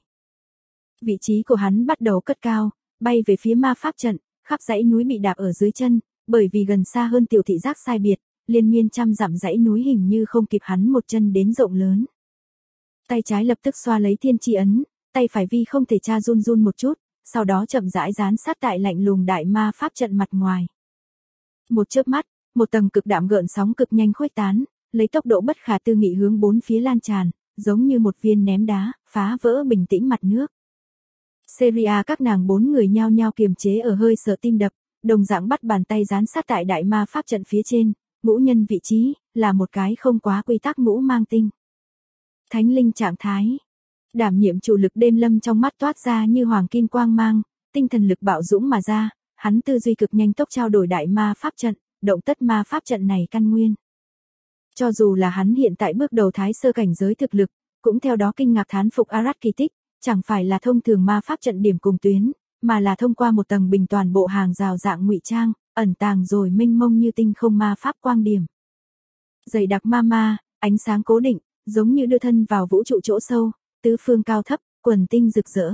Vị trí của hắn bắt đầu cất cao, bay về phía ma pháp trận, khắp dãy núi bị đạp ở dưới chân, bởi vì gần xa hơn tiểu thị giác sai biệt, liên miên trăm dặm dãy núi hình như không kịp hắn một chân đến rộng lớn. Tay trái lập tức xoa lấy thiên chi ấn, tay phải vi không thể tra run run một chút, sau đó chậm rãi dán sát tại lạnh lùng đại ma pháp trận mặt ngoài. Một chớp mắt, một tầng cực đạm gợn sóng cực nhanh khuếch tán, lấy tốc độ bất khả tư nghị hướng bốn phía lan tràn, giống như một viên ném đá, phá vỡ bình tĩnh mặt nước. Syria các nàng 4 người nhao nhao kiềm chế ở hơi sợ tim đập, đồng dạng bắt bàn tay dán sát tại đại ma pháp trận phía trên, ngũ nhân vị trí, là một cái không quá quy tắc ngũ mang tinh. Thánh linh trạng thái. Đảm nhiệm chủ lực đêm lâm trong mắt toát ra như hoàng kim quang mang, tinh thần lực bạo dũng mà ra, hắn tư duy cực nhanh tốc trao đổi đại ma pháp trận, động tất ma pháp trận này căn nguyên. Cho dù là hắn hiện tại bước đầu thái sơ cảnh giới thực lực, cũng theo đó kinh ngạc thán phục Arad kỳ tích, chẳng phải là thông thường ma pháp trận điểm cùng tuyến, mà là thông qua một tầng bình toàn bộ hàng rào dạng ngụy trang, ẩn tàng rồi mênh mông như tinh không ma pháp quang điểm. Dày đặc ma, ánh sáng cố định, giống như đưa thân vào vũ trụ chỗ sâu, tứ phương cao thấp, quần tinh rực rỡ.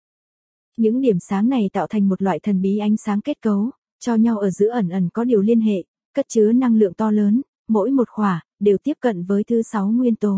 Những điểm sáng này tạo thành một loại thần bí ánh sáng kết cấu, cho nhau ở giữa ẩn ẩn có điều liên hệ, cất chứa năng lượng to lớn, mỗi một khỏa đều tiếp cận với thứ 6 nguyên tố.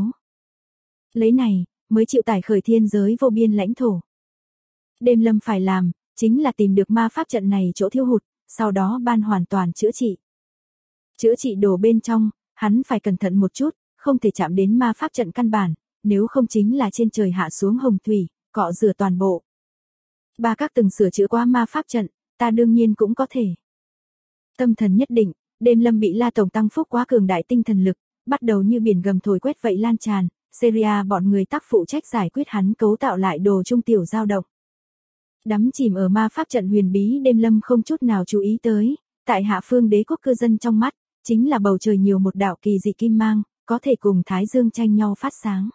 Lấy này mới chịu tải khởi thiên giới vô biên lãnh thổ. Đêm Lâm phải làm chính là tìm được ma pháp trận này chỗ thiếu hụt, sau đó ban hoàn toàn chữa trị. Chữa trị đồ bên trong, hắn phải cẩn thận một chút, không thể chạm đến ma pháp trận căn bản, nếu không chính là trên trời hạ xuống hồng thủy, cọ rửa toàn bộ. Ba các từng sửa chữa qua ma pháp trận, ta đương nhiên cũng có thể. Tâm thần nhất định, Đêm Lâm bị La Tổng tăng phúc quá cường đại tinh thần lực, bắt đầu như biển gầm thổi quét vậy lan tràn, Seria bọn người tác phụ trách giải quyết hắn cấu tạo lại đồ trung tiểu dao động. Đắm chìm ở ma pháp trận huyền bí, Đêm Lâm không chút nào chú ý tới, tại hạ phương đế quốc cư dân trong mắt, chính là bầu trời nhiều một đạo kỳ dị kim mang, có thể cùng Thái Dương tranh nhau phát sáng.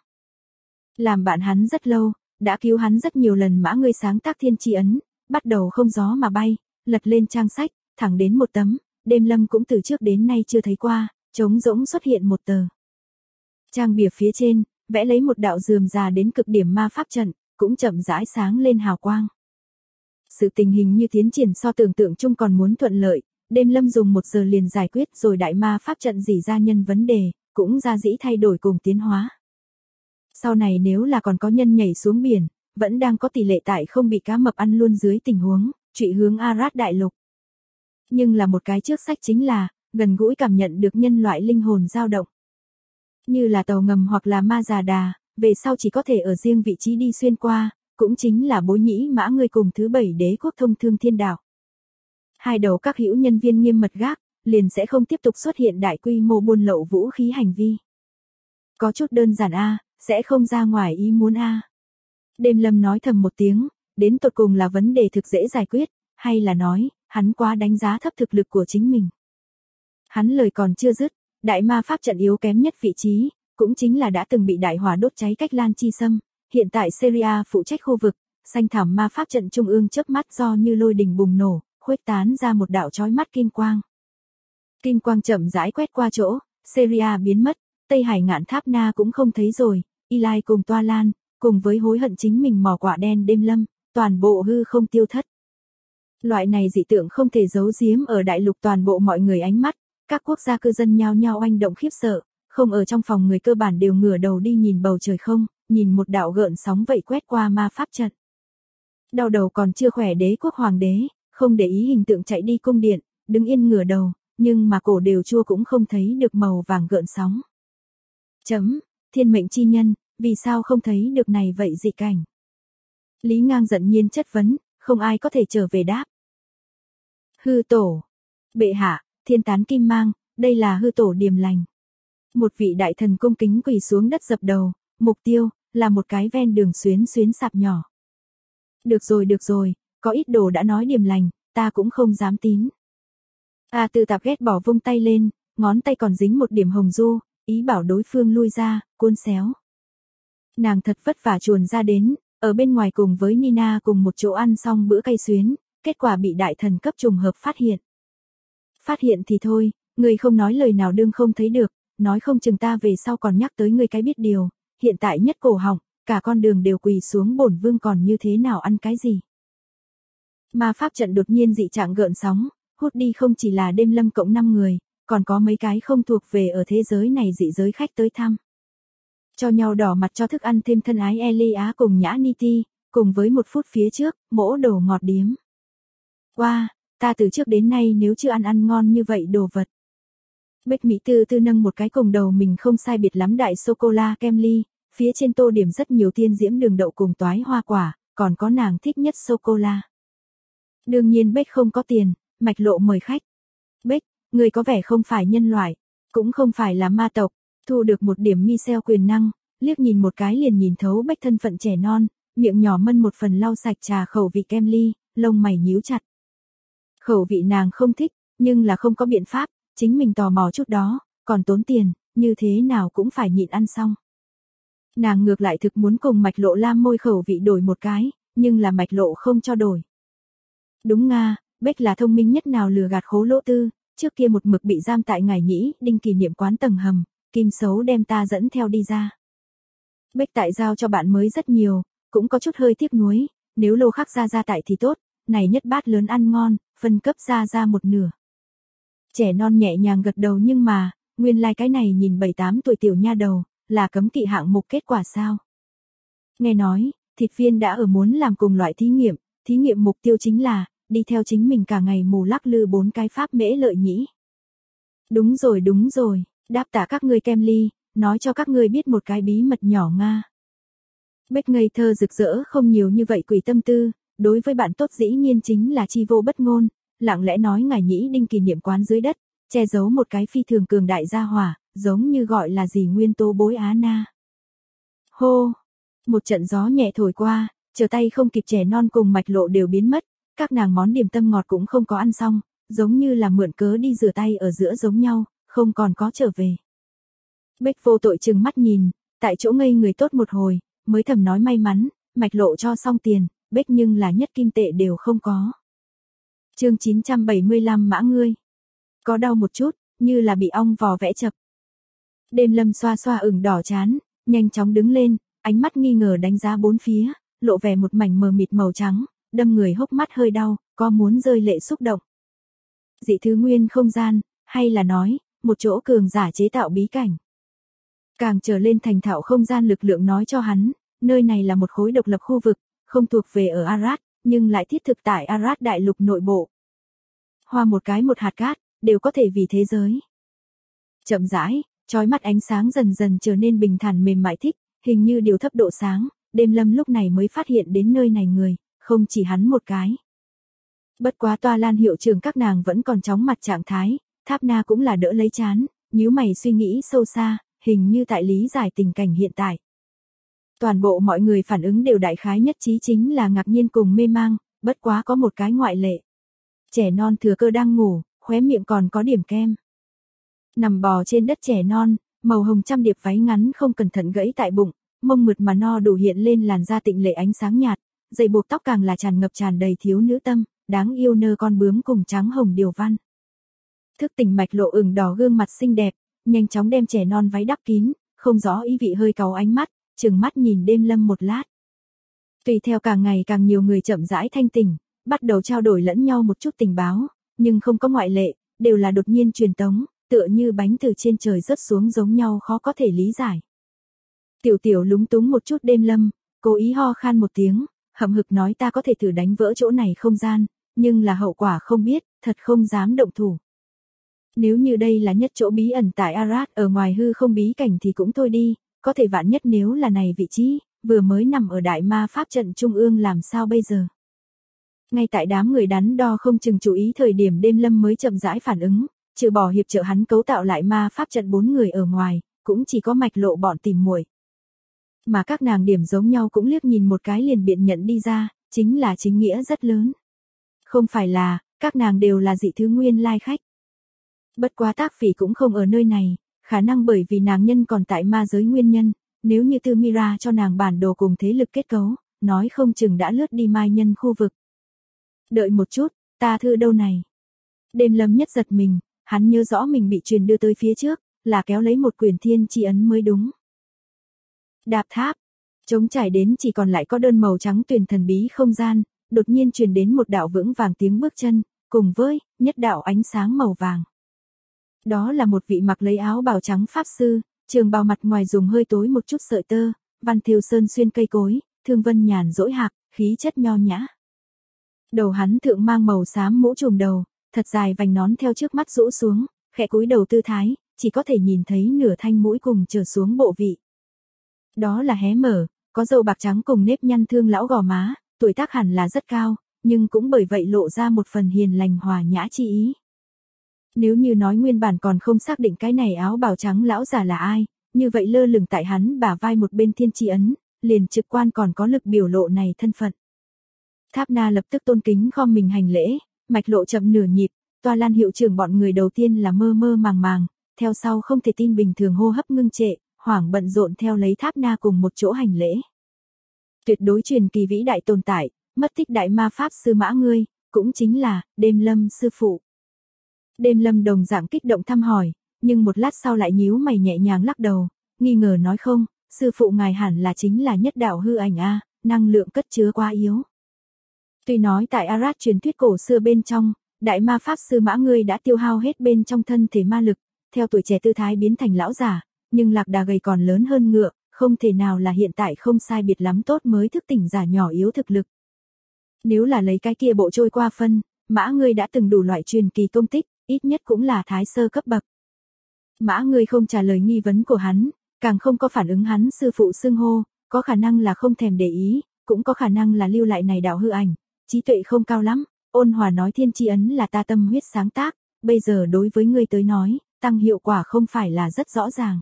Làm bạn hắn rất lâu, đã cứu hắn rất nhiều lần mã ngươi sáng tác thiên tri ấn, bắt đầu không gió mà bay, lật lên trang sách, thẳng đến một tấm, Đêm Lâm cũng từ trước đến nay chưa thấy qua, trống rỗng xuất hiện một tờ. Trang bìa phía trên, vẽ lấy một đạo rườm rà đến cực điểm ma pháp trận, cũng chậm rãi sáng lên hào quang. Sự tình hình như tiến triển so tưởng tượng chung còn muốn thuận lợi, Đêm Lâm dùng 1 giờ liền giải quyết rồi đại ma pháp trận dỉ ra nhân vấn đề, cũng ra dĩ thay đổi cùng tiến hóa. Sau này nếu là còn có nhân nhảy xuống biển, vẫn đang có tỷ lệ tại không bị cá mập ăn luôn dưới tình huống, trụy hướng Arad đại lục. Nhưng là một cái trước sách chính là, gần gũi cảm nhận được nhân loại linh hồn dao động. Như là tàu ngầm hoặc là ma già đà, về sau chỉ có thể ở riêng vị trí đi xuyên qua, cũng chính là Bối Nhĩ Mã ngươi cùng thứ 7 đế quốc thông thương thiên đảo. Hai đầu các hữu nhân viên nghiêm mật gác, liền sẽ không tiếp tục xuất hiện đại quy mô buôn lậu vũ khí hành vi. Có chút đơn giản a, sẽ không ra ngoài ý muốn a. Đêm Lâm nói thầm một tiếng, đến tột cùng là vấn đề thực dễ giải quyết, hay là nói, hắn quá đánh giá thấp thực lực của chính mình. Hắn lời còn chưa dứt, đại ma pháp trận yếu kém nhất vị trí, cũng chính là đã từng bị đại hỏa đốt cháy cách Lan Chi Sâm, hiện tại Seria phụ trách khu vực, xanh thảm ma pháp trận trung ương chớp mắt do như lôi đình bùng nổ, khuếch tán ra một đạo chói mắt kim quang. Kim quang chậm rãi quét qua chỗ, Seria biến mất, Tây Hải Ngạn Tháp Na cũng không thấy rồi, Eli cùng Toa Lan, cùng với hối hận chính mình mò quả đen Đêm Lâm, toàn bộ hư không tiêu thất. Loại này dị tượng không thể giấu giếm ở đại lục toàn bộ mọi người ánh mắt, các quốc gia cư dân nhao nhao oanh động khiếp sợ, không ở trong phòng người cơ bản đều ngửa đầu đi nhìn bầu trời không, nhìn một đạo gợn sóng vậy quét qua ma pháp trận. Đau đầu còn chưa khỏe đế quốc hoàng đế, không để ý hình tượng chạy đi cung điện, đứng yên ngửa đầu, nhưng mà cổ đều chua cũng không thấy được màu vàng gợn sóng. Thiên mệnh chi nhân, vì sao không thấy được này vậy dị cảnh? Lý Ngang giận nhiên chất vấn, không ai có thể trở về đáp. Hư tổ. Bệ hạ, thiên tán kim mang, đây là hư tổ điềm lành. Một vị đại thần cung kính quỳ xuống đất dập đầu, mục tiêu, là một cái ven đường xuyến sạp nhỏ. Được rồi, có ít đồ đã nói điềm lành, ta cũng không dám tín. Tư Tạp ghét bỏ vung tay lên, ngón tay còn dính một điểm hồng du, ý bảo đối phương lui ra, cuốn xéo. Nàng thật vất vả chuồn ra đến, ở bên ngoài cùng với Nina cùng một chỗ ăn xong bữa cay xuyến, kết quả bị đại thần cấp trùng hợp phát hiện. Phát hiện thì thôi, người không nói lời nào đương không thấy được, nói không chừng ta về sau còn nhắc tới người cái biết điều, hiện tại nhất cổ họng, cả con đường đều quỳ xuống bổn vương còn như thế nào ăn cái gì. Ma pháp trận đột nhiên dị trạng gợn sóng, hút đi không chỉ là Đêm Lâm cộng 5 người, còn có mấy cái không thuộc về ở thế giới này dị giới khách tới thăm. Cho nhau đỏ mặt cho thức ăn thêm thân ái Elia cùng Nhã Niti, cùng với 1 phút phía trước, mỗ đồ ngọt điếm. Wow, ta từ trước đến nay nếu chưa ăn ngon như vậy đồ vật. Bích Mỹ Tư Tư nâng một cái cùng đầu mình không sai biệt lắm đại sô-cô-la kem ly, phía trên tô điểm rất nhiều tiên diễm đường đậu cùng toái hoa quả, còn có nàng thích nhất sô-cô-la. Đương nhiên Bích không có tiền, mạch lộ mời khách. Bích, người có vẻ không phải nhân loại, cũng không phải là ma tộc, thu được một điểm Michel quyền năng, liếc nhìn một cái liền nhìn thấu Bích thân phận trẻ non, miệng nhỏ mân một phần lau sạch trà khẩu vị kem ly, lông mày nhíu chặt. Khẩu vị nàng không thích, nhưng là không có biện pháp, chính mình tò mò chút đó, còn tốn tiền, như thế nào cũng phải nhịn ăn xong. Nàng ngược lại thực muốn cùng Mạch Lộ Lam môi khẩu vị đổi một cái, nhưng là Mạch Lộ không cho đổi. Đúng nga, Bích là thông minh nhất nào lừa gạt Khố Lỗ Tư, trước kia một mực bị giam tại Ngải Nhĩ Đinh kỷ niệm quán tầng hầm, Kim Xấu đem ta dẫn theo đi ra. Bích tại giao cho bạn mới rất nhiều, cũng có chút hơi tiếc nuối, nếu Lô Khắc ra tại thì tốt, này nhất bát lớn ăn ngon, phân cấp ra một nửa. Trẻ non nhẹ nhàng gật đầu nhưng mà, nguyên lai cái này nhìn 7-8 tuổi tiểu nha đầu, là cấm kỵ hạng mục kết quả sao? Nghe nói, thịt viên đã ở muốn làm cùng loại thí nghiệm mục tiêu chính là, đi theo chính mình cả ngày mù lắc lư 4 cái pháp mễ lợi nhĩ. Đúng rồi, đáp tạ các ngươi kem ly, nói cho các ngươi biết một cái bí mật nhỏ Nga. Bích ngây thơ rực rỡ không nhiều như vậy quỷ tâm tư, đối với bạn tốt dĩ nhiên chính là chi vô bất ngôn, lặng lẽ nói Ngải Nhĩ Đinh kỷ niệm quán dưới đất, che giấu một cái phi thường cường đại gia hỏa, giống như gọi là gì nguyên tố bối á na. Hô! Một trận gió nhẹ thổi qua, chờ tay không kịp trẻ non cùng Mạch Lộ đều biến mất, các nàng món điểm tâm ngọt cũng không có ăn xong, giống như là mượn cớ đi rửa tay ở giữa giống nhau, không còn có trở về. Bích vô tội chừng mắt nhìn, tại chỗ ngây người tốt một hồi, mới thầm nói may mắn, Mạch Lộ cho xong tiền, Bích nhưng là nhất kim tệ đều không có. Chương 975 mã ngươi. Có đau một chút, như là bị ong vò vẽ chập. Đêm Lâm xoa xoa ửng đỏ chán, nhanh chóng đứng lên, ánh mắt nghi ngờ đánh giá bốn phía, lộ vẻ một mảnh mờ mịt màu trắng, đâm người hốc mắt hơi đau, có muốn rơi lệ xúc động. Dị thứ nguyên không gian, hay là nói, một chỗ cường giả chế tạo bí cảnh. Càng trở lên thành thạo không gian lực lượng nói cho hắn, nơi này là một khối độc lập khu vực, không thuộc về ở Arad, nhưng lại thiết thực tại Arad đại lục nội bộ. Hoa một hạt cát, đều có thể vì thế giới. Chậm rãi, chói mắt ánh sáng dần dần trở nên bình thản mềm mại thích, hình như điều thấp độ sáng, Đêm Lâm lúc này mới phát hiện đến nơi này người, không chỉ hắn một cái. Bất quá Toa Lan hiệu trưởng các nàng vẫn còn chóng mặt trạng thái, Tháp Na cũng là đỡ lấy chán, nhíu mày suy nghĩ sâu xa, hình như tại lý giải tình cảnh hiện tại. Toàn bộ mọi người phản ứng đều đại khái nhất trí chính là ngạc nhiên cùng mê mang, bất quá có một cái ngoại lệ. Trẻ non thừa cơ đang ngủ, khóe miệng còn có điểm kem. Nằm bò trên đất trẻ non, màu hồng trăm điệp váy ngắn không cẩn thận gãy tại bụng, mông mượt mà no đủ hiện lên làn da tịnh lệ ánh sáng nhạt, dây buộc tóc càng là tràn ngập tràn đầy thiếu nữ tâm, đáng yêu nơ con bướm cùng trắng hồng điều văn. Thức tỉnh Mạch Lộ ửng đỏ gương mặt xinh đẹp, nhanh chóng đem trẻ non váy đắp kín, không rõ ý vị hơi cáu ánh mắt, trừng mắt nhìn Đêm Lâm một lát. Tùy theo càng ngày càng nhiều người chậm rãi thanh tỉnh, bắt đầu trao đổi lẫn nhau một chút tình báo, nhưng không có ngoại lệ, đều là đột nhiên truyền tống, tựa như bánh từ trên trời rớt xuống giống nhau khó có thể lý giải. Tiểu lúng túng một chút Đêm Lâm, cố ý ho khan một tiếng, hậm hực nói ta có thể thử đánh vỡ chỗ này không gian, nhưng là hậu quả không biết, thật không dám động thủ. Nếu như đây là nhất chỗ bí ẩn tại Arad ở ngoài hư không bí cảnh thì cũng thôi đi, có thể vạn nhất nếu là này vị trí, vừa mới nằm ở đại ma pháp trận trung ương làm sao bây giờ. Ngay tại đám người đắn đo không chừng chú ý thời điểm Đêm Lâm mới chậm rãi phản ứng, trừ bỏ hiệp trợ hắn cấu tạo lại ma pháp trận 4 người ở ngoài, cũng chỉ có Mạch Lộ bọn tìm muội. Mà các nàng điểm giống nhau cũng liếc nhìn một cái liền biện nhận đi ra, chính là chính nghĩa rất lớn. Không phải là, các nàng đều là dị thứ nguyên lai khách. Bất quá Tác Phỉ cũng không ở nơi này, khả năng bởi vì nàng nhân còn tại ma giới nguyên nhân, nếu như Tư Mira cho nàng bản đồ cùng thế lực kết cấu, nói không chừng đã lướt đi mai nhân khu vực. Đợi một chút, ta thư đâu này? Đêm Lâm nhất giật mình, hắn nhớ rõ mình bị truyền đưa tới phía trước, là kéo lấy một quyển thiên chi ấn mới đúng. Đạp tháp, trống trải đến chỉ còn lại có đơn màu trắng tuyền thần bí không gian, đột nhiên truyền đến một đạo vững vàng tiếng bước chân, cùng với nhất đạo ánh sáng màu vàng. Đó là một vị mặc lấy áo bào trắng pháp sư, trường bào mặt ngoài dùng hơi tối một chút sợi tơ, văn thêu sơn xuyên cây cối, thương vân nhàn dỗi hạc, khí chất nho nhã. Đầu hắn thượng mang màu xám mũ trùm đầu, thật dài vành nón theo trước mắt rũ xuống, khẽ cúi đầu tư thái, chỉ có thể nhìn thấy nửa thanh mũi cùng trở xuống bộ vị. Đó là hé mở, có râu bạc trắng cùng nếp nhăn thương lão gò má, tuổi tác hẳn là rất cao, nhưng cũng bởi vậy lộ ra một phần hiền lành hòa nhã chi ý. Nếu như nói nguyên bản còn không xác định cái này áo bào trắng lão già là ai, như vậy lơ lửng tại hắn bả vai một bên thiên chi ấn, liền trực quan còn có lực biểu lộ này thân phận. Tháp Na lập tức tôn kính khom mình hành lễ, Mạch Lộ chậm nửa nhịp, Toa Lan hiệu trưởng bọn người đầu tiên là mơ mơ màng màng, theo sau không thể tin bình thường hô hấp ngưng trệ, hoảng bận rộn theo lấy Tháp Na cùng một chỗ hành lễ. Tuyệt đối truyền kỳ vĩ đại tồn tại, mất tích đại ma pháp sư Mã ngươi, cũng chính là Đêm Lâm sư phụ. Đêm Lâm đồng dạng kích động thăm hỏi, nhưng một lát sau lại nhíu mày nhẹ nhàng lắc đầu, nghi ngờ nói không, sư phụ ngài hẳn là chính là nhất đạo hư ảnh a, năng lượng cất chứa quá yếu. Tuy nói tại Arad truyền thuyết cổ xưa bên trong, đại ma pháp sư Mã ngươi đã tiêu hao hết bên trong thân thể ma lực, theo tuổi trẻ tư thái biến thành lão giả, nhưng lạc đà gầy còn lớn hơn ngựa, không thể nào là hiện tại không sai biệt lắm tốt mới thức tỉnh giả nhỏ yếu thực lực. Nếu là lấy cái kia bộ trôi qua phân, Mã ngươi đã từng đủ loại truyền kỳ công tích, ít nhất cũng là thái sơ cấp bậc. Mã ngươi không trả lời nghi vấn của hắn, càng không có phản ứng hắn sư phụ xưng hô, có khả năng là không thèm để ý, cũng có khả năng là lưu lại này đạo hư ảnh, trí tuệ không cao lắm, ôn hòa nói thiên chi ấn là ta tâm huyết sáng tác, bây giờ đối với ngươi tới nói, tăng hiệu quả không phải là rất rõ ràng.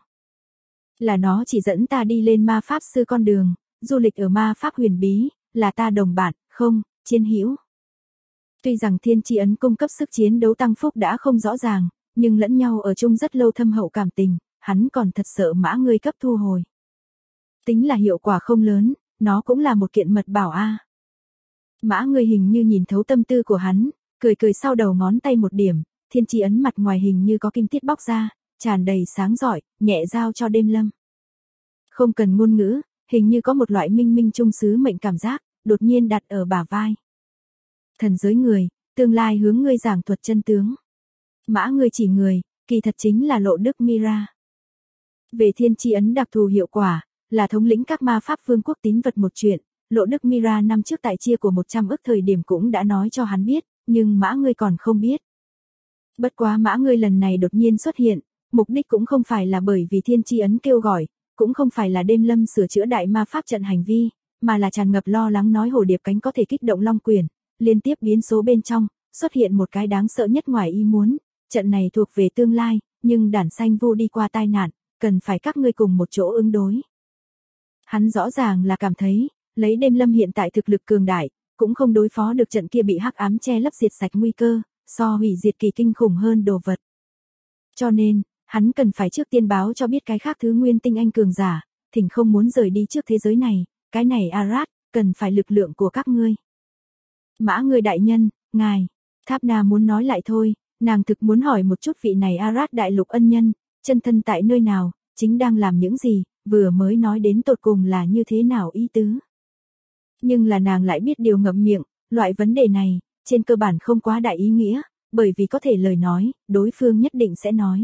Là nó chỉ dẫn ta đi lên ma pháp sư con đường, du lịch ở ma pháp huyền bí, là ta đồng bạn, không, chiến hữu. Tuy rằng thiên chi ấn cung cấp sức chiến đấu tăng phúc đã không rõ ràng, nhưng lẫn nhau ở chung rất lâu thâm hậu cảm tình, hắn còn thật sợ Mã ngươi cấp thu hồi. Tính là hiệu quả không lớn, nó cũng là một kiện mật bảo a. Mã ngươi hình như nhìn thấu tâm tư của hắn, cười cười sau đầu ngón tay một điểm, thiên chi ấn mặt ngoài hình như có kim tiết bóc ra, tràn đầy sáng rọi, nhẹ giao cho Đêm Lâm. Không cần ngôn ngữ, hình như có một loại minh minh trung sứ mệnh cảm giác, đột nhiên đặt ở bả vai. Thần giới người, tương lai hướng ngươi giảng thuật chân tướng. Mã ngươi chỉ người, kỳ thật chính là Lộ Đức Mira. Về thiên chi ấn đặc thù hiệu quả, là thống lĩnh các ma pháp vương quốc tín vật một chuyện, Lộ Đức Mira năm trước tại chia của 100 ức thời điểm cũng đã nói cho hắn biết, nhưng Mã ngươi còn không biết. Bất quá Mã ngươi lần này đột nhiên xuất hiện, mục đích cũng không phải là bởi vì thiên chi ấn kêu gọi, cũng không phải là Đêm Lâm sửa chữa đại ma pháp trận hành vi, mà là tràn ngập lo lắng nói hồ điệp cánh có thể kích động long quyền, liên tiếp biến số bên trong, xuất hiện một cái đáng sợ nhất ngoài ý muốn, trận này thuộc về tương lai, nhưng đản xanh vô đi qua tai nạn, cần phải các ngươi cùng một chỗ ứng đối. Hắn rõ ràng là cảm thấy, lấy Đêm Lâm hiện tại thực lực cường đại, cũng không đối phó được trận kia bị hắc ám che lấp diệt sạch nguy cơ, so hủy diệt kỳ kinh khủng hơn đồ vật. Cho nên, hắn cần phải trước tiên báo cho biết cái khác thứ nguyên tinh anh cường giả, thỉnh không muốn rời đi trước thế giới này, cái này Arad, cần phải lực lượng của các ngươi. Mã ngươi đại nhân, ngài, Tháp Na muốn nói lại thôi, nàng thực muốn hỏi một chút vị này Arad đại lục ân nhân, chân thân tại nơi nào, chính đang làm những gì, vừa mới nói đến tột cùng là như thế nào ý tứ. Nhưng là nàng lại biết điều ngậm miệng, loại vấn đề này, trên cơ bản không quá đại ý nghĩa, bởi vì có thể lời nói, đối phương nhất định sẽ nói.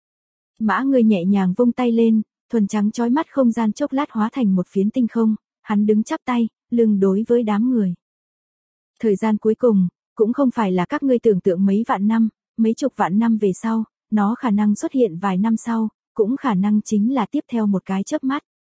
Mã ngươi nhẹ nhàng vung tay lên, thuần trắng chói mắt không gian chốc lát hóa thành một phiến tinh không, hắn đứng chắp tay, lưng đối với đám người. Thời gian cuối cùng, cũng không phải là các ngươi tưởng tượng mấy vạn năm, mấy chục vạn năm về sau, nó khả năng xuất hiện vài năm sau, cũng khả năng chính là tiếp theo một cái chớp mắt.